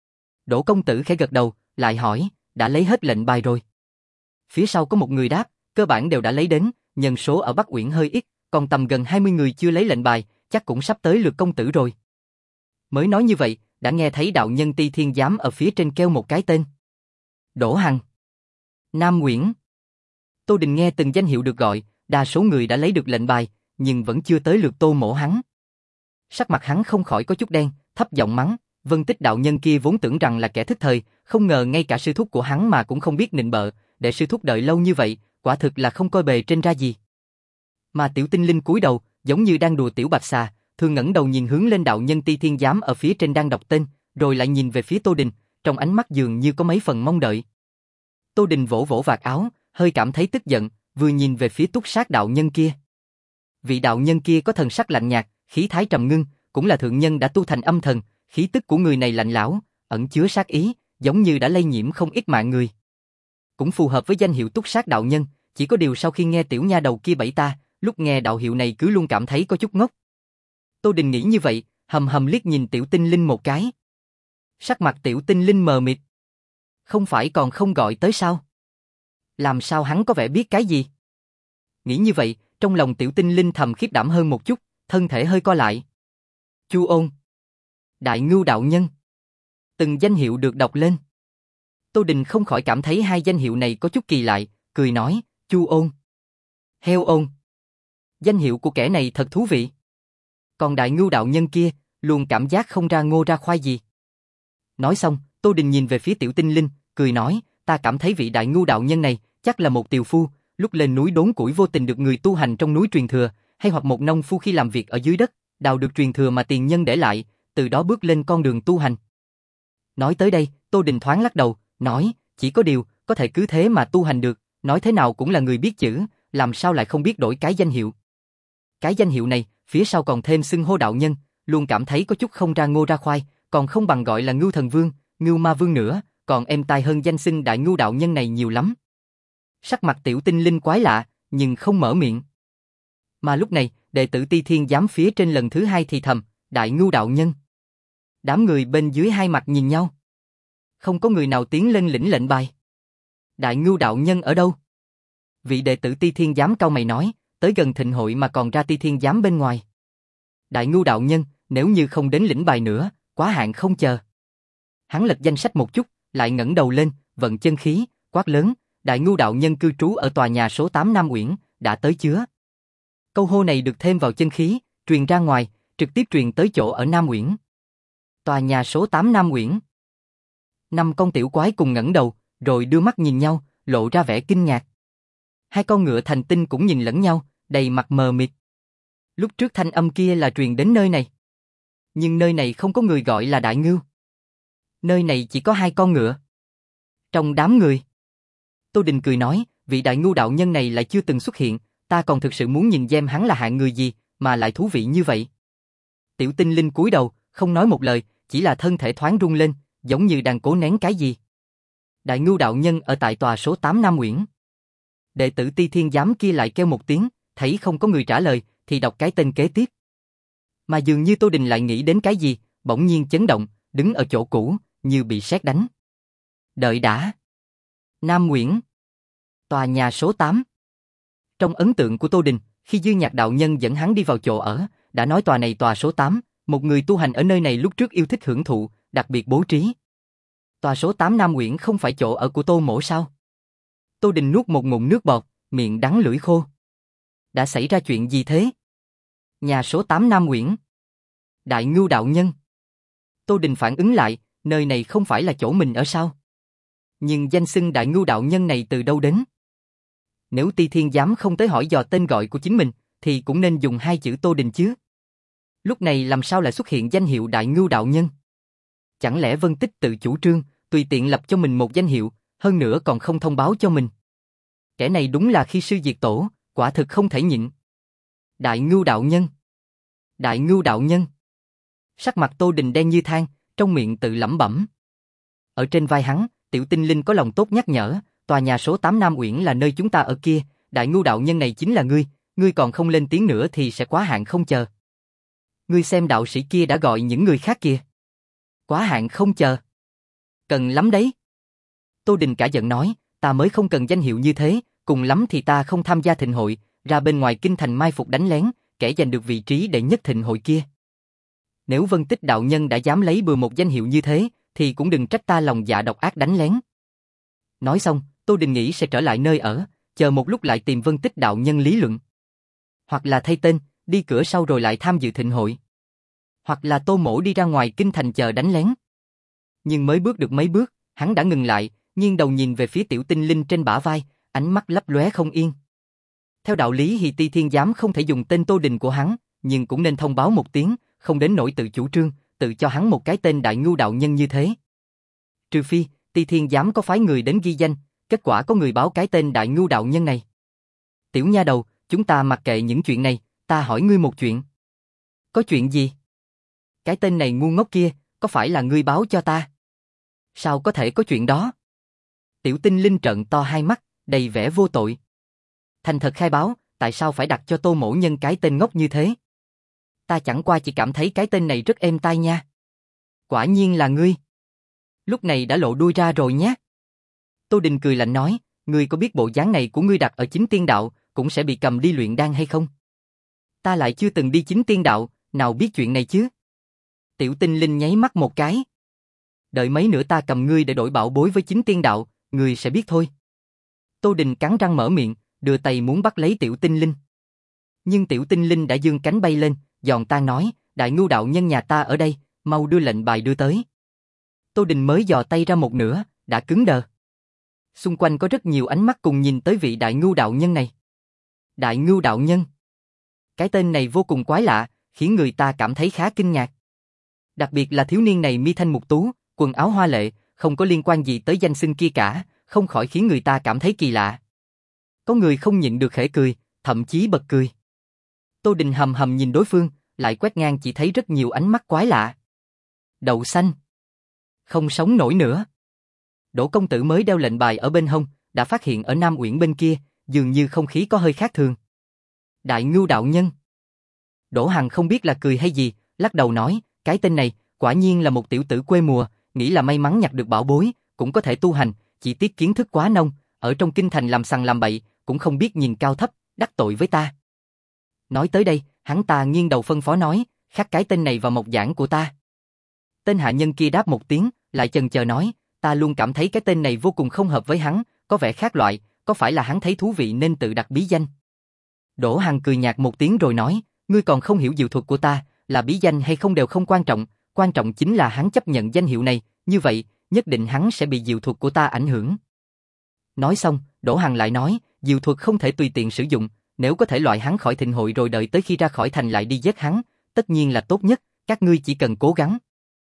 Đỗ công tử khẽ gật đầu, lại hỏi, đã lấy hết lệnh bài rồi. Phía sau có một người đáp, cơ bản đều đã lấy đến, nhân số ở Bắc Uyển hơi ít, còn tầm gần hai mươi người chưa lấy lệnh bài, chắc cũng sắp tới lượt công tử rồi. Mới nói như vậy, đã nghe thấy đạo nhân Ti Thiên Giám ở phía trên kêu một cái tên. Đỗ Hằng. Nam Uyển. Tô Đình nghe từng danh hiệu được gọi, đa số người đã lấy được lệnh bài, nhưng vẫn chưa tới lượt Tô Mỗ hắn. Sắc mặt hắn không khỏi có chút đen, thấp giọng mắng, Vân Tích đạo nhân kia vốn tưởng rằng là kẻ thức thời, không ngờ ngay cả sư thúc của hắn mà cũng không biết nịnh bợ, để sư thúc đợi lâu như vậy, quả thực là không coi bề trên ra gì. Mà Tiểu Tinh Linh cúi đầu, giống như đang đùa tiểu bạch xà, thường ngẩng đầu nhìn hướng lên đạo nhân Ti Thiên Giám ở phía trên đang đọc tên, rồi lại nhìn về phía Tô Đình, trong ánh mắt dường như có mấy phần mong đợi. Tô Đình vỗ vỗ vạt áo, hơi cảm thấy tức giận, vừa nhìn về phía Túc Sát đạo nhân kia. Vị đạo nhân kia có thần sắc lạnh nhạt, khí thái trầm ngưng, cũng là thượng nhân đã tu thành âm thần, khí tức của người này lạnh lẽo, ẩn chứa sát ý, giống như đã lây nhiễm không ít mạng người. Cũng phù hợp với danh hiệu Túc Sát đạo nhân, chỉ có điều sau khi nghe tiểu nha đầu kia bẫy ta, lúc nghe đạo hiệu này cứ luôn cảm thấy có chút ngốc. Tô Đình nghĩ như vậy, hầm hầm liếc nhìn Tiểu Tinh Linh một cái. Sắc mặt Tiểu Tinh Linh mờ mịt. Không phải còn không gọi tới sao? Làm sao hắn có vẻ biết cái gì? Nghĩ như vậy, trong lòng Tiểu Tinh Linh thầm khiếp đảm hơn một chút, thân thể hơi co lại. Chu Ôn. Đại Ngưu đạo nhân. Từng danh hiệu được đọc lên. Tô Đình không khỏi cảm thấy hai danh hiệu này có chút kỳ lạ, cười nói, Chu Ôn. Heo Ôn. Danh hiệu của kẻ này thật thú vị. Còn Đại Ngưu đạo nhân kia, luôn cảm giác không ra ngô ra khoai gì. Nói xong, Tô Đình nhìn về phía Tiểu Tinh Linh, cười nói, ta cảm thấy vị Đại Ngưu đạo nhân này, chắc là một tiều phu, lúc lên núi đốn củi vô tình được người tu hành trong núi truyền thừa, hay hoặc một nông phu khi làm việc ở dưới đất, đào được truyền thừa mà tiền nhân để lại, từ đó bước lên con đường tu hành. Nói tới đây, Tô Đình thoáng lắc đầu, nói, chỉ có điều, có thể cứ thế mà tu hành được, nói thế nào cũng là người biết chữ, làm sao lại không biết đổi cái danh hiệu. Cái danh hiệu này, phía sau còn thêm xưng hô đạo nhân, luôn cảm thấy có chút không ra ngô ra khoai, còn không bằng gọi là Ngưu Thần Vương, Ngưu Ma Vương nữa, còn êm tai hơn danh xưng Đại Ngưu đạo nhân này nhiều lắm. Sắc mặt Tiểu Tinh Linh quái lạ, nhưng không mở miệng. Mà lúc này, đệ tử Ti Thiên Giám phía trên lần thứ hai thì thầm, Đại Ngưu đạo nhân. Đám người bên dưới hai mặt nhìn nhau. Không có người nào tiến lên lĩnh lệnh bài. Đại Ngưu đạo nhân ở đâu? Vị đệ tử Ti Thiên Giám cau mày nói, tới gần thịnh hội mà còn ra Ti Thiên Giám bên ngoài. Đại Ngưu đạo nhân, nếu như không đến lĩnh bài nữa, quá hạn không chờ. Hắn lật danh sách một chút, lại ngẩng đầu lên, vận chân khí, quát lớn, Đại Ngưu đạo nhân cư trú ở tòa nhà số tám Nam Uyển, đã tới chưa? Câu hô này được thêm vào chân khí, truyền ra ngoài, trực tiếp truyền tới chỗ ở Nam Uyển. Tòa nhà số tám Nam Uyển. Năm con tiểu quái cùng ngẩng đầu, rồi đưa mắt nhìn nhau, lộ ra vẻ kinh ngạc. Hai con ngựa thành tinh cũng nhìn lẫn nhau, đầy mặt mờ mịt. Lúc trước thanh âm kia là truyền đến nơi này. Nhưng nơi này không có người gọi là Đại Ngưu. Nơi này chỉ có hai con ngựa. Trong đám người, Tô Đình cười nói, vị Đại Ngưu đạo nhân này lại chưa từng xuất hiện, ta còn thực sự muốn nhìn xem hắn là hạng người gì, mà lại thú vị như vậy. Tiểu Tinh Linh cúi đầu, không nói một lời, chỉ là thân thể thoáng rung lên, giống như đang cố nén cái gì. Đại Ngưu đạo nhân ở tại tòa số tám Nam Uyển. Đệ tử Ti Thiên Giám kia lại kêu một tiếng, thấy không có người trả lời, thì đọc cái tên kế tiếp. Mà dường như Tô Đình lại nghĩ đến cái gì, bỗng nhiên chấn động, đứng ở chỗ cũ, như bị sét đánh. Đợi đã. Nam Uyển. Tòa nhà số tám. Trong ấn tượng của Tô Đình, khi Dư Nhạc đạo nhân dẫn hắn đi vào chỗ ở, đã nói tòa này tòa số tám, một người tu hành ở nơi này lúc trước yêu thích hưởng thụ, đặc biệt bố trí. Tòa số tám Nam Uyển không phải chỗ ở của Tô Mỗ sao? Tô Đình nuốt một ngụm nước bọt, miệng đắng lưỡi khô. Đã xảy ra chuyện gì thế? Nhà số tám Nam Uyển. Đại Ngưu đạo nhân. Tô Đình phản ứng lại, nơi này không phải là chỗ mình ở sao? Nhưng danh xưng Đại Ngưu đạo nhân này từ đâu đến? Nếu Ti Thiên Giám không tới hỏi dò tên gọi của chính mình, thì cũng nên dùng hai chữ Tô Đình chứ. Lúc này làm sao lại xuất hiện danh hiệu Đại Ngưu đạo nhân? Chẳng lẽ Vân Tích tự chủ trương, tùy tiện lập cho mình một danh hiệu, hơn nữa còn không thông báo cho mình? Kẻ này đúng là khi sư diệt tổ, quả thực không thể nhịn. Đại Ngưu đạo nhân. Đại Ngưu đạo nhân. Sắc mặt Tô Đình đen như than, trong miệng tự lẩm bẩm. Ở trên vai hắn, Tiểu Tinh Linh có lòng tốt nhắc nhở, tòa nhà số tám Nam Uyển là nơi chúng ta ở kia, đại ngưu đạo nhân này chính là ngươi, ngươi còn không lên tiếng nữa thì sẽ quá hạn không chờ. Ngươi xem đạo sĩ kia đã gọi những người khác kìa. Quá hạn không chờ. Cần lắm đấy. Tô Đình cả giận nói, ta mới không cần danh hiệu như thế, cùng lắm thì ta không tham gia thịnh hội, ra bên ngoài kinh thành mai phục đánh lén, kẻ giành được vị trí đệ nhất thịnh hội kia. Nếu Vân Tích đạo nhân đã dám lấy bừa một danh hiệu như thế, thì cũng đừng trách ta lòng dạ độc ác đánh lén. Nói xong, Tô Đình nghĩ sẽ trở lại nơi ở, chờ một lúc lại tìm Vân Tích đạo nhân lý luận. Hoặc là thay tên, đi cửa sau rồi lại tham dự thịnh hội. Hoặc là Tô Mỗ đi ra ngoài kinh thành chờ đánh lén. Nhưng mới bước được mấy bước, hắn đã ngừng lại, nghiêng đầu nhìn về phía Tiểu Tinh Linh trên bả vai, ánh mắt lấp lóe không yên. Theo đạo lý thì Ti Thiên Giám không thể dùng tên Tô Đình của hắn, nhưng cũng nên thông báo một tiếng, không đến nỗi tự chủ trương, tự cho hắn một cái tên đại ngưu đạo nhân như thế. Trừ phi, Ti Thiên Giám có phái người đến ghi danh, kết quả có người báo cái tên đại ngưu đạo nhân này. Tiểu nha đầu, chúng ta mặc kệ những chuyện này, ta hỏi ngươi một chuyện. Có chuyện gì? Cái tên này ngu ngốc kia, có phải là ngươi báo cho ta? Sao có thể có chuyện đó? Tiểu Tinh Linh trợn to hai mắt, đầy vẻ vô tội. Thành thật khai báo, tại sao phải đặt cho Tô Mỗ Nhân cái tên ngốc như thế? Ta chẳng qua chỉ cảm thấy cái tên này rất êm tai nha. Quả nhiên là ngươi. Lúc này đã lộ đuôi ra rồi nhé. Tô Đình cười lạnh nói, ngươi có biết bộ dáng này của ngươi đặt ở chính tiên đạo, cũng sẽ bị cầm đi luyện đan hay không? Ta lại chưa từng đi chính tiên đạo, nào biết chuyện này chứ? Tiểu Tinh Linh nháy mắt một cái. Đợi mấy nữa ta cầm ngươi để đổi bảo bối với chính tiên đạo, ngươi sẽ biết thôi. Tô Đình cắn răng mở miệng, đưa tay muốn bắt lấy Tiểu Tinh Linh. Nhưng Tiểu Tinh Linh đã giương cánh bay lên, giòn tan nói, đại ngưu đạo nhân nhà ta ở đây, mau đưa lệnh bài đưa tới. Tô Đình mới dò tay ra một nửa, đã cứng đờ. Xung quanh có rất nhiều ánh mắt cùng nhìn tới vị đại ngưu đạo nhân này. Đại ngưu đạo nhân. Cái tên này vô cùng quái lạ, khiến người ta cảm thấy khá kinh ngạc. Đặc biệt là thiếu niên này mi thanh mục tú, quần áo hoa lệ, không có liên quan gì tới danh xưng kia cả, không khỏi khiến người ta cảm thấy kỳ lạ. Có người không nhịn được khẽ cười, thậm chí bật cười. Tô Đình hầm hầm nhìn đối phương, lại quét ngang chỉ thấy rất nhiều ánh mắt quái lạ. Đậu xanh. Không sống nổi nữa. Đỗ công tử mới đeo lệnh bài ở bên hông, đã phát hiện ở Nam Uyển bên kia, dường như không khí có hơi khác thường. Đại ngưu đạo nhân. Đỗ Hằng không biết là cười hay gì, lắc đầu nói, cái tên này, quả nhiên là một tiểu tử quê mùa, nghĩ là may mắn nhặt được bảo bối, cũng có thể tu hành, chỉ tiếc kiến thức quá nông, ở trong kinh thành làm sằng làm bậy, cũng không biết nhìn cao thấp, đắc tội với ta. Nói tới đây, hắn ta nghiêng đầu phân phó nói, khắc cái tên này vào mộc giảng của ta. Tên hạ nhân kia đáp một tiếng, lại chần chờ nói, ta luôn cảm thấy cái tên này vô cùng không hợp với hắn, có vẻ khác loại, có phải là hắn thấy thú vị nên tự đặt bí danh? Đỗ Hằng cười nhạt một tiếng rồi nói, ngươi còn không hiểu diệu thuật của ta, là bí danh hay không đều không quan trọng, quan trọng chính là hắn chấp nhận danh hiệu này, như vậy, nhất định hắn sẽ bị diệu thuật của ta ảnh hưởng. Nói xong, Đỗ Hằng lại nói, diệu thuật không thể tùy tiện sử dụng, nếu có thể loại hắn khỏi thịnh hội rồi đợi tới khi ra khỏi thành lại đi giết hắn, tất nhiên là tốt nhất, các ngươi chỉ cần cố gắng.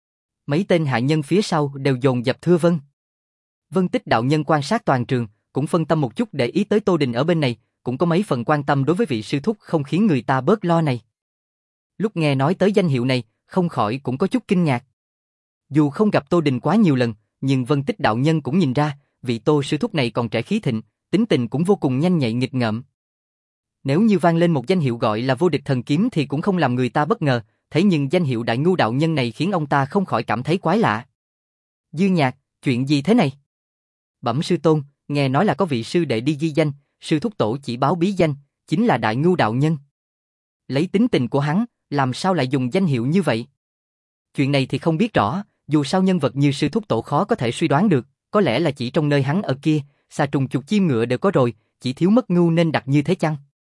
Mấy tên hạ nhân phía sau đều dồn dập thưa vâng. Vân Tích đạo nhân quan sát toàn trường, cũng phân tâm một chút để ý tới Tô Đình ở bên này, cũng có mấy phần quan tâm đối với vị sư thúc không khiến người ta bớt lo này. Lúc nghe nói tới danh hiệu này, không khỏi cũng có chút kinh ngạc. Dù không gặp Tô Đình quá nhiều lần, nhưng Vân Tích đạo nhân cũng nhìn ra, vị Tô sư thúc này còn trẻ khí thịnh, tính tình cũng vô cùng nhanh nhạy nghịch ngợm. Nếu như vang lên một danh hiệu gọi là vô địch thần kiếm thì cũng không làm người ta bất ngờ, thế nhưng danh hiệu đại ngưu đạo nhân này khiến ông ta không khỏi cảm thấy quái lạ. Dương Nhạc, chuyện gì thế này? Bẩm sư tôn, nghe nói là có vị sư đệ đi ghi danh, sư thúc tổ chỉ báo bí danh, chính là đại ngưu đạo nhân. Lấy tính tình của hắn, làm sao lại dùng danh hiệu như vậy? Chuyện này thì không biết rõ, dù sao nhân vật như sư thúc tổ khó có thể suy đoán được, có lẽ là chỉ trong nơi hắn ở kia, xà trùng chuột chim ngựa đều có rồi, chỉ thiếu mất ngưu nên đặt như thế chăng?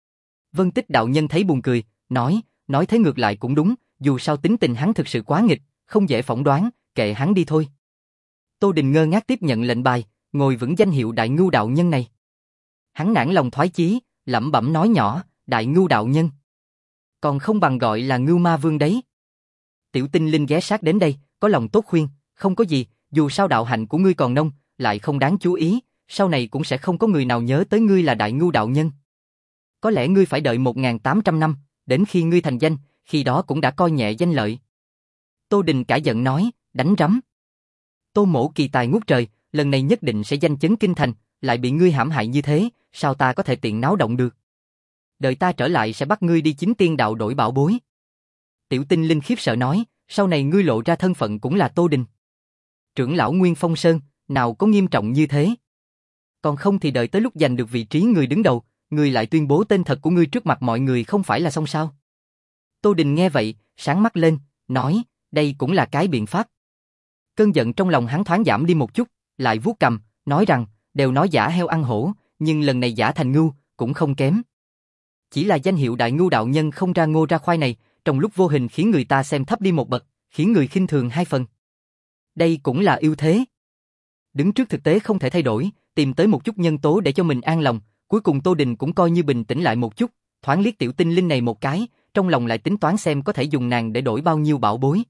Vân Tích đạo nhân thấy buồn cười, nói, nói thế ngược lại cũng đúng, dù sao tính tình hắn thực sự quá nghịch, không dễ phỏng đoán, kệ hắn đi thôi. Tô Đình ngơ ngác tiếp nhận lệnh bài, ngồi vững danh hiệu đại ngưu đạo nhân này. Hắn nản lòng thoái chí, lẩm bẩm nói nhỏ, đại ngưu đạo nhân. Còn không bằng gọi là ngưu ma vương đấy. Tiểu Tinh Linh ghé sát đến đây, có lòng tốt khuyên, không có gì, dù sao đạo hạnh của ngươi còn nông, lại không đáng chú ý, sau này cũng sẽ không có người nào nhớ tới ngươi là đại ngưu đạo nhân. Có lẽ ngươi phải đợi một nghìn tám trăm năm, đến khi ngươi thành danh, khi đó cũng đã coi nhẹ danh lợi. Tô Đình cả giận nói, đánh rắm. Tô Mỗ kỳ tài ngút trời, lần này nhất định sẽ danh chấn kinh thành, lại bị ngươi hãm hại như thế, sao ta có thể tiện náo động được? Đợi ta trở lại sẽ bắt ngươi đi chính tiên đạo đổi bảo bối. Tiểu Tinh Linh khiếp sợ nói, sau này ngươi lộ ra thân phận cũng là Tô Đình. Trưởng lão Nguyên Phong Sơn, nào có nghiêm trọng như thế? Còn không thì đợi tới lúc giành được vị trí người đứng đầu, ngươi lại tuyên bố tên thật của ngươi trước mặt mọi người không phải là xong sao? Tô Đình nghe vậy, sáng mắt lên, nói, đây cũng là cái biện pháp. Cơn giận trong lòng hắn thoáng giảm đi một chút, lại vuốt cầm, nói rằng, đều nói giả heo ăn hổ, nhưng lần này giả thành ngưu, cũng không kém. Chỉ là danh hiệu đại ngưu đạo nhân không ra ngô ra khoai này, trong lúc vô hình khiến người ta xem thấp đi một bậc, khiến người khinh thường hai phần. Đây cũng là ưu thế. Đứng trước thực tế không thể thay đổi, tìm tới một chút nhân tố để cho mình an lòng, cuối cùng Tô Đình cũng coi như bình tĩnh lại một chút, thoáng liếc Tiểu Tinh Linh này một cái, trong lòng lại tính toán xem có thể dùng nàng để đổi bao nhiêu bảo bối.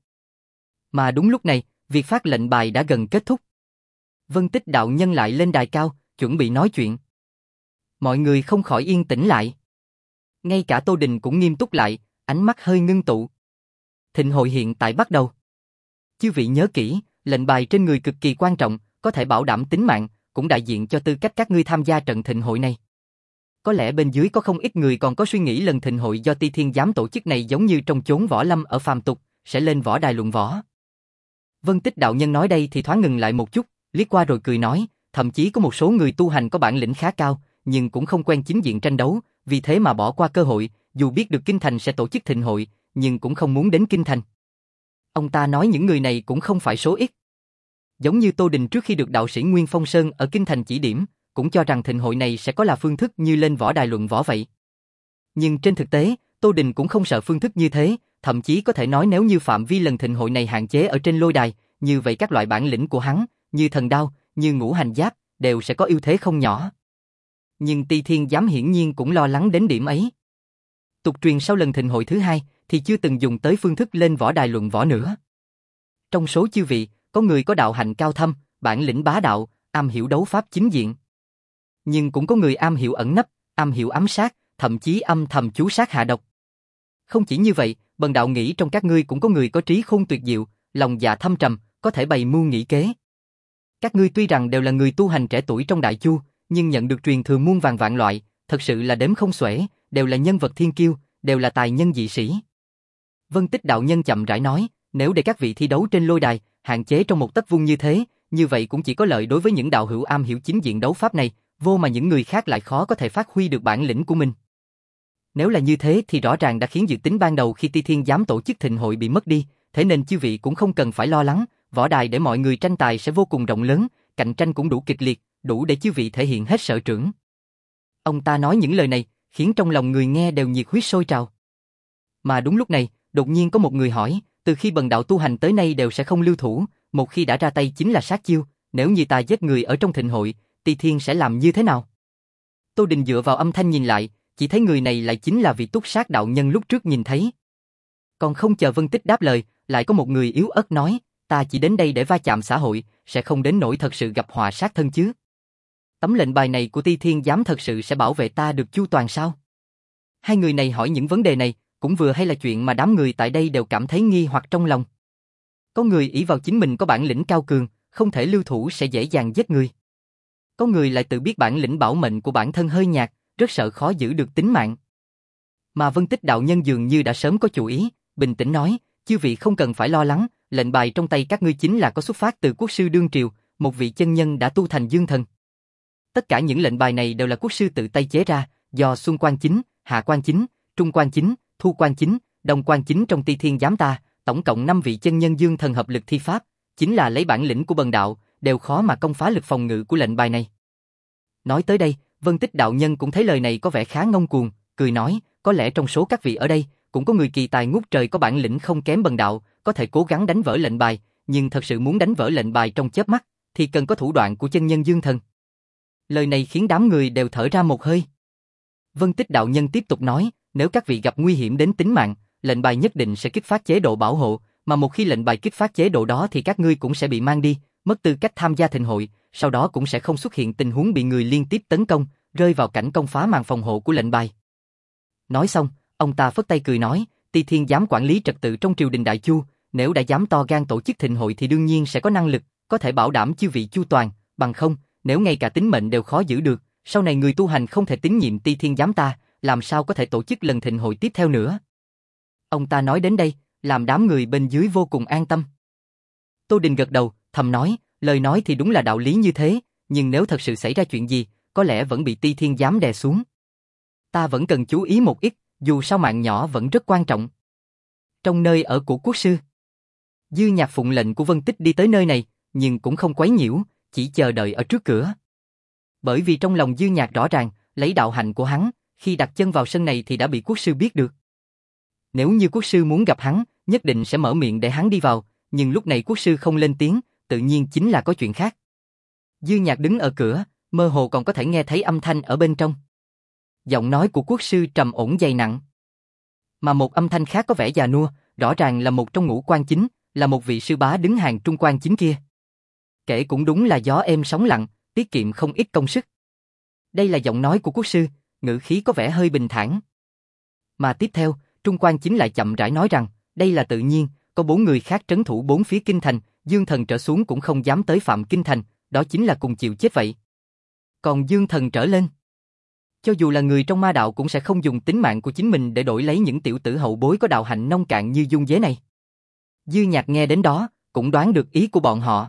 Mà đúng lúc này, việc phát lệnh bài đã gần kết thúc. Vân Tích đạo nhân lại lên đài cao, chuẩn bị nói chuyện. Mọi người không khỏi yên tĩnh lại. Ngay cả Tô Đình cũng nghiêm túc lại, ánh mắt hơi ngưng tụ. Thịnh hội hiện tại bắt đầu. Chư vị nhớ kỹ, lệnh bài trên người cực kỳ quan trọng, có thể bảo đảm tính mạng, cũng đại diện cho tư cách các ngươi tham gia trận thịnh hội này. Có lẽ bên dưới có không ít người còn có suy nghĩ lần thịnh hội do Ti Thiên Giám tổ chức này giống như trong chốn võ lâm ở phàm tục, sẽ lên võ đài luận võ. Vân Tích đạo nhân nói đây thì thoáng ngừng lại một chút, liếc qua rồi cười nói, thậm chí có một số người tu hành có bản lĩnh khá cao, nhưng cũng không quen chính diện tranh đấu, vì thế mà bỏ qua cơ hội, dù biết được Kinh Thành sẽ tổ chức thịnh hội, nhưng cũng không muốn đến Kinh Thành. Ông ta nói những người này cũng không phải số ít. Giống như Tô Đình trước khi được đạo sĩ Nguyên Phong Sơn ở Kinh Thành chỉ điểm, cũng cho rằng thịnh hội này sẽ có là phương thức như lên võ đài luận võ vậy. Nhưng trên thực tế, Tô Đình cũng không sợ phương thức như thế, thậm chí có thể nói nếu như phạm vi lần thịnh hội này hạn chế ở trên lôi đài, như vậy các loại bản lĩnh của hắn, như thần đao, như ngũ hành giáp, đều sẽ có ưu thế không nhỏ. Nhưng Ti Thiên Giám hiển nhiên cũng lo lắng đến điểm ấy. Tục truyền sau lần thịnh hội thứ hai, thì chưa từng dùng tới phương thức lên võ đài luận võ nữa. Trong số chư vị, có người có đạo hạnh cao thâm, bản lĩnh bá đạo, am hiểu đấu pháp chính diện. Nhưng cũng có người am hiểu ẩn nấp, am hiểu ám sát, thậm chí âm thầm chú sát hạ độc. Không chỉ như vậy, bần đạo nghĩ trong các ngươi cũng có người có trí khôn tuyệt diệu, lòng dạ thâm trầm, có thể bày mưu nghĩ kế. Các ngươi tuy rằng đều là người tu hành trẻ tuổi trong Đại Chu, nhưng nhận được truyền thừa muôn vàn vạn loại, thật sự là đếm không xuể, đều là nhân vật thiên kiêu, đều là tài nhân dị sĩ. Vân Tích đạo nhân chậm rãi nói, nếu để các vị thi đấu trên lôi đài, hạn chế trong một tấc vuông như thế, như vậy cũng chỉ có lợi đối với những đạo hữu am hiểu chính diện đấu pháp này, vô mà những người khác lại khó có thể phát huy được bản lĩnh của mình. Nếu là như thế thì rõ ràng đã khiến dự tính ban đầu khi Ti Thiên Giám tổ chức thịnh hội bị mất đi, thế nên chư vị cũng không cần phải lo lắng, võ đài để mọi người tranh tài sẽ vô cùng rộng lớn, cạnh tranh cũng đủ kịch liệt, đủ để chư vị thể hiện hết sở trường. Ông ta nói những lời này, khiến trong lòng người nghe đều nhiệt huyết sôi trào. Mà đúng lúc này, đột nhiên có một người hỏi, từ khi bần đạo tu hành tới nay đều sẽ không lưu thủ, một khi đã ra tay chính là sát chiêu, nếu như ta giết người ở trong thịnh hội, Ti Thiên sẽ làm như thế nào? Tô Đình dựa vào âm thanh nhìn lại, chỉ thấy người này lại chính là vị túc sát đạo nhân lúc trước nhìn thấy. Còn không chờ Vân Tích đáp lời, lại có một người yếu ớt nói, ta chỉ đến đây để va chạm xã hội, sẽ không đến nỗi thật sự gặp họa sát thân chứ. Tấm lệnh bài này của Ti Thiên Giám thật sự sẽ bảo vệ ta được chu toàn sao? Hai người này hỏi những vấn đề này, cũng vừa hay là chuyện mà đám người tại đây đều cảm thấy nghi hoặc trong lòng. Có người ỷ vào chính mình có bản lĩnh cao cường, không thể lưu thủ sẽ dễ dàng giết người. Có người lại tự biết bản lĩnh bảo mệnh của bản thân hơi nhạt, rất sợ khó giữ được tính mạng. Mà Vân Tích đạo nhân dường như đã sớm có chủ ý, bình tĩnh nói, chư vị không cần phải lo lắng, lệnh bài trong tay các ngươi chính là có xuất phát từ quốc sư đương triều, một vị chân nhân đã tu thành dương thần. Tất cả những lệnh bài này đều là quốc sư tự tay chế ra, do Xuân Quan Chính, Hạ Quan Chính, Trung Quan Chính, Thu Quan Chính, Đông Quan Chính trong Ti Thiên Giám ta, tổng cộng năm vị chân nhân dương thần hợp lực thi pháp, chính là lấy bản lĩnh của bần đạo, đều khó mà công phá lực phòng ngự của lệnh bài này. Nói tới đây, Vân Tích đạo nhân cũng thấy lời này có vẻ khá ngông cuồng, cười nói, có lẽ trong số các vị ở đây, cũng có người kỳ tài ngút trời có bản lĩnh không kém bần đạo, có thể cố gắng đánh vỡ lệnh bài, nhưng thật sự muốn đánh vỡ lệnh bài trong chớp mắt, thì cần có thủ đoạn của chân nhân dương thần. Lời này khiến đám người đều thở ra một hơi. Vân Tích đạo nhân tiếp tục nói, nếu các vị gặp nguy hiểm đến tính mạng, lệnh bài nhất định sẽ kích phát chế độ bảo hộ, mà một khi lệnh bài kích phát chế độ đó thì các ngươi cũng sẽ bị mang đi, mất tư cách tham gia thịnh hội, sau đó cũng sẽ không xuất hiện tình huống bị người liên tiếp tấn công, rơi vào cảnh công phá màn phòng hộ của lệnh bài. Nói xong, ông ta phất tay cười nói, Ti Thiên Giám quản lý trật tự trong triều đình Đại Chu, nếu đã dám to gan tổ chức thịnh hội thì đương nhiên sẽ có năng lực, có thể bảo đảm chư vị chu toàn, bằng không, nếu ngay cả tính mệnh đều khó giữ được, sau này người tu hành không thể tín nhiệm Ti Thiên Giám ta, làm sao có thể tổ chức lần thịnh hội tiếp theo nữa. Ông ta nói đến đây, làm đám người bên dưới vô cùng an tâm. Tô Đình gật đầu, thầm nói, lời nói thì đúng là đạo lý như thế, nhưng nếu thật sự xảy ra chuyện gì, có lẽ vẫn bị Ti Thiên Giám đè xuống. Ta vẫn cần chú ý một ít, dù sao mạng nhỏ vẫn rất quan trọng. Trong nơi ở của quốc sư, Dư Nhạc phụng lệnh của Vân Tích đi tới nơi này, nhưng cũng không quấy nhiễu, chỉ chờ đợi ở trước cửa. Bởi vì trong lòng Dư Nhạc rõ ràng, lấy đạo hạnh của hắn, khi đặt chân vào sân này thì đã bị quốc sư biết được. Nếu như quốc sư muốn gặp hắn, nhất định sẽ mở miệng để hắn đi vào, nhưng lúc này quốc sư không lên tiếng, tự nhiên chính là có chuyện khác. Dư Nhạc đứng ở cửa, mơ hồ còn có thể nghe thấy âm thanh ở bên trong. Giọng nói của quốc sư trầm ổn dày nặng. Mà một âm thanh khác có vẻ già nua, rõ ràng là một trong ngũ quan chính, là một vị sư bá đứng hàng trung quan chính kia. Kể cũng đúng là gió êm sóng lặng, tiết kiệm không ít công sức. Đây là giọng nói của quốc sư, ngữ khí có vẻ hơi bình thản. Mà tiếp theo, trung quan chính lại chậm rãi nói rằng, đây là tự nhiên, có bốn người khác trấn thủ bốn phía kinh thành, Dương Thần trở xuống cũng không dám tới phạm kinh thành, đó chính là cùng chịu chết vậy. Còn Dương Thần trở lên, cho dù là người trong ma đạo cũng sẽ không dùng tính mạng của chính mình để đổi lấy những tiểu tử hậu bối có đạo hạnh nông cạn như Dung Dế này. Dư Nhạc nghe đến đó, cũng đoán được ý của bọn họ.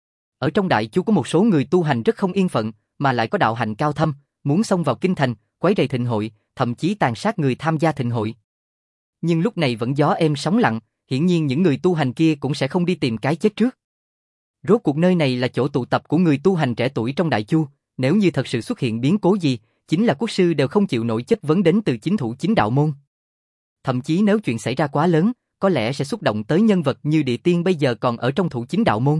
Ở trong đại chu có một số người tu hành rất không yên phận, mà lại có đạo hạnh cao thâm, muốn xông vào kinh thành, quấy rầy thịnh hội, thậm chí tàn sát người tham gia thịnh hội. Nhưng lúc này vẫn gió êm sóng lặng, hiển nhiên những người tu hành kia cũng sẽ không đi tìm cái chết trước. Rốt cuộc nơi này là chỗ tụ tập của người tu hành trẻ tuổi trong đại chu, nếu như thật sự xuất hiện biến cố gì, chính là quốc sư đều không chịu nổi chất vấn đến từ chính thủ chính đạo môn. Thậm chí nếu chuyện xảy ra quá lớn, có lẽ sẽ xúc động tới nhân vật như Địa Tiên bây giờ còn ở trong thủ chính đạo môn.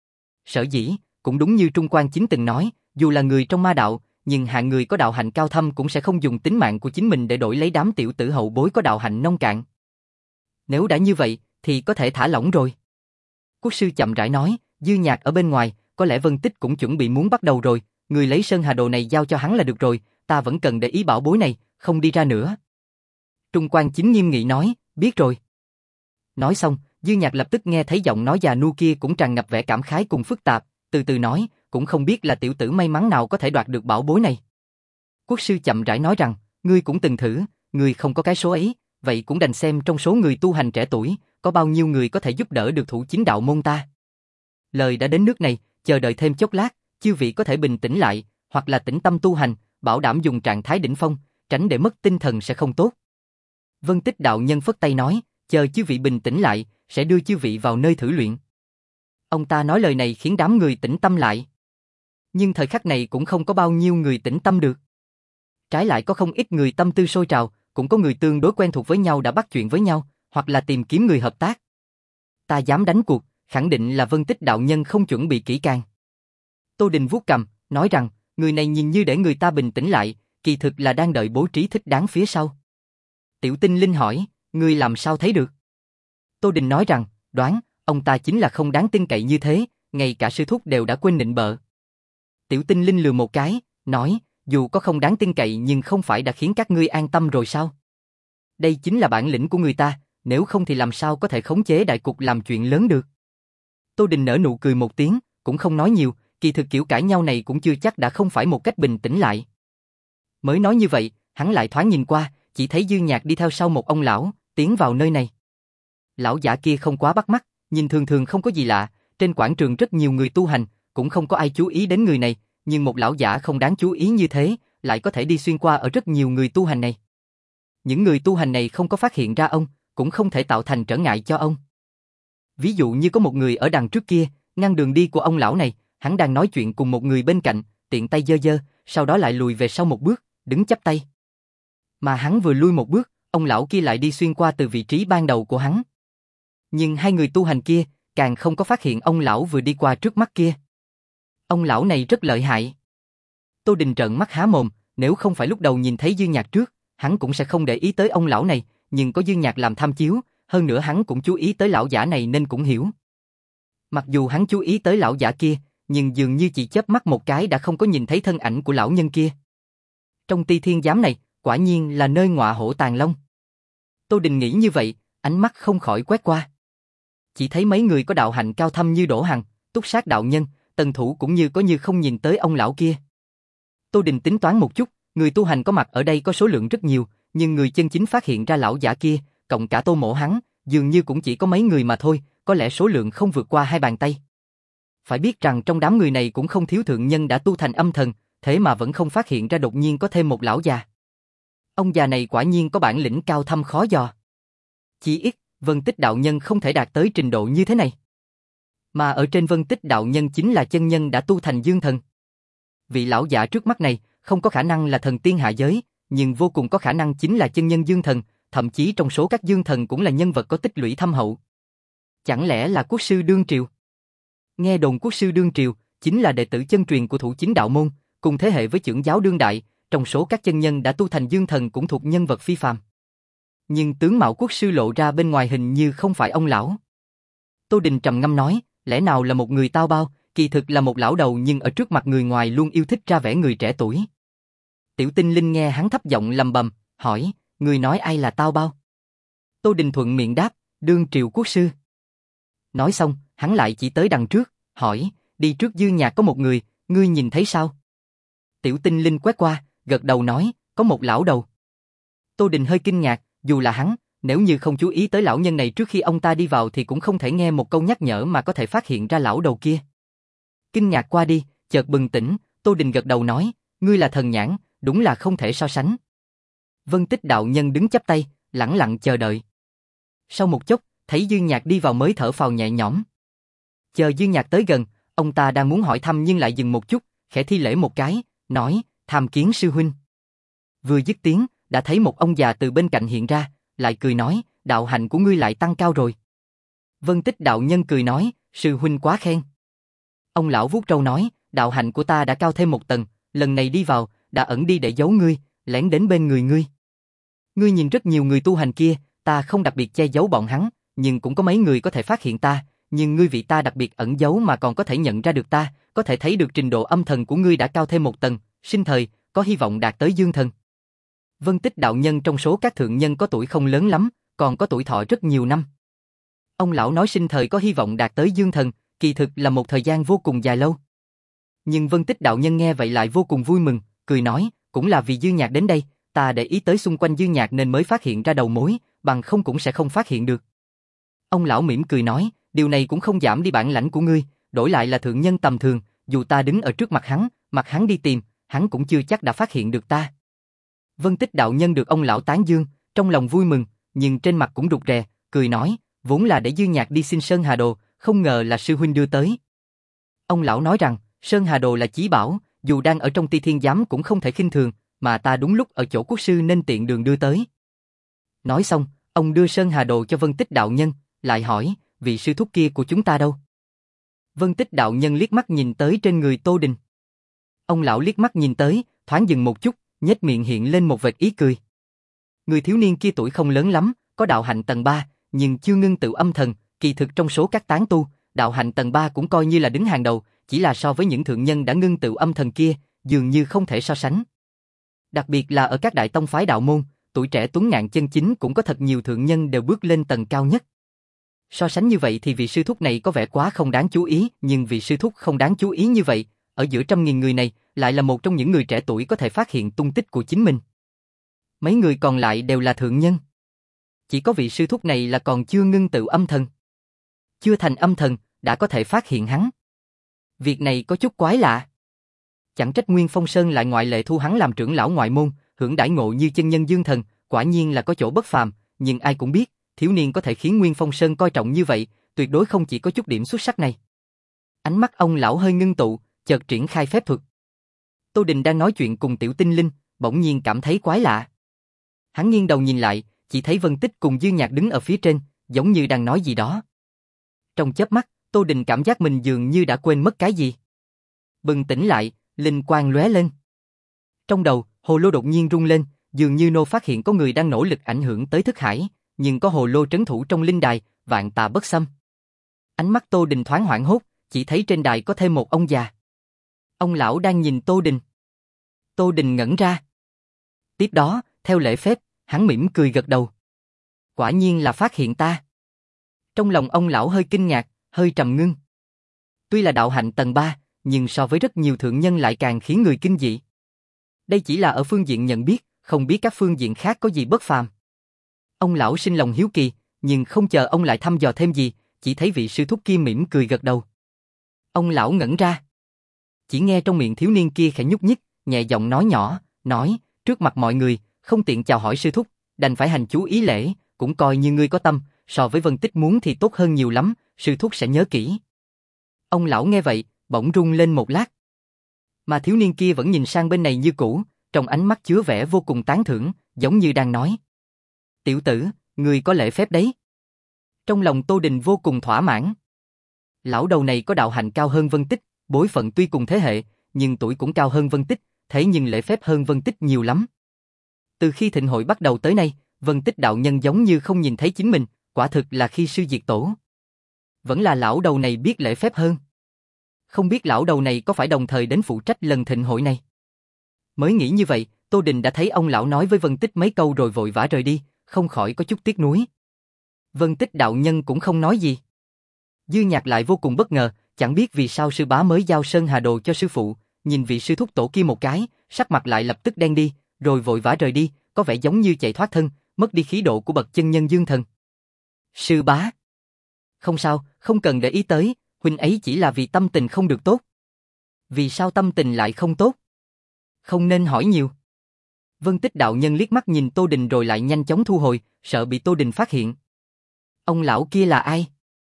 Sở dĩ, cũng đúng như Trung Quan Chính từng nói, dù là người trong ma đạo, nhưng hạng người có đạo hạnh cao thâm cũng sẽ không dùng tính mạng của chính mình để đổi lấy đám tiểu tử hậu bối có đạo hạnh nông cạn. Nếu đã như vậy, thì có thể thả lỏng rồi. Quốc sư chậm rãi nói, Dư Nhạc ở bên ngoài, có lẽ Vân Tích cũng chuẩn bị muốn bắt đầu rồi, người lấy Sơn Hà Đồ này giao cho hắn là được rồi, ta vẫn cần để ý bảo bối này, không đi ra nữa. Trung Quan Chính nghiêm nghị nói, biết rồi. Nói xong, Dư Nhạc lập tức nghe thấy giọng nói già nua kia cũng tràn ngập vẻ cảm khái cùng phức tạp, từ từ nói, cũng không biết là tiểu tử may mắn nào có thể đoạt được bảo bối này. Quốc sư chậm rãi nói rằng, ngươi cũng từng thử, ngươi không có cái số ấy, vậy cũng đành xem trong số người tu hành trẻ tuổi, có bao nhiêu người có thể giúp đỡ được thủ chính đạo môn ta. Lời đã đến nước này, chờ đợi thêm chốc lát, chư vị có thể bình tĩnh lại, hoặc là tĩnh tâm tu hành, bảo đảm dùng trạng thái đỉnh phong, tránh để mất tinh thần sẽ không tốt. Vân Tích đạo nhân phất tay nói, chờ chư vị bình tĩnh lại, sẽ đưa chư vị vào nơi thử luyện. Ông ta nói lời này khiến đám người tĩnh tâm lại. Nhưng thời khắc này cũng không có bao nhiêu người tĩnh tâm được. Trái lại có không ít người tâm tư sôi trào, cũng có người tương đối quen thuộc với nhau đã bắt chuyện với nhau, hoặc là tìm kiếm người hợp tác. Ta dám đánh cuộc, khẳng định là Vân Tích đạo nhân không chuẩn bị kỹ càng. Tô Đình vuốt cằm, nói rằng, người này nhìn như để người ta bình tĩnh lại, kỳ thực là đang đợi bố trí thích đáng phía sau. Tiểu Tinh Linh hỏi, ngươi làm sao thấy được? Tô Đình nói rằng, đoán, ông ta chính là không đáng tin cậy như thế, ngay cả sư thúc đều đã quên nịnh bợ. Tiểu Tinh Linh lừa một cái, nói, dù có không đáng tin cậy nhưng không phải đã khiến các ngươi an tâm rồi sao? Đây chính là bản lĩnh của người ta, nếu không thì làm sao có thể khống chế đại cục làm chuyện lớn được. Tô Đình nở nụ cười một tiếng, cũng không nói nhiều, kỳ thực kiểu cãi nhau này cũng chưa chắc đã không phải một cách bình tĩnh lại. Mới nói như vậy, hắn lại thoáng nhìn qua, chỉ thấy Dư Nhạc đi theo sau một ông lão, tiến vào nơi này. Lão giả kia không quá bắt mắt, nhìn thường thường không có gì lạ, trên quảng trường rất nhiều người tu hành, cũng không có ai chú ý đến người này, nhưng một lão giả không đáng chú ý như thế, lại có thể đi xuyên qua ở rất nhiều người tu hành này. Những người tu hành này không có phát hiện ra ông, cũng không thể tạo thành trở ngại cho ông. Ví dụ như có một người ở đằng trước kia, ngăn đường đi của ông lão này, hắn đang nói chuyện cùng một người bên cạnh, tiện tay giơ giơ, sau đó lại lùi về sau một bước, đứng chắp tay. Mà hắn vừa lui một bước, ông lão kia lại đi xuyên qua từ vị trí ban đầu của hắn. Nhưng hai người tu hành kia, càng không có phát hiện ông lão vừa đi qua trước mắt kia. Ông lão này rất lợi hại. Tô Đình trợn mắt há mồm, nếu không phải lúc đầu nhìn thấy Dư Nhạc trước, hắn cũng sẽ không để ý tới ông lão này, nhưng có Dư Nhạc làm tham chiếu, hơn nữa hắn cũng chú ý tới lão giả này nên cũng hiểu. Mặc dù hắn chú ý tới lão giả kia, nhưng dường như chỉ chớp mắt một cái đã không có nhìn thấy thân ảnh của lão nhân kia. Trong Ti Thiên Giám này, quả nhiên là nơi ngọa hổ tàng long. Tô Đình nghĩ như vậy, ánh mắt không khỏi quét qua. Chỉ thấy mấy người có đạo hạnh cao thâm như Đỗ Hằng, Túc Sát đạo nhân, Tần Thủ cũng như có như không nhìn tới ông lão kia. Tô Đình tính toán một chút, người tu hành có mặt ở đây có số lượng rất nhiều, nhưng người chân chính phát hiện ra lão giả kia, cộng cả Tô Mỗ hắn, dường như cũng chỉ có mấy người mà thôi, có lẽ số lượng không vượt qua hai bàn tay. Phải biết rằng trong đám người này cũng không thiếu thượng nhân đã tu thành âm thần, thế mà vẫn không phát hiện ra đột nhiên có thêm một lão già. Ông già này quả nhiên có bản lĩnh cao thâm khó dò. Chỉ ít, Vân Tích đạo nhân không thể đạt tới trình độ như thế này. Mà ở trên Vân Tích đạo nhân chính là chân nhân đã tu thành dương thần. Vị lão giả trước mắt này không có khả năng là thần tiên hạ giới, nhưng vô cùng có khả năng chính là chân nhân dương thần, thậm chí trong số các dương thần cũng là nhân vật có tích lũy thâm hậu. Chẳng lẽ là quốc sư Đương Triều? Nghe đồn quốc sư Đương Triều chính là đệ tử chân truyền của Thủ Chính đạo môn, cùng thế hệ với trưởng giáo đương đại, trong số các chân nhân đã tu thành dương thần cũng thuộc nhân vật phi phàm. Nhưng tướng mạo quốc sư lộ ra bên ngoài hình như không phải ông lão. Tô Đình trầm ngâm nói, lẽ nào là một người tao bao, kỳ thực là một lão đầu nhưng ở trước mặt người ngoài luôn yêu thích ra vẻ người trẻ tuổi. Tiểu Tinh Linh nghe hắn thấp giọng lầm bầm, hỏi, người nói ai là tao bao? Tô Đình thuận miệng đáp, Đương Triều quốc sư. Nói xong, hắn lại chỉ tới đằng trước, hỏi, đi trước dư nhạc có một người, ngươi nhìn thấy sao? Tiểu Tinh Linh quét qua, gật đầu nói, có một lão đầu. Tô Đình hơi kinh ngạc, dù là hắn, nếu như không chú ý tới lão nhân này trước khi ông ta đi vào thì cũng không thể nghe một câu nhắc nhở mà có thể phát hiện ra lão đầu kia. Kinh ngạc qua đi, chợt bừng tỉnh, Tô Đình gật đầu nói, ngươi là thần nhãn, đúng là không thể so sánh. Vân Tích đạo nhân đứng chắp tay, lẳng lặng chờ đợi. Sau một chốc, thấy Dư Nhạc đi vào mới thở phào nhẹ nhõm. Chờ Dư Nhạc tới gần, ông ta đang muốn hỏi thăm nhưng lại dừng một chút, khẽ thi lễ một cái, nói, tham kiến sư huynh. Vừa dứt tiếng, đã thấy một ông già từ bên cạnh hiện ra, lại cười nói, đạo hạnh của ngươi lại tăng cao rồi. Vân Tích đạo nhân cười nói, sư huynh quá khen. Ông lão vuốt râu nói, đạo hạnh của ta đã cao thêm một tầng, lần này đi vào, đã ẩn đi để giấu ngươi, lén đến bên người ngươi. Ngươi nhìn rất nhiều người tu hành kia, ta không đặc biệt che giấu bọn hắn, nhưng cũng có mấy người có thể phát hiện ta, nhưng ngươi vị ta đặc biệt ẩn giấu mà còn có thể nhận ra được ta, có thể thấy được trình độ âm thần của ngươi đã cao thêm một tầng, sinh thời, có hy vọng đạt tới dương thần. Vân Tích đạo nhân trong số các thượng nhân có tuổi không lớn lắm, còn có tuổi thọ rất nhiều năm. Ông lão nói sinh thời có hy vọng đạt tới dương thần, kỳ thực là một thời gian vô cùng dài lâu. Nhưng Vân Tích đạo nhân nghe vậy lại vô cùng vui mừng, cười nói, cũng là vì Dư Nhạc đến đây, ta để ý tới xung quanh Dư Nhạc nên mới phát hiện ra đầu mối, bằng không cũng sẽ không phát hiện được. Ông lão mỉm cười nói, điều này cũng không giảm đi bản lãnh của ngươi, đổi lại là thượng nhân tầm thường, dù ta đứng ở trước mặt hắn, mặt hắn đi tìm, hắn cũng chưa chắc đã phát hiện được ta. Vân Tích đạo nhân được ông lão tán dương, trong lòng vui mừng, nhưng trên mặt cũng rụt rè, cười nói, vốn là để Dư Nhạc đi xin Sơn Hà Đồ, không ngờ là sư huynh đưa tới. Ông lão nói rằng, Sơn Hà Đồ là chí bảo, dù đang ở trong Ti Thiên Giám cũng không thể khinh thường, mà ta đúng lúc ở chỗ quốc sư nên tiện đường đưa tới. Nói xong, ông đưa Sơn Hà Đồ cho Vân Tích đạo nhân, lại hỏi, vị sư thúc kia của chúng ta đâu? Vân Tích đạo nhân liếc mắt nhìn tới trên người Tô Đình. Ông lão liếc mắt nhìn tới, thoáng dừng một chút, nhếch miệng hiện lên một vệt ý cười. Người thiếu niên kia tuổi không lớn lắm, có đạo hạnh tầng ba, nhưng chưa ngưng tụ âm thần, kỳ thực trong số các tán tu, đạo hạnh tầng ba cũng coi như là đứng hàng đầu, chỉ là so với những thượng nhân đã ngưng tụ âm thần kia, dường như không thể so sánh. Đặc biệt là ở các đại tông phái đạo môn, tuổi trẻ tuấn ngạn chân chính cũng có thật nhiều thượng nhân đều bước lên tầng cao nhất. So sánh như vậy thì vị sư thúc này có vẻ quá không đáng chú ý, nhưng vị sư thúc không đáng chú ý như vậy, ở giữa trăm nghìn người này, lại là một trong những người trẻ tuổi có thể phát hiện tung tích của chính mình. Mấy người còn lại đều là thượng nhân. Chỉ có vị sư thúc này là còn chưa ngưng tụ âm thần. Chưa thành âm thần, đã có thể phát hiện hắn. Việc này có chút quái lạ. Chẳng trách Nguyên Phong Sơn lại ngoại lệ thu hắn làm trưởng lão ngoại môn, hưởng đãi ngộ như chân nhân dương thần, quả nhiên là có chỗ bất phàm, nhưng ai cũng biết, thiếu niên có thể khiến Nguyên Phong Sơn coi trọng như vậy, tuyệt đối không chỉ có chút điểm xuất sắc này. Ánh mắt ông lão hơi ngưng tụ, chợt triển khai phép thuật. Tô Đình đang nói chuyện cùng Tiểu Tinh Linh, bỗng nhiên cảm thấy quái lạ. Hắn nghiêng đầu nhìn lại, chỉ thấy Vân Tích cùng Dư Nhạc đứng ở phía trên, giống như đang nói gì đó. Trong chớp mắt, Tô Đình cảm giác mình dường như đã quên mất cái gì. Bừng tỉnh lại, linh quang lóe lên. Trong đầu, hồ lô đột nhiên rung lên, dường như nô phát hiện có người đang nỗ lực ảnh hưởng tới thức hải, nhưng có hồ lô trấn thủ trong linh đài, vạn tà bất xâm. Ánh mắt Tô Đình thoáng hoảng hốt, chỉ thấy trên đài có thêm một ông già. Ông lão đang nhìn Tô Đình. Tô Đình ngẩn ra. Tiếp đó, theo lễ phép, hắn mỉm cười gật đầu. Quả nhiên là phát hiện ta. Trong lòng ông lão hơi kinh ngạc, hơi trầm ngưng. Tuy là đạo hạnh tầng ba, nhưng so với rất nhiều thượng nhân lại càng khiến người kinh dị. Đây chỉ là ở phương diện nhận biết, không biết các phương diện khác có gì bất phàm. Ông lão sinh lòng hiếu kỳ, nhưng không chờ ông lại thăm dò thêm gì, chỉ thấy vị sư thúc kia mỉm cười gật đầu. Ông lão ngẩn ra. Chỉ nghe trong miệng thiếu niên kia khẽ nhúc nhích, nhẹ giọng nói nhỏ, nói, trước mặt mọi người, không tiện chào hỏi sư thúc, đành phải hành chú ý lễ, cũng coi như ngươi có tâm, so với Vân Tích muốn thì tốt hơn nhiều lắm, sư thúc sẽ nhớ kỹ. Ông lão nghe vậy, bỗng rung lên một lát. Mà thiếu niên kia vẫn nhìn sang bên này như cũ, trong ánh mắt chứa vẻ vô cùng tán thưởng, giống như đang nói. Tiểu tử, ngươi có lễ phép đấy. Trong lòng Tô Đình vô cùng thỏa mãn. Lão đầu này có đạo hạnh cao hơn Vân Tích, bối phận tuy cùng thế hệ, nhưng tuổi cũng cao hơn Vân Tích, thế nhưng lễ phép hơn Vân Tích nhiều lắm. Từ khi thịnh hội bắt đầu tới nay, Vân Tích đạo nhân giống như không nhìn thấy chính mình, quả thực là khi sư diệt tổ. Vẫn là lão đầu này biết lễ phép hơn. Không biết lão đầu này có phải đồng thời đến phụ trách lần thịnh hội này. Mới nghĩ như vậy, Tô Đình đã thấy ông lão nói với Vân Tích mấy câu rồi vội vã rời đi, không khỏi có chút tiếc nuối. Vân Tích đạo nhân cũng không nói gì. Dư Nhạc lại vô cùng bất ngờ, chẳng biết vì sao sư bá mới giao Sơn Hà Đồ cho sư phụ, nhìn vị sư thúc tổ kia một cái, sắc mặt lại lập tức đen đi, rồi vội vã rời đi, có vẻ giống như chạy thoát thân, mất đi khí độ của bậc chân nhân dương thần. Sư bá. Không sao, không cần để ý tới, huynh ấy chỉ là vì tâm tình không được tốt. Vì sao tâm tình lại không tốt? Không nên hỏi nhiều. Vân Tích đạo nhân liếc mắt nhìn Tô Đình rồi lại nhanh chóng thu hồi, sợ bị Tô Đình phát hiện. Ông lão kia là ai?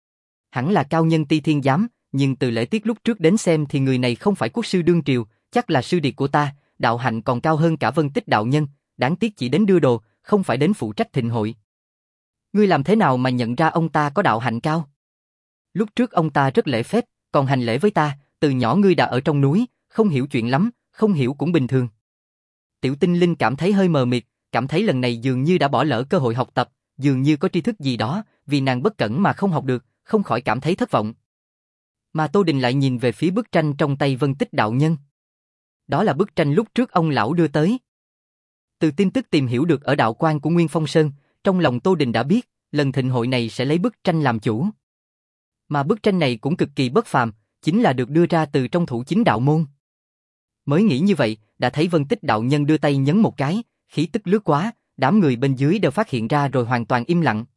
Hẳn là cao nhân Ti Thiên Giám, nhưng từ lễ tiết lúc trước đến xem thì người này không phải quốc sư đương triều, chắc là sư điệt của ta, đạo hạnh còn cao hơn cả Vân Tích đạo nhân, đáng tiếc chỉ đến đưa đồ, không phải đến phụ trách thịnh hội. Ngươi làm thế nào mà nhận ra ông ta có đạo hạnh cao? Lúc trước ông ta rất lễ phép, còn hành lễ với ta, từ nhỏ ngươi đã ở trong núi, không hiểu chuyện lắm, không hiểu cũng bình thường. Tiểu Tinh Linh cảm thấy hơi mờ mịt, cảm thấy lần này dường như đã bỏ lỡ cơ hội học tập, dường như có tri thức gì đó, vì nàng bất cẩn mà không học được, không khỏi cảm thấy thất vọng. Mà Tô Đình lại nhìn về phía bức tranh trong tay Vân Tích đạo nhân. Đó là bức tranh lúc trước ông lão đưa tới. Từ tin tức tìm hiểu được ở đạo quan của Nguyên Phong Sơn, trong lòng Tô Đình đã biết, lần thịnh hội này sẽ lấy bức tranh làm chủ. Mà bức tranh này cũng cực kỳ bất phàm, chính là được đưa ra từ trong thủ chính đạo môn. Mới nghĩ như vậy, đã thấy Vân Tích đạo nhân đưa tay nhấn một cái, khí tức lướt quá, đám người bên dưới đều phát hiện ra rồi hoàn toàn im lặng.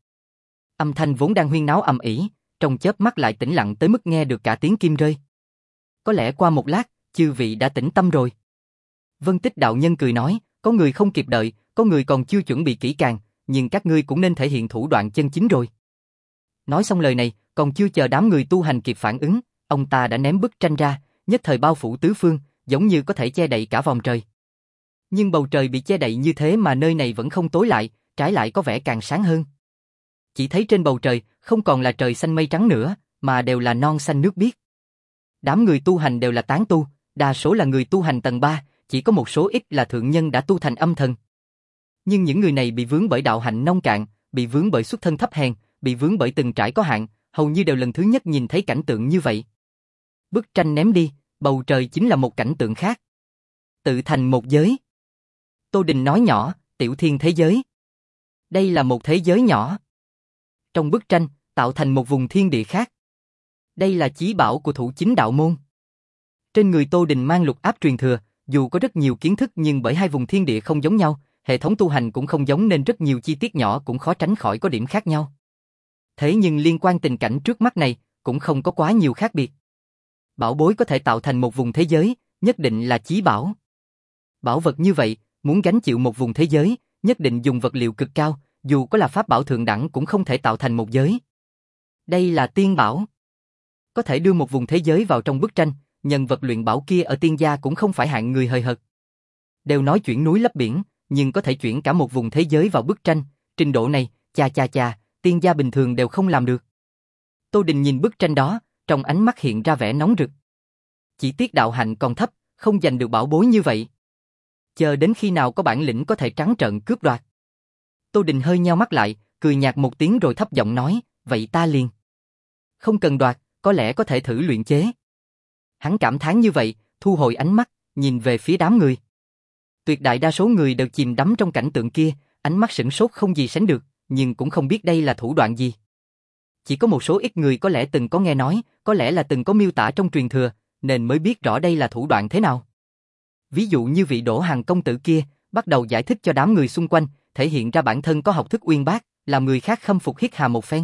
Âm thanh vốn đang huyên náo ầm ĩ, trong chớp mắt lại tĩnh lặng tới mức nghe được cả tiếng kim rơi. Có lẽ qua một lát, chư vị đã tĩnh tâm rồi. Vân Tích đạo nhân cười nói, có người không kịp đợi, có người còn chưa chuẩn bị kỹ càng, nhưng các ngươi cũng nên thể hiện thủ đoạn chân chính rồi. Nói xong lời này, còn chưa chờ đám người tu hành kịp phản ứng, ông ta đã ném bức tranh ra, nhất thời bao phủ tứ phương, giống như có thể che đậy cả vòng trời. Nhưng bầu trời bị che đậy như thế mà nơi này vẫn không tối lại, trái lại có vẻ càng sáng hơn. Chỉ thấy trên bầu trời, không còn là trời xanh mây trắng nữa, mà đều là non xanh nước biếc. Đám người tu hành đều là tán tu, đa số là người tu hành tầng ba, chỉ có một số ít là thượng nhân đã tu thành âm thần. Nhưng những người này bị vướng bởi đạo hạnh nông cạn, bị vướng bởi xuất thân thấp hèn, bị vướng bởi từng trải có hạn, hầu như đều lần thứ nhất nhìn thấy cảnh tượng như vậy. Bức tranh ném đi, bầu trời chính là một cảnh tượng khác. Tự thành một giới. Tô Đình nói nhỏ, tiểu thiên thế giới. Đây là một thế giới nhỏ. Trong bức tranh, tạo thành một vùng thiên địa khác. Đây là chí bảo của thủ chính đạo môn. Trên người Tô Đình mang lục áp truyền thừa, dù có rất nhiều kiến thức nhưng bởi hai vùng thiên địa không giống nhau, hệ thống tu hành cũng không giống nên rất nhiều chi tiết nhỏ cũng khó tránh khỏi có điểm khác nhau. Thế nhưng liên quan tình cảnh trước mắt này, cũng không có quá nhiều khác biệt. Bảo bối có thể tạo thành một vùng thế giới, nhất định là chí bảo. Bảo vật như vậy, muốn gánh chịu một vùng thế giới, nhất định dùng vật liệu cực cao, dù có là pháp bảo thượng đẳng cũng không thể tạo thành một giới. Đây là tiên bảo. Có thể đưa một vùng thế giới vào trong bức tranh, nhân vật luyện bảo kia ở tiên gia cũng không phải hạng người hời hợt. Đều nói chuyển núi lấp biển, nhưng có thể chuyển cả một vùng thế giới vào bức tranh, trình độ này, chà chà chà, tiên gia bình thường đều không làm được. Tô Đình nhìn bức tranh đó, trong ánh mắt hiện ra vẻ nóng rực. Chỉ tiếc đạo hạnh còn thấp, không giành được bảo bối như vậy. Chờ đến khi nào có bản lĩnh có thể trắng trợn cướp đoạt. Tô Đình hơi nheo mắt lại, cười nhạt một tiếng rồi thấp giọng nói, vậy ta liền. Không cần đoạt, có lẽ có thể thử luyện chế. Hắn cảm thán như vậy, thu hồi ánh mắt, nhìn về phía đám người. Tuyệt đại đa số người đều chìm đắm trong cảnh tượng kia, ánh mắt sửng sốt không gì sánh được, nhưng cũng không biết đây là thủ đoạn gì. Chỉ có một số ít người có lẽ từng có nghe nói, có lẽ là từng có miêu tả trong truyền thừa, nên mới biết rõ đây là thủ đoạn thế nào. Ví dụ như vị Đỗ Hằng công tử kia, bắt đầu giải thích cho đám người xung quanh, thể hiện ra bản thân có học thức uyên bác, làm người khác khâm phục hít hà một phen.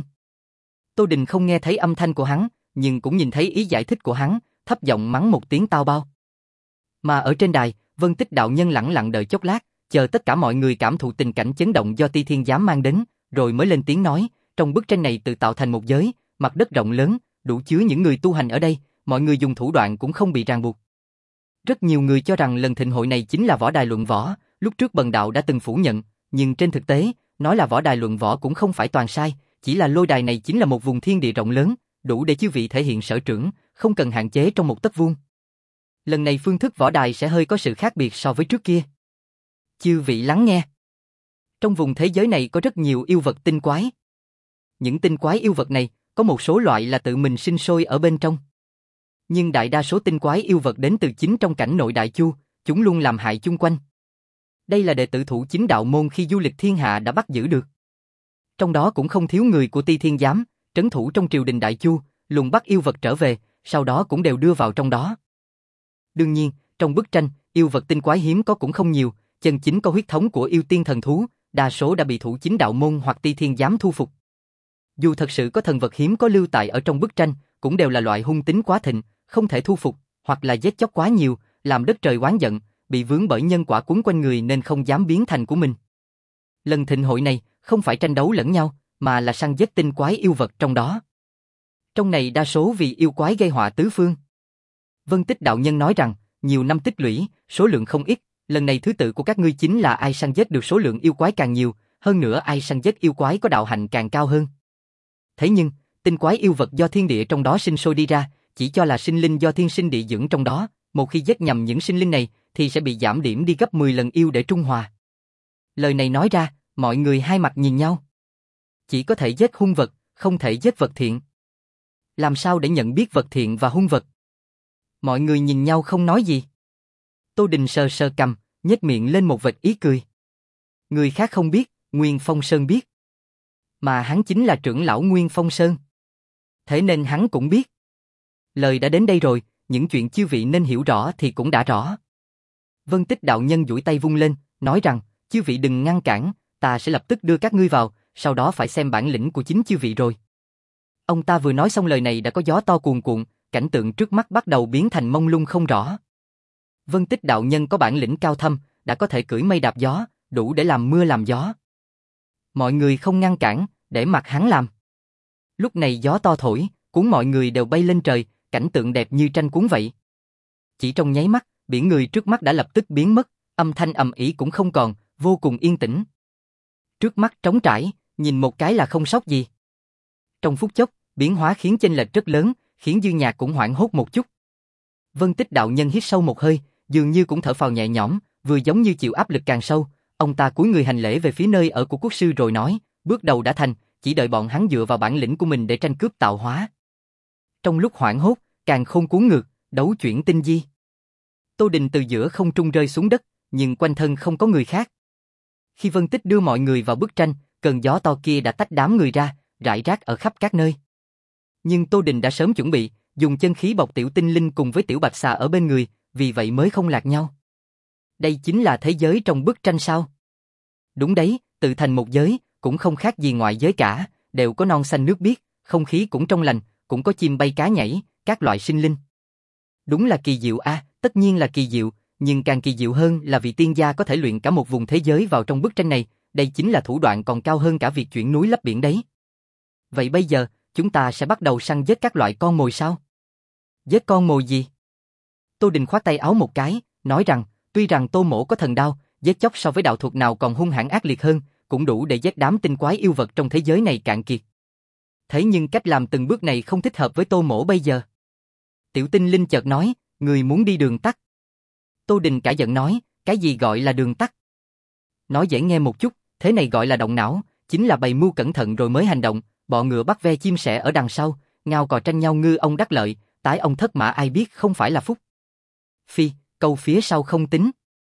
Tô Đình không nghe thấy âm thanh của hắn, nhưng cũng nhìn thấy ý giải thích của hắn, thấp giọng mắng một tiếng tao bao. Mà ở trên đài, Vân Tích đạo nhân lẳng lặng đợi chốc lát, chờ tất cả mọi người cảm thụ tình cảnh chấn động do Ti Thiên Giám mang đến, rồi mới lên tiếng nói, trong bức tranh này tự tạo thành một giới, mặt đất rộng lớn, đủ chứa những người tu hành ở đây, mọi người dùng thủ đoạn cũng không bị ràng buộc. Rất nhiều người cho rằng lần thịnh hội này chính là võ đài luận võ, lúc trước Bần đạo đã từng phủ nhận, nhưng trên thực tế, nói là võ đài luận võ cũng không phải toàn sai, chỉ là lôi đài này chính là một vùng thiên địa rộng lớn, đủ để chư vị thể hiện sở trưởng, không cần hạn chế trong một tấc vuông. Lần này phương thức võ đài sẽ hơi có sự khác biệt so với trước kia. Chư vị lắng nghe. Trong vùng thế giới này có rất nhiều yêu vật tinh quái. Những tinh quái yêu vật này, có một số loại là tự mình sinh sôi ở bên trong. Nhưng đại đa số tinh quái yêu vật đến từ chính trong cảnh nội đại chu, chúng luôn làm hại chung quanh. Đây là đệ tử thủ chính đạo môn khi du lịch thiên hạ đã bắt giữ được. Trong đó cũng không thiếu người của Ti Thiên Giám, trấn thủ trong triều đình đại chu, lùng bắt yêu vật trở về, sau đó cũng đều đưa vào trong đó. Đương nhiên, trong bức tranh, yêu vật tinh quái hiếm có cũng không nhiều, chân chính có huyết thống của yêu tiên thần thú, đa số đã bị thủ chính đạo môn hoặc Ti Thiên Giám thu phục. Dù thật sự có thần vật hiếm có lưu tại ở trong bức tranh, cũng đều là loại hung tính quá thịnh, không thể thu phục, hoặc là giết chóc quá nhiều, làm đất trời oán giận, bị vướng bởi nhân quả cuốn quanh người nên không dám biến thành của mình. Lần thịnh hội này, không phải tranh đấu lẫn nhau, mà là săn giết tinh quái yêu vật trong đó. Trong này đa số vì yêu quái gây họa tứ phương. Vân Tích đạo nhân nói rằng, nhiều năm tích lũy, số lượng không ít, lần này thứ tự của các ngươi chính là ai săn giết được số lượng yêu quái càng nhiều, hơn nữa ai săn giết yêu quái có đạo hạnh càng cao hơn. Thế nhưng, tinh quái yêu vật do thiên địa trong đó sinh sôi đi ra, chỉ cho là sinh linh do thiên sinh địa dưỡng trong đó, một khi giết nhầm những sinh linh này, thì sẽ bị giảm điểm đi gấp mười lần yêu để trung hòa. Lời này nói ra, mọi người hai mặt nhìn nhau. Chỉ có thể giết hung vật, không thể giết vật thiện. Làm sao để nhận biết vật thiện và hung vật? Mọi người nhìn nhau không nói gì. Tô Đình sờ sờ cằm, nhếch miệng lên một vệt ý cười. Người khác không biết, Nguyên Phong Sơn biết. Mà hắn chính là trưởng lão Nguyên Phong Sơn. Thế nên hắn cũng biết. Lời đã đến đây rồi, những chuyện chư vị nên hiểu rõ thì cũng đã rõ. Vân Tích đạo nhân duỗi tay vung lên, nói rằng, chư vị đừng ngăn cản, ta sẽ lập tức đưa các ngươi vào, sau đó phải xem bản lĩnh của chính chư vị rồi. Ông ta vừa nói xong lời này đã có gió to cuồn cuộn, cảnh tượng trước mắt bắt đầu biến thành mông lung không rõ. Vân Tích đạo nhân có bản lĩnh cao thâm, đã có thể cưỡi mây đạp gió, đủ để làm mưa làm gió. Mọi người không ngăn cản, để mặc hắn làm. Lúc này gió to thổi, cuốn mọi người đều bay lên trời, cảnh tượng đẹp như tranh cuốn vậy. Chỉ trong nháy mắt, biển người trước mắt đã lập tức biến mất, âm thanh ầm ĩ cũng không còn, vô cùng yên tĩnh. Trước mắt trống trải, nhìn một cái là không sót gì. Trong phút chốc, biến hóa khiến chênh lệch rất lớn, khiến Dư Nhạc cũng hoảng hốt một chút. Vân Tích đạo nhân hít sâu một hơi, dường như cũng thở phào nhẹ nhõm, vừa giống như chịu áp lực càng sâu, ông ta cúi người hành lễ về phía nơi ở của quốc sư rồi nói, bước đầu đã thành, chỉ đợi bọn hắn dựa vào bản lĩnh của mình để tranh cướp tạo hóa. Trong lúc hoảng hốt, càng khôn cuốn ngược, đấu chuyển tinh di. Tô Đình từ giữa không trung rơi xuống đất, nhưng quanh thân không có người khác. Khi Vân Tích đưa mọi người vào bức tranh, cơn gió to kia đã tách đám người ra, rải rác ở khắp các nơi. Nhưng Tô Đình đã sớm chuẩn bị, dùng chân khí bọc tiểu tinh linh cùng với tiểu bạch xà ở bên người, vì vậy mới không lạc nhau. Đây chính là thế giới trong bức tranh sao? Đúng đấy, tự thành một giới, cũng không khác gì ngoại giới cả, đều có non xanh nước biếc, không khí cũng trong lành, cũng có chim bay cá nhảy, các loại sinh linh. Đúng là kỳ diệu a, à, tất nhiên là kỳ diệu, nhưng càng kỳ diệu hơn là vị tiên gia có thể luyện cả một vùng thế giới vào trong bức tranh này, đây chính là thủ đoạn còn cao hơn cả việc chuyển núi lấp biển đấy. Vậy bây giờ, chúng ta sẽ bắt đầu săn giết các loại con mồi sao? Giết con mồi gì? Tô Đình khoát tay áo một cái, nói rằng, tuy rằng Tô Mỗ có thần đao, giết chóc so với đạo thuật nào còn hung hãn ác liệt hơn, cũng đủ để giết đám tinh quái yêu vật trong thế giới này cạn kiệt. Thế nhưng cách làm từng bước này không thích hợp với Tô Mỗ bây giờ. Tiểu tinh linh chợt nói, người muốn đi đường tắt. Tô Đình cả giận nói, cái gì gọi là đường tắt? Nói dễ nghe một chút, thế này gọi là động não, chính là bày mưu cẩn thận rồi mới hành động, bọ ngựa bắt ve chim sẻ ở đằng sau, ngao cò tranh nhau ngư ông đắc lợi, tái ông thất mã ai biết không phải là phúc. Phi, câu phía sau không tính.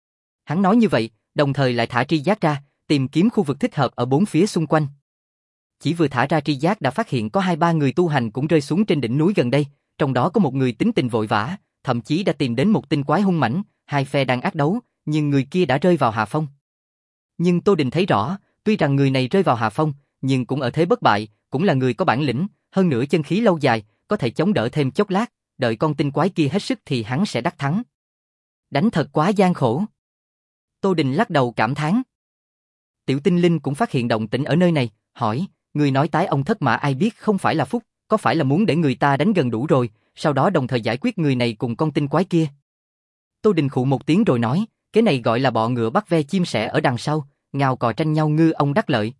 Hắn nói như vậy, đồng thời lại thả tri giác ra, tìm kiếm khu vực thích hợp ở bốn phía xung quanh. Chỉ vừa thả ra tri giác đã phát hiện có hai ba người tu hành cũng rơi xuống trên đỉnh núi gần đây, trong đó có một người tính tình vội vã, thậm chí đã tìm đến một tinh quái hung mãnh, hai phe đang ác đấu, nhưng người kia đã rơi vào hạ phong. Nhưng Tô Đình thấy rõ, tuy rằng người này rơi vào hạ phong, nhưng cũng ở thế bất bại, cũng là người có bản lĩnh, hơn nữa chân khí lâu dài, có thể chống đỡ thêm chốc lát, đợi con tinh quái kia hết sức thì hắn sẽ đắc thắng. Đánh thật quá gian khổ. Tô Đình lắc đầu cảm thán. Tiểu Tinh Linh cũng phát hiện động tĩnh ở nơi này, hỏi, người nói tái ông thất mã ai biết không phải là phúc, có phải là muốn để người ta đánh gần đủ rồi, sau đó đồng thời giải quyết người này cùng con tinh quái kia. Tô Đình khụ một tiếng rồi nói, cái này gọi là bọ ngựa bắt ve chim sẻ ở đằng sau, ngào cò tranh nhau ngư ông đắc lợi.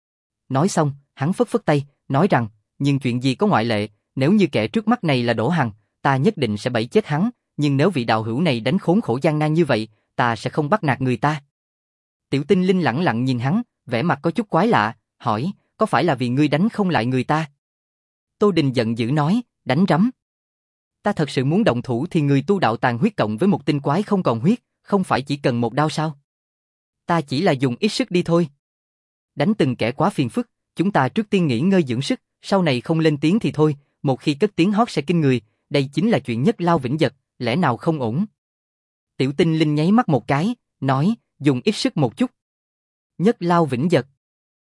Nói xong, hắn phất phất tay, nói rằng, nhưng chuyện gì có ngoại lệ, nếu như kẻ trước mắt này là Đỗ Hằng, ta nhất định sẽ bẫy chết hắn, nhưng nếu vị đạo hữu này đánh khốn khổ gian nan như vậy, ta sẽ không bắt nạt người ta. Tiểu Tinh Linh lẳng lặng nhìn hắn, vẻ mặt có chút quái lạ, hỏi, có phải là vì ngươi đánh không lại người ta? Tô Đình giận dữ nói, đánh rắm. Ta thật sự muốn động thủ thì người tu đạo tàn huyết cộng với một tinh quái không còn huyết, không phải chỉ cần một đao sao? Ta chỉ là dùng ít sức đi thôi. Đánh từng kẻ quá phiền phức, chúng ta trước tiên nghỉ ngơi dưỡng sức, sau này không lên tiếng thì thôi, một khi cất tiếng hót sẽ kinh người, đây chính là chuyện nhất lao vĩnh giật, lẽ nào không ổn? Tiểu Tinh Linh nháy mắt một cái, nói, dùng ít sức một chút. Nhất lao vĩnh giật.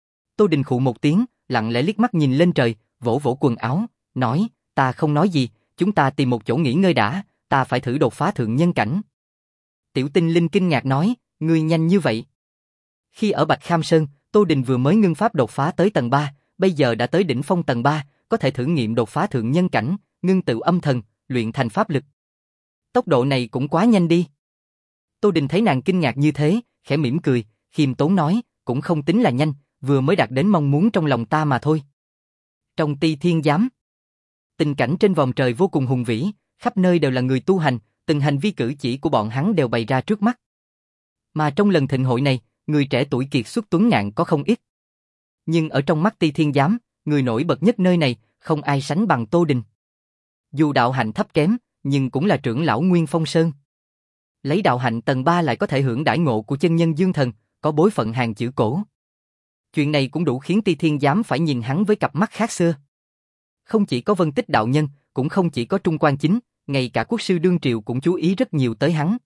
Tô Đình khụ một tiếng, lặng lẽ liếc mắt nhìn lên trời, vỗ vỗ quần áo, nói, ta không nói gì, chúng ta tìm một chỗ nghỉ ngơi đã, ta phải thử đột phá thượng nhân cảnh. Tiểu Tinh Linh kinh ngạc nói, ngươi nhanh như vậy. Khi ở Bạch Kham Sơn, Tô Đình vừa mới ngưng pháp đột phá tới tầng ba, bây giờ đã tới đỉnh phong tầng ba, có thể thử nghiệm đột phá thượng nhân cảnh, ngưng tụ âm thần, luyện thành pháp lực. Tốc độ này cũng quá nhanh đi. Tô Đình thấy nàng kinh ngạc như thế, khẽ mỉm cười, khiêm tốn nói, cũng không tính là nhanh, vừa mới đạt đến mong muốn trong lòng ta mà thôi. Trong Ti Thiên Giám, tình cảnh trên vòm trời vô cùng hùng vĩ, khắp nơi đều là người tu hành, từng hành vi cử chỉ của bọn hắn đều bày ra trước mắt. Mà trong lần thịnh hội này, người trẻ tuổi kiệt xuất tuấn ngạn có không ít. Nhưng ở trong mắt Ti Thiên Giám, người nổi bật nhất nơi này, không ai sánh bằng Tô Đình. Dù đạo hạnh thấp kém, nhưng cũng là trưởng lão Nguyên Phong Sơn. Lấy đạo hạnh tầng ba lại có thể hưởng đãi ngộ của chân nhân dương thần, có bối phận hàng chữ cổ. Chuyện này cũng đủ khiến Ti Thiên Giám phải nhìn hắn với cặp mắt khác xưa. Không chỉ có Vân Tích đạo nhân, cũng không chỉ có Trung Quan Chính, ngay cả quốc sư đương triều cũng chú ý rất nhiều tới hắn.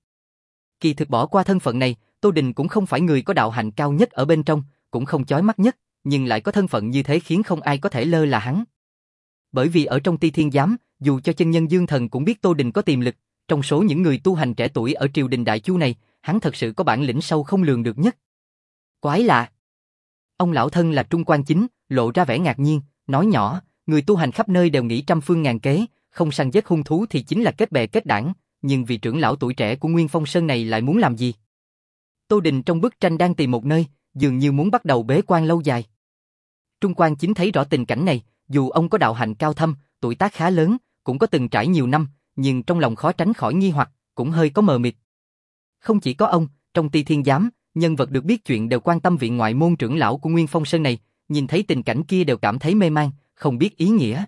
Kỳ thực bỏ qua thân phận này, Tô Đình cũng không phải người có đạo hạnh cao nhất ở bên trong, cũng không chói mắt nhất, nhưng lại có thân phận như thế khiến không ai có thể lơ là hắn. Bởi vì ở trong Ti Thiên Giám, dù cho chân nhân dương thần cũng biết Tô Đình có tiềm lực, trong số những người tu hành trẻ tuổi ở triều đình Đại Chu này, hắn thật sự có bản lĩnh sâu không lường được nhất. Quái lạ. Ông lão thân là Trung Quan Chính, lộ ra vẻ ngạc nhiên, nói nhỏ, người tu hành khắp nơi đều nghĩ trăm phương ngàn kế, không săn giết hung thú thì chính là kết bè kết đảng, nhưng vị trưởng lão tuổi trẻ của Nguyên Phong Sơn này lại muốn làm gì? Tô Đình trong bức tranh đang tìm một nơi, dường như muốn bắt đầu bế quan lâu dài. Trung Quan Chính thấy rõ tình cảnh này, dù ông có đạo hạnh cao thâm, tuổi tác khá lớn, cũng có từng trải nhiều năm, nhưng trong lòng khó tránh khỏi nghi hoặc, cũng hơi có mờ mịt. Không chỉ có ông, trong Ti Thiên Giám, nhân vật được biết chuyện đều quan tâm viện ngoại môn trưởng lão của Nguyên Phong Sơn này, nhìn thấy tình cảnh kia đều cảm thấy mê man, không biết ý nghĩa.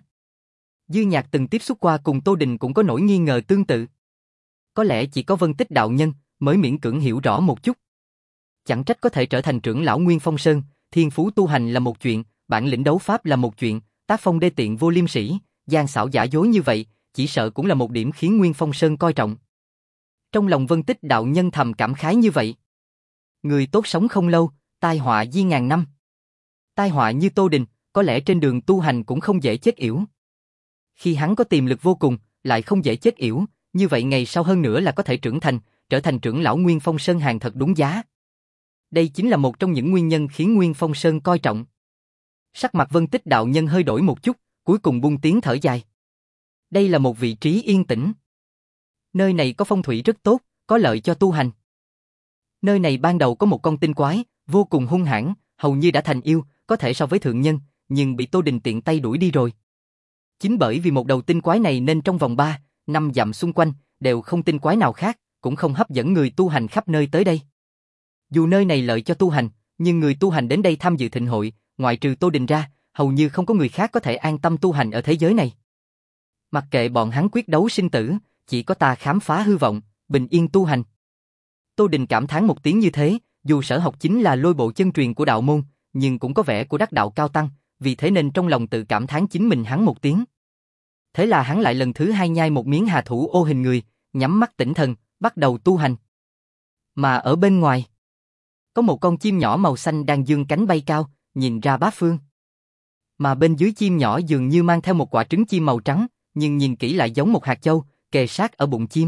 Dư Nhạc từng tiếp xúc qua cùng Tô Đình cũng có nỗi nghi ngờ tương tự. Có lẽ chỉ có Vân Tích đạo nhân mới miễn cưỡng hiểu rõ một chút. Chẳng trách có thể trở thành trưởng lão Nguyên Phong Sơn, thiên phú tu hành là một chuyện, bản lĩnh đấu pháp là một chuyện, tác phong đê tiện vô liêm sỉ, gian xảo giả dối như vậy, chỉ sợ cũng là một điểm khiến Nguyên Phong Sơn coi trọng. Trong lòng Vân Tích đạo nhân thầm cảm khái như vậy. Người tốt sống không lâu, tai họa di ngàn năm. Tai họa như Tô Đình, có lẽ trên đường tu hành cũng không dễ chết yểu. Khi hắn có tiềm lực vô cùng, lại không dễ chết yểu, như vậy ngày sau hơn nữa là có thể trưởng thành, trở thành trưởng lão Nguyên Phong Sơn hàng thật đúng giá. Đây chính là một trong những nguyên nhân khiến Nguyên Phong Sơn coi trọng. Sắc mặt Vân Tích đạo nhân hơi đổi một chút, cuối cùng buông tiếng thở dài. Đây là một vị trí yên tĩnh. Nơi này có phong thủy rất tốt, có lợi cho tu hành. Nơi này ban đầu có một con tinh quái, vô cùng hung hãn, hầu như đã thành yêu, có thể so với thượng nhân, nhưng bị Tô Đình tiện tay đuổi đi rồi. Chính bởi vì một đầu tinh quái này nên trong vòng ba, năm dặm xung quanh, đều không tinh quái nào khác, cũng không hấp dẫn người tu hành khắp nơi tới đây. Dù nơi này lợi cho tu hành, nhưng người tu hành đến đây tham dự thịnh hội, ngoại trừ Tô Đình ra, hầu như không có người khác có thể an tâm tu hành ở thế giới này. Mặc kệ bọn hắn quyết đấu sinh tử, chỉ có ta khám phá hư vọng, bình yên tu hành. Tô Đình cảm thán một tiếng như thế, dù sở học chính là lôi bộ chân truyền của đạo môn, nhưng cũng có vẻ của đắc đạo cao tăng, vì thế nên trong lòng tự cảm thán chính mình hắn một tiếng. Thế là hắn lại lần thứ hai nhai một miếng hà thủ ô hình người, nhắm mắt tĩnh thần, bắt đầu tu hành. Mà ở bên ngoài, có một con chim nhỏ màu xanh đang dương cánh bay cao, nhìn ra bát phương. Mà bên dưới chim nhỏ dường như mang theo một quả trứng chim màu trắng, nhưng nhìn kỹ lại giống một hạt châu, kề sát ở bụng chim.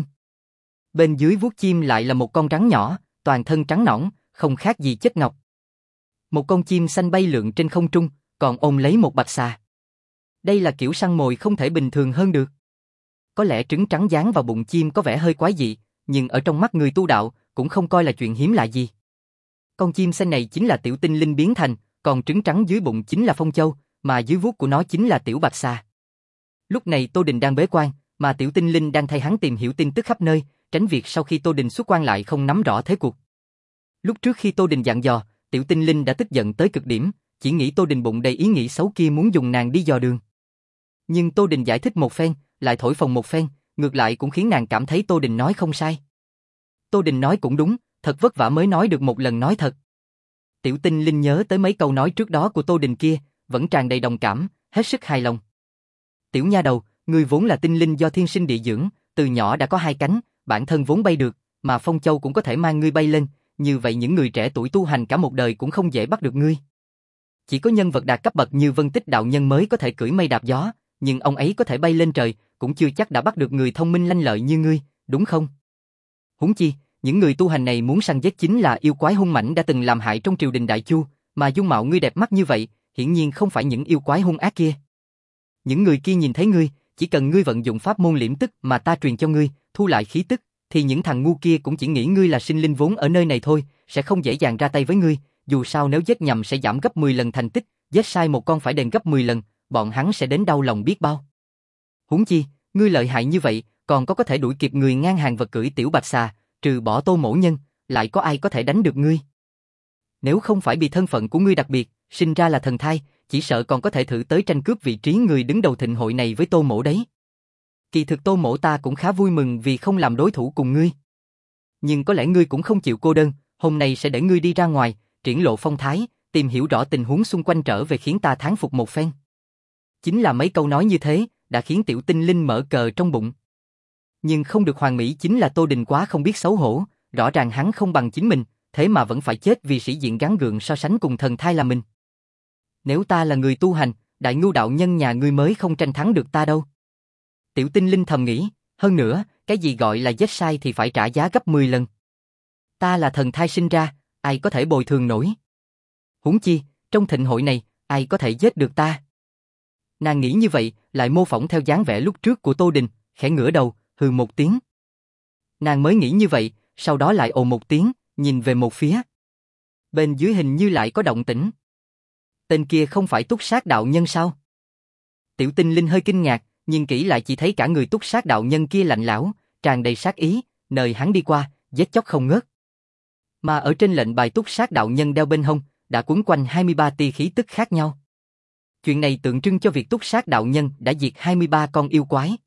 Bên dưới vuốt chim lại là một con rắn nhỏ, toàn thân trắng nõn, không khác gì chất ngọc. Một con chim xanh bay lượn trên không trung, còn ôm lấy một bạch xà. Đây là kiểu săn mồi không thể bình thường hơn được. Có lẽ trứng trắng dán vào bụng chim có vẻ hơi quái dị, nhưng ở trong mắt người tu đạo, cũng không coi là chuyện hiếm lạ gì. Con chim xanh này chính là tiểu tinh linh biến thành, còn trứng trắng dưới bụng chính là phong châu, mà dưới vuốt của nó chính là tiểu bạch xà. Lúc này Tô Đình đang bế quan, mà tiểu tinh linh đang thay hắn tìm hiểu tin tức khắp nơi, tránh việc sau khi Tô Đình xuất quan lại không nắm rõ thế cuộc. Lúc trước khi Tô Đình dặn dò, tiểu tinh linh đã tức giận tới cực điểm, chỉ nghĩ Tô Đình bụng đầy ý nghĩ xấu kia muốn dùng nàng đi dò đường. Nhưng Tô Đình giải thích một phen, lại thổi phồng một phen, ngược lại cũng khiến nàng cảm thấy Tô Đình nói không sai. Tô Đình nói cũng đúng, thật vất vả mới nói được một lần nói thật. Tiểu tinh linh nhớ tới mấy câu nói trước đó của Tô Đình kia, vẫn tràn đầy đồng cảm, hết sức hài lòng. Tiểu nha đầu, ngươi vốn là tinh linh do thiên sinh địa dưỡng, từ nhỏ đã có hai cánh, bản thân vốn bay được, mà phong châu cũng có thể mang ngươi bay lên, như vậy những người trẻ tuổi tu hành cả một đời cũng không dễ bắt được ngươi. Chỉ có nhân vật đạt cấp bậc như Vân Tích đạo nhân mới có thể cưỡi mây đạp gió, nhưng ông ấy có thể bay lên trời, cũng chưa chắc đã bắt được người thông minh lanh lợi như ngươi, đúng không? Huống chi, những người tu hành này muốn săn giết chính là yêu quái hung mãnh đã từng làm hại trong triều đình Đại Chu, mà dung mạo ngươi đẹp mắt như vậy, hiển nhiên không phải những yêu quái hung ác kia. Những người kia nhìn thấy ngươi, chỉ cần ngươi vận dụng pháp môn liễm tức mà ta truyền cho ngươi, thu lại khí tức, thì những thằng ngu kia cũng chỉ nghĩ ngươi là sinh linh vốn ở nơi này thôi, sẽ không dễ dàng ra tay với ngươi, dù sao nếu giết nhầm sẽ giảm gấp mười lần thành tích, giết sai một con phải đền gấp mười lần, bọn hắn sẽ đến đau lòng biết bao. Huống chi, ngươi lợi hại như vậy, còn có có thể đuổi kịp người ngang hàng vật cưỡi tiểu bạch xà, trừ bỏ Tô mỗ nhân, lại có ai có thể đánh được ngươi? Nếu không phải vì thân phận của ngươi đặc biệt, sinh ra là thần thai, chỉ sợ còn có thể thử tới tranh cướp vị trí người đứng đầu thịnh hội này với Tô mỗ đấy. Kỳ thực Tô mỗ ta cũng khá vui mừng vì không làm đối thủ cùng ngươi. Nhưng có lẽ ngươi cũng không chịu cô đơn, hôm nay sẽ để ngươi đi ra ngoài, triển lộ phong thái, tìm hiểu rõ tình huống xung quanh trở về khiến ta thán phục một phen. Chính là mấy câu nói như thế, đã khiến tiểu tinh linh mở cờ trong bụng. Nhưng không được hoàn mỹ chính là Tô Đình quá không biết xấu hổ, rõ ràng hắn không bằng chính mình, thế mà vẫn phải chết vì sĩ diện gắng gượng so sánh cùng thần thai là mình. Nếu ta là người tu hành, đại ngu đạo nhân nhà ngươi mới không tranh thắng được ta đâu. Tiểu tinh linh thầm nghĩ, hơn nữa, cái gì gọi là giết sai thì phải trả giá gấp mười lần. Ta là thần thai sinh ra, ai có thể bồi thường nổi. Huống chi, trong thịnh hội này, ai có thể giết được ta. Nàng nghĩ như vậy, lại mô phỏng theo dáng vẻ lúc trước của Tô Đình, khẽ ngửa đầu, hừ một tiếng. Nàng mới nghĩ như vậy, sau đó lại ồ một tiếng, nhìn về một phía. Bên dưới hình như lại có động tĩnh. Tên kia không phải Túc Sát đạo nhân sao? Tiểu tinh linh hơi kinh ngạc, nhìn kỹ lại chỉ thấy cả người Túc Sát đạo nhân kia lạnh lẽo, tràn đầy sát ý, nơi hắn đi qua, giết chóc không ngớt. Mà ở trên lệnh bài Túc Sát đạo nhân đeo bên hông, đã quấn quanh hai mươi ba tia khí tức khác nhau. Chuyện này tượng trưng cho việc Túc Sát đạo nhân đã diệt hai mươi ba con yêu quái.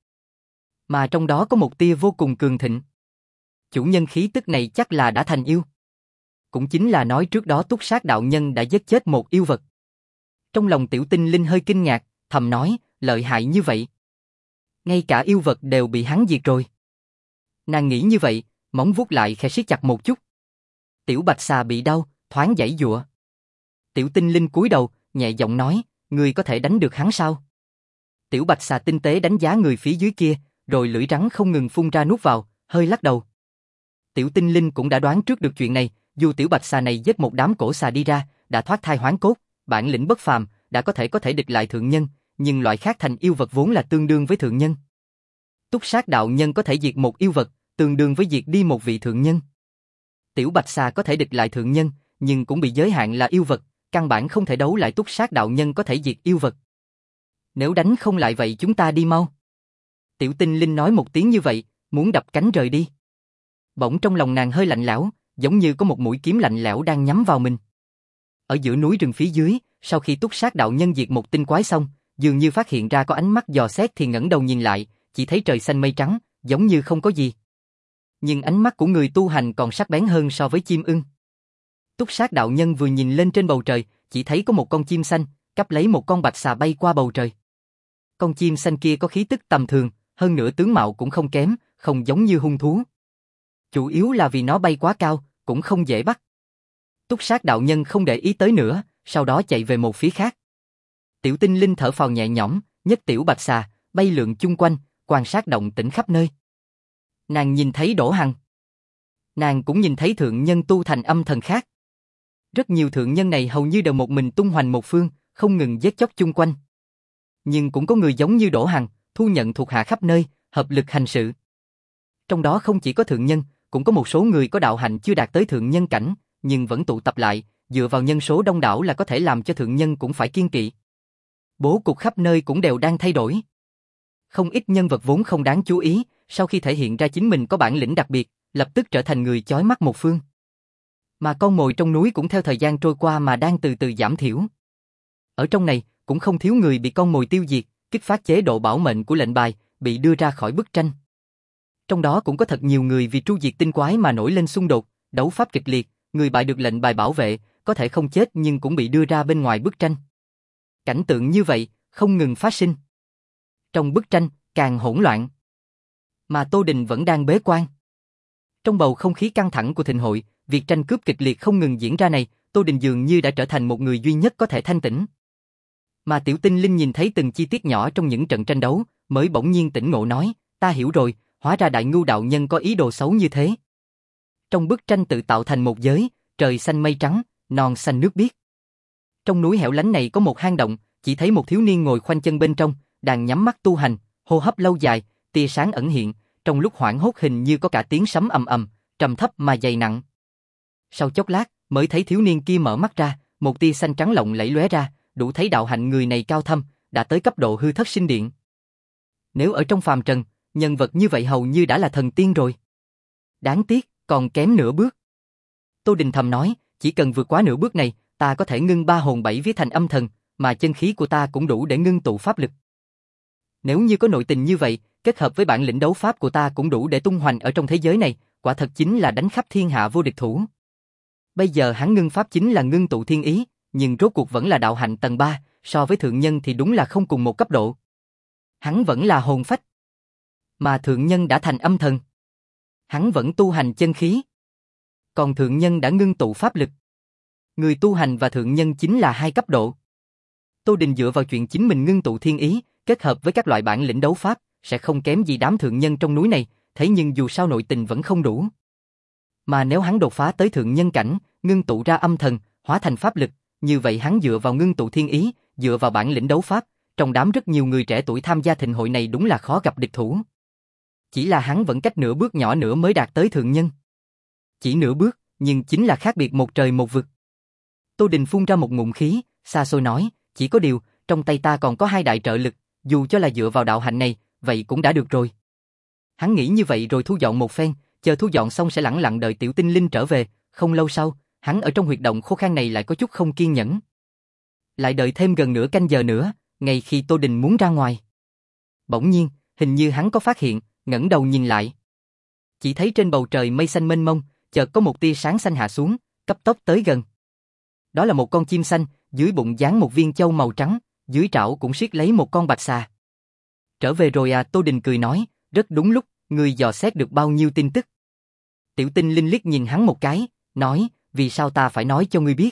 Mà trong đó có một tia vô cùng cường thịnh. Chủ nhân khí tức này chắc là đã thành yêu. Cũng chính là nói trước đó Túc Sát đạo nhân đã giết chết một yêu vật. Trong lòng tiểu tinh linh hơi kinh ngạc, thầm nói, lợi hại như vậy. Ngay cả yêu vật đều bị hắn diệt rồi. Nàng nghĩ như vậy, móng vuốt lại khẽ siết chặt một chút. Tiểu bạch xà bị đau, thoáng giãy giụa. Tiểu tinh linh cúi đầu, nhẹ giọng nói, ngươi có thể đánh được hắn sao? Tiểu bạch xà tinh tế đánh giá người phía dưới kia, rồi lưỡi rắn không ngừng phun ra nuốt vào, hơi lắc đầu. Tiểu tinh linh cũng đã đoán trước được chuyện này, dù tiểu bạch xà này giết một đám cổ xà đi ra, đã thoát thai hoán cốt, bản lĩnh bất phàm, đã có thể có thể địch lại thượng nhân, nhưng loại khác thành yêu vật vốn là tương đương với thượng nhân. Túc Sát đạo nhân có thể diệt một yêu vật, tương đương với diệt đi một vị thượng nhân. Tiểu bạch xà có thể địch lại thượng nhân, nhưng cũng bị giới hạn là yêu vật, căn bản không thể đấu lại Túc Sát đạo nhân có thể diệt yêu vật. Nếu đánh không lại vậy chúng ta đi mau. Tiểu tinh linh nói một tiếng như vậy, muốn đập cánh rời đi. Bỗng trong lòng nàng hơi lạnh lẽo, giống như có một mũi kiếm lạnh lẽo đang nhắm vào mình. Ở giữa núi rừng phía dưới, sau khi Túc Sát đạo nhân diệt một tinh quái xong, dường như phát hiện ra có ánh mắt dò xét thì ngẩng đầu nhìn lại, chỉ thấy trời xanh mây trắng, giống như không có gì. Nhưng ánh mắt của người tu hành còn sắc bén hơn so với chim ưng. Túc Sát đạo nhân vừa nhìn lên trên bầu trời, chỉ thấy có một con chim xanh, cắp lấy một con bạch xà bay qua bầu trời. Con chim xanh kia có khí tức tầm thường, hơn nữa tướng mạo cũng không kém, không giống như hung thú. Chủ yếu là vì nó bay quá cao, cũng không dễ bắt. Túc Sát đạo nhân không để ý tới nữa, sau đó chạy về một phía khác. Tiểu Tinh Linh thở phào nhẹ nhõm, nhất tiểu bạch xà, bay lượn chung quanh, quan sát động tĩnh khắp nơi. Nàng nhìn thấy Đỗ Hằng. Nàng cũng nhìn thấy thượng nhân tu thành âm thần khác. Rất nhiều thượng nhân này hầu như đều một mình tung hoành một phương, không ngừng giết chóc chung quanh. Nhưng cũng có người giống như Đỗ Hằng, thu nhận thuộc hạ khắp nơi, hợp lực hành sự. Trong đó không chỉ có thượng nhân, cũng có một số người có đạo hạnh chưa đạt tới thượng nhân cảnh, nhưng vẫn tụ tập lại, dựa vào nhân số đông đảo là có thể làm cho thượng nhân cũng phải kiêng kỵ. Bố cục khắp nơi cũng đều đang thay đổi. Không ít nhân vật vốn không đáng chú ý, sau khi thể hiện ra chính mình có bản lĩnh đặc biệt, lập tức trở thành người chói mắt một phương. Mà con mồi trong núi cũng theo thời gian trôi qua mà đang từ từ giảm thiểu. Ở trong này, cũng không thiếu người bị con mồi tiêu diệt, kích phát chế độ bảo mệnh của lệnh bài, bị đưa ra khỏi bức tranh. Trong đó cũng có thật nhiều người vì tru diệt tinh quái mà nổi lên xung đột, đấu pháp kịch liệt, người bại được lệnh bài bảo vệ, có thể không chết nhưng cũng bị đưa ra bên ngoài bức tranh. Cảnh tượng như vậy, không ngừng phát sinh. Trong bức tranh, càng hỗn loạn. Mà Tô Đình vẫn đang bế quan. Trong bầu không khí căng thẳng của thịnh hội, việc tranh cướp kịch liệt không ngừng diễn ra này, Tô Đình dường như đã trở thành một người duy nhất có thể thanh tĩnh. Mà Tiểu Tinh Linh nhìn thấy từng chi tiết nhỏ trong những trận tranh đấu, mới bỗng nhiên tỉnh ngộ nói, ta hiểu rồi, hóa ra Đại Ngưu đạo nhân có ý đồ xấu như thế. Trong bức tranh tự tạo thành một giới, trời xanh mây trắng, non xanh nước biếc. Trong núi hẻo lánh này có một hang động, chỉ thấy một thiếu niên ngồi khoanh chân bên trong, đang nhắm mắt tu hành, hô hấp lâu dài, tia sáng ẩn hiện, trong lúc hoảng hốt hình như có cả tiếng sấm ầm ầm, trầm thấp mà dày nặng. Sau chốc lát, mới thấy thiếu niên kia mở mắt ra, một tia xanh trắng lộng lẫy lóe ra, đủ thấy đạo hạnh người này cao thâm, đã tới cấp độ hư thất sinh điện. Nếu ở trong phàm trần, nhân vật như vậy hầu như đã là thần tiên rồi. Đáng tiếc, còn kém nửa bước. Tô Đình thầm nói, chỉ cần vượt quá nửa bước này, ta có thể ngưng ba hồn bảy vía thành âm thần, mà chân khí của ta cũng đủ để ngưng tụ pháp lực. Nếu như có nội tình như vậy, kết hợp với bản lĩnh đấu pháp của ta cũng đủ để tung hoành ở trong thế giới này, quả thật chính là đánh khắp thiên hạ vô địch thủ. Bây giờ hắn ngưng pháp chính là ngưng tụ thiên ý, nhưng rốt cuộc vẫn là đạo hạnh tầng ba, so với thượng nhân thì đúng là không cùng một cấp độ. Hắn vẫn là hồn phách, mà thượng nhân đã thành âm thần. Hắn vẫn tu hành chân khí, còn thượng nhân đã ngưng tụ pháp lực. Người tu hành và thượng nhân chính là hai cấp độ. Tô Đình dựa vào chuyện chính mình ngưng tụ thiên ý, kết hợp với các loại bản lĩnh đấu pháp, sẽ không kém gì đám thượng nhân trong núi này, thế nhưng dù sao nội tình vẫn không đủ. Mà nếu hắn đột phá tới thượng nhân cảnh, ngưng tụ ra âm thần, hóa thành pháp lực, như vậy hắn dựa vào ngưng tụ thiên ý, dựa vào bản lĩnh đấu pháp, trong đám rất nhiều người trẻ tuổi tham gia thịnh hội này đúng là khó gặp địch thủ. Chỉ là hắn vẫn cách nửa bước nhỏ nữa mới đạt tới thượng nhân. Chỉ nửa bước, nhưng chính là khác biệt một trời một vực. Tô Đình phun ra một ngụm khí, xa xôi nói, chỉ có điều, trong tay ta còn có hai đại trợ lực, dù cho là dựa vào đạo hạnh này, vậy cũng đã được rồi. Hắn nghĩ như vậy rồi thu dọn một phen, chờ thu dọn xong sẽ lẳng lặng đợi Tiểu Tinh Linh trở về, không lâu sau, hắn ở trong huyệt động khô khan này lại có chút không kiên nhẫn. Lại đợi thêm gần nửa canh giờ nữa, ngay khi Tô Đình muốn ra ngoài. Bỗng nhiên, hình như hắn có phát hiện, ngẩng đầu nhìn lại. Chỉ thấy trên bầu trời mây xanh mênh mông, chợt có một tia sáng xanh hạ xuống, cấp tốc tới gần. Đó là một con chim xanh, dưới bụng dán một viên châu màu trắng, dưới trảo cũng siết lấy một con bạch xà. Trở về rồi à, Tô Đình cười nói, rất đúng lúc, ngươi dò xét được bao nhiêu tin tức. Tiểu Tinh Linh liếc nhìn hắn một cái, nói, vì sao ta phải nói cho ngươi biết.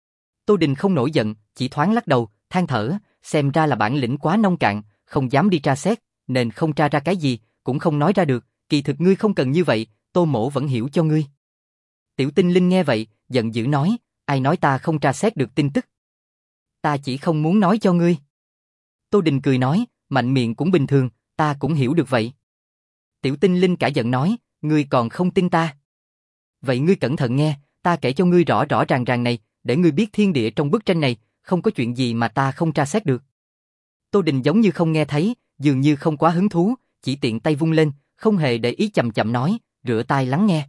Tô Đình không nổi giận, chỉ thoáng lắc đầu, than thở, xem ra là bản lĩnh quá nông cạn, không dám đi tra xét, nên không tra ra cái gì, cũng không nói ra được, kỳ thực ngươi không cần như vậy, Tô Mỗ vẫn hiểu cho ngươi. Tiểu Tinh Linh nghe vậy, giận dữ nói, ai nói ta không tra xét được tin tức. Ta chỉ không muốn nói cho ngươi. Tô Đình cười nói, mạnh miệng cũng bình thường, ta cũng hiểu được vậy. Tiểu Tinh Linh cả giận nói, ngươi còn không tin ta. Vậy ngươi cẩn thận nghe, ta kể cho ngươi rõ rõ ràng ràng này, để ngươi biết thiên địa trong bức tranh này, không có chuyện gì mà ta không tra xét được. Tô Đình giống như không nghe thấy, dường như không quá hứng thú, chỉ tiện tay vung lên, không hề để ý chậm chậm nói, rửa tai lắng nghe.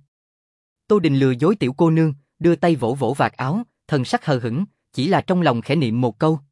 Tô Đình lừa dối tiểu cô nương, đưa tay vỗ vỗ vạt áo, thần sắc hờ hững, chỉ là trong lòng khẽ niệm một câu.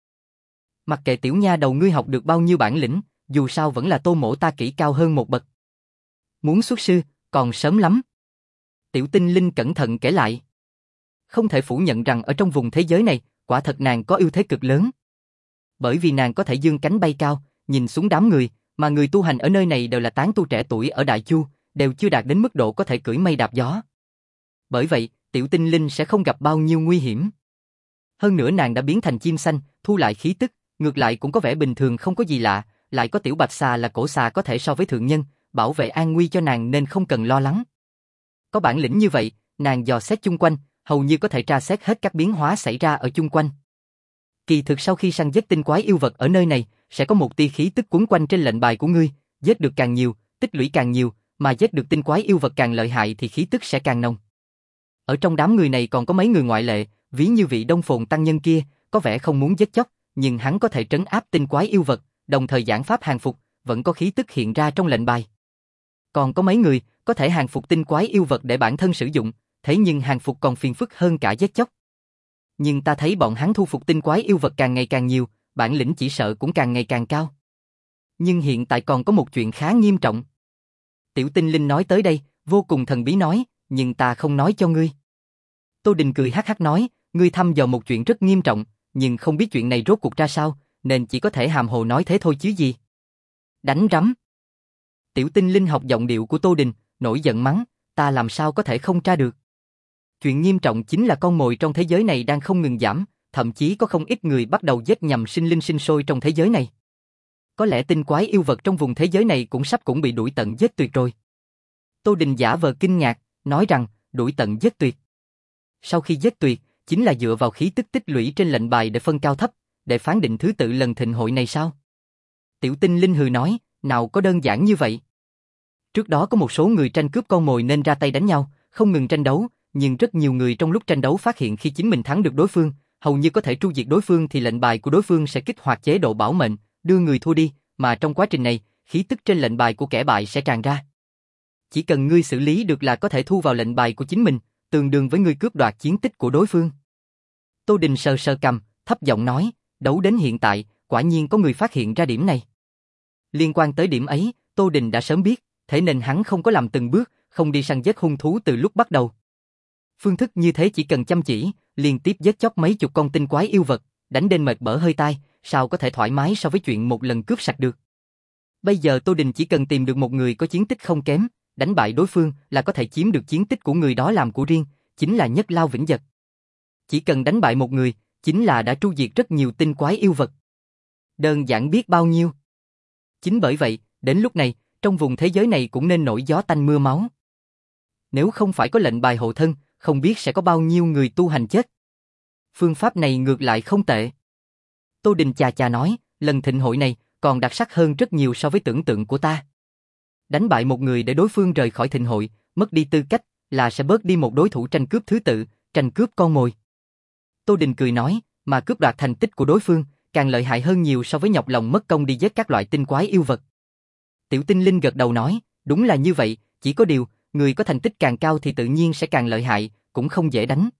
Mặc kệ tiểu nha đầu ngươi học được bao nhiêu bản lĩnh, dù sao vẫn là Tô Mỗ ta kỹ cao hơn một bậc. Muốn xuất sư, còn sớm lắm. Tiểu Tinh Linh cẩn thận kể lại. Không thể phủ nhận rằng ở trong vùng thế giới này, quả thật nàng có ưu thế cực lớn. Bởi vì nàng có thể dương cánh bay cao, nhìn xuống đám người, Mà người tu hành ở nơi này đều là tán tu trẻ tuổi ở Đại Chu, đều chưa đạt đến mức độ có thể cưỡi mây đạp gió. Bởi vậy, tiểu tinh linh sẽ không gặp bao nhiêu nguy hiểm. Hơn nữa nàng đã biến thành chim xanh, thu lại khí tức, ngược lại cũng có vẻ bình thường không có gì lạ, lại có tiểu bạch xà là cổ xà có thể so với thượng nhân, bảo vệ an nguy cho nàng nên không cần lo lắng. Có bản lĩnh như vậy, nàng dò xét chung quanh, hầu như có thể tra xét hết các biến hóa xảy ra ở chung quanh. Kỳ thực sau khi săn giết tinh quái yêu vật ở nơi này, sẽ có một tia khí tức quấn quanh trên lệnh bài của ngươi, giết được càng nhiều, tích lũy càng nhiều, mà giết được tinh quái yêu vật càng lợi hại thì khí tức sẽ càng nồng. Ở trong đám người này còn có mấy người ngoại lệ, ví như vị Đông Phồn tăng nhân kia, có vẻ không muốn giết chóc, nhưng hắn có thể trấn áp tinh quái yêu vật, đồng thời giảng pháp hàng phục, vẫn có khí tức hiện ra trong lệnh bài. Còn có mấy người có thể hàng phục tinh quái yêu vật để bản thân sử dụng, thế nhưng hàng phục còn phiền phức hơn cả giết chóc. Nhưng ta thấy bọn hắn thu phục tinh quái yêu vật càng ngày càng nhiều, bản lĩnh chỉ sợ cũng càng ngày càng cao. Nhưng hiện tại còn có một chuyện khá nghiêm trọng. Tiểu tinh linh nói tới đây, vô cùng thần bí nói, nhưng ta không nói cho ngươi. Tô Đình cười hắc hắc nói, ngươi thăm dò một chuyện rất nghiêm trọng, nhưng không biết chuyện này rốt cuộc ra sao, nên chỉ có thể hàm hồ nói thế thôi chứ gì. Đánh rắm. Tiểu tinh linh học giọng điệu của Tô Đình, nổi giận mắng, ta làm sao có thể không tra được. Chuyện nghiêm trọng chính là con mồi trong thế giới này đang không ngừng giảm, thậm chí có không ít người bắt đầu giết nhằm sinh linh sinh sôi trong thế giới này. Có lẽ tinh quái yêu vật trong vùng thế giới này cũng sắp cũng bị đuổi tận giết tuyệt rồi. Tô Đình giả vờ kinh ngạc, nói rằng, đuổi tận giết tuyệt. Sau khi giết tuyệt, chính là dựa vào khí tức tích lũy trên lệnh bài để phân cao thấp, để phán định thứ tự lần thịnh hội này sao? Tiểu tinh linh hừ nói, nào có đơn giản như vậy. Trước đó có một số người tranh cướp con mồi nên ra tay đánh nhau, không ngừng tranh đấu, nhưng rất nhiều người trong lúc tranh đấu phát hiện khi chính mình thắng được đối phương, hầu như có thể tru diệt đối phương thì lệnh bài của đối phương sẽ kích hoạt chế độ bảo mệnh, đưa người thua đi, mà trong quá trình này, khí tức trên lệnh bài của kẻ bại sẽ tràn ra. Chỉ cần ngươi xử lý được là có thể thu vào lệnh bài của chính mình, tương đương với ngươi cướp đoạt chiến tích của đối phương. Tô Đình sờ sờ cằm, thấp giọng nói, đấu đến hiện tại, quả nhiên có người phát hiện ra điểm này. Liên quan tới điểm ấy, Tô Đình đã sớm biết, thế nên hắn không có làm từng bước, không đi săn giết hung thú từ lúc bắt đầu. Phương thức như thế chỉ cần chăm chỉ, liên tiếp giết chóc mấy chục con tinh quái yêu vật, đánh đến mệt bở hơi tai, sao có thể thoải mái so với chuyện một lần cướp sạch được. Bây giờ Tô Đình chỉ cần tìm được một người có chiến tích không kém, đánh bại đối phương là có thể chiếm được chiến tích của người đó làm của riêng, chính là nhất lao vĩnh giật. Chỉ cần đánh bại một người, chính là đã tru diệt rất nhiều tinh quái yêu vật. Đơn giản biết bao nhiêu. Chính bởi vậy, đến lúc này, trong vùng thế giới này cũng nên nổi gió tanh mưa máu. Nếu không phải có lệnh bài hộ thân, không biết sẽ có bao nhiêu người tu hành chết. Phương pháp này ngược lại không tệ. Tô Đình chà chà nói, lần thịnh hội này còn đặc sắc hơn rất nhiều so với tưởng tượng của ta. Đánh bại một người để đối phương rời khỏi thịnh hội, mất đi tư cách, là sẽ bớt đi một đối thủ tranh cướp thứ tự, tranh cướp con mồi. Tô Đình cười nói, mà cướp đoạt thành tích của đối phương, càng lợi hại hơn nhiều so với nhọc lòng mất công đi giết các loại tinh quái yêu vật. Tiểu tinh linh gật đầu nói, đúng là như vậy, chỉ có điều, người có thành tích càng cao thì tự nhiên sẽ càng lợi hại, cũng không dễ đánh.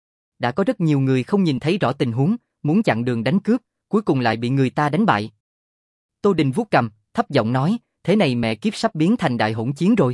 Đã có rất nhiều người không nhìn thấy rõ tình huống, muốn chặn đường đánh cướp, cuối cùng lại bị người ta đánh bại. Tô Đình vuốt cằm, thấp giọng nói, thế này mẹ kiếp sắp biến thành đại hỗn chiến rồi.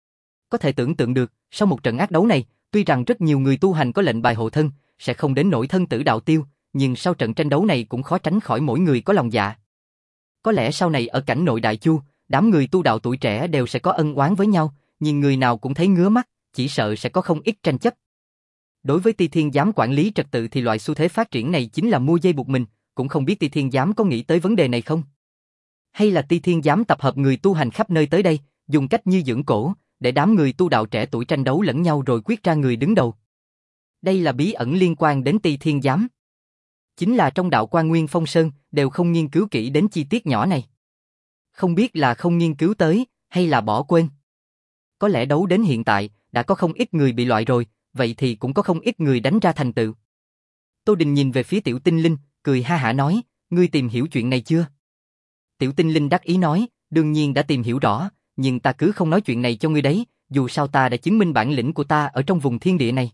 Có thể tưởng tượng được, sau một trận ác đấu này, tuy rằng rất nhiều người tu hành có lệnh bài hộ thân, sẽ không đến nỗi thân tử đạo tiêu, nhưng sau trận tranh đấu này cũng khó tránh khỏi mỗi người có lòng dạ. Có lẽ sau này ở cảnh nội Đại Chu, đám người tu đạo tuổi trẻ đều sẽ có ân oán với nhau, nhưng người nào cũng thấy ngứa mắt, chỉ sợ sẽ có không ít tranh chấp. Đối với Ti Thiên Giám quản lý trật tự thì loại xu thế phát triển này chính là mua dây buộc mình, cũng không biết Ti Thiên Giám có nghĩ tới vấn đề này không? Hay là Ti Thiên Giám tập hợp người tu hành khắp nơi tới đây, dùng cách như dưỡng cổ, để đám người tu đạo trẻ tuổi tranh đấu lẫn nhau rồi quyết ra người đứng đầu. Đây là bí ẩn liên quan đến Ti Thiên Giám. Chính là trong đạo Quan Nguyên Phong Sơn đều không nghiên cứu kỹ đến chi tiết nhỏ này. Không biết là không nghiên cứu tới, hay là bỏ quên. Có lẽ đấu đến hiện tại, đã có không ít người bị loại rồi, vậy thì cũng có không ít người đánh ra thành tựu. Tô Đình nhìn về phía Tiểu Tinh Linh, cười ha hả nói, ngươi tìm hiểu chuyện này chưa? Tiểu Tinh Linh đắc ý nói, đương nhiên đã tìm hiểu rõ, nhưng ta cứ không nói chuyện này cho ngươi đấy, dù sao ta đã chứng minh bản lĩnh của ta ở trong vùng thiên địa này.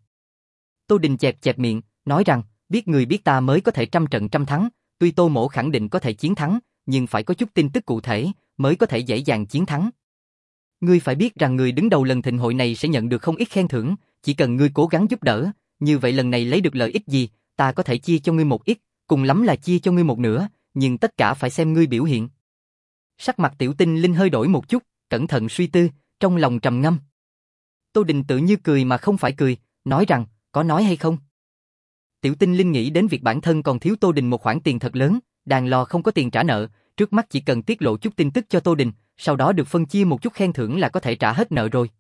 Tô Đình chẹp chẹp miệng, nói rằng, biết người biết ta mới có thể trăm trận trăm thắng, tuy Tô Mỗ khẳng định có thể chiến thắng, nhưng phải có chút tin tức cụ thể, mới có thể dễ dàng chiến thắng. Ngươi phải biết rằng người đứng đầu lần thịnh hội này sẽ nhận được không ít khen thưởng, chỉ cần ngươi cố gắng giúp đỡ, như vậy lần này lấy được lợi ích gì, ta có thể chia cho ngươi một ít, cùng lắm là chia cho ngươi một nửa, nhưng tất cả phải xem ngươi biểu hiện. Sắc mặt Tiểu Tinh Linh hơi đổi một chút, cẩn thận suy tư, trong lòng trầm ngâm. Tô Đình tự như cười mà không phải cười, nói rằng, có nói hay không? Tiểu Tinh Linh nghĩ đến việc bản thân còn thiếu Tô Đình một khoản tiền thật lớn, đàn lò không có tiền trả nợ, trước mắt chỉ cần tiết lộ chút tin tức cho Tô Đình, sau đó được phân chia một chút khen thưởng là có thể trả hết nợ rồi.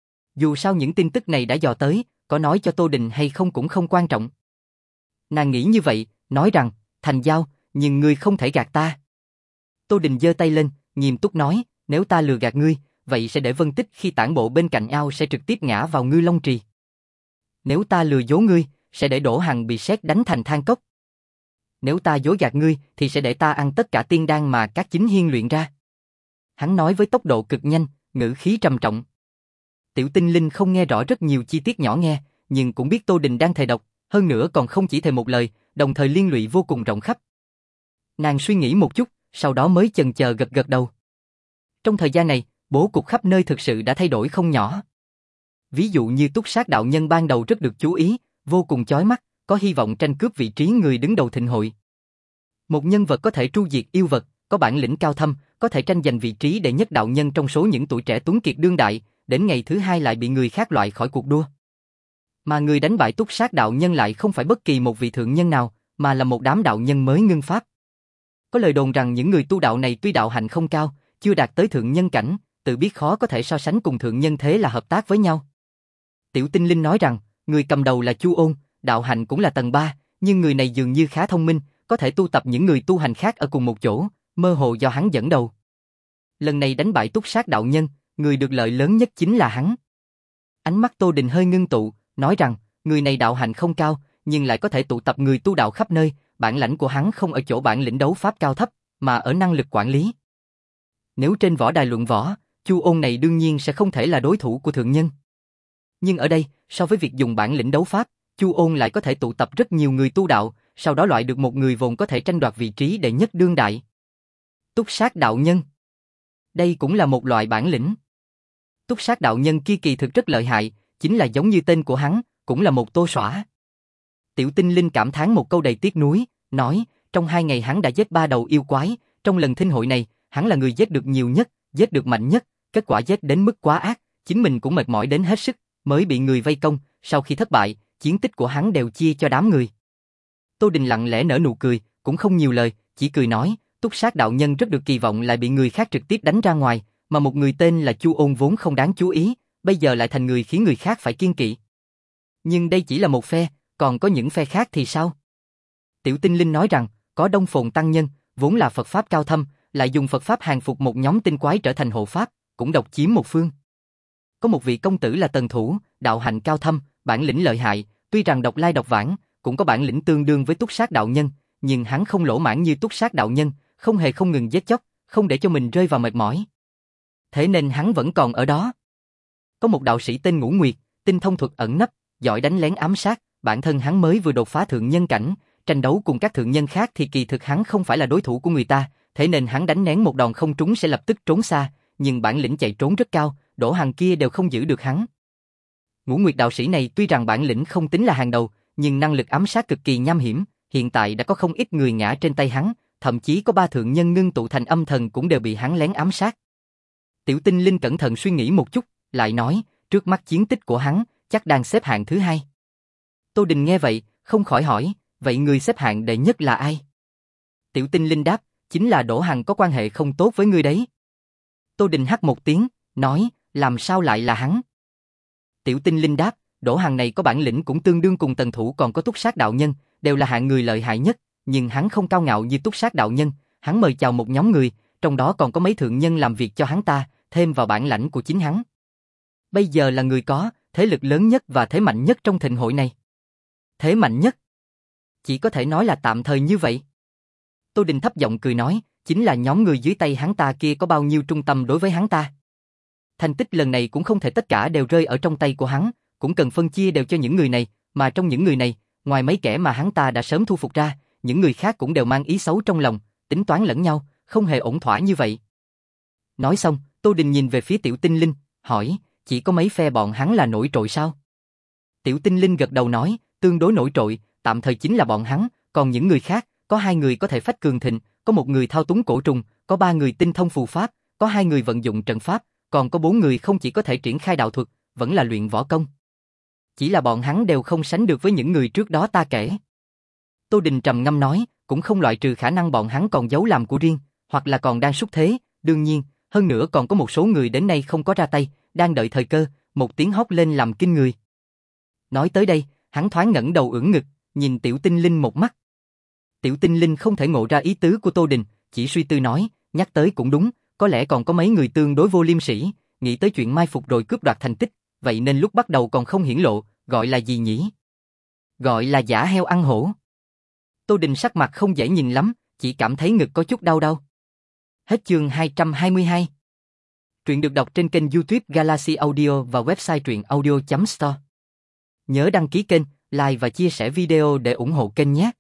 Dù sao những tin tức này đã dò tới, có nói cho Tô Đình hay không cũng không quan trọng. Nàng nghĩ như vậy, nói rằng, thành giao, nhưng ngươi không thể gạt ta. Tô Đình giơ tay lên, nghiêm túc nói, nếu ta lừa gạt ngươi, vậy sẽ để Vân Tích khi tản bộ bên cạnh ao sẽ trực tiếp ngã vào Ngư Long Trì. Nếu ta lừa dối ngươi, sẽ để Đỗ Hằng bị sét đánh thành than cốc. Nếu ta dối gạt ngươi, thì sẽ để ta ăn tất cả tiên đan mà các chính hiên luyện ra. Hắn nói với tốc độ cực nhanh, ngữ khí trầm trọng. Tiểu Tinh Linh không nghe rõ rất nhiều chi tiết nhỏ nghe, nhưng cũng biết Tô Đình đang thề độc, hơn nữa còn không chỉ thề một lời, đồng thời liên lụy vô cùng rộng khắp. Nàng suy nghĩ một chút, sau đó mới chần chờ gật gật đầu. Trong thời gian này, bố cục khắp nơi thực sự đã thay đổi không nhỏ. Ví dụ như Túc Sát đạo nhân ban đầu rất được chú ý, vô cùng chói mắt, có hy vọng tranh cướp vị trí người đứng đầu thịnh hội. Một nhân vật có thể tru diệt yêu vật, có bản lĩnh cao thâm, có thể tranh giành vị trí đệ nhất đạo nhân trong số những tuổi trẻ tuấn kiệt đương đại, đến ngày thứ hai lại bị người khác loại khỏi cuộc đua. Mà người đánh bại Túc Sát đạo nhân lại không phải bất kỳ một vị thượng nhân nào, mà là một đám đạo nhân mới ngưng pháp. Có lời đồn rằng những người tu đạo này tuy đạo hạnh không cao, chưa đạt tới thượng nhân cảnh, tự biết khó có thể so sánh cùng thượng nhân, thế là hợp tác với nhau. Tiểu Tinh Linh nói rằng, người cầm đầu là Chu Ôn, đạo hạnh cũng là tầng ba, nhưng người này dường như khá thông minh, có thể tu tập những người tu hành khác ở cùng một chỗ, mơ hồ do hắn dẫn đầu. Lần này đánh bại Túc Sát đạo nhân, người được lợi lớn nhất chính là hắn. Ánh mắt Tô Đình hơi ngưng tụ, nói rằng, người này đạo hạnh không cao, nhưng lại có thể tụ tập người tu đạo khắp nơi, bản lãnh của hắn không ở chỗ bản lĩnh đấu pháp cao thấp, mà ở năng lực quản lý. Nếu trên võ đài luận võ, Chu Ôn này đương nhiên sẽ không thể là đối thủ của thượng nhân. Nhưng ở đây, so với việc dùng bản lĩnh đấu pháp, Chu Ôn lại có thể tụ tập rất nhiều người tu đạo, sau đó loại được một người vốn có thể tranh đoạt vị trí đệ nhất đương đại. Túc Sát đạo nhân. Đây cũng là một loại bản lĩnh. Túc Sát đạo nhân kia kỳ thực rất lợi hại, chính là giống như tên của hắn, cũng là một tô xõa. Tiểu Tinh Linh cảm thán một câu đầy tiếc nuối, nói, trong hai ngày hắn đã giết ba đầu yêu quái, trong lần thinh hội này, hắn là người giết được nhiều nhất, giết được mạnh nhất, kết quả giết đến mức quá ác, chính mình cũng mệt mỏi đến hết sức, mới bị người vây công, sau khi thất bại, chiến tích của hắn đều chia cho đám người. Tô Đình lặng lẽ nở nụ cười, cũng không nhiều lời, chỉ cười nói, Túc Sát đạo nhân rất được kỳ vọng lại bị người khác trực tiếp đánh ra ngoài, mà một người tên là Chu Ôn vốn không đáng chú ý, bây giờ lại thành người khiến người khác phải kiêng kỵ. Nhưng đây chỉ là một phe, còn có những phe khác thì sao? Tiểu Tinh Linh nói rằng, có Đông Phồn tăng nhân, vốn là Phật pháp cao thâm, lại dùng Phật pháp hàng phục một nhóm tinh quái trở thành hộ pháp, cũng độc chiếm một phương. Có một vị công tử là Tần Thủ, đạo hạnh cao thâm, bản lĩnh lợi hại, tuy rằng độc lai độc vãng, cũng có bản lĩnh tương đương với Túc Sát đạo nhân, nhưng hắn không lỗ mãn như Túc Sát đạo nhân, không hề không ngừng giết chóc, không để cho mình rơi vào mệt mỏi. Thế nên hắn vẫn còn ở đó. Có một đạo sĩ tên Ngũ Nguyệt, tinh thông thuật ẩn nấp, giỏi đánh lén ám sát, bản thân hắn mới vừa đột phá thượng nhân cảnh, tranh đấu cùng các thượng nhân khác thì kỳ thực hắn không phải là đối thủ của người ta, thế nên hắn đánh nén một đòn không trúng sẽ lập tức trốn xa, nhưng bản lĩnh chạy trốn rất cao, Đỗ Hằng kia đều không giữ được hắn. Ngũ Nguyệt đạo sĩ này tuy rằng bản lĩnh không tính là hàng đầu, nhưng năng lực ám sát cực kỳ nham hiểm, hiện tại đã có không ít người ngã trên tay hắn, thậm chí có ba thượng nhân ngưng tụ thành âm thần cũng đều bị hắn lén ám sát. Tiểu Tinh Linh cẩn thận suy nghĩ một chút, lại nói, trước mắt chiến tích của hắn, chắc đang xếp hạng thứ hai. Tô Đình nghe vậy, không khỏi hỏi, vậy người xếp hạng đệ nhất là ai? Tiểu Tinh Linh đáp, chính là Đỗ Hằng có quan hệ không tốt với ngươi đấy. Tô Đình hắt một tiếng, nói, làm sao lại là hắn? Tiểu Tinh Linh đáp, Đỗ Hằng này có bản lĩnh cũng tương đương cùng Tần Thủ còn có Túc Sát đạo nhân, đều là hạng người lợi hại nhất, nhưng hắn không cao ngạo như Túc Sát đạo nhân, hắn mời chào một nhóm người, trong đó còn có mấy thượng nhân làm việc cho hắn ta, thêm vào bản lãnh của chính hắn. Bây giờ là người có thế lực lớn nhất và thế mạnh nhất trong thịnh hội này. Thế mạnh nhất? Chỉ có thể nói là tạm thời như vậy. Tô Đình thấp giọng cười nói, chính là nhóm người dưới tay hắn ta kia có bao nhiêu trung tâm đối với hắn ta. Thành tích lần này cũng không thể tất cả đều rơi ở trong tay của hắn, cũng cần phân chia đều cho những người này, mà trong những người này, ngoài mấy kẻ mà hắn ta đã sớm thu phục ra, những người khác cũng đều mang ý xấu trong lòng, tính toán lẫn nhau, không hề ổn thỏa như vậy. Nói xong, Tô Đình nhìn về phía Tiểu Tinh Linh, hỏi, chỉ có mấy phe bọn hắn là nổi trội sao? Tiểu Tinh Linh gật đầu nói, tương đối nổi trội, tạm thời chính là bọn hắn, còn những người khác, có hai người có thể phách cường thịnh, có một người thao túng cổ trùng, có ba người tinh thông phù pháp, có hai người vận dụng trận pháp, còn có bốn người không chỉ có thể triển khai đạo thuật, vẫn là luyện võ công. Chỉ là bọn hắn đều không sánh được với những người trước đó ta kể. Tô Đình trầm ngâm nói, cũng không loại trừ khả năng bọn hắn còn giấu làm của riêng, hoặc là còn đang xúc thế, đương nhiên, hơn nữa còn có một số người đến nay không có ra tay, đang đợi thời cơ, một tiếng hót lên làm kinh người. Nói tới đây, hắn thoáng ngẩng đầu ưỡn ngực, nhìn Tiểu Tinh Linh một mắt. Tiểu Tinh Linh không thể ngộ ra ý tứ của Tô Đình, chỉ suy tư nói, nhắc tới cũng đúng, có lẽ còn có mấy người tương đối vô liêm sỉ, nghĩ tới chuyện mai phục rồi cướp đoạt thành tích, vậy nên lúc bắt đầu còn không hiển lộ, gọi là gì nhỉ? Gọi là giả heo ăn hổ. Tô Đình sắc mặt không dễ nhìn lắm, chỉ cảm thấy ngực có chút đau đau. Hết chương hai trăm hai mươi hai. Truyện được đọc trên kênh YouTube Galaxy Audio và website truyện audio chấm store. Nhớ đăng ký kênh, like và chia sẻ video để ủng hộ kênh nhé.